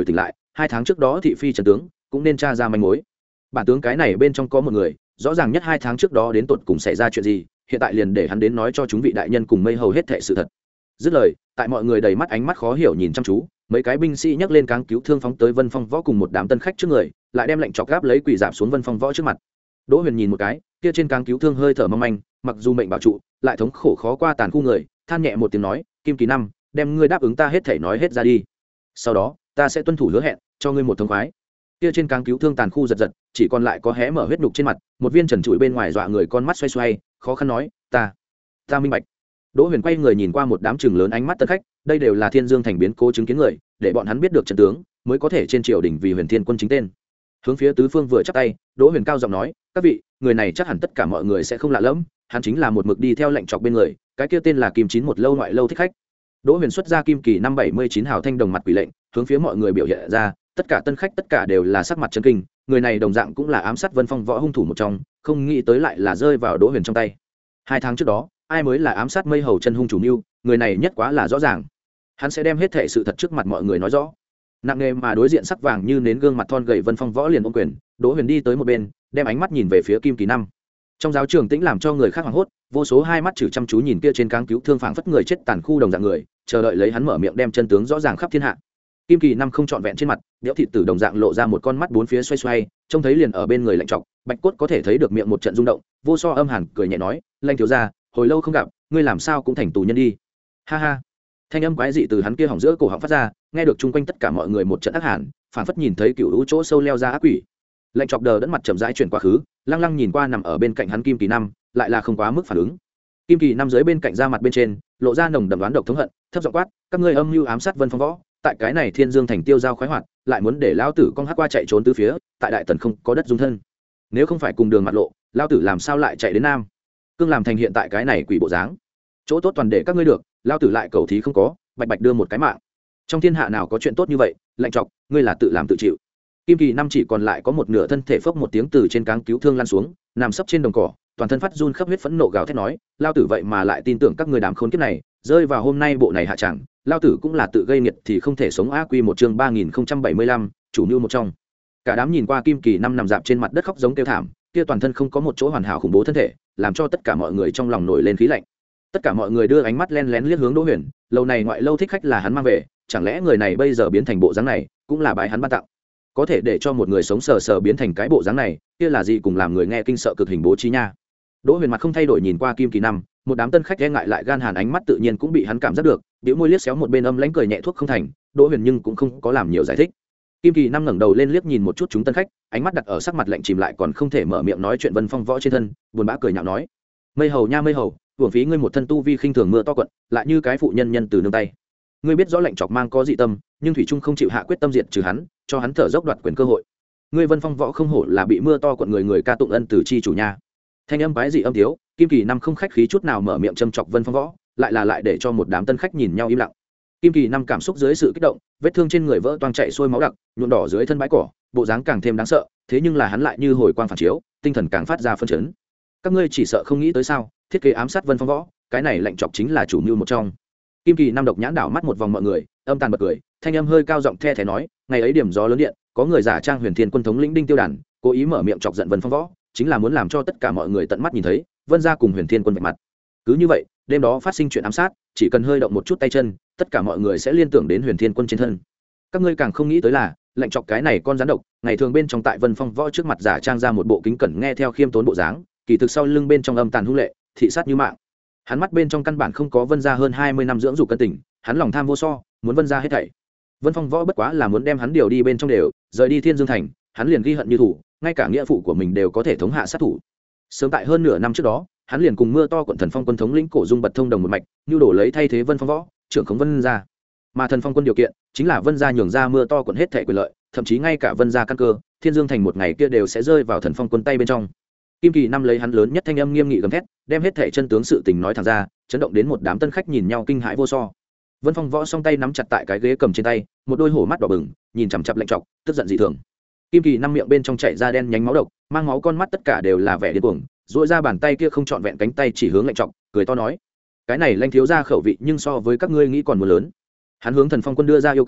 hai tháng trước đó thị phi trần tướng cũng nên tra ra manh mối. Bản tướng cái này bên trong có một người rõ ràng nhất hai tháng trước đó đến tột cùng xảy ra chuyện gì, hiện tại liền để hắn đến nói cho chúng vị đại nhân cùng mây hầu hết thệ sự thật. Dứt lời, tại mọi người đầy mắt ánh mắt khó hiểu nhìn chăm chú, mấy cái binh sĩ nhấc lên cáng cứu thương phóng tới Vân Phong Võ cùng một đám tân khách trước người, lại đem lệnh chọc gáp lấy quỳ dạp xuống Vân Phong Võ trước mặt. Đỗ Huyền nhìn một cái, kia trên cáng cứu thương hơi thở mong manh, mặc dù mệnh bảo trụ, lại thống khổ khó qua tàn khu người, than nhẹ một tiếng nói, Kim Kỳ Năm, đem ngươi đáp ứng ta hết thảy nói hết ra đi. Sau đó, ta sẽ tuân thủ hứa hẹn, cho ngươi một thông khoái. Kia trên cáng cứu thương tàn khu giật giật, chỉ còn lại có hé mở huyết nhục trên mặt, một viên trần trụi bên ngoài dọa người con mắt xoay xoay, khó khăn nói, ta, ta minh bạch. Đỗ Huyền quay người nhìn qua một đám trừng lớn ánh mắt tân khách, đây đều là Thiên Dương thành biến cố chứng kiến người, để bọn hắn biết được trận tướng, mới có thể trên triều đình vì Huyền Thiên quân chính tên. Hướng phía tứ phương vừa chắp tay, Đỗ Huyền cao giọng nói, các vị, người này chắc hẳn tất cả mọi người sẽ không lạ lẫm, hắn chính là một mực đi theo lệnh chọc bên người, cái kia tên là Kim Chín một lâu ngoại lâu thích khách. Đỗ Huyền xuất ra Kim Kỳ năm bảy mươi chín hào thanh đồng mặt quỷ lệnh, hướng phía mọi người biểu hiện ra, tất cả tân khách tất cả đều là sắc mặt chấn kinh, người này đồng dạng cũng là ám sát Vân Phong Võ hung thủ một trong, không nghĩ tới lại là rơi vào Đỗ Huyền trong tay. Hai tháng trước đó, ai mới là ám sát mây hầu chân hung chủ mưu, người này nhất quá là rõ ràng. Hắn sẽ đem hết thảy sự thật trước mặt mọi người nói rõ. Nặng nề mà đối diện sắc vàng như nến gương mặt thon gầy Vân Phong Võ liền ôm quyền, Đỗ Huyền đi tới một bên, đem ánh mắt nhìn về phía Kim Kỳ năm. Trong giáo trường tĩnh làm cho người khác hoảng hốt, vô số hai mắt chử chăm chú nhìn kia trên cáng cứu thương phảng phất người chết tàn khu đồng dạng người, chờ đợi lấy hắn mở miệng đem chân tướng rõ ràng khắp thiên hạ. Kim Kỳ năm không trọn vẹn trên mặt, đẽo thịt tử đồng dạng lộ ra một con mắt bốn phía xoay xoay, trông thấy liền ở bên người lạnh trọc, bạch cốt có thể thấy được miệng một trận rung động, vô so âm hàn cười nhẹ nói, "Lanh thiếu gia, hồi lâu không gặp, ngươi làm sao cũng thành tù nhân đi." Ha ha. Thanh âm quái dị từ hắn kia hỏng giữa cổ họng phát ra, nghe được chung quanh tất cả mọi người một trận ác hàn, phảng phất nhìn thấy cựu lũ chỗ sâu leo ra ác quỷ. Lạnh trọc đờ đẫn mặt chậm rãi chuyển quá khứ, lăng lăng nhìn qua nằm ở bên cạnh hắn Kim Kỳ năm, lại là không quá mức phản ứng. Kim Kỳ năm dưới bên cạnh da mặt bên trên, lộ ra nồng đậm đoán độc thống hận, thấp giọng quát, "Các ngươi âm mưu ám sát Vân Phong Võ, tại cái này Thiên Dương thành tiêu giao khoái hoạt, lại muốn để lão tử con hắc qua chạy trốn tứ phía, tại đại tần không có đất dung thân. Nếu không phải cùng đường mặt lộ, lão tử làm sao lại chạy đến nam? Cương làm thành hiện tại cái này quỷ bộ dáng. Chỗ tốt toàn để các ngươi được, lão tử lại cầu thí không có, bạch bạch đưa một cái mạng. Trong thiên hạ nào có chuyện tốt như vậy, lạnh trọc, ngươi là tự làm tự chịu." Kim Kỳ năm chỉ còn lại có một nửa thân thể phốc một tiếng từ trên cáng cứu thương lăn xuống, nằm sấp trên đồng cỏ, toàn thân phát run khắp huyết phẫn nộ gào thét nói, "Lão tử vậy mà lại tin tưởng các ngươi đám khốn kiếp này, rơi vào hôm nay bộ này hạ chẳng, lão tử cũng là tự gây nghiệt thì không thể sống." A Quy một chương ba nghìn không trăm bảy mươi lăm, chủ mưu một trong. Cả đám nhìn qua Kim Kỳ năm nằm dạp trên mặt đất khóc giống kêu thảm, kia toàn thân không có một chỗ hoàn hảo khủng bố thân thể, làm cho tất cả mọi người trong lòng nổi lên khí lạnh. Tất cả mọi người đưa ánh mắt len lén liếc hướng Đỗ Huyền, lâu này ngoại lâu thích khách là hắn mang về, chẳng lẽ người này bây giờ biến thành bộ dáng này, cũng là bái hắn ban tặng. Có thể để cho một người sống sờ sờ biến thành cái bộ dáng này, kia là gì cùng làm người nghe kinh sợ cực hình bố trí nha. Đỗ Huyền mặt không thay đổi nhìn qua Kim Kỳ năm, một đám tân khách e ngại lại gan hàn ánh mắt tự nhiên cũng bị hắn cảm giác được, bĩu môi liếc xéo một bên âm lãnh cười nhẹ thuốc không thành, Đỗ Huyền nhưng cũng không có làm nhiều giải thích. Kim Kỳ năm ngẩng đầu lên liếc nhìn một chút chúng tân khách, ánh mắt đặt ở sắc mặt lạnh chìm lại còn không thể mở miệng nói chuyện Vân Phong Võ trên thân, buồn bã cười nhạo nói, "Mây hầu nha mây hầu, hưởng phí ngươi một thân tu vi khinh thường mưa to quận, lại như cái phụ nhân nhân từ nương tay. Ngươi biết rõ lệnh chọc mang có dị tâm, nhưng thủy trung không chịu hạ quyết tâm diệt trừ hắn, cho hắn thở dốc đoạt quyền cơ hội. Ngươi Vân Phong Võ không hổ là bị mưa to quận người người ca tụng ân từ chi chủ nha." Thanh âm bái dị âm thiếu, Kim Kỳ năm không khách khí chút nào mở miệng châm chọc Vân Phong Võ, lại là lại để cho một đám tân khách nhìn nhau im lặng. Kim Kỳ năm cảm xúc dưới sự kích động, vết thương trên người vỡ toang chảy xuôi máu đặc, nhuộm đỏ dưới thân bãi cỏ, bộ dáng càng thêm đáng sợ, thế nhưng là hắn lại như hồi quang phản chiếu, tinh thần càng phát ra phân chấn. "Các ngươi chỉ sợ không nghĩ tới sao, thiết kế ám sát Vân Phong Võ, cái này lệnh chọc chính là chủ mưu một trong." Kim Kỳ năm độc nhãn đảo mắt một vòng mọi người, âm tàn bật cười, thanh âm hơi cao giọng the thé nói, "Ngày ấy điểm gió lớn điện, có người giả trang Huyền Thiên quân thống lĩnh Đinh Tiêu Đàn, cố ý mở miệng chọc giận Vân Phong Võ, chính là muốn làm cho tất cả mọi người tận mắt nhìn thấy Vân gia cùng Huyền Thiên quân vạch mặt. Cứ như vậy, đêm đó phát sinh chuyện ám sát, chỉ cần hơi động một chút tay chân, tất cả mọi người sẽ liên tưởng đến Huyền Thiên quân trên thân. Các ngươi càng không nghĩ tới là, lệnh chọc cái này con rắn độc, ngày thường bên trong tại Vân Phong Võ trước mặt giả trang ra một bộ kính cẩn nghe theo khiêm tốn bộ dáng, kỳ thực sau lưng bên trong âm tàn hung lệ, thị sát như mạng. Hắn mắt bên trong căn bản không có Vân gia hơn hai mươi năm dưỡng dục cân tình, hắn lòng tham vô so, muốn Vân gia hết thảy. Vân Phong Võ bất quá là muốn đem hắn điều đi bên trong đều, rời đi Thiên Dương thành, hắn liền ghi hận như thủ, ngay cả nghĩa phụ của mình đều có thể thống hạ sát thủ. Sớm tại hơn nửa năm trước đó, hắn liền cùng mưa to quận Thần Phong quân thống lĩnh Cổ Dung bật thông đồng một mạch, nhu đổ lấy thay thế Vân Phong Võ, trưởng khống Vân gia. Mà Thần Phong quân điều kiện chính là Vân gia nhường ra mưa to quận hết thảy quyền lợi, thậm chí ngay cả Vân gia căn cơ, Thiên Dương thành một ngày kia đều sẽ rơi vào Thần Phong quân tay bên trong. Kim Kỳ năm lấy hắn lớn nhất thanh âm nghiêm nghị gầm thét, đem hết thảy chân tướng sự tình nói thẳng ra, chấn động đến một đám tân khách nhìn nhau kinh hãi vô so. Vân Phong Võ song tay nắm chặt tại cái ghế cầm trên tay, một đôi hổ mắt đỏ bừng, nhìn chằm chằm lạnh trọc, tức giận dị thường. Kim Kỳ năm miệng bên trong chảy ra đen nhánh máu độc, mang máu con mắt tất cả đều là vẻ điên cuồng, duỗi ra bàn tay kia không trọn vẹn cánh tay chỉ hướng lạnh trọc, cười to nói: "Cái này Lãnh thiếu gia khẩu vị nhưng so với các ngươi nghĩ còn muốn lớn." Hắn hướng Thần Phong quân đưa ra yêu cầu,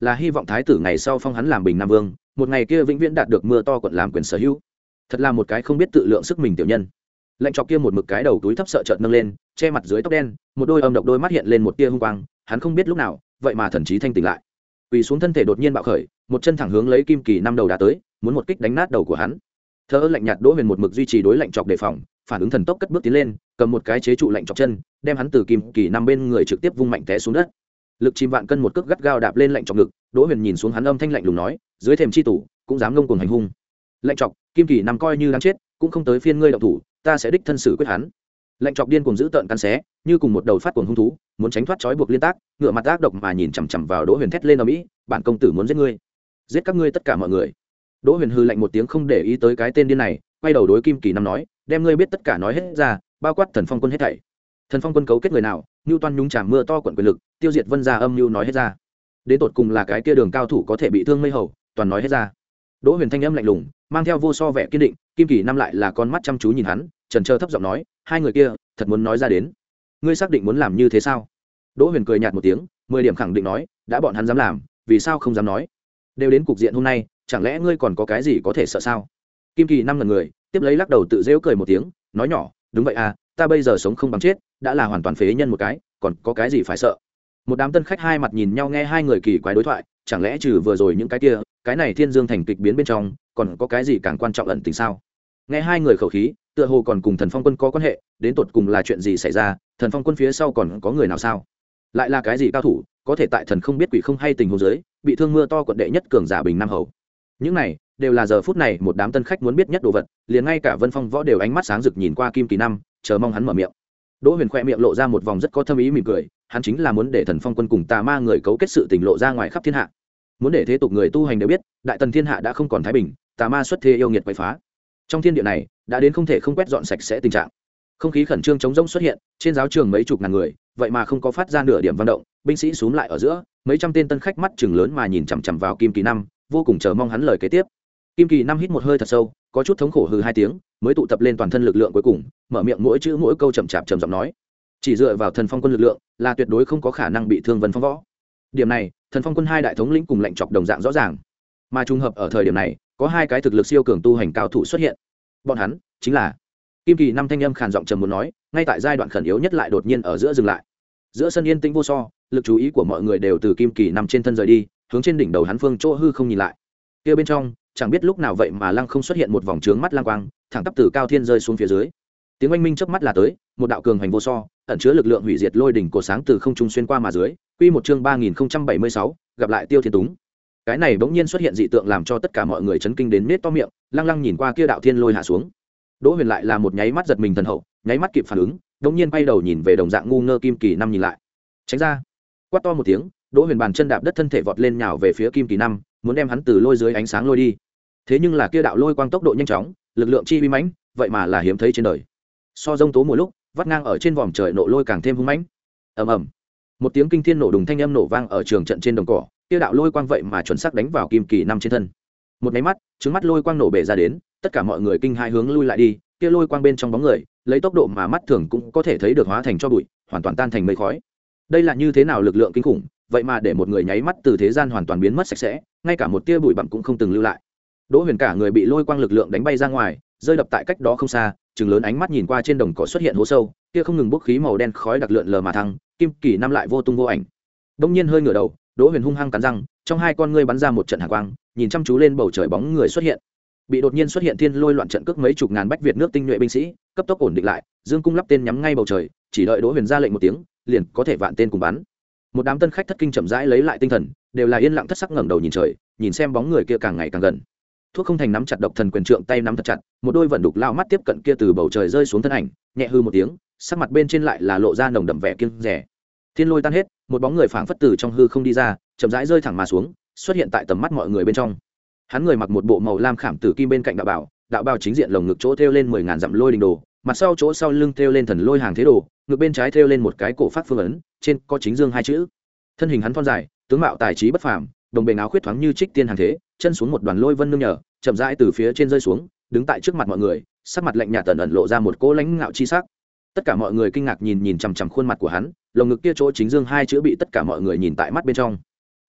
là hy vọng thái tử ngày sau phong hắn làm bình nam vương, một ngày kia vĩnh viễn đạt được mưa to quận làm quyền sở hữu. Thật là một cái không biết tự lượng sức mình tiểu nhân. Lệnh Chọc kia một mực cái đầu túi thấp sợ chợt nâng lên, che mặt dưới tóc đen, một đôi âm độc đôi mắt hiện lên một tia hung quang, hắn không biết lúc nào, vậy mà thần trí thanh tỉnh lại. Quỳ xuống thân thể đột nhiên bạo khởi, một chân thẳng hướng lấy Kim Kỳ năm đầu đá tới, muốn một kích đánh nát đầu của hắn. Thơ lạnh nhạt Đỗ Huyền một mực duy trì đối Lệnh Chọc đề phòng, phản ứng thần tốc cất bước tiến lên, cầm một cái chế trụ Lệnh Chọc chân, đem hắn từ Kim Kỳ năm bên người trực tiếp vung mạnh té xuống đất. Lực chim vạn cân một cước gắt gao đạp lên Lệnh Chọc ngực, Đỗ Huyền nhìn xuống hắn âm thanh lạnh lùng nói, dưới thềm chi tủ, cũng dám ngông cuồng hành hung. Lệnh Chọc, Kim Kỳ năm coi như đáng chết, cũng không tới phiên ngươi động thủ, ta sẽ đích thân xử quyết hắn. Lệnh Chọc điên cuồng giữ tợn cắn xé, như cùng một đầu phát cuồng hung thú, muốn tránh thoát trói buộc liên tác, ngựa mặt ác độc mà nhìn chằm chằm vào Đỗ Huyền thét lên ầm ĩ, bản công tử muốn giết ngươi, giết các ngươi tất cả mọi người. Đỗ Huyền hừ lạnh một tiếng không để ý tới cái tên điên này, quay đầu đối Kim Kỳ năm nói, đem ngươi biết tất cả nói hết ra, bao quát Thần Phong quân hết thảy. Thần Phong quân cấu kết người nào, Nưu Toan nhúng chàm mưa to quận quyền lực, tiêu diệt Vân gia âm mưu nói hết ra. Đến tột cùng là cái kia đường cao thủ có thể bị thương mây hầu, toàn nói hết ra. Đỗ Huyền thanh âm lạnh lùng, mang theo vô so vẻ kiên định, Kim Kỳ năm lại là con mắt chăm chú nhìn hắn, chần chờ thấp giọng nói, hai người kia, thật muốn nói ra đến. Ngươi xác định muốn làm như thế sao? Đỗ Huyền cười nhạt một tiếng, mười điểm khẳng định nói, đã bọn hắn dám làm, vì sao không dám nói? Đều đến cục diện hôm nay, chẳng lẽ ngươi còn có cái gì có thể sợ sao? Kim Kỳ năm lần người, tiếp lấy lắc đầu tự giễu cười một tiếng, nói nhỏ, đúng vậy à, ta bây giờ sống không bằng chết, đã là hoàn toàn phế nhân một cái, còn có cái gì phải sợ? Một đám tân khách hai mặt nhìn nhau nghe hai người kỳ quái đối thoại, chẳng lẽ trừ vừa rồi những cái kia, cái này Thiên Dương thành kịch biến bên trong, còn có cái gì càng quan trọng ẩn tình sao? Nghe hai người khẩu khí, tựa hồ còn cùng Thần Phong quân có quan hệ, đến tột cùng là chuyện gì xảy ra? Thần Phong quân phía sau còn có người nào sao? Lại là cái gì cao thủ, có thể tại thần không biết quỷ không hay tình huống dưới, bị thương mưa to quận đệ nhất cường giả bình nam hầu? Những này đều là giờ phút này một đám tân khách muốn biết nhất đồ vật, liền ngay cả Vân Phong Võ đều ánh mắt sáng rực nhìn qua Kim Kỳ năm, chờ mong hắn mở miệng. Đỗ Huyền khoe miệng lộ ra một vòng rất có thâm ý mỉm cười, hắn chính là muốn để Thần Phong quân cùng tà ma người cấu kết sự tình lộ ra ngoài khắp thiên hạ, muốn để thế tục người tu hành đều biết, đại tần thiên hạ đã không còn thái bình, tà ma xuất thế yêu nghiệt quậy phá. Trong thiên địa này, đã đến không thể không quét dọn sạch sẽ tình trạng. Không khí khẩn trương chống rỗng xuất hiện, trên giáo trường mấy chục ngàn người, vậy mà không có phát ra nửa điểm vận động, binh sĩ xúm lại ở giữa, mấy trăm tên tân khách mắt trừng lớn mà nhìn chằm chằm vào Kim Kỳ năm, vô cùng chờ mong hắn lời kế tiếp. Kim Kỳ năm hít một hơi thật sâu, có chút thống khổ hừ hai tiếng, mới tụ tập lên toàn thân lực lượng cuối cùng, mở miệng mỗi chữ mỗi câu chậm chạp trầm giọng nói, chỉ dựa vào Thần Phong quân lực lượng, là tuyệt đối không có khả năng bị thương Vân Phong Võ. Điểm này, Thần Phong quân hai đại thống lĩnh cùng Lệnh Chọc đồng dạng rõ ràng, mà trùng hợp ở thời điểm này, có hai cái thực lực siêu cường tu hành cao thủ xuất hiện. Bọn hắn chính là Kim Kỳ năm thanh âm khàn giọng trầm muốn nói, ngay tại giai đoạn khẩn yếu nhất lại đột nhiên ở giữa dừng lại. Giữa sân yên tĩnh vô so, lực chú ý của mọi người đều từ Kim Kỳ năm trên thân rời đi, hướng trên đỉnh đầu hắn phương chỗ hư không nhìn lại. Kia bên trong, chẳng biết lúc nào vậy mà lăng không xuất hiện một vòng trướng mắt lang quang, thẳng tắp từ cao thiên rơi xuống phía dưới. Tiếng oanh minh chớp mắt là tới, một đạo cường hành vô so, ẩn chứa lực lượng hủy diệt lôi đỉnh cổ sáng từ không trung xuyên qua mà dưới. Quy một chương ba nghìn không trăm bảy mươi sáu, gặp lại Tiêu Thiên Túng. Cái này bỗng nhiên xuất hiện dị tượng làm cho tất cả mọi người chấn kinh đến nết to miệng, lăng lăng nhìn qua kia đạo thiên lôi hạ xuống. Đỗ Huyền lại là một nháy mắt giật mình thần hậu, nháy mắt kịp phản ứng, đống nhiên quay đầu nhìn về đồng dạng ngu ngơ Kim Kỳ năm nhìn lại. Tránh ra! Quát to một tiếng, Đỗ Huyền bàn chân đạp đất thân thể vọt lên nhào về phía Kim Kỳ năm, muốn đem hắn từ lôi dưới ánh sáng lôi đi. Thế nhưng là kia đạo lôi quang tốc độ nhanh chóng, lực lượng chi uy mãnh, vậy mà là hiếm thấy trên đời. So rông tố mùa lúc, vắt ngang ở trên vòm trời nộ lôi càng thêm hung mãnh. Ầm ầm. Một tiếng kinh thiên nổ đùng thanh âm nổ vang ở trường trận trên đồng cỏ, kia đạo lôi quang vậy mà chuẩn xác đánh vào Kim Kỳ năm trên thân. Một cái mắt, trứng mắt lôi quang nổ bể ra đến, tất cả mọi người kinh hai hướng lui lại đi, kia lôi quang bên trong bóng người, lấy tốc độ mà mắt thường cũng có thể thấy được hóa thành cho bụi, hoàn toàn tan thành mây khói. Đây là như thế nào lực lượng kinh khủng, vậy mà để một người nháy mắt từ thế gian hoàn toàn biến mất sạch sẽ, ngay cả một tia bụi bặm cũng không từng lưu lại. Đỗ Huyền cả người bị lôi quang lực lượng đánh bay ra ngoài, rơi đập tại cách đó không xa, trừng lớn ánh mắt nhìn qua trên đồng cỏ xuất hiện hố sâu, kia không ngừng bốc khí màu đen khói đặc lượn lờ mà thăng, Kim Kỳ năm lại vô tung vô ảnh. Đông nhiên hơi ngửa đầu, Đỗ Huyền hung hăng cắn răng, trong hai con ngươi bắn ra một trận hàn quang, nhìn chăm chú lên bầu trời bóng người xuất hiện. Bị đột nhiên xuất hiện thiên lôi loạn trận cước mấy chục ngàn bách Việt nước tinh nhuệ binh sĩ, cấp tốc ổn định lại, dương cung lắp tên nhắm ngay bầu trời, chỉ đợi Đỗ Huyền ra lệnh một tiếng, liền có thể vạn tên cùng bắn. Một đám tân khách thất kinh chậm rãi lấy lại tinh thần, đều là yên lặng thất sắc ngẩng đầu nhìn trời, nhìn xem bóng người kia càng ngày càng gần. Thuốc không thành nắm chặt độc thần quyền trượng tay nắm thật chặt, một đôi vận đục lao mắt tiếp cận kia từ bầu trời rơi xuống thân ảnh, nhẹ hư một tiếng, sắc mặt bên trên lại là lộ ra nồng đậm vẻ kiêng dè. Thiên lôi tan hết, một bóng người phảng phất từ trong hư không đi ra, chậm rãi rơi thẳng mà xuống, xuất hiện tại tầm mắt mọi người bên trong. Hắn người mặc một bộ màu lam khảm tử kim bên cạnh đạo bào, đạo bào chính diện lồng ngực chỗ thêu lên mười ngàn dặm lôi đình đồ, mặt sau chỗ sau lưng thêu lên thần lôi hàng thế đồ, ngực bên trái thêu lên một cái cổ phát phương ấn, trên có chính dương hai chữ. Thân hình hắn thon dài, tướng mạo tài trí bất phàm, đồng bề áo khuyết thoáng như trích tiên hàng thế, chân xuống một đoàn lôi vân nương nhờ, chậm rãi từ phía trên rơi xuống, đứng tại trước mặt mọi người, sắc mặt lạnh nhạt tẩn ẩn lộ ra một cỗ lãnh ngạo chi sắc. Tất cả mọi người kinh ngạc nhìn nhìn chằm chằm khuôn mặt của hắn, lồng ngực kia chỗ chính dương hai chữ bị tất cả mọi người nhìn tại mắt bên trong.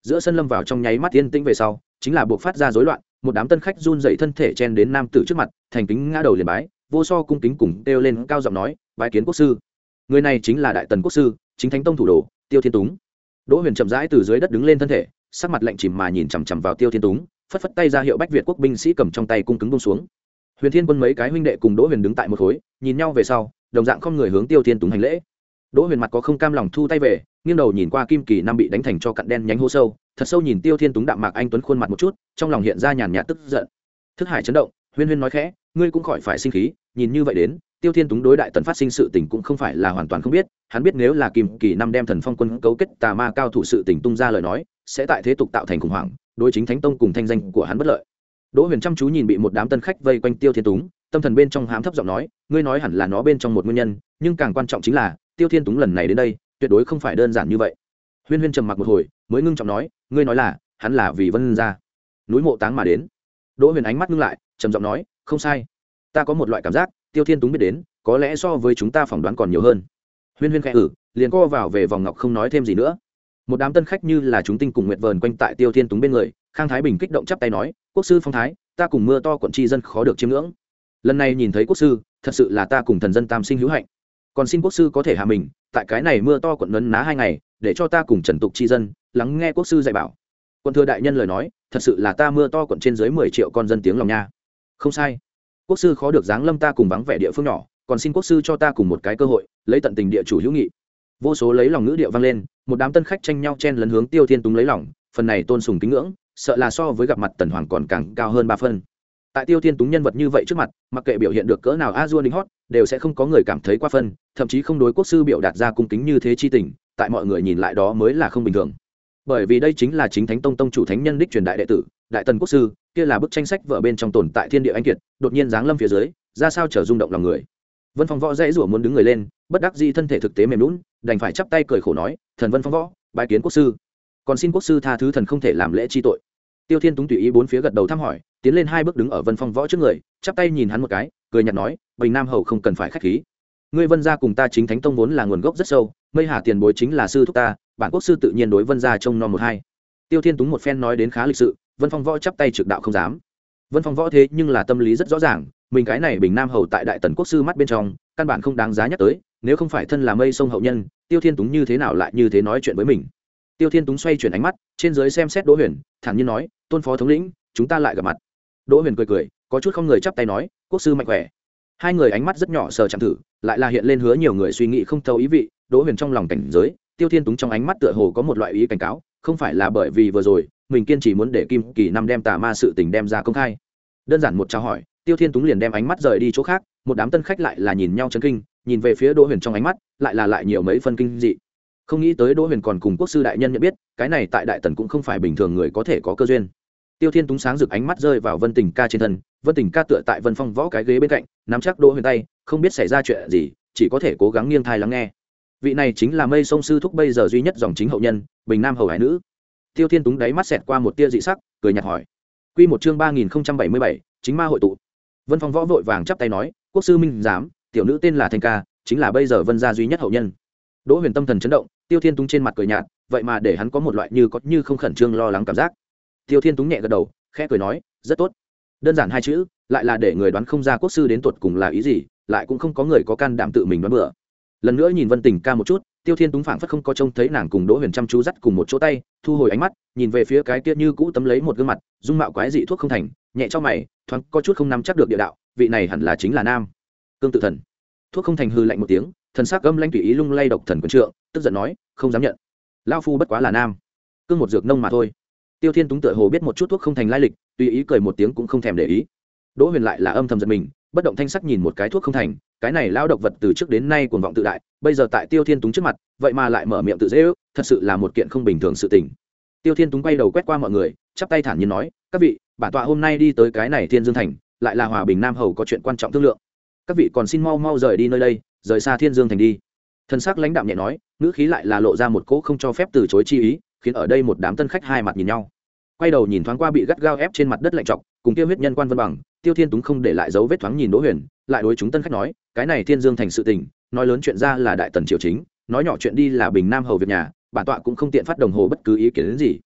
giữa sân lâm vào trong nháy mắt yên tĩnh về sau chính là buộc phát ra rối loạn, một đám tân khách run dậy thân thể chen đến nam tử trước mặt, thành kính ngã đầu liền bái, vô so cung kính cùng kêu lên cao giọng nói bái kiến quốc sư. Người này chính là đại tần quốc sư chính thánh tông thủ đồ Tiêu Thiên Túng. Đỗ Huyền chậm rãi từ dưới đất đứng lên thân thể, sắc mặt lạnh chìm mà nhìn chằm chằm vào Tiêu Thiên Túng, phất phất tay ra hiệu bách Việt quốc binh sĩ cầm trong tay cung cứng buông xuống. Huyền Thiên quân mấy cái huynh đệ cùng Đỗ Huyền đứng tại một khối, nhìn nhau về sau, đồng dạng không người hướng Tiêu Thiên Túng hành lễ. Đỗ Huyền mặt có không cam lòng thu tay về, nghiêng đầu nhìn qua Kim Kỳ Nam bị đánh thành cho cặn đen nhánh hô sâu, thật sâu nhìn Tiêu Thiên Túng đạm mạc anh tuấn khuôn mặt một chút, trong lòng hiện ra nhàn nhạt tức giận. Thức hải chấn động, Huyên Huyên nói khẽ, ngươi cũng khỏi phải sinh khí, nhìn như vậy đến, Tiêu Thiên Túng đối đại tần phát sinh sự tình cũng không phải là hoàn toàn không biết, hắn biết nếu là Kim Kỳ Nam đem Thần Phong quân cấu kết tà ma cao thủ sự tình tung ra lời nói, sẽ tại thế tục tạo thành khủng hoảng, đối chính thánh tông cùng thanh danh của hắn bất lợi. Đỗ Huyền chăm chú nhìn bị một đám tân khách vây quanh Tiêu Thiên Túng, tâm thần bên trong hám thấp giọng nói, ngươi nói hẳn là nó bên trong một nguyên nhân, nhưng càng quan trọng chính là Tiêu Thiên Túng lần này đến đây, tuyệt đối không phải đơn giản như vậy. Huyên Huyên trầm mặc một hồi, mới ngưng trọng nói, ngươi nói là, hắn là vì Vân gia núi mộ táng mà đến. Đỗ Huyền ánh mắt ngưng lại, trầm giọng nói, không sai, ta có một loại cảm giác, Tiêu Thiên Túng biết đến, có lẽ so với chúng ta phỏng đoán còn nhiều hơn. Huyên Huyên khẽ ử, liền co vào về vòng ngọc không nói thêm gì nữa. Một đám tân khách như là chúng tinh cùng nguyệt vờn quanh tại Tiêu Thiên Túng bên người, Khang Thái Bình kích động chắp tay nói, quốc sư phong thái, ta cùng mưa to quận tri dân khó được chiêm ngưỡng. Lần này nhìn thấy quốc sư, thật sự là ta cùng thần dân tam sinh hữu hạnh. Còn xin quốc sư có thể hạ mình, tại cái này mưa to quận nấn ná hai ngày, để cho ta cùng trần tục tri dân lắng nghe quốc sư dạy bảo. Quân thừa đại nhân lời nói, thật sự là ta mưa to quận trên dưới mười triệu con dân tiếng lòng nha. Không sai, quốc sư khó được giáng lâm ta cùng vắng vẻ địa phương nhỏ, còn xin quốc sư cho ta cùng một cái cơ hội, lấy tận tình địa chủ hữu nghị. Vô số lấy lòng ngữ điệu vang lên, một đám tân khách tranh nhau chen lấn hướng Tiêu Thiên Túng lấy lòng, phần này tôn sùng kính ngưỡng, sợ là so với gặp mặt tần hoàng còn càng cao hơn ba phân. Tại Tiêu Thiên Túng nhân vật như vậy trước mặt, mặc kệ biểu hiện được cỡ nào a dua đính hót, đều sẽ không có người cảm thấy quá phân, thậm chí không đối quốc sư biểu đạt ra cung kính như thế chi tình, tại mọi người nhìn lại đó mới là không bình thường. Bởi vì đây chính là chính thánh tông tông chủ thánh nhân đích truyền đại đệ tử, đại tần quốc sư, kia là bức tranh sách vở bên trong tồn tại thiên địa anh kiệt, đột nhiên giáng lâm phía dưới, ra sao trở rung động lòng người. Vân Phong Võ dãy rủa muốn đứng người lên, bất đắc dĩ thân thể thực tế mềm nhũn, đành phải chắp tay cười khổ nói, thần Vân Phong Võ, bái kiến quốc sư, còn xin quốc sư tha thứ thần không thể làm lễ chi tội. Tiêu Thiên Túng tùy ý bốn phía gật đầu thăm hỏi, tiến lên hai bước đứng ở Vân Phong Võ trước người, chắp tay nhìn hắn một cái, cười nhạt nói, Bình Nam hầu không cần phải khách khí. Ngươi Vân gia cùng ta chính thánh tông vốn là nguồn gốc rất sâu, Mây Hà tiền bối chính là sư thúc ta, bản quốc sư tự nhiên đối Vân gia trông nom một hai. Tiêu Thiên Túng một phen nói đến khá lịch sự, Vân Phong Võ chắp tay trực đạo không dám. Vân Phong Võ thế nhưng là tâm lý rất rõ ràng, mình cái này Bình Nam hầu tại đại tần quốc sư mắt bên trong, căn bản không đáng giá nhắc tới, nếu không phải thân là Mây sông hậu nhân, Tiêu Thiên Túng như thế nào lại như thế nói chuyện với mình. Tiêu Thiên Túng xoay chuyển ánh mắt, trên dưới xem xét Đỗ Huyền, thản nhiên nói, tôn phó thống lĩnh, chúng ta lại gặp mặt. Đỗ Huyền cười cười, có chút không người chắp tay nói, quốc sư mạnh khỏe. Hai người ánh mắt rất nhỏ sờ chạm thử, lại là hiện lên hứa nhiều người suy nghĩ không thấu ý vị. Đỗ Huyền trong lòng cảnh giới, Tiêu Thiên Túng trong ánh mắt tựa hồ có một loại ý cảnh cáo, không phải là bởi vì vừa rồi mình kiên trì muốn để Kim Kỳ Năm đem tà ma sự tình đem ra công khai. Đơn giản một chào hỏi, Tiêu Thiên Túng liền đem ánh mắt rời đi chỗ khác, một đám tân khách lại là nhìn nhau chấn kinh, nhìn về phía Đỗ Huyền trong ánh mắt, lại là lại nhiều mấy phân kinh dị. Không nghĩ tới Đỗ Huyền còn cùng quốc sư đại nhân nhận biết, cái này tại đại tần cũng không phải bình thường người có thể có cơ duyên. Tiêu Thiên Túng sáng rực ánh mắt rơi vào Vân Tình Ca trên thân, Vân Tình Ca tựa tại Vân Phong Võ cái ghế bên cạnh, nắm chắc Đỗ Huyền tay, không biết xảy ra chuyện gì, chỉ có thể cố gắng nghiêng thai lắng nghe. Vị này chính là Mây sông sư thúc bây giờ duy nhất dòng chính hậu nhân, Bình Nam hầu hải nữ. Tiêu Thiên Túng đáy mắt xẹt qua một tia dị sắc, cười nhạt hỏi. Quy một chương ba nghìn không trăm bảy mươi bảy, chính ma hội tụ. Vân Phong Võ vội vàng chắp tay nói, quốc sư minh giám, tiểu nữ tên là Thanh Ca, chính là bây giờ Vân gia duy nhất hậu nhân. Đỗ Huyền tâm thần chấn động, Tiêu Thiên Túng trên mặt cười nhạt, vậy mà để hắn có một loại như có như không khẩn trương lo lắng cảm giác. Tiêu Thiên Túng nhẹ gật đầu, khẽ cười nói, rất tốt. Đơn giản hai chữ, lại là để người đoán không ra quốc sư đến tuột cùng là ý gì, lại cũng không có người có can đảm tự mình đoán bừa. Lần nữa nhìn Vân Tình Ca một chút, Tiêu Thiên Túng phảng phất không có trông thấy nàng cùng Đỗ Huyền chăm chú dắt cùng một chỗ tay, thu hồi ánh mắt, nhìn về phía cái kia như cũ tấm lấy một gương mặt, dung mạo quái dị thuốc không thành, nhẹ cho mày, thoáng có chút không nắm chắc được địa đạo, vị này hẳn là chính là nam cương tự thần. Thuốc không thành hư lạnh một tiếng, thần sắc gâm lanh tùy ý lung lay độc thần quân trượng, tức giận nói, không dám nhận, lão phu bất quá là nam cương một dược nông mà thôi. Tiêu Thiên Túng tựa hồ biết một chút thuốc không thành lai lịch, tùy ý cười một tiếng cũng không thèm để ý. Đỗ Huyền lại là âm thầm giật mình, bất động thanh sắc nhìn một cái thuốc không thành, cái này lão độc vật từ trước đến nay cuồng vọng tự đại, bây giờ tại Tiêu Thiên Túng trước mặt, vậy mà lại mở miệng tự dễ ước, thật sự là một kiện không bình thường sự tình. Tiêu Thiên Túng quay đầu quét qua mọi người, chắp tay thản nhiên nói, các vị, bản tọa hôm nay đi tới cái này Thiên Dương thành, lại là Hòa Bình Nam hầu có chuyện quan trọng thương lượng, các vị còn xin mau mau rời đi nơi đây, rời xa Thiên Dương thành đi. Thần sắc lãnh đạm nhẹ nói, ngữ khí lại là lộ ra một cỗ không cho phép từ chối chi ý, khiến ở đây một đám tân khách hai mặt nhìn nhau. Quay đầu nhìn thoáng qua bị gắt gao ép trên mặt đất lạnh trọc, cùng tiêu huyết nhân quan Vân Bằng, Tiêu Thiên Túng không để lại dấu vết thoáng nhìn Đỗ Huyền, lại đối chúng tân khách nói, cái này Thiên Dương thành sự tình, nói lớn chuyện ra là đại tần triều chính, nói nhỏ chuyện đi là Bình Nam hầu việc nhà, bản tọa cũng không tiện phát đồng hồ bất cứ ý kiến đến gì.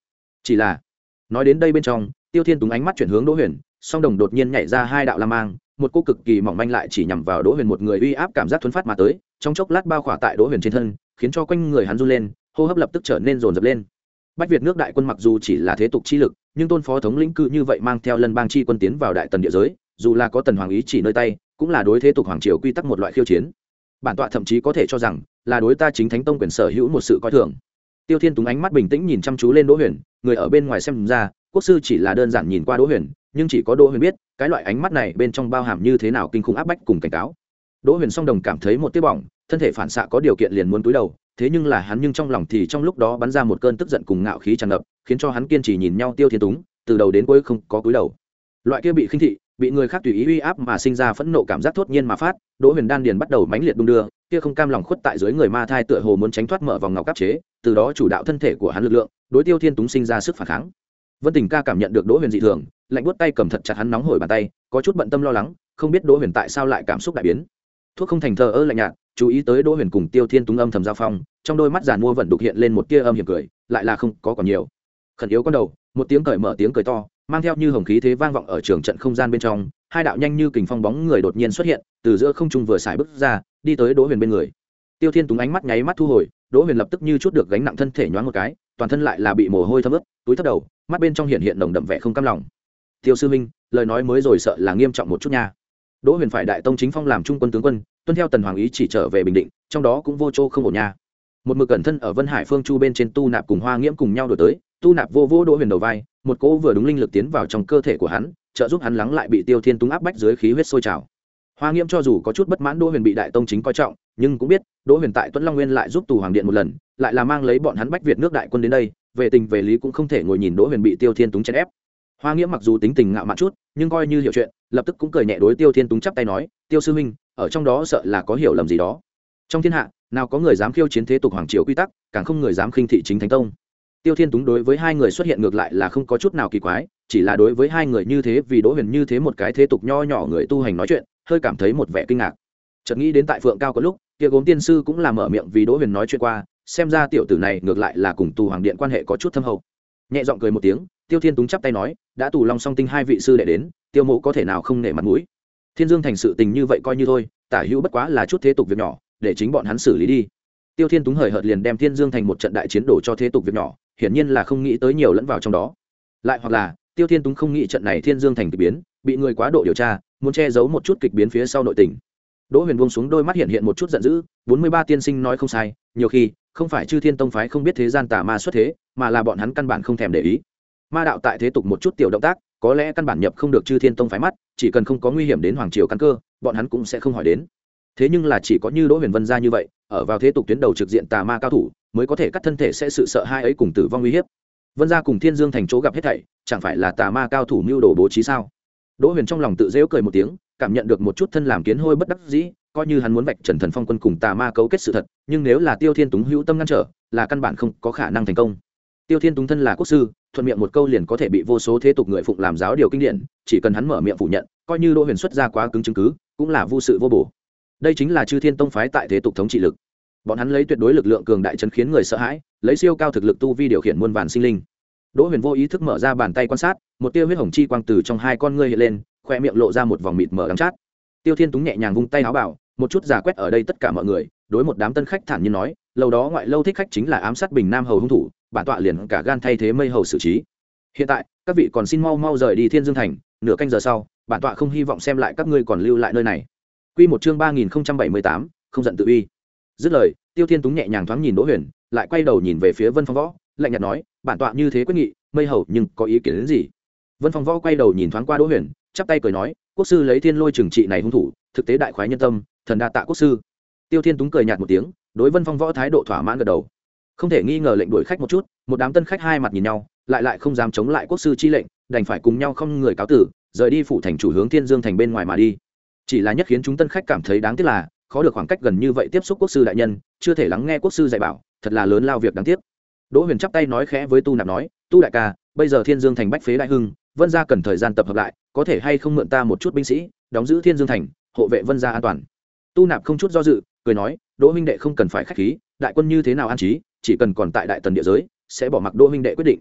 chỉ là nói đến đây bên trong, Tiêu Thiên Túng ánh mắt chuyển hướng Đỗ Huyền, song đồng đột nhiên nhảy ra hai đạo lam mang, một cô cực kỳ mỏng manh lại chỉ nhằm vào Đỗ Huyền một người uy áp cảm giác thuần phát mà tới, trong chốc lát bao khỏa tại Đỗ Huyền trên thân, khiến cho quanh người hắn run lên, hô hấp lập tức trở nên rồn rập lên. Bách Việt nước đại quân mặc dù chỉ là thế tục chi lực, nhưng tôn phó thống lĩnh cự như vậy mang theo Lân Bang chi quân tiến vào đại tần địa giới, dù là có tần hoàng ý chỉ nơi tay, cũng là đối thế tục hoàng triều quy tắc một loại khiêu chiến. Bản tọa thậm chí có thể cho rằng, là đối ta chính thánh tông quyền sở hữu một sự coi thường. Tiêu Thiên Túng ánh mắt bình tĩnh nhìn chăm chú lên Đỗ Huyền, người ở bên ngoài xem ra, quốc sư chỉ là đơn giản nhìn qua Đỗ Huyền, nhưng chỉ có Đỗ Huyền biết, cái loại ánh mắt này bên trong bao hàm như thế nào kinh khủng áp bách cùng cảnh cáo. Đỗ Huyền song đồng cảm thấy một tia bỏng, thân thể phản xạ có điều kiện liền muốn cúi đầu, thế nhưng là hắn nhưng trong lòng thì trong lúc đó bắn ra một cơn tức giận cùng ngạo khí tràn ngập, khiến cho hắn kiên trì nhìn nhau Tiêu Thiên Túng, từ đầu đến cuối không có cúi đầu. Loại kia bị khinh thị, bị người khác tùy ý uy áp mà sinh ra phẫn nộ cảm giác thốt nhiên mà phát, Đỗ Huyền đan điền bắt đầu mãnh liệt đung đưa, kia không cam lòng khuất tại dưới người ma thai tựa hồ muốn tránh thoát mở vòng ngọc áp chế, từ đó chủ đạo thân thể của hắn lực lượng, đối Tiêu Thiên Túng sinh ra sức phản kháng. Vân Tình Ca cảm nhận được Đỗ Huyền dị thường, lạnh buốt tay cầm thật chặt hắn nóng hổi bàn tay, có chút bận tâm lo lắng, không biết Đỗ Huyền tại sao lại cảm xúc đại biến. Thuốc không thành thờ ơ lạnh nhạt, chú ý tới Đỗ Huyền cùng Tiêu Thiên Túng âm thầm giao phong, trong đôi mắt giàn mua vẫn đục hiện lên một tia âm hiểm cười, lại là không có còn nhiều. Khẩn yếu con đầu, một tiếng cởi mở tiếng cười to, mang theo như hồng khí thế vang vọng ở trường trận không gian bên trong, hai đạo nhanh như kình phong bóng người đột nhiên xuất hiện, từ giữa không trung vừa xài bước ra, đi tới Đỗ Huyền bên người. Tiêu Thiên Túng ánh mắt nháy mắt thu hồi, Đỗ Huyền lập tức như chút được gánh nặng thân thể nhoáng một cái, toàn thân lại là bị mồ hôi thấm ướt, túi thấp đầu, mắt bên trong hiện hiện nồng đậm vẻ không cam lòng. Tiêu sư minh, lời nói mới rồi sợ là nghiêm trọng một chút nha. Đỗ Huyền phải đại tông chính phong làm trung quân tướng quân, tuân theo tần hoàng ý chỉ trở về Bình Định, trong đó cũng vô chỗ không ổn nha. Một mực cẩn thân ở Vân Hải Phương Chu bên trên Tu Nạp cùng Hoa Nghiễm cùng nhau đổi tới, Tu Nạp vô vô Đỗ Huyền đầu vai, một cỗ vừa đúng linh lực tiến vào trong cơ thể của hắn, trợ giúp hắn lắng lại bị Tiêu Thiên Túng áp bách dưới khí huyết sôi trào. Hoa Nghiễm cho dù có chút bất mãn Đỗ Huyền bị đại tông chính coi trọng, nhưng cũng biết Đỗ Huyền tại Tuấn Long Nguyên lại giúp tù hoàng điện một lần, lại là mang lấy bọn hắn Bách Việt nước đại quân đến đây, về tình về lý cũng không thể ngồi nhìn Đỗ Huyền bị Tiêu Thiên Túng chèn ép. Hoa Nghiễm mặc dù tính tình ngạo mạn chút, nhưng coi như hiểu chuyện, lập tức cũng cười nhẹ đối Tiêu Thiên Túng chắp tay nói, Tiêu sư huynh, ở trong đó sợ là có hiểu lầm gì đó. Trong thiên hạ, nào có người dám khiêu chiến thế tục hoàng triều quy tắc, càng không người dám khinh thị chính thánh tông. Tiêu Thiên Túng đối với hai người xuất hiện ngược lại là không có chút nào kỳ quái, chỉ là đối với hai người như thế vì Đỗ Huyền như thế một cái thế tục nho nhỏ người tu hành nói chuyện, hơi cảm thấy một vẻ kinh ngạc. Chợt nghĩ đến tại Phượng Cao có lúc, kia Gốm tiên sư cũng là mở miệng vì Đỗ Huyền nói chuyện qua, xem ra tiểu tử này ngược lại là cùng tù hoàng điện quan hệ có chút thâm hậu. Nhẹ giọng cười một tiếng, Tiêu Thiên Túng chắp tay nói, đã tù Long Song Tinh hai vị sư đệ đến, Tiêu mộ có thể nào không nể mặt mũi. Thiên Dương thành sự tình như vậy coi như thôi, tả hữu bất quá là chút thế tục việc nhỏ, để chính bọn hắn xử lý đi. Tiêu Thiên Túng hời hợt liền đem Thiên Dương thành một trận đại chiến đổ cho thế tục việc nhỏ, hiển nhiên là không nghĩ tới nhiều lẫn vào trong đó. Lại hoặc là, Tiêu Thiên Túng không nghĩ trận này Thiên Dương thành kịch biến, bị người quá độ điều tra, muốn che giấu một chút kịch biến phía sau nội tình. Đỗ Huyền buông xuống đôi mắt hiện hiện một chút giận dữ, bốn mươi ba tiên sinh nói không sai, nhiều khi không phải Chư Thiên tông phái không biết thế gian tà ma xuất thế, mà là bọn hắn căn bản không thèm để ý. Ma đạo tại thế tục một chút tiểu động tác, có lẽ căn bản nhập không được Chư Thiên tông phái mắt, chỉ cần không có nguy hiểm đến hoàng triều căn cơ, bọn hắn cũng sẽ không hỏi đến. Thế nhưng là chỉ có như Đỗ Huyền Vân gia như vậy, ở vào thế tục tuyến đầu trực diện tà ma cao thủ, mới có thể cắt thân thể sẽ sự sợ hai ấy cùng tử vong uy hiếp. Vân gia cùng Thiên Dương thành chỗ gặp hết thảy, chẳng phải là tà ma cao thủ mưu đồ bố trí sao? Đỗ Huyền trong lòng tự giễu cười một tiếng, cảm nhận được một chút thân làm kiến hôi bất đắc dĩ, coi như hắn muốn vạch Trần Thần Phong quân cùng tà ma cấu kết sự thật, nhưng nếu là Tiêu Thiên Túng hữu tâm ngăn trở, là căn bản không có khả năng thành công. Tiêu Thiên Túng thân là quốc sư, thuận miệng một câu liền có thể bị vô số thế tục người phụng làm giáo điều kinh điển, chỉ cần hắn mở miệng phủ nhận, coi như Đỗ Huyền xuất ra quá cứng chứng cứ, cũng là vô sự vô bổ. Đây chính là Chư Thiên tông phái tại thế tục thống trị lực. Bọn hắn lấy tuyệt đối lực lượng cường đại chấn khiến người sợ hãi, lấy siêu cao thực lực tu vi điều khiển muôn vàn sinh linh. Đỗ Huyền vô ý thức mở ra bàn tay quan sát, một tia huyết hồng chi quang từ trong hai con ngươi hiện lên, khoe miệng lộ ra một vòng mịt mờ đắng chát. Tiêu Thiên Túng nhẹ nhàng vung tay áo bảo, một chút giả quét ở đây tất cả mọi người, đối một đám tân khách thản nhiên nói, lâu đó ngoại lâu thích khách chính là ám sát Bình Nam hầu hung thủ, bản tọa liền cả gan thay thế mây hầu xử trí. Hiện tại, các vị còn xin mau mau rời đi Thiên Dương thành, nửa canh giờ sau, bản tọa không hy vọng xem lại các ngươi còn lưu lại nơi này. Quy một chương ba nghìn không trăm bảy mươi tám, không giận tự uy. Dứt lời, Tiêu Thiên Túng nhẹ nhàng thoáng nhìn Đỗ Huyền, lại quay đầu nhìn về phía Vân Phong Võ, lạnh nhạt nói, bản tọa như thế quyết nghị, mây hầu nhưng có ý kiến đến gì? Vân Phong Võ quay đầu nhìn thoáng qua Đỗ Huyền, chắp tay cười nói, quốc sư lấy thiên lôi trừng trị này hung thủ, thực tế đại khoái nhân tâm, thần đa tạ quốc sư. Tiêu Thiên Túng cười nhạt một tiếng, đối Vân Phong Võ thái độ thỏa mãn gật đầu. Không thể nghi ngờ lệnh đuổi khách một chút, một đám tân khách hai mặt nhìn nhau, lại lại không dám chống lại quốc sư chi lệnh, đành phải cùng nhau không người cáo tử, rời đi phủ thành chủ hướng Thiên Dương thành bên ngoài mà đi. Chỉ là nhất khiến chúng tân khách cảm thấy đáng tiếc là, khó được khoảng cách gần như vậy tiếp xúc quốc sư đại nhân, chưa thể lắng nghe quốc sư dạy bảo, thật là lớn lao việc đáng tiếc. Đỗ Huyền chắp tay nói khẽ với Tu Nạp nói, Tu đại ca, bây giờ Thiên Dương thành bách phế đại hưng, Vân gia cần thời gian tập hợp lại, có thể hay không mượn ta một chút binh sĩ, đóng giữ Thiên Dương thành, hộ vệ Vân gia an toàn. Tu Nạp không chút do dự, cười nói, Đỗ huynh đệ không cần phải khách khí, đại quân như thế nào an trí, chỉ cần còn tại đại tần địa giới, sẽ bỏ mặc Đỗ huynh đệ quyết định.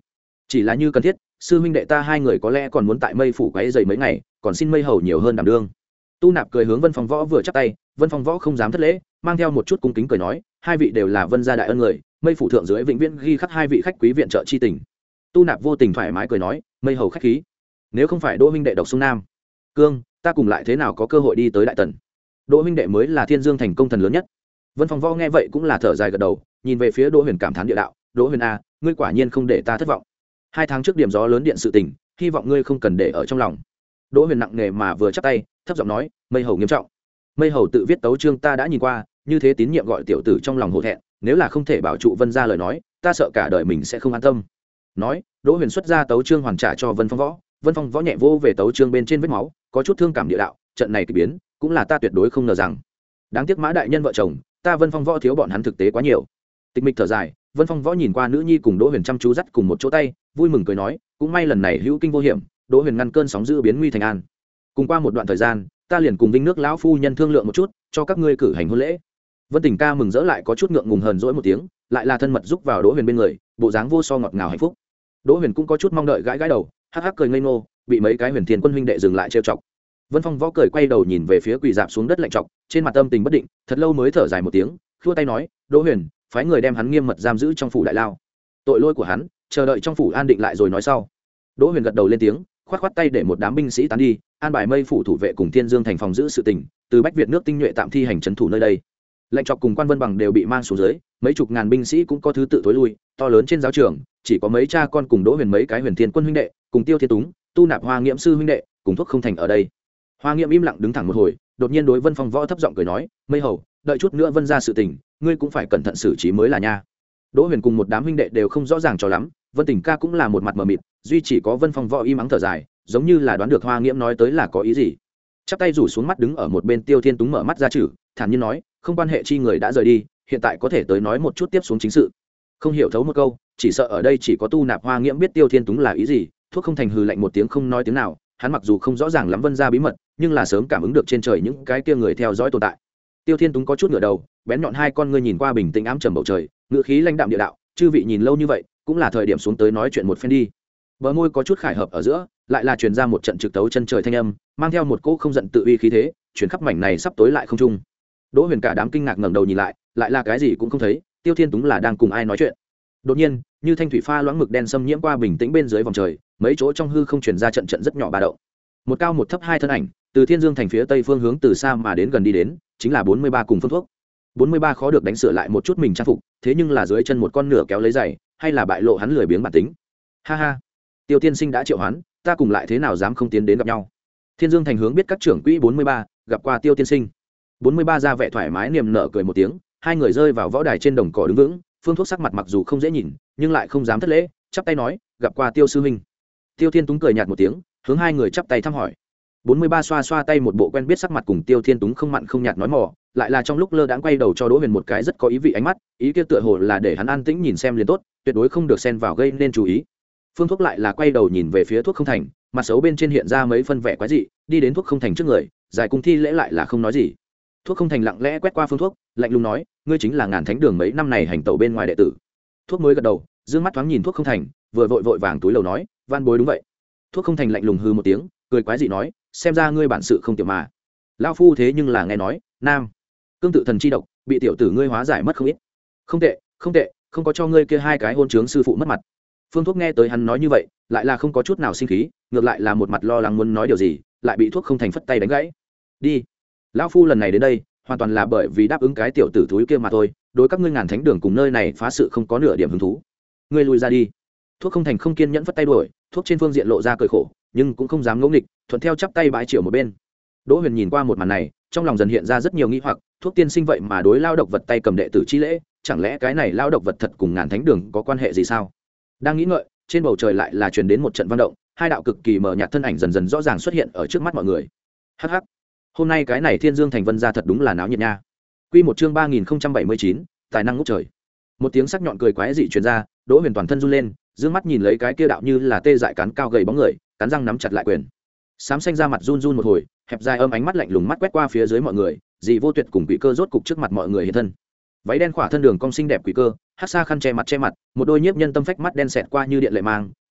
chỉ là như cần thiết, sư huynh đệ ta hai người có lẽ còn muốn tại mây phủ quấy dày mấy ngày, còn xin mây hầu nhiều hơn đảm đương. Tu nạp cười hướng Vân Phong Võ vừa chắp tay, Vân Phong Võ không dám thất lễ, mang theo một chút cung kính cười nói, hai vị đều là Vân gia đại ân người, mây phủ thượng dưới vĩnh viễn ghi khắc hai vị khách quý viện trợ chi tình. Tu nạp vô tình thoải mái cười nói, mây hầu khách khí, nếu không phải Đỗ huynh đệ độc sông Nam Cương, ta cùng lại thế nào có cơ hội đi tới Đại Tần. Đỗ huynh đệ mới là Thiên Dương thành công thần lớn nhất. Vân Phong Võ nghe vậy cũng là thở dài gật đầu, nhìn về phía Đỗ Huyền cảm thán địa đạo, Đỗ Huyền a, ngươi quả nhiên không để ta thất vọng. Hai tháng trước điểm gió lớn điện sự tình, hy vọng ngươi không cần để ở trong lòng. Đỗ Huyền nặng nề mà vừa chắp tay, thấp giọng nói, mây hầu nghiêm trọng. Mây hầu tự viết tấu chương ta đã nhìn qua, như thế tín nhiệm gọi tiểu tử trong lòng hổ thẹn, nếu là không thể bảo trụ Vân gia lời nói, ta sợ cả đời mình sẽ không an tâm. Nói, Đỗ Huyền xuất ra tấu chương hoàn trả cho Vân Phong Võ, Vân Phong Võ nhẹ vô về tấu chương bên trên vết máu, có chút thương cảm địa đạo, trận này kỳ biến, cũng là ta tuyệt đối không ngờ rằng. Đáng tiếc Mã đại nhân vợ chồng, ta Vân Phong Võ thiếu bọn hắn thực tế quá nhiều. Tịch mịch thở dài, Vân Phong Võ nhìn qua nữ nhi cùng Đỗ Huyền chăm chú dắt cùng một chỗ tay, vui mừng cười nói, cũng may lần này hữu kinh vô hiểm, Đỗ Huyền ngăn cơn sóng dữ biến nguy thành an. Cùng qua một đoạn thời gian, ta liền cùng Vinh nước lão phu nhân thương lượng một chút, cho các ngươi cử hành hôn lễ. Vân Tình ca mừng rỡ lại có chút ngượng ngùng hờn dỗi một tiếng, lại là thân mật giúp vào Đỗ Huyền bên người, bộ dáng vô so ngọt ngào hạnh phúc. Đỗ Huyền cũng có chút mong đợi gãi gãi đầu, hắc hắc cười ngây ngô, bị mấy cái Huyền Thiên quân huynh đệ dừng lại trêu chọc. Vân Phong Võ cười quay đầu nhìn về phía quỳ dạp xuống đất lạnh trọc, trên mặt âm tình bất định, thật lâu mới thở dài một tiếng, khua tay nói, Đỗ Huyền, phái người đem hắn nghiêm mật giam giữ trong phủ đại lao. Tội lỗi của hắn, chờ đợi trong phủ an định lại rồi nói sau. Đỗ Huyền gật đầu lên tiếng, khoát khoát tay để một đám binh sĩ tán đi, an bài mây phủ thủ vệ cùng Thiên Dương thành phòng giữ sự tình, từ Bách Việt nước tinh nhuệ tạm thi hành trấn thủ nơi đây. Lệnh trọc cùng quan Vân Bằng đều bị mang xuống dưới, mấy chục ngàn binh sĩ cũng có thứ tự tối lui, to lớn trên giáo trường, chỉ có mấy cha con cùng Đỗ Huyền mấy cái Huyền Thiên quân huynh đệ, cùng Tiêu Thiên Túng, Tu Nạp Hoa Nghiễm sư huynh đệ, cùng thuốc không thành ở đây. Hoa Nghiễm im lặng đứng thẳng một hồi, đột nhiên đối Vân Phong Võ thấp giọng cười nói, mây hầu, đợi chút nữa Vân ra sự tình, ngươi cũng phải cẩn thận xử trí mới là nha. Đỗ Huyền cùng một đám huynh đệ đều không rõ ràng cho lắm, Vân Tình ca cũng là một mặt mờ mịt, duy chỉ có Vân Phong Võ im ắng thở dài, giống như là đoán được Hoa Nghiễm nói tới là có ý gì. Chắp tay rủ xuống mắt đứng ở một bên Tiêu Thiên Túng mở mắt ra chử, thản nhiên nói, không quan hệ chi người đã rời đi, hiện tại có thể tới nói một chút tiếp xuống chính sự. Không hiểu thấu một câu, chỉ sợ ở đây chỉ có Tu Nạp Hoa Nghiễm biết Tiêu Thiên Túng là ý gì. Thuốc không thành hừ lạnh một tiếng không nói tiếng nào, hắn mặc dù không rõ ràng lắm Vân gia bí mật, nhưng là sớm cảm ứng được trên trời những cái kia người theo dõi tồn tại. Tiêu Thiên Túng có chút ngửa đầu, bén nhọn hai con ngươi nhìn qua bình tĩnh ám trầm bầu trời, ngựa khí lãnh đạm địa đạo, chư vị nhìn lâu như vậy, cũng là thời điểm xuống tới nói chuyện một phen đi. Bờ môi có chút khải hợp ở giữa, lại là truyền ra một trận trực tấu chân trời thanh âm, mang theo một cỗ không giận tự uy khí thế, chuyển khắp mảnh này sắp tối lại không trung. Đỗ Huyền cả đám kinh ngạc ngẩng đầu nhìn lại, lại là cái gì cũng không thấy, Tiêu Thiên Túng là đang cùng ai nói chuyện. Đột nhiên, như thanh thủy pha loãng mực đen xâm nhiễm qua bình tĩnh bên dưới vòng trời, mấy chỗ trong hư không truyền ra trận trận rất nhỏ ba động. Một cao một thấp hai thân ảnh, từ Thiên Dương thành phía tây phương hướng từ xa mà đến gần đi đến, chính là bốn mươi ba cùng Phương Thuốc. bốn mươi ba khó được đánh sửa lại một chút mình trang phục, thế nhưng là dưới chân một con nửa kéo lấy giày, hay là bại lộ hắn lười biếng bản tính. Ha ha, Tiêu tiên sinh đã triệu hoán, ta cùng lại thế nào dám không tiến đến gặp nhau. Thiên Dương thành hướng biết các trưởng quỹ bốn mươi ba, gặp qua Tiêu tiên sinh. bốn mươi ba ra vẻ thoải mái niềm nở cười một tiếng, hai người rơi vào võ đài trên đồng cỏ đứng vững, Phương Thuốc sắc mặt mặc dù không dễ nhìn, nhưng lại không dám thất lễ, chắp tay nói, gặp qua Tiêu sư huynh. Tiêu Thiên Túng cười nhạt một tiếng, hướng hai người chắp tay thăm hỏi. bốn mươi ba xoa xoa tay một bộ quen biết sắc mặt cùng Tiêu Thiên Túng không mặn không nhạt nói mò, lại là trong lúc lơ đãng quay đầu cho Đỗ Huyền một cái rất có ý vị ánh mắt, ý kia tựa hồ là để hắn an tĩnh nhìn xem liền tốt, tuyệt đối không được xen vào gây nên chú ý. Phương Thuốc lại là quay đầu nhìn về phía Thuốc không thành, mặt xấu bên trên hiện ra mấy phân vẻ quái dị, đi đến Thuốc không thành trước người, giải cung thi lễ lại là không nói gì. Thuốc không thành lặng lẽ quét qua Phương Thuốc, lạnh lùng nói, ngươi chính là Ngàn Thánh Đường mấy năm này hành tẩu bên ngoài đệ tử. Thuốc mới gật đầu, dương mắt thoáng nhìn Thuốc không thành, vừa vội vội vàng túi lầu nói, van bối đúng vậy. Thuốc không thành lạnh lùng hư một tiếng, cười quái dị nói, xem ra ngươi bản sự không tiểu mà. Lão phu thế nhưng là nghe nói, nam cương tự thần chi độc, bị tiểu tử ngươi hóa giải mất không ít. Không tệ, không tệ, không có cho ngươi kia hai cái hôn trướng sư phụ mất mặt. Phương Thuốc nghe tới hắn nói như vậy, lại là không có chút nào sinh khí, ngược lại là một mặt lo lắng muốn nói điều gì, lại bị Thuốc không thành phất tay đánh gãy. Đi, lão phu lần này đến đây, hoàn toàn là bởi vì đáp ứng cái tiểu tử thúi kia mà thôi, đối các ngươi Ngàn Thánh Đường cùng nơi này phá sự không có nửa điểm hứng thú. Ngươi lui ra đi. Thuốc không thành không kiên nhẫn phất tay đuổi, Thuốc trên phương diện lộ ra cười khổ, nhưng cũng không dám ngỗ nghịch, thuận theo chắp tay bái triều một bên. Đỗ Huyền nhìn qua một màn này, trong lòng dần hiện ra rất nhiều nghi hoặc, Thuốc tiên sinh vậy mà đối lao độc vật tay cầm đệ tử chi lễ, chẳng lẽ cái này lao độc vật thật cùng Ngàn Thánh Đường có quan hệ gì sao? Đang nghĩ ngợi, trên bầu trời lại là truyền đến một trận văn động, hai đạo cực kỳ mờ nhạt thân ảnh dần dần rõ ràng xuất hiện ở trước mắt mọi người. Hắc hắc, hôm nay cái này Thiên Dương thành Vân gia thật đúng là náo nhiệt nha. Quy một chương ba nghìn không trăm bảy mươi chín, tài năng ngút trời. Một tiếng sắc nhọn cười quái dị truyền ra, Đỗ Huyền toàn thân run lên, dương mắt nhìn lấy cái kia đạo như là tê dại cắn cao gầy bóng người, cắn răng nắm chặt lại quyền. Sám xanh ra mặt run run một hồi, hẹp dài âm ánh mắt lạnh lùng mắt quét qua phía dưới mọi người, dị vô tuyệt cùng quỷ cơ rốt cục trước mặt mọi người hiện thân. Váy đen khỏa thân đường cong xinh đẹp quỷ cơ, hắc xa khăn che mặt che mặt, một đôi nhiếp nhân tâm phách mắt đen xẹt qua như điện lệ mang,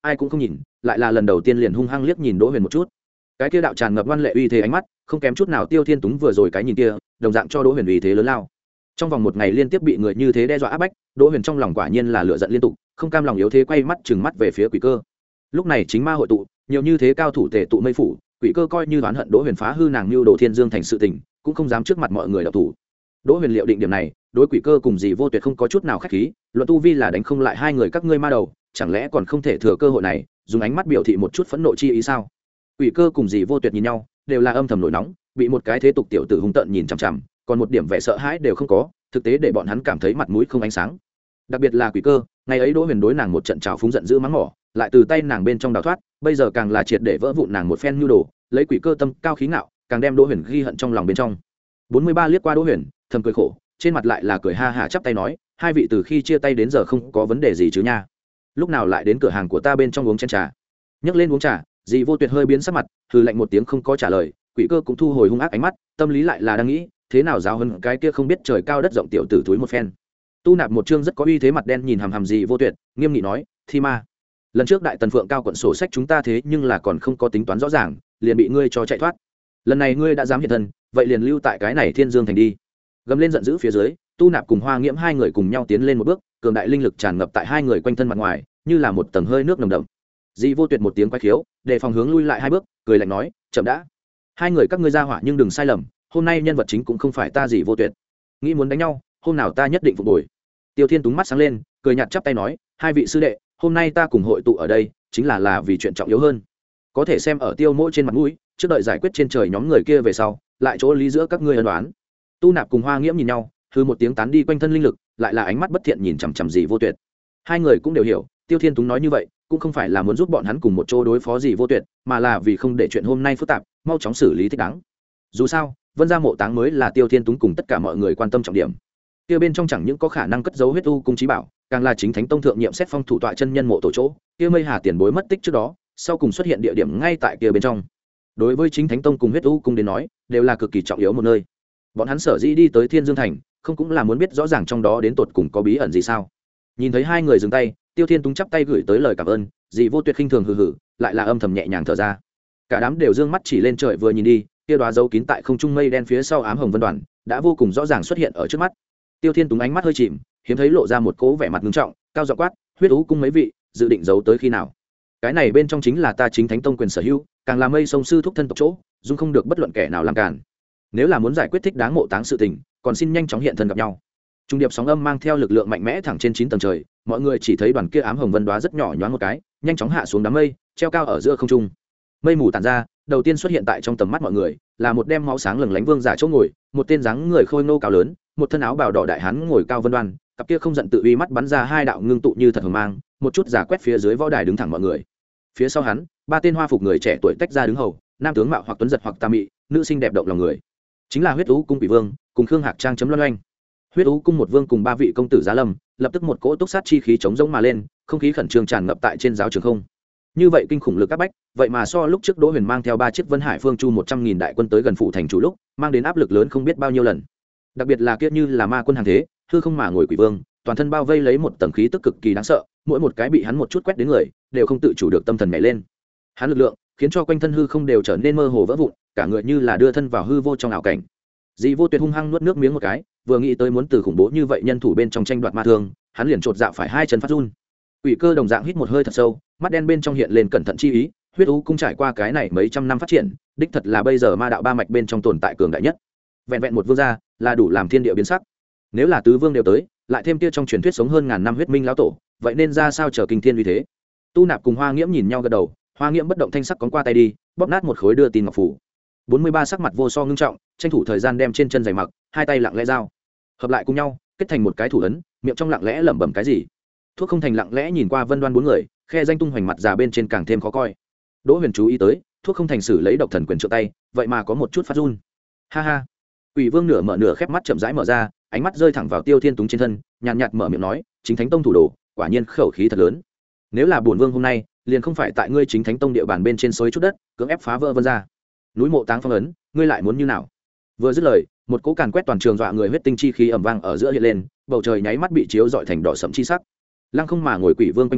ai cũng không nhìn, lại là lần đầu tiên liền hung hăng liếc nhìn Đỗ Huyền một chút. Cái kia đạo tràn ngập ngoan lệ uy thế ánh mắt, không kém chút nào Tiêu Thiên Túng vừa rồi cái nhìn kia, đồng dạng cho Đỗ Huyền uy thế lớn lao. Trong vòng một ngày liên tiếp bị người như thế đe dọa áp bách, Đỗ Huyền trong lòng quả nhiên là lửa giận liên tục, không cam lòng yếu thế quay mắt trừng mắt về phía Quỷ Cơ. Lúc này chính ma hội tụ, nhiều như thế cao thủ tề tụ mây phủ, Quỷ Cơ coi như oán hận Đỗ Huyền phá hư nàng Nưu Đồ Thiên Dương thành sự tình, cũng không dám trước mặt mọi người đạo thủ. Đỗ Huyền liệu định điểm này, đối Quỷ Cơ cùng Dì Vô Tuyệt không có chút nào khách khí, luận tu vi là đánh không lại hai người các ngươi ma đầu, chẳng lẽ còn không thể thừa cơ hội này, dùng ánh mắt biểu thị một chút phẫn nộ chi ý sao? Quỷ Cơ cùng Dì Vô Tuyệt nhìn nhau, đều là âm thầm nổi nóng, bị một cái thế tục tiểu tử hung tợn nhìn chằm chằm, còn một điểm vẻ sợ hãi đều không có, thực tế để bọn hắn cảm thấy mặt mũi không ánh sáng. Đặc biệt là Quỷ Cơ, ngày ấy Đỗ Huyền đối nàng một trận trào phúng giận dữ mắng mỏ, lại từ tay nàng bên trong đào thoát, bây giờ càng là triệt để vỡ vụn nàng một phen nhu đồ, lấy Quỷ Cơ tâm cao khí ngạo, càng đem Đỗ Huyền ghi hận trong lòng bên trong. bốn mươi ba liếc qua Đỗ Huyền, thầm cười khổ, trên mặt lại là cười ha hả chắp tay nói, hai vị từ khi chia tay đến giờ không có vấn đề gì chứ nha. Lúc nào lại đến cửa hàng của ta bên trong uống chén trà? Nhấc lên uống trà, Dì Vô Tuyệt hơi biến sắc mặt, hừ lạnh một tiếng không có trả lời. Quỷ Cơ cũng thu hồi hung ác ánh mắt, tâm lý lại là đang nghĩ, thế nào giáo hơn cái kia không biết trời cao đất rộng tiểu tử túi một phen. Tu Nạp một chương rất có uy thế mặt đen nhìn hằm hằm Dì Vô Tuyệt, nghiêm nghị nói, thi ma. Lần trước Đại Tần Phượng cao quận sổ sách chúng ta thế nhưng là còn không có tính toán rõ ràng, liền bị ngươi cho chạy thoát. Lần này ngươi đã dám hiện thân, vậy liền lưu tại cái này Thiên Dương thành đi. Gầm lên giận dữ phía dưới, Tu Nạp cùng Hoa Nghiễm hai người cùng nhau tiến lên một bước, cường đại linh lực tràn ngập tại hai người quanh thân mặt ngoài, như là một tầng hơi nước nồng đậm. Dì Vô Tuyệt một tiếng quay khiếu, để phòng hướng lui lại hai bước, cười lạnh nói, chậm đã. Hai người các ngươi ra hỏa nhưng đừng sai lầm, hôm nay nhân vật chính cũng không phải ta Dì Vô Tuyệt. Nghĩ muốn đánh nhau, hôm nào ta nhất định phục hồi. Tiêu Thiên Túng mắt sáng lên, cười nhạt chắp tay nói, hai vị sư đệ, hôm nay ta cùng hội tụ ở đây, chính là là vì chuyện trọng yếu hơn. Có thể xem ở Tiêu Mỗ trên mặt mũi, trước đợi giải quyết trên trời nhóm người kia về sau, lại chỗ lý giữa các ngươi ân đoán. Tu Nạp cùng Hoa Nghiễm nhìn nhau, hư một tiếng tán đi quanh thân linh lực, lại là ánh mắt bất thiện nhìn chằm chằm Dì Vô Tuyệt. Hai người cũng đều hiểu, Tiêu Thiên Túng nói như vậy, cũng không phải là muốn giúp bọn hắn cùng một chỗ đối phó Dì Vô Tuyệt, mà là vì không để chuyện hôm nay phức tạp, mau chóng xử lý thích đáng. Dù sao, Vân Gia mộ táng mới là Tiêu Thiên Túng cùng tất cả mọi người quan tâm trọng điểm. Kia bên trong chẳng những có khả năng cất giấu huyết u cung trí bảo, càng là chính thánh tông thượng nhiệm xét phong thủ tọa chân nhân mộ tổ chỗ. Kia Mây Hà tiền bối mất tích trước đó, sau cùng xuất hiện địa điểm ngay tại kia bên trong. Đối với chính thánh tông cùng huyết u cung đến nói, đều là cực kỳ trọng yếu một nơi. Bọn hắn sở dĩ đi tới Thiên Dương thành, không cũng là muốn biết rõ ràng trong đó đến tột cùng có bí ẩn gì sao? Nhìn thấy hai người dừng tay, Tiêu Thiên Túng chắp tay gửi tới lời cảm ơn, Dì Vô Tuyệt khinh thường hừ hừ, lại là âm thầm nhẹ nhàng thở ra. Cả đám đều dương mắt chỉ lên trời vừa nhìn đi, kia đóa dấu kín tại không trung mây đen phía sau ám hồng vân đoàn, đã vô cùng rõ ràng xuất hiện ở trước mắt. Tiêu Thiên Túng ánh mắt hơi chìm, hiếm thấy lộ ra một cố vẻ mặt nghiêm trọng, cao giọng quát, huyết ú cung mấy vị, dự định giấu tới khi nào? Cái này bên trong chính là ta chính thánh tông quyền sở hữu, càng là Mây sông sư thúc thân tộc chỗ, dung không được bất luận kẻ nào làm cản. Nếu là muốn giải quyết thích đáng mộ táng sự tình, còn xin nhanh chóng hiện thân gặp nhau. Trung điệp sóng âm mang theo lực lượng mạnh mẽ thẳng trên chín tầng trời, mọi người chỉ thấy đoàn kia ám hồng vân đoá rất nhỏ nhoáng một cái, nhanh chóng hạ xuống đám mây, treo cao ở giữa không trung. Mây mù tản ra, đầu tiên xuất hiện tại trong tầm mắt mọi người, là một đem máu sáng lừng lánh vương giả chỗ ngồi, một tên dáng người khôi ngô cao lớn, một thân áo bào đỏ đại hán ngồi cao vân đoan, cặp kia không giận tự uy mắt bắn ra hai đạo ngưng tụ như thật hồng mang, một chút giả quét phía dưới võ đài đứng thẳng mọi người. Phía sau hắn, ba tên hoa phục người trẻ tuổi tách ra đứng hầu, nam tướng mạo hoặc tuấn giật hoặc tà mị, nữ xinh đẹp động lòng người. Chính là Huyết Ú cung Quỷ Vương, cùng Khương Hạc Trang chấm loan oanh. Huyết Ú cung một vương cùng ba vị công tử giá lâm, lập tức một cỗ túc sát chi khí chống rỗng mà lên, không khí khẩn trương tràn ngập tại trên giáo trường không. Như vậy kinh khủng lực áp bách, vậy mà so lúc trước Đỗ Huyền mang theo ba chiếc Vân Hải Phương Chu một trăm nghìn đại quân tới gần phủ thành chủ lúc, mang đến áp lực lớn không biết bao nhiêu lần. Đặc biệt là kiếp như là ma quân hàng thế, hư không mà ngồi Quỷ Vương, toàn thân bao vây lấy một tầng khí tức cực kỳ đáng sợ, mỗi một cái bị hắn một chút quét đến người, đều không tự chủ được tâm thần nhảy lên. Hắn lực lượng khiến cho quanh thân hư không đều trở nên mơ hồ vỡ vụn, cả người như là đưa thân vào hư vô trong ảo cảnh. Dì Vô Tuyệt hung hăng nuốt nước miếng một cái, vừa nghĩ tới muốn từ khủng bố như vậy nhân thủ bên trong tranh đoạt ma thương, hắn liền chột dạ phải hai chân phát run. Quỷ Cơ đồng dạng hít một hơi thật sâu, mắt đen bên trong hiện lên cẩn thận chi ý, Huyết Ú cung trải qua cái này mấy trăm năm phát triển, đích thật là bây giờ ma đạo ba mạch bên trong tồn tại cường đại nhất. Vẹn vẹn một vương gia, là đủ làm thiên địa biến sắc. Nếu là tứ vương đều tới, lại thêm kia trong truyền thuyết sống hơn ngàn năm huyết minh lão tổ, vậy nên ra sao trở kinh thiên uy thế. Tu Nạp cùng Hoa Nghiễm nhìn nhau gật đầu, Hoa Nghiễm bất động thanh sắc cóng qua tay đi, bóp nát một khối đưa tin ngọc phủ. bốn mươi ba sắc mặt vô so ngưng trọng, tranh thủ thời gian đem trên chân giày mặc, hai tay lặng lẽ giao, hợp lại cùng nhau, kết thành một cái thủ ấn, miệng trong lặng lẽ lẩm bẩm cái gì. Thuốc Không Thành lặng lẽ nhìn qua Vân Đoan bốn người, khe danh tung hoành mặt già bên trên càng thêm khó coi. Đỗ Huyền chú ý tới, Thuốc Không Thành xử lấy độc thần quyền trợ tay, vậy mà có một chút phát run. Ha ha. Quỷ Vương nửa mở nửa khép mắt chậm rãi mở ra, ánh mắt rơi thẳng vào Tiêu Thiên Túng trên thân, nhàn nhạt mở miệng nói, chính thánh tông thủ đồ, quả nhiên khẩu khí thật lớn. Nếu là bổn vương hôm nay, liền không phải tại ngươi chính thánh tông địa bàn bên trên xối chút đất, cưỡng ép phá vỡ Vân gia núi mộ táng phong ấn, ngươi lại muốn như nào? Vừa dứt lời, một cỗ càn quét toàn trường dọa người huyết tinh chi khí ầm vang ở giữa hiện lên, bầu trời nháy mắt bị chiếu rọi thành đỏ sẫm chi sắc. Lăng không mà ngồi Quỷ Vương quanh thân,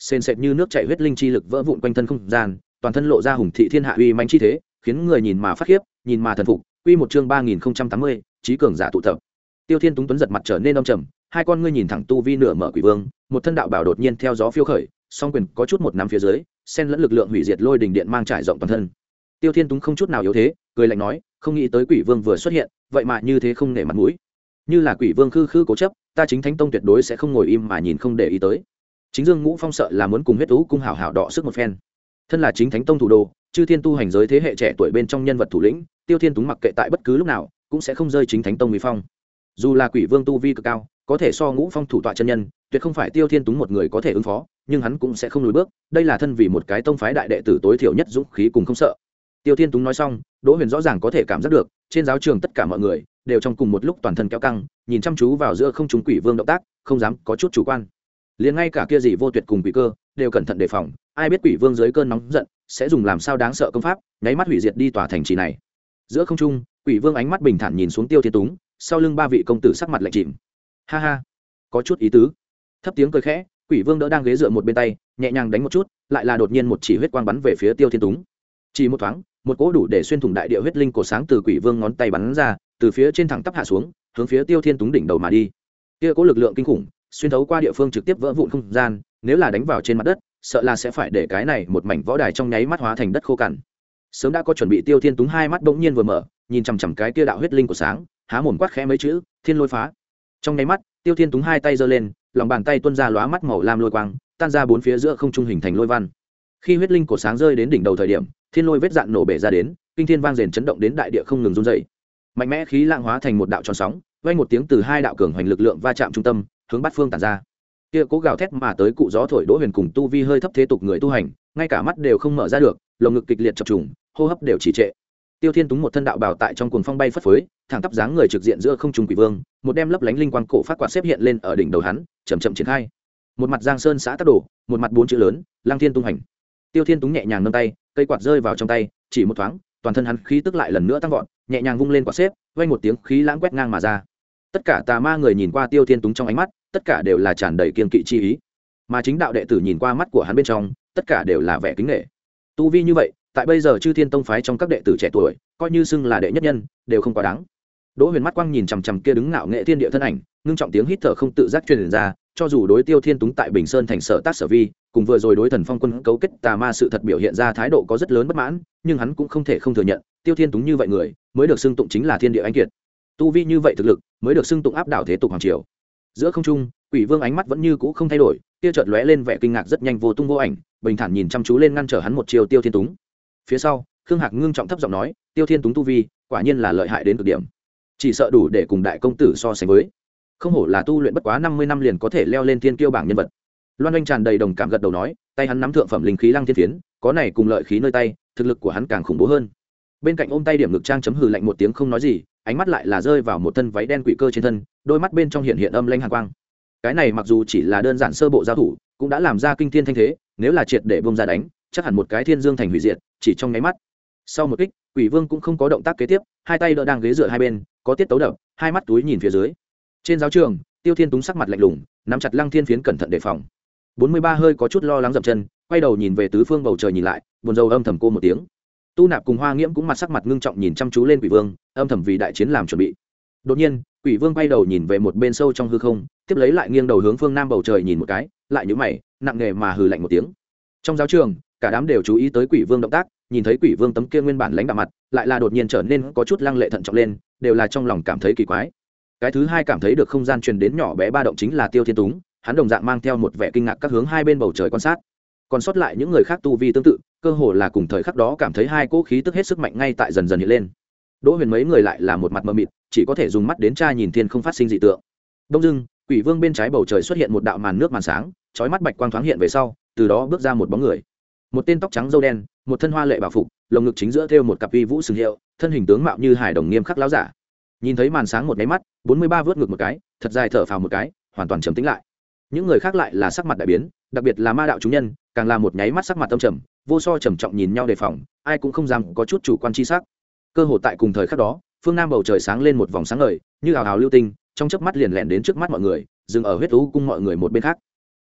sền sệt như nước chảy huyết linh chi lực vỡ vụn quanh thân không gian, toàn thân lộ ra hùng thị thiên hạ uy manh chi thế, khiến người nhìn mà phát khiếp, nhìn mà thần phục. Quy một chương ba nghìn không trăm tám mươi, trí cường giả tụ tập. Tiêu Thiên Túng tuấn giật mặt trở nên âm trầm, hai con ngươi nhìn thẳng tu vi nửa mở quỷ vương, một thân đạo bảo đột nhiên theo gió phiêu khởi, song quyền có chút một nắm phía dưới, xen lẫn lực lượng hủy diệt lôi đình điện mang trải rộng toàn thân. Tiêu Thiên Túng không chút nào yếu thế, cười lạnh nói, không nghĩ tới quỷ vương vừa xuất hiện, vậy mà như thế không nể mặt mũi. Như là quỷ vương khư khư cố chấp, ta Chính Thánh Tông tuyệt đối sẽ không ngồi im mà nhìn không để ý tới. Chính Dương Ngũ Phong sợ là muốn cùng huyết thú cung hảo hảo đọ sức một phen. Thân là Chính Thánh Tông thủ đô, chư thiên tu hành giới thế hệ trẻ tuổi bên trong nhân vật thủ lĩnh, Tiêu Thiên Túng mặc kệ tại bất cứ lúc nào cũng sẽ không rơi Chính Thánh Tông uy phong. Dù là quỷ vương tu vi cực cao, có thể so Ngũ Phong thủ tọa chân nhân, tuyệt không phải Tiêu Thiên Túng một người có thể ứng phó, nhưng hắn cũng sẽ không lùi bước, đây là thân vì một cái tông phái đại đệ tử tối thiểu nhất dũng khí cùng không sợ. Tiêu Thiên Túng nói xong, Đỗ Huyền rõ ràng có thể cảm giác được, trên giáo trường tất cả mọi người đều trong cùng một lúc toàn thân kéo căng, nhìn chăm chú vào giữa không trung quỷ vương động tác, không dám có chút chủ quan. Liền ngay cả kia gì vô tuyệt cùng quỷ cơ đều cẩn thận đề phòng, ai biết quỷ vương dưới cơn nóng giận sẽ dùng làm sao đáng sợ công pháp, nháy mắt hủy diệt đi tòa thành trì này. Giữa không trung, quỷ vương ánh mắt bình thản nhìn xuống Tiêu Thiên Túng, sau lưng ba vị công tử sắc mặt lạnh chìm. Ha ha, có chút ý tứ. Thấp tiếng cười khẽ, quỷ vương đỡ đang ghế dựa một bên tay, nhẹ nhàng đánh một chút, lại là đột nhiên một chỉ huyết quang bắn về phía Tiêu Thiên Túng. Chỉ một thoáng, một cỗ đủ để xuyên thủng đại địa huyết linh cổ sáng từ quỷ vương ngón tay bắn ra, từ phía trên thẳng tắp hạ xuống, hướng phía Tiêu Thiên Túng đỉnh đầu mà đi. Kia cỗ lực lượng kinh khủng, xuyên thấu qua địa phương trực tiếp vỡ vụn không gian, nếu là đánh vào trên mặt đất, sợ là sẽ phải để cái này một mảnh võ đài trong nháy mắt hóa thành đất khô cằn. Sớm đã có chuẩn bị, Tiêu Thiên Túng hai mắt bỗng nhiên vừa mở, nhìn chằm chằm cái kia đạo huyết linh của sáng, há mồm quát khẽ mấy chữ, Thiên Lôi Phá. Trong nháy mắt, Tiêu Thiên Túng hai tay giơ lên, lòng bàn tay tuôn ra lóa mắt màu lam lôi quang, tan ra bốn phía giữa không trung hình thành lôi văn. Khi huyết linh của sáng rơi đến đỉnh đầu thời điểm, thiên lôi vết dạn nổ bể ra đến, kinh thiên vang rền chấn động đến đại địa không ngừng run rẩy. Mạnh mẽ khí lãng hóa thành một đạo tròn sóng, vang một tiếng từ hai đạo cường hoành lực lượng va chạm trung tâm, hướng bát phương tản ra. Kia cố gào thét mà tới cụ gió thổi Đỗ Huyền cùng tu vi hơi thấp thế tục người tu hành, ngay cả mắt đều không mở ra được, lồng ngực kịch liệt chập trùng, hô hấp đều trì trệ. Tiêu Thiên Túng một thân đạo bào tại trong cuồng phong bay phất phới, thẳng tắp dáng người trực diện giữa không trung quỷ vương, một đem lấp lánh linh quang cổ phát quạt xếp hiện lên ở đỉnh đầu hắn, chậm chậm triển khai. Một mặt Giang Sơn xã tắc đổ, một mặt bốn chữ lớn, Lăng Thiên tung hành. Tiêu Thiên Túng nhẹ nhàng nâng tay, cây quạt rơi vào trong tay, chỉ một thoáng, toàn thân hắn khí tức lại lần nữa tăng vọt, nhẹ nhàng vung lên quạt xếp, vang một tiếng khí lãng quét ngang mà ra. Tất cả tà ma người nhìn qua Tiêu Thiên Túng trong ánh mắt, tất cả đều là tràn đầy kiên kỵ chi ý. Mà chính đạo đệ tử nhìn qua mắt của hắn bên trong, tất cả đều là vẻ kính nể. Tu vi như vậy, tại bây giờ Chư Thiên Tông phái trong các đệ tử trẻ tuổi, coi như xưng là đệ nhất nhân, đều không quá đáng. Đỗ Huyền mắt quang nhìn chằm chằm kia đứng ngạo nghệ thiên địa thân ảnh, ngưng trọng tiếng hít thở không tự giác truyền ra, cho dù đối Tiêu Thiên Túng tại Bình Sơn thành sở tác sở vi, cùng vừa rồi đối Thần Phong quân cấu kết tà ma sự thật biểu hiện ra thái độ có rất lớn bất mãn, nhưng hắn cũng không thể không thừa nhận, Tiêu Thiên Túng như vậy người, mới được xưng tụng chính là thiên địa anh kiệt. Tu vi như vậy thực lực, mới được xưng tụng áp đảo thế tục hoàng triều. Giữa không trung, Quỷ Vương ánh mắt vẫn như cũ không thay đổi, kia chợt lóe lên vẻ kinh ngạc rất nhanh vô tung vô ảnh, bình thản nhìn chăm chú lên ngăn trở hắn một chiều Tiêu Thiên Túng. Phía sau, Khương Hạc ngưng trọng thấp giọng nói, Tiêu Thiên Túng tu vi, quả nhiên là lợi hại đến cực điểm, chỉ sợ đủ để cùng đại công tử so sánh với. Không hổ là tu luyện bất quá năm mươi năm liền có thể leo lên thiên kiêu bảng nhân vật. Loan Anh tràn đầy đồng cảm gật đầu nói, tay hắn nắm thượng phẩm linh khí Lăng Thiên Phiến, có này cùng lợi khí nơi tay, thực lực của hắn càng khủng bố hơn. Bên cạnh ôm tay điểm ngực trang chấm hừ lạnh một tiếng không nói gì, ánh mắt lại là rơi vào một thân váy đen quỷ cơ trên thân, đôi mắt bên trong hiện hiện âm lãnh hàn quang. Cái này mặc dù chỉ là đơn giản sơ bộ giao thủ, cũng đã làm ra kinh thiên thanh thế, nếu là triệt để bung ra đánh, chắc hẳn một cái thiên dương thành hủy diệt, chỉ trong nháy mắt. Sau một kích, Quỷ Vương cũng không có động tác kế tiếp, hai tay đỡ đang ghế dựa hai bên, có tiết tấu đập, hai mắt túi nhìn phía dưới. Trên giáo trường, Tiêu Thiên Túng sắc mặt lạnh lùng, nắm chặt Lăng Thiên Phiến cẩn thận đề phòng. bốn mươi ba hơi có chút lo lắng dậm chân, quay đầu nhìn về tứ phương bầu trời nhìn lại, buồn rầu âm thầm cô một tiếng. Tu Nạp cùng Hoa Nghiễm cũng mặt sắc mặt ngưng trọng nhìn chăm chú lên Quỷ Vương, âm thầm vì đại chiến làm chuẩn bị. Đột nhiên, Quỷ Vương quay đầu nhìn về một bên sâu trong hư không, tiếp lấy lại nghiêng đầu hướng phương nam bầu trời nhìn một cái, lại nhíu mày, nặng nề mà hừ lạnh một tiếng. Trong giáo trường, cả đám đều chú ý tới Quỷ Vương động tác, nhìn thấy Quỷ Vương tấm kia nguyên bản lãnh đạm mặt, lại là đột nhiên trở nên có chút lăng lệ thận trọng lên, đều là trong lòng cảm thấy kỳ quái. Cái thứ hai cảm thấy được không gian truyền đến nhỏ bé ba động chính là Tiêu Thiên Túng, hắn đồng dạng mang theo một vẻ kinh ngạc các hướng hai bên bầu trời quan sát. Còn sót lại những người khác tu vi tương tự, cơ hồ là cùng thời khắc đó cảm thấy hai cỗ khí tức hết sức mạnh ngay tại dần dần hiện lên. Đỗ Huyền mấy người lại là một mặt mờ mịt, chỉ có thể dùng mắt đến tra nhìn thiên không phát sinh dị tượng. Đông dưng, Quỷ Vương bên trái bầu trời xuất hiện một đạo màn nước màn sáng, chói mắt bạch quang thoáng hiện về sau, từ đó bước ra một bóng người. Một tên tóc trắng râu đen, một thân hoa lệ bảo phục, lồng ngực chính giữa thêu một cặp uy vũ sừng hiệu, thân hình tướng mạo như hải đồng nghiêm khắc lão giả. Nhìn thấy màn sáng một cái mắt, bốn mươi ba vớt ngực một cái, thật dài thở phào một cái, hoàn toàn trầm tĩnh lại. Những người khác lại là sắc mặt đại biến, đặc biệt là ma đạo chúng nhân, càng là một nháy mắt sắc mặt tâm trầm, vô so trầm trọng nhìn nhau đề phòng, ai cũng không dám có chút chủ quan chi sắc. Cơ hội tại cùng thời khắc đó, phương nam bầu trời sáng lên một vòng sáng ngời, như ảo ảo lưu tinh, trong chớp mắt liền lẻn đến trước mắt mọi người, dừng ở huyết thú cung mọi người một bên khác.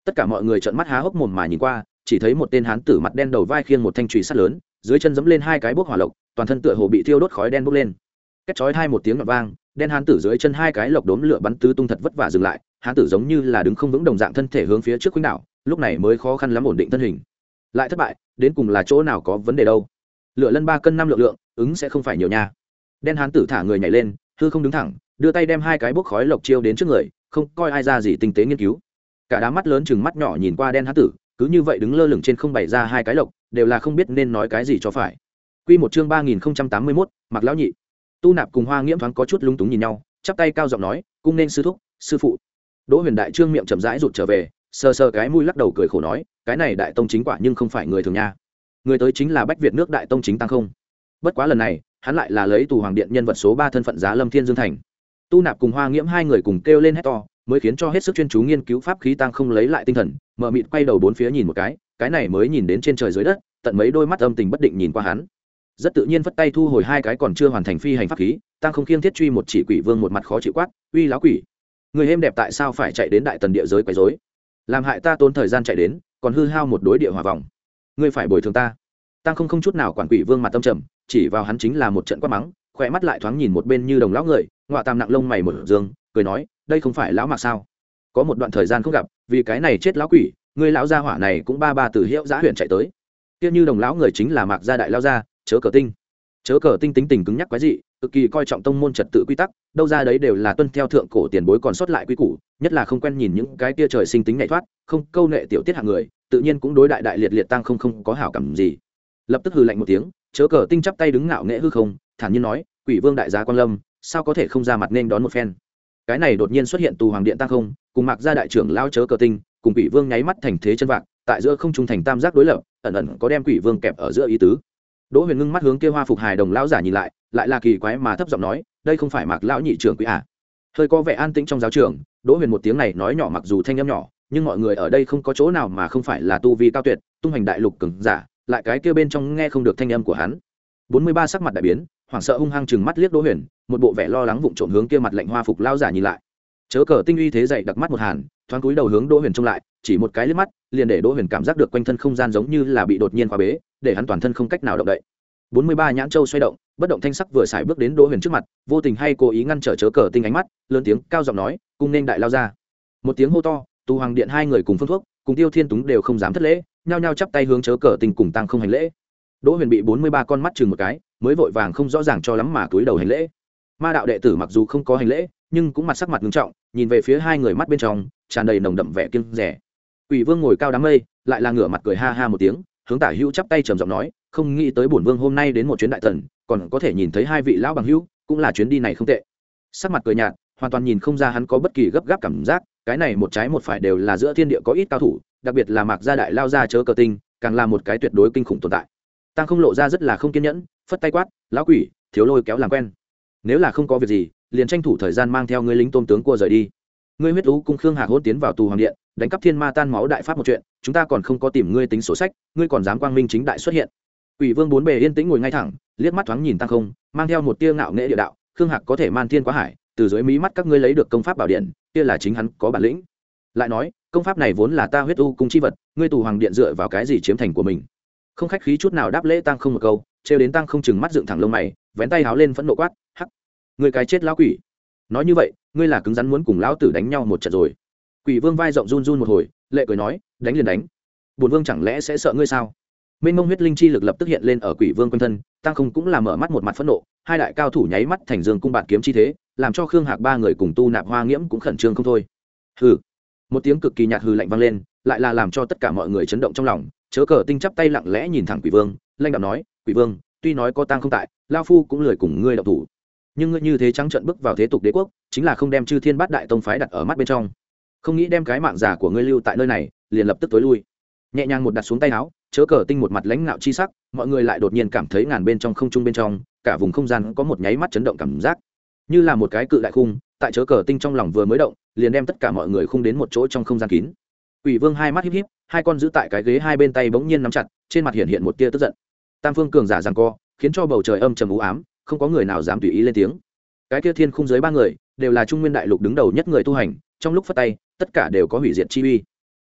tất cả mọi người trợn mắt há hốc mồm mà nhìn qua, chỉ thấy một tên hán tử mặt đen đầu vai khiêng một thanh chùy sắt lớn, dưới chân giẫm lên hai cái bốc hỏa lộc, toàn thân tựa hồ bị thiêu đốt khói đen bốc lên. Két chói hai một tiếng nhọn vang, đen hán tử dưới chân hai cái lộc đốm lửa bắn tứ tung thật vất vả dừng lại, hán tử giống như là đứng không vững đồng dạng thân thể hướng phía trước khuynh đảo, lúc này mới khó khăn lắm ổn định thân hình. Lại thất bại, đến cùng là chỗ nào có vấn đề đâu? Lửa lân ba cân năm lượng lượng, ứng sẽ không phải nhiều nha. Đen hán tử thả người nhảy lên, hư không đứng thẳng, đưa tay đem hai cái bốc khói lộc chiêu đến trước người, không coi ai ra gì tinh tế nghiên cứu. Cả đám mắt lớn chừng mắt nhỏ nhìn qua đen hán tử, cứ như vậy đứng lơ lửng trên không bày ra hai cái lộc, đều là không biết nên nói cái gì cho phải. Quy một chương ba nghìn không trăm tám mươi mốt, Mạc lão nhị. Tu Nạp cùng Hoa Nghiễm thoáng có chút lúng túng nhìn nhau, chắp tay cao giọng nói, cung nên sư thúc, sư phụ. Đỗ Huyền Đại trương miệng chậm rãi rụt trở về, sờ sờ cái mũi lắc đầu cười khổ nói, cái này đại tông chính quả nhưng không phải người thường nha. Người tới chính là Bách Việt nước đại tông chính tăng không. Bất quá lần này, hắn lại là lấy tù hoàng điện nhân vật số ba thân phận giá Lâm Thiên Dương thành. Tu Nạp cùng Hoa Nghiễm hai người cùng kêu lên hét to, mới khiến cho hết sức chuyên chú nghiên cứu pháp khí tăng không lấy lại tinh thần, mở mịt quay đầu bốn phía nhìn một cái, cái này mới nhìn đến trên trời dưới đất, tận mấy đôi mắt âm tình bất định nhìn qua hắn. Rất tự nhiên vất tay thu hồi hai cái còn chưa hoàn thành phi hành pháp khí, tăng không khiêng thiết truy một chỉ quỷ vương một mặt khó chịu quát, uy láo quỷ, người êm đẹp tại sao phải chạy đến đại tần địa giới quấy rối, làm hại ta tốn thời gian chạy đến, còn hư hao một đối địa hỏa vòng, ngươi phải bồi thường ta. Tăng không không chút nào quản quỷ vương mặt tâm trầm, chỉ vào hắn chính là một trận quát mắng, khỏe mắt lại thoáng nhìn một bên như đồng lão người, ngọa tam nặng lông mày một dương, cười nói, đây không phải lão Mạc sao? Có một đoạn thời gian không gặp, vì cái này chết lão quỷ, ngươi lão gia hỏa này cũng ba ba từ hiệu giã huyện chạy tới. Kia như đồng lão người chính là Mạc gia đại lao gia, chớ cờ tinh. Chớ cờ tinh tính tình cứng nhắc quái dị, cực kỳ coi trọng tông môn trật tự quy tắc, đâu ra đấy đều là tuân theo thượng cổ tiền bối còn sót lại quy củ, nhất là không quen nhìn những cái kia trời sinh tính nhạy thoát, không câu nệ tiểu tiết hạng người, tự nhiên cũng đối đại đại liệt liệt tăng không không có hảo cảm gì. Lập tức hừ lạnh một tiếng, chớ cờ tinh chắp tay đứng ngạo nghễ hư không, thản nhiên nói, quỷ vương đại gia quan lâm, sao có thể không ra mặt nên đón một phen. Cái này đột nhiên xuất hiện tù hoàng điện tăng không, cùng Mạc gia đại trưởng lao chớ cờ tinh, cùng quỷ vương nháy mắt thành thế chân vạc, tại giữa không trung thành tam giác đối lập, ẩn ẩn có đem quỷ vương kẹp ở giữa ý tứ. Đỗ Huyền ngưng mắt hướng kia hoa phục hài đồng lão giả nhìn lại, lại là kỳ quái mà thấp giọng nói, đây không phải Mạc lão nhị trưởng quỷ à? Hơi có vẻ an tĩnh trong giáo trường, Đỗ Huyền một tiếng này nói nhỏ mặc dù thanh âm nhỏ, nhưng mọi người ở đây không có chỗ nào mà không phải là tu vi cao tuyệt, tung hành đại lục cường giả, lại cái kia bên trong nghe không được thanh âm của hắn. bốn mươi ba sắc mặt đại biến, hoảng sợ hung hăng chừng mắt liếc Đỗ Huyền, một bộ vẻ lo lắng vụng trộm hướng kia mặt lạnh hoa phục lão giả nhìn lại. Chớ cờ tinh uy thế dậy đặc mắt một hàn, thoáng cúi đầu hướng Đỗ Huyền trông lại, chỉ một cái liếc mắt, liền để Đỗ Huyền cảm giác được quanh thân không gian giống như là bị đột nhiên khóa bế, để hắn toàn thân không cách nào động đậy. bốn mươi ba nhãn châu xoay động, bất động thanh sắc vừa xài bước đến Đỗ Huyền trước mặt, vô tình hay cố ý ngăn trở chớ cờ tinh ánh mắt, lớn tiếng cao giọng nói, cung nên đại lao ra. Một tiếng hô to, tu hoàng điện hai người cùng Phương Thuốc, cùng Tiêu Thiên Túng đều không dám thất lễ, nhao nhao chắp tay hướng chớ cờ tinh cùng tăng không hành lễ. Đỗ Huyền bị bốn mươi ba con mắt chừng một cái, mới vội vàng không rõ ràng cho lắm mà cúi đầu hành lễ. Ma đạo đệ tử mặc dù không có hành lễ, nhưng cũng mặt sắc mặt nghiêm trọng, nhìn về phía hai người mắt bên trong tràn đầy nồng đậm vẻ kiêng dè. Quỷ Vương ngồi cao đám mây, lại là ngửa mặt cười ha ha một tiếng, hướng Tả Hữu chắp tay trầm giọng nói, không nghĩ tới bổn vương hôm nay đến một chuyến đại tần, còn có thể nhìn thấy hai vị lão bằng hữu, cũng là chuyến đi này không tệ. Sắc mặt cười nhạt, hoàn toàn nhìn không ra hắn có bất kỳ gấp gáp cảm giác, cái này một trái một phải đều là giữa thiên địa có ít cao thủ, đặc biệt là Mạc gia đại lao ra chớ cờ tinh, càng là một cái tuyệt đối kinh khủng tồn tại. Tăng không lộ ra rất là không kiên nhẫn, phất tay quát, lão quỷ, thiếu lôi kéo làm quen. Nếu là không có việc gì, liền tranh thủ thời gian mang theo ngươi lính tôm tướng cua rời đi. Ngươi huyết ú cung Khương Hạc hôn tiến vào tù hoàng điện, đánh cắp thiên ma tan máu đại pháp một chuyện, chúng ta còn không có tìm ngươi tính sổ sách, ngươi còn dám quang minh chính đại xuất hiện. Quỷ Vương bốn bề yên tĩnh ngồi ngay thẳng, liếc mắt thoáng nhìn Tăng không, mang theo một tia ngạo nghễ địa đạo, Khương Hạc có thể man thiên quá hải, từ dưới mí mắt các ngươi lấy được công pháp bảo điện, kia là chính hắn có bản lĩnh. Lại nói, công pháp này vốn là ta huyết u cung chi vật, ngươi tù hoàng điện dựa vào cái gì chiếm thành của mình? Không khách khí chút nào đáp lễ Tăng không một câu, trêu đến Tăng không chừng mắt dựng thẳng lông mày, vén tay háo lên phẫn nộ quát, hắc, ngươi cái chết lão quỷ. Nói như vậy, ngươi là cứng rắn muốn cùng lão tử đánh nhau một trận rồi. Quỷ Vương vai rộng run run một hồi, lệ cười nói, đánh liền đánh. Bổn vương chẳng lẽ sẽ sợ ngươi sao? Mênh mông huyết linh chi lực lập tức hiện lên ở Quỷ Vương quanh thân, Tăng không cũng là mở mắt một mặt phẫn nộ, hai đại cao thủ nháy mắt thành dương cung bạt kiếm chi thế, làm cho Khương Hạc ba người cùng Tu Nạp Hoa Nghiễm cũng khẩn trương không thôi. Hừ. Một tiếng cực kỳ nhạt hừ lạnh vang lên, lại là làm cho tất cả mọi người chấn động trong lòng, chớ cờ tinh chắp tay lặng lẽ nhìn thẳng Quỷ Vương, lanh đạm nói, Quỷ Vương, tuy nói có Tăng không tại, lão phu cũng lười cùng ngươi động thủ. Nhưng ngươi như thế trắng trợn bước vào thế tục đế quốc, chính là không đem Chư Thiên Bát Đại tông phái đặt ở mắt bên trong. Không nghĩ đem cái mạng giả của ngươi lưu tại nơi này, liền lập tức tối lui. Nhẹ nhàng một đặt xuống tay áo, chớ cờ tinh một mặt lãnh ngạo chi sắc, mọi người lại đột nhiên cảm thấy ngàn bên trong không trung bên trong, cả vùng không gian có một nháy mắt chấn động cảm giác, như là một cái cự đại khung, tại chớ cờ tinh trong lòng vừa mới động, liền đem tất cả mọi người khung đến một chỗ trong không gian kín. Quỷ Vương hai mắt híp híp, hai con giữ tại cái ghế hai bên tay bỗng nhiên nắm chặt, trên mặt hiện hiện một tia tức giận. Tam phương cường giả giằng co, khiến cho bầu trời âm trầm u ám, không có người nào dám tùy ý lên tiếng. Cái kia thiên khung dưới ba người, đều là Trung Nguyên đại lục đứng đầu nhất người tu hành, trong lúc phất tay, tất cả đều có hủy diệt chi uy.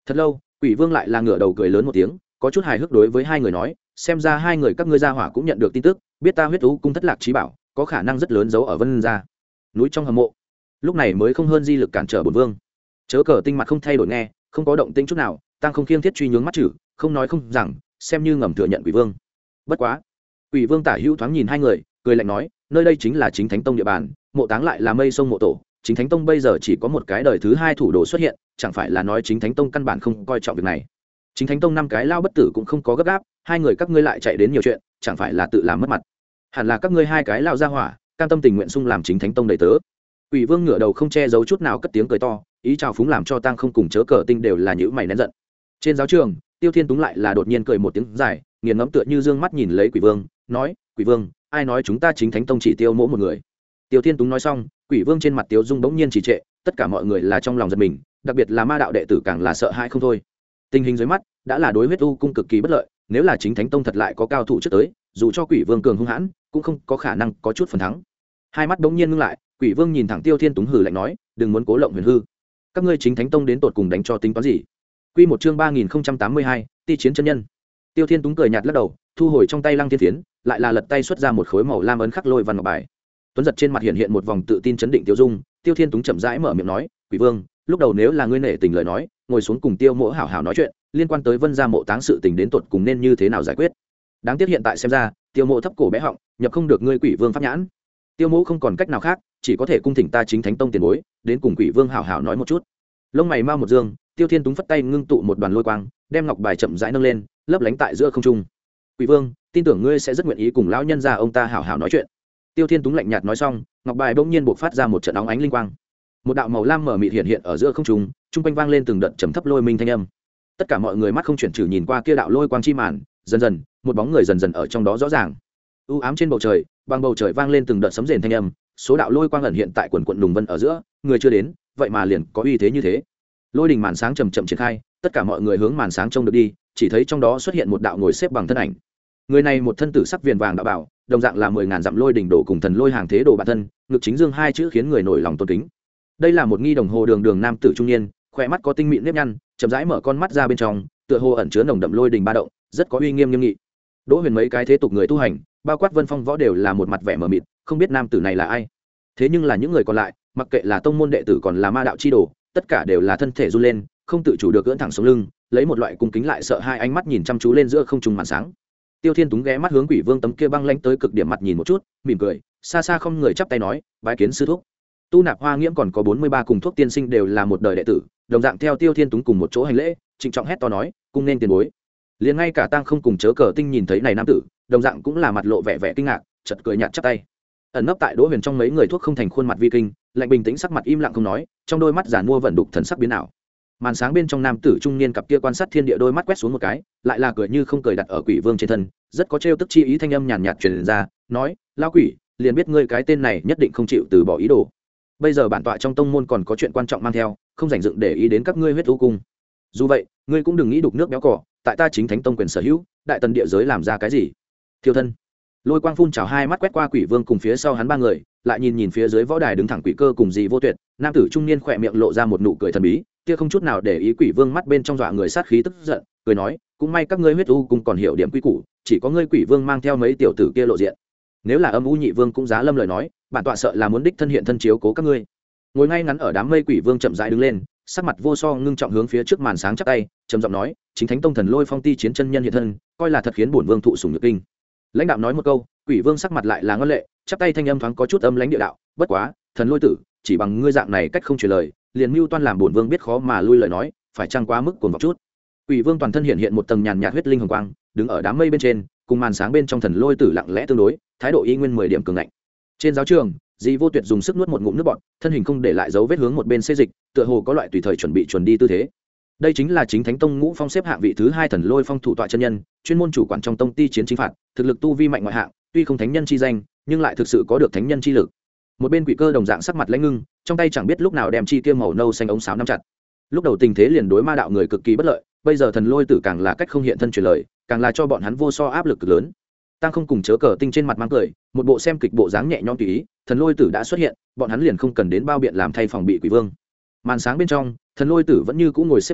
Thật lâu, quỷ vương lại là ngửa đầu cười lớn một tiếng, có chút hài hước đối với hai người nói, xem ra hai người các ngươi gia hỏa cũng nhận được tin tức, biết ta huyết thú cung thất lạc trí bảo có khả năng rất lớn giấu ở vân gia núi trong hầm mộ. Lúc này mới không hơn di lực cản trở bổn vương. Chớ cờ tinh mặt không thay đổi nghe, không có động tĩnh chút nào, tăng không khiêng thiết truy nhướng mắt chử, không nói không rằng, xem như ngầm thừa nhận quỷ vương. Bất quá, quỷ vương tả hữu thoáng nhìn hai người, cười lạnh nói, nơi đây chính là chính thánh tông địa bàn, mộ táng lại là mây sông mộ tổ, chính thánh tông bây giờ chỉ có một cái đời thứ hai thủ đồ xuất hiện, chẳng phải là nói chính thánh tông căn bản không coi trọng việc này. Chính thánh tông năm cái lao bất tử cũng không có gấp gáp, hai người các ngươi lại chạy đến nhiều chuyện, chẳng phải là tự làm mất mặt. Hẳn là các ngươi hai cái lao ra hỏa, cam tâm tình nguyện xung làm chính thánh tông đầy tớ. Quỷ vương ngửa đầu không che giấu chút nào cất tiếng cười to, ý chào phúng làm cho tang không cùng chớ cờ tinh đều là nhữ mày nén giận. Trên giáo trường, Tiêu Thiên Túng lại là đột nhiên cười một tiếng dài, nghiền ngẫm tựa như dương mắt nhìn lấy quỷ vương, nói, quỷ vương, ai nói chúng ta chính thánh tông chỉ tiêu mỗi một người. Tiêu Thiên Túng nói xong, quỷ vương trên mặt Tiêu Dung bỗng nhiên trì trệ, tất cả mọi người là trong lòng giật mình, đặc biệt là ma đạo đệ tử càng là sợ hãi không thôi. Tình hình dưới mắt đã là đối huyết u cung cực kỳ bất lợi, nếu là chính thánh tông thật lại có cao thủ trước tới, dù cho quỷ vương cường hung hãn cũng không có khả năng có chút phần thắng. Hai mắt bỗng nhiên ngưng lại, quỷ vương nhìn thẳng Tiêu Thiên Túng hừ lạnh nói, đừng muốn cố lộng huyền hư, các ngươi chính thánh tông đến tột cùng đánh cho tính toán gì. Quy một chương ba nghìn không trăm tám mươi hai, ti chiến chân nhân. Tiêu Thiên Túng cười nhạt lắc đầu, thu hồi trong tay lăng thiên phiến, lại là lật tay xuất ra một khối màu lam ấn khắc lôi văn ngọc bài. Tuấn giật trên mặt hiện hiện một vòng tự tin chấn định tiêu dung. Tiêu Thiên Túng chậm rãi mở miệng nói, quỷ vương, lúc đầu nếu là ngươi nể tình lời nói, ngồi xuống cùng Tiêu Mỗ hảo hảo nói chuyện, liên quan tới Vân gia mộ táng sự tình đến tột cùng nên như thế nào giải quyết. Đáng tiếc hiện tại xem ra, Tiêu Mỗ thấp cổ bé họng, nhập không được ngươi quỷ vương pháp nhãn. Tiêu Mỗ không còn cách nào khác, chỉ có thể cung thỉnh ta chính thánh tông tiền bối, đến cùng quỷ vương hảo hảo nói một chút. Lông mày mau một dương, Tiêu Thiên Túng phất tay ngưng tụ một đoàn lôi quang, đem ngọc bài chậm rãi nâng lên, lấp lánh tại giữa không trung. Quỷ vương, tin tưởng ngươi sẽ rất nguyện ý cùng lão nhân gia ông ta hảo hảo nói chuyện. Tiêu Thiên Túng lạnh nhạt nói xong, ngọc bài bỗng nhiên bộc phát ra một trận óng ánh linh quang. Một đạo màu lam mở mịt hiện hiện ở giữa không trung, trung quanh vang lên từng đợt trầm thấp lôi minh thanh âm. Tất cả mọi người mắt không chuyển trừ nhìn qua kia đạo lôi quang chi màn, dần dần, một bóng người dần dần ở trong đó rõ ràng. U ám trên bầu trời, bằng bầu trời vang lên từng đợt sấm rền thanh âm, số đạo lôi quang ẩn hiện tại quần quần đùng vân ở giữa, người chưa đến, vậy mà liền có uy thế như thế. Lôi đình màn sáng chậm chậm triển khai, tất cả mọi người hướng màn sáng trông được đi, chỉ thấy trong đó xuất hiện một đạo ngồi xếp bằng thân ảnh. Người này một thân tử sắc viền vàng đạo bảo, đồng dạng là mười ngàn dặm lôi đỉnh đồ cùng thần lôi hàng thế đồ bản thân, ngực chính dương hai chữ khiến người nổi lòng tôn kính. Đây là một nghi đồng hồ đường đường nam tử trung niên, khỏe mắt có tinh mịn nếp nhăn, chậm rãi mở con mắt ra bên trong, tựa hồ ẩn chứa nồng đậm lôi đình ba động, rất có uy nghiêm nghiêm nghị. Đỗ Huyền mấy cái thế tục người tu hành, bao quát Vân Phong võ đều là một mặt vẻ mờ mịt, không biết nam tử này là ai. Thế nhưng là những người còn lại, mặc kệ là tông môn đệ tử còn là ma đạo chi đồ, tất cả đều là thân thể run lên, không tự chủ được ưỡn thẳng sống lưng, lấy một loại cung kính lại sợ hai ánh mắt nhìn chăm chú lên giữa không trung màn sáng. Tiêu Thiên Túng ghé mắt hướng quỷ vương tấm kia băng lãnh tới cực điểm mặt nhìn một chút, mỉm cười, xa xa không người chắp tay nói, bái kiến sư thúc. Tu Nạp Hoa Nghiễm còn có bốn mươi ba cùng thuốc tiên sinh đều là một đời đệ tử, đồng dạng theo Tiêu Thiên Túng cùng một chỗ hành lễ, trịnh trọng hét to nói, cung nên tiền bối. Liền ngay cả Tang không cùng chớ cờ tinh nhìn thấy này nam tử, đồng dạng cũng là mặt lộ vẻ vẻ kinh ngạc, chợt cười nhạt chắp tay. Ẩn nấp tại Đỗ Huyền trong mấy người thuốc không thành khuôn mặt vi kinh, lạnh bình tĩnh sắc mặt im lặng không nói, trong đôi mắt giàn mua vận đục thần sắc biến ảo. Màn sáng bên trong nam tử trung niên cặp kia quan sát thiên địa đôi mắt quét xuống một cái, lại là cười như không cười đặt ở quỷ vương trên thân, rất có trêu tức chi ý thanh âm nhàn nhạt truyền ra, nói, lão quỷ, liền biết ngươi cái tên này nhất định không chịu từ bỏ ý đồ. Bây giờ bản tọa trong tông môn còn có chuyện quan trọng mang theo, không rảnh dựng để ý đến các ngươi huyết u cung. Dù vậy, ngươi cũng đừng nghĩ đục nước béo cỏ, tại ta chính thánh tông quyền sở hữu, đại tần địa giới làm ra cái gì? Thiêu thân. Lôi quang phun trào hai mắt quét qua quỷ vương cùng phía sau hắn ba người, lại nhìn nhìn phía dưới võ đài đứng thẳng quỷ cơ cùng dì vô tuyệt, nam tử trung niên khỏe miệng lộ ra một nụ cười thần bí, kia không chút nào để ý quỷ vương mắt bên trong dọa người sát khí tức giận, cười nói, cũng may các ngươi huyết u cung còn hiểu điểm quy củ, chỉ có ngươi quỷ vương mang theo mấy tiểu tử kia lộ diện. Nếu là âm u nhị vương cũng giá lâm lời nói, bản tọa sợ là muốn đích thân hiện thân chiếu cố các ngươi. Ngồi ngay ngắn ở đám mây quỷ vương chậm rãi đứng lên, sắc mặt vô so ngưng trọng hướng phía trước màn sáng chắp tay, trầm giọng nói, chính thánh tông thần lôi phong ti chiến chân nhân hiện thân, coi là thật khiến bổn vương thụ sủng nhược kinh. Lãnh đạo nói một câu, quỷ vương sắc mặt lại là ngân lệ, chắp tay thanh âm thoáng có chút âm lãnh địa đạo, bất quá, thần lôi tử, chỉ bằng ngươi dạng này cách không truyền lời, liền mưu toan làm bổn vương biết khó mà lui lời nói, phải chăng quá mức cuồng vọng chút. Quỷ vương toàn thân hiện hiện một tầng nhàn nhạt huyết linh hồng quang, đứng ở đám mây bên trên, cùng màn sáng bên trong thần lôi tử lặng lẽ tương đối, thái độ y nguyên mười điểm cường ngạnh. Trên giáo trường, Dì Vô Tuyệt dùng sức nuốt một ngụm nước bọt, thân hình không để lại dấu vết hướng một bên xê dịch, tựa hồ có loại tùy thời chuẩn bị chuẩn đi tư thế. Đây chính là chính thánh tông ngũ phong xếp hạng vị thứ hai thần lôi phong thủ tọa chân nhân, chuyên môn chủ quản trong tông ti chiến chính phạt, thực lực tu vi mạnh ngoại hạng, tuy không thánh nhân chi danh, nhưng lại thực sự có được thánh nhân chi lực. Một bên quỷ cơ đồng dạng sắc mặt lãnh ngưng, trong tay chẳng biết lúc nào đem chi kia màu nâu xanh ống sáo nắm chặt. Lúc đầu tình thế liền đối ma đạo người cực kỳ bất lợi, bây giờ thần lôi tử càng là cách không hiện thân truyền lời, càng là cho bọn hắn vô so áp lực cực lớn. Tăng không cùng chớ cờ tinh trên mặt mang cười, một bộ xem kịch bộ dáng nhẹ nhõm tùy ý, thần lôi tử đã xuất hiện, bọn hắn liền không cần đến bao biện làm thay phòng bị quỷ vương. Màn sáng bên trong, thần lôi tử vẫn như cũ ngồi xếp bằng,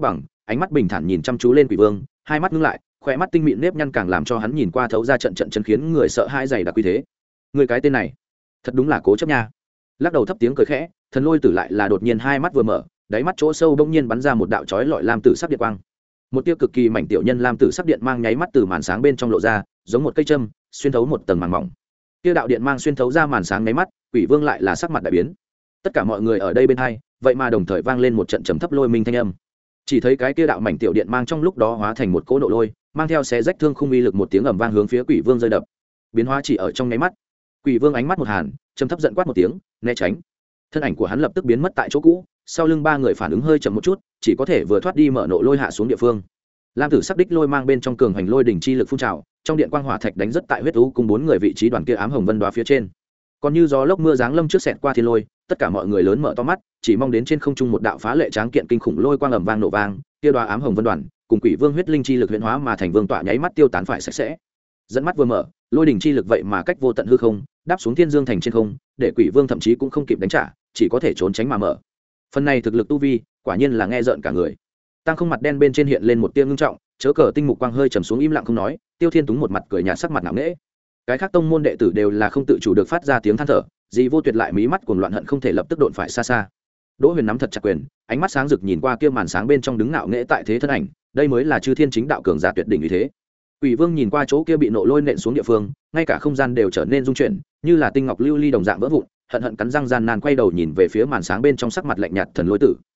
ánh mắt bình thản nhìn chăm chú lên quỷ vương, hai mắt ngưng lại, khỏe mắt tinh mịn nếp nhăn càng làm cho hắn nhìn qua thấu ra trận trận chân khiến người sợ hãi dày đặc quy thế. Người cái tên này thật đúng là cố chấp nha. Lắc đầu thấp tiếng cười khẽ, thần lôi tử lại là đột nhiên hai mắt vừa mở, đáy mắt chỗ sâu bỗng nhiên bắn ra một đạo chói lọi lam tử sắc điện quang. Một tia cực kỳ mảnh tiểu nhân lam tử sắc điện mang nháy mắt từ màn sáng bên trong lộ ra, giống một cây châm xuyên thấu một tầng màng mỏng. Tia đạo điện mang xuyên thấu ra màn sáng nháy mắt, quỷ vương lại là sắc mặt đại biến. Tất cả mọi người ở đây bên hai, vậy mà đồng thời vang lên một trận trầm thấp lôi minh thanh âm. Chỉ thấy cái tia đạo mảnh tiểu điện mang trong lúc đó hóa thành một cỗ nộ lôi, mang theo xé rách thương khung uy lực một tiếng ầm vang hướng phía quỷ vương rơi đập. Biến hóa chỉ ở trong nháy mắt. Quỷ vương ánh mắt một hàn, trầm thấp giận quát một tiếng, né tránh. Thân ảnh của hắn lập tức biến mất tại chỗ cũ, sau lưng ba người phản ứng hơi chậm một chút, chỉ có thể vừa thoát đi mở nộ lôi hạ xuống địa phương. Lam tử sắc đích lôi mang bên trong cường hành lôi đỉnh chi lực phun trào, trong điện quang hỏa thạch đánh rất tại huyết u cùng bốn người vị trí đoàn kia ám hồng vân đoá phía trên. Còn như gió lốc mưa giáng lâm trước xẹt qua thiên lôi, tất cả mọi người lớn mở to mắt, chỉ mong đến trên không trung một đạo phá lệ tráng kiện kinh khủng lôi quang ầm vang nổ vang, kia đoá ám hồng vân đoàn, cùng quỷ vương huyết linh chi lực huyễn hóa mà thành vương tọa nháy mắt tiêu tán phải sạch sẽ. Dẫn mắt vừa mở, lôi đỉnh chi lực vậy mà cách vô tận hư không, đáp xuống thiên dương thành trên không, để quỷ vương thậm chí cũng không kịp đánh trả, chỉ có thể trốn tránh mà mở. Phần này thực lực tu vi, quả nhiên là nghe rợn cả người. Tăng không mặt đen bên trên hiện lên một tia ngưng trọng, chớ cờ tinh mục quang hơi trầm xuống im lặng không nói, Tiêu Thiên Túng một mặt cười nhạt sắc mặt ngạo nghễ. Cái khác tông môn đệ tử đều là không tự chủ được phát ra tiếng than thở, Dì Vô Tuyệt lại mí mắt cuồng loạn hận không thể lập tức độn phải xa xa. Đỗ Huyền nắm thật chặt quyền, ánh mắt sáng rực nhìn qua kia màn sáng bên trong đứng ngạo nghễ tại thế thân ảnh, đây mới là chư thiên chính đạo cường giả tuyệt đỉnh như thế. Quỷ Vương nhìn qua chỗ kia bị nộ lôi nện xuống địa phương, ngay cả không gian đều trở nên rung chuyển, như là tinh ngọc lưu ly đồng dạng vỡ vụn, hận hận cắn răng gian nan quay đầu nhìn về phía màn sáng bên trong sắc mặt lạnh nhạt thần lôi tử.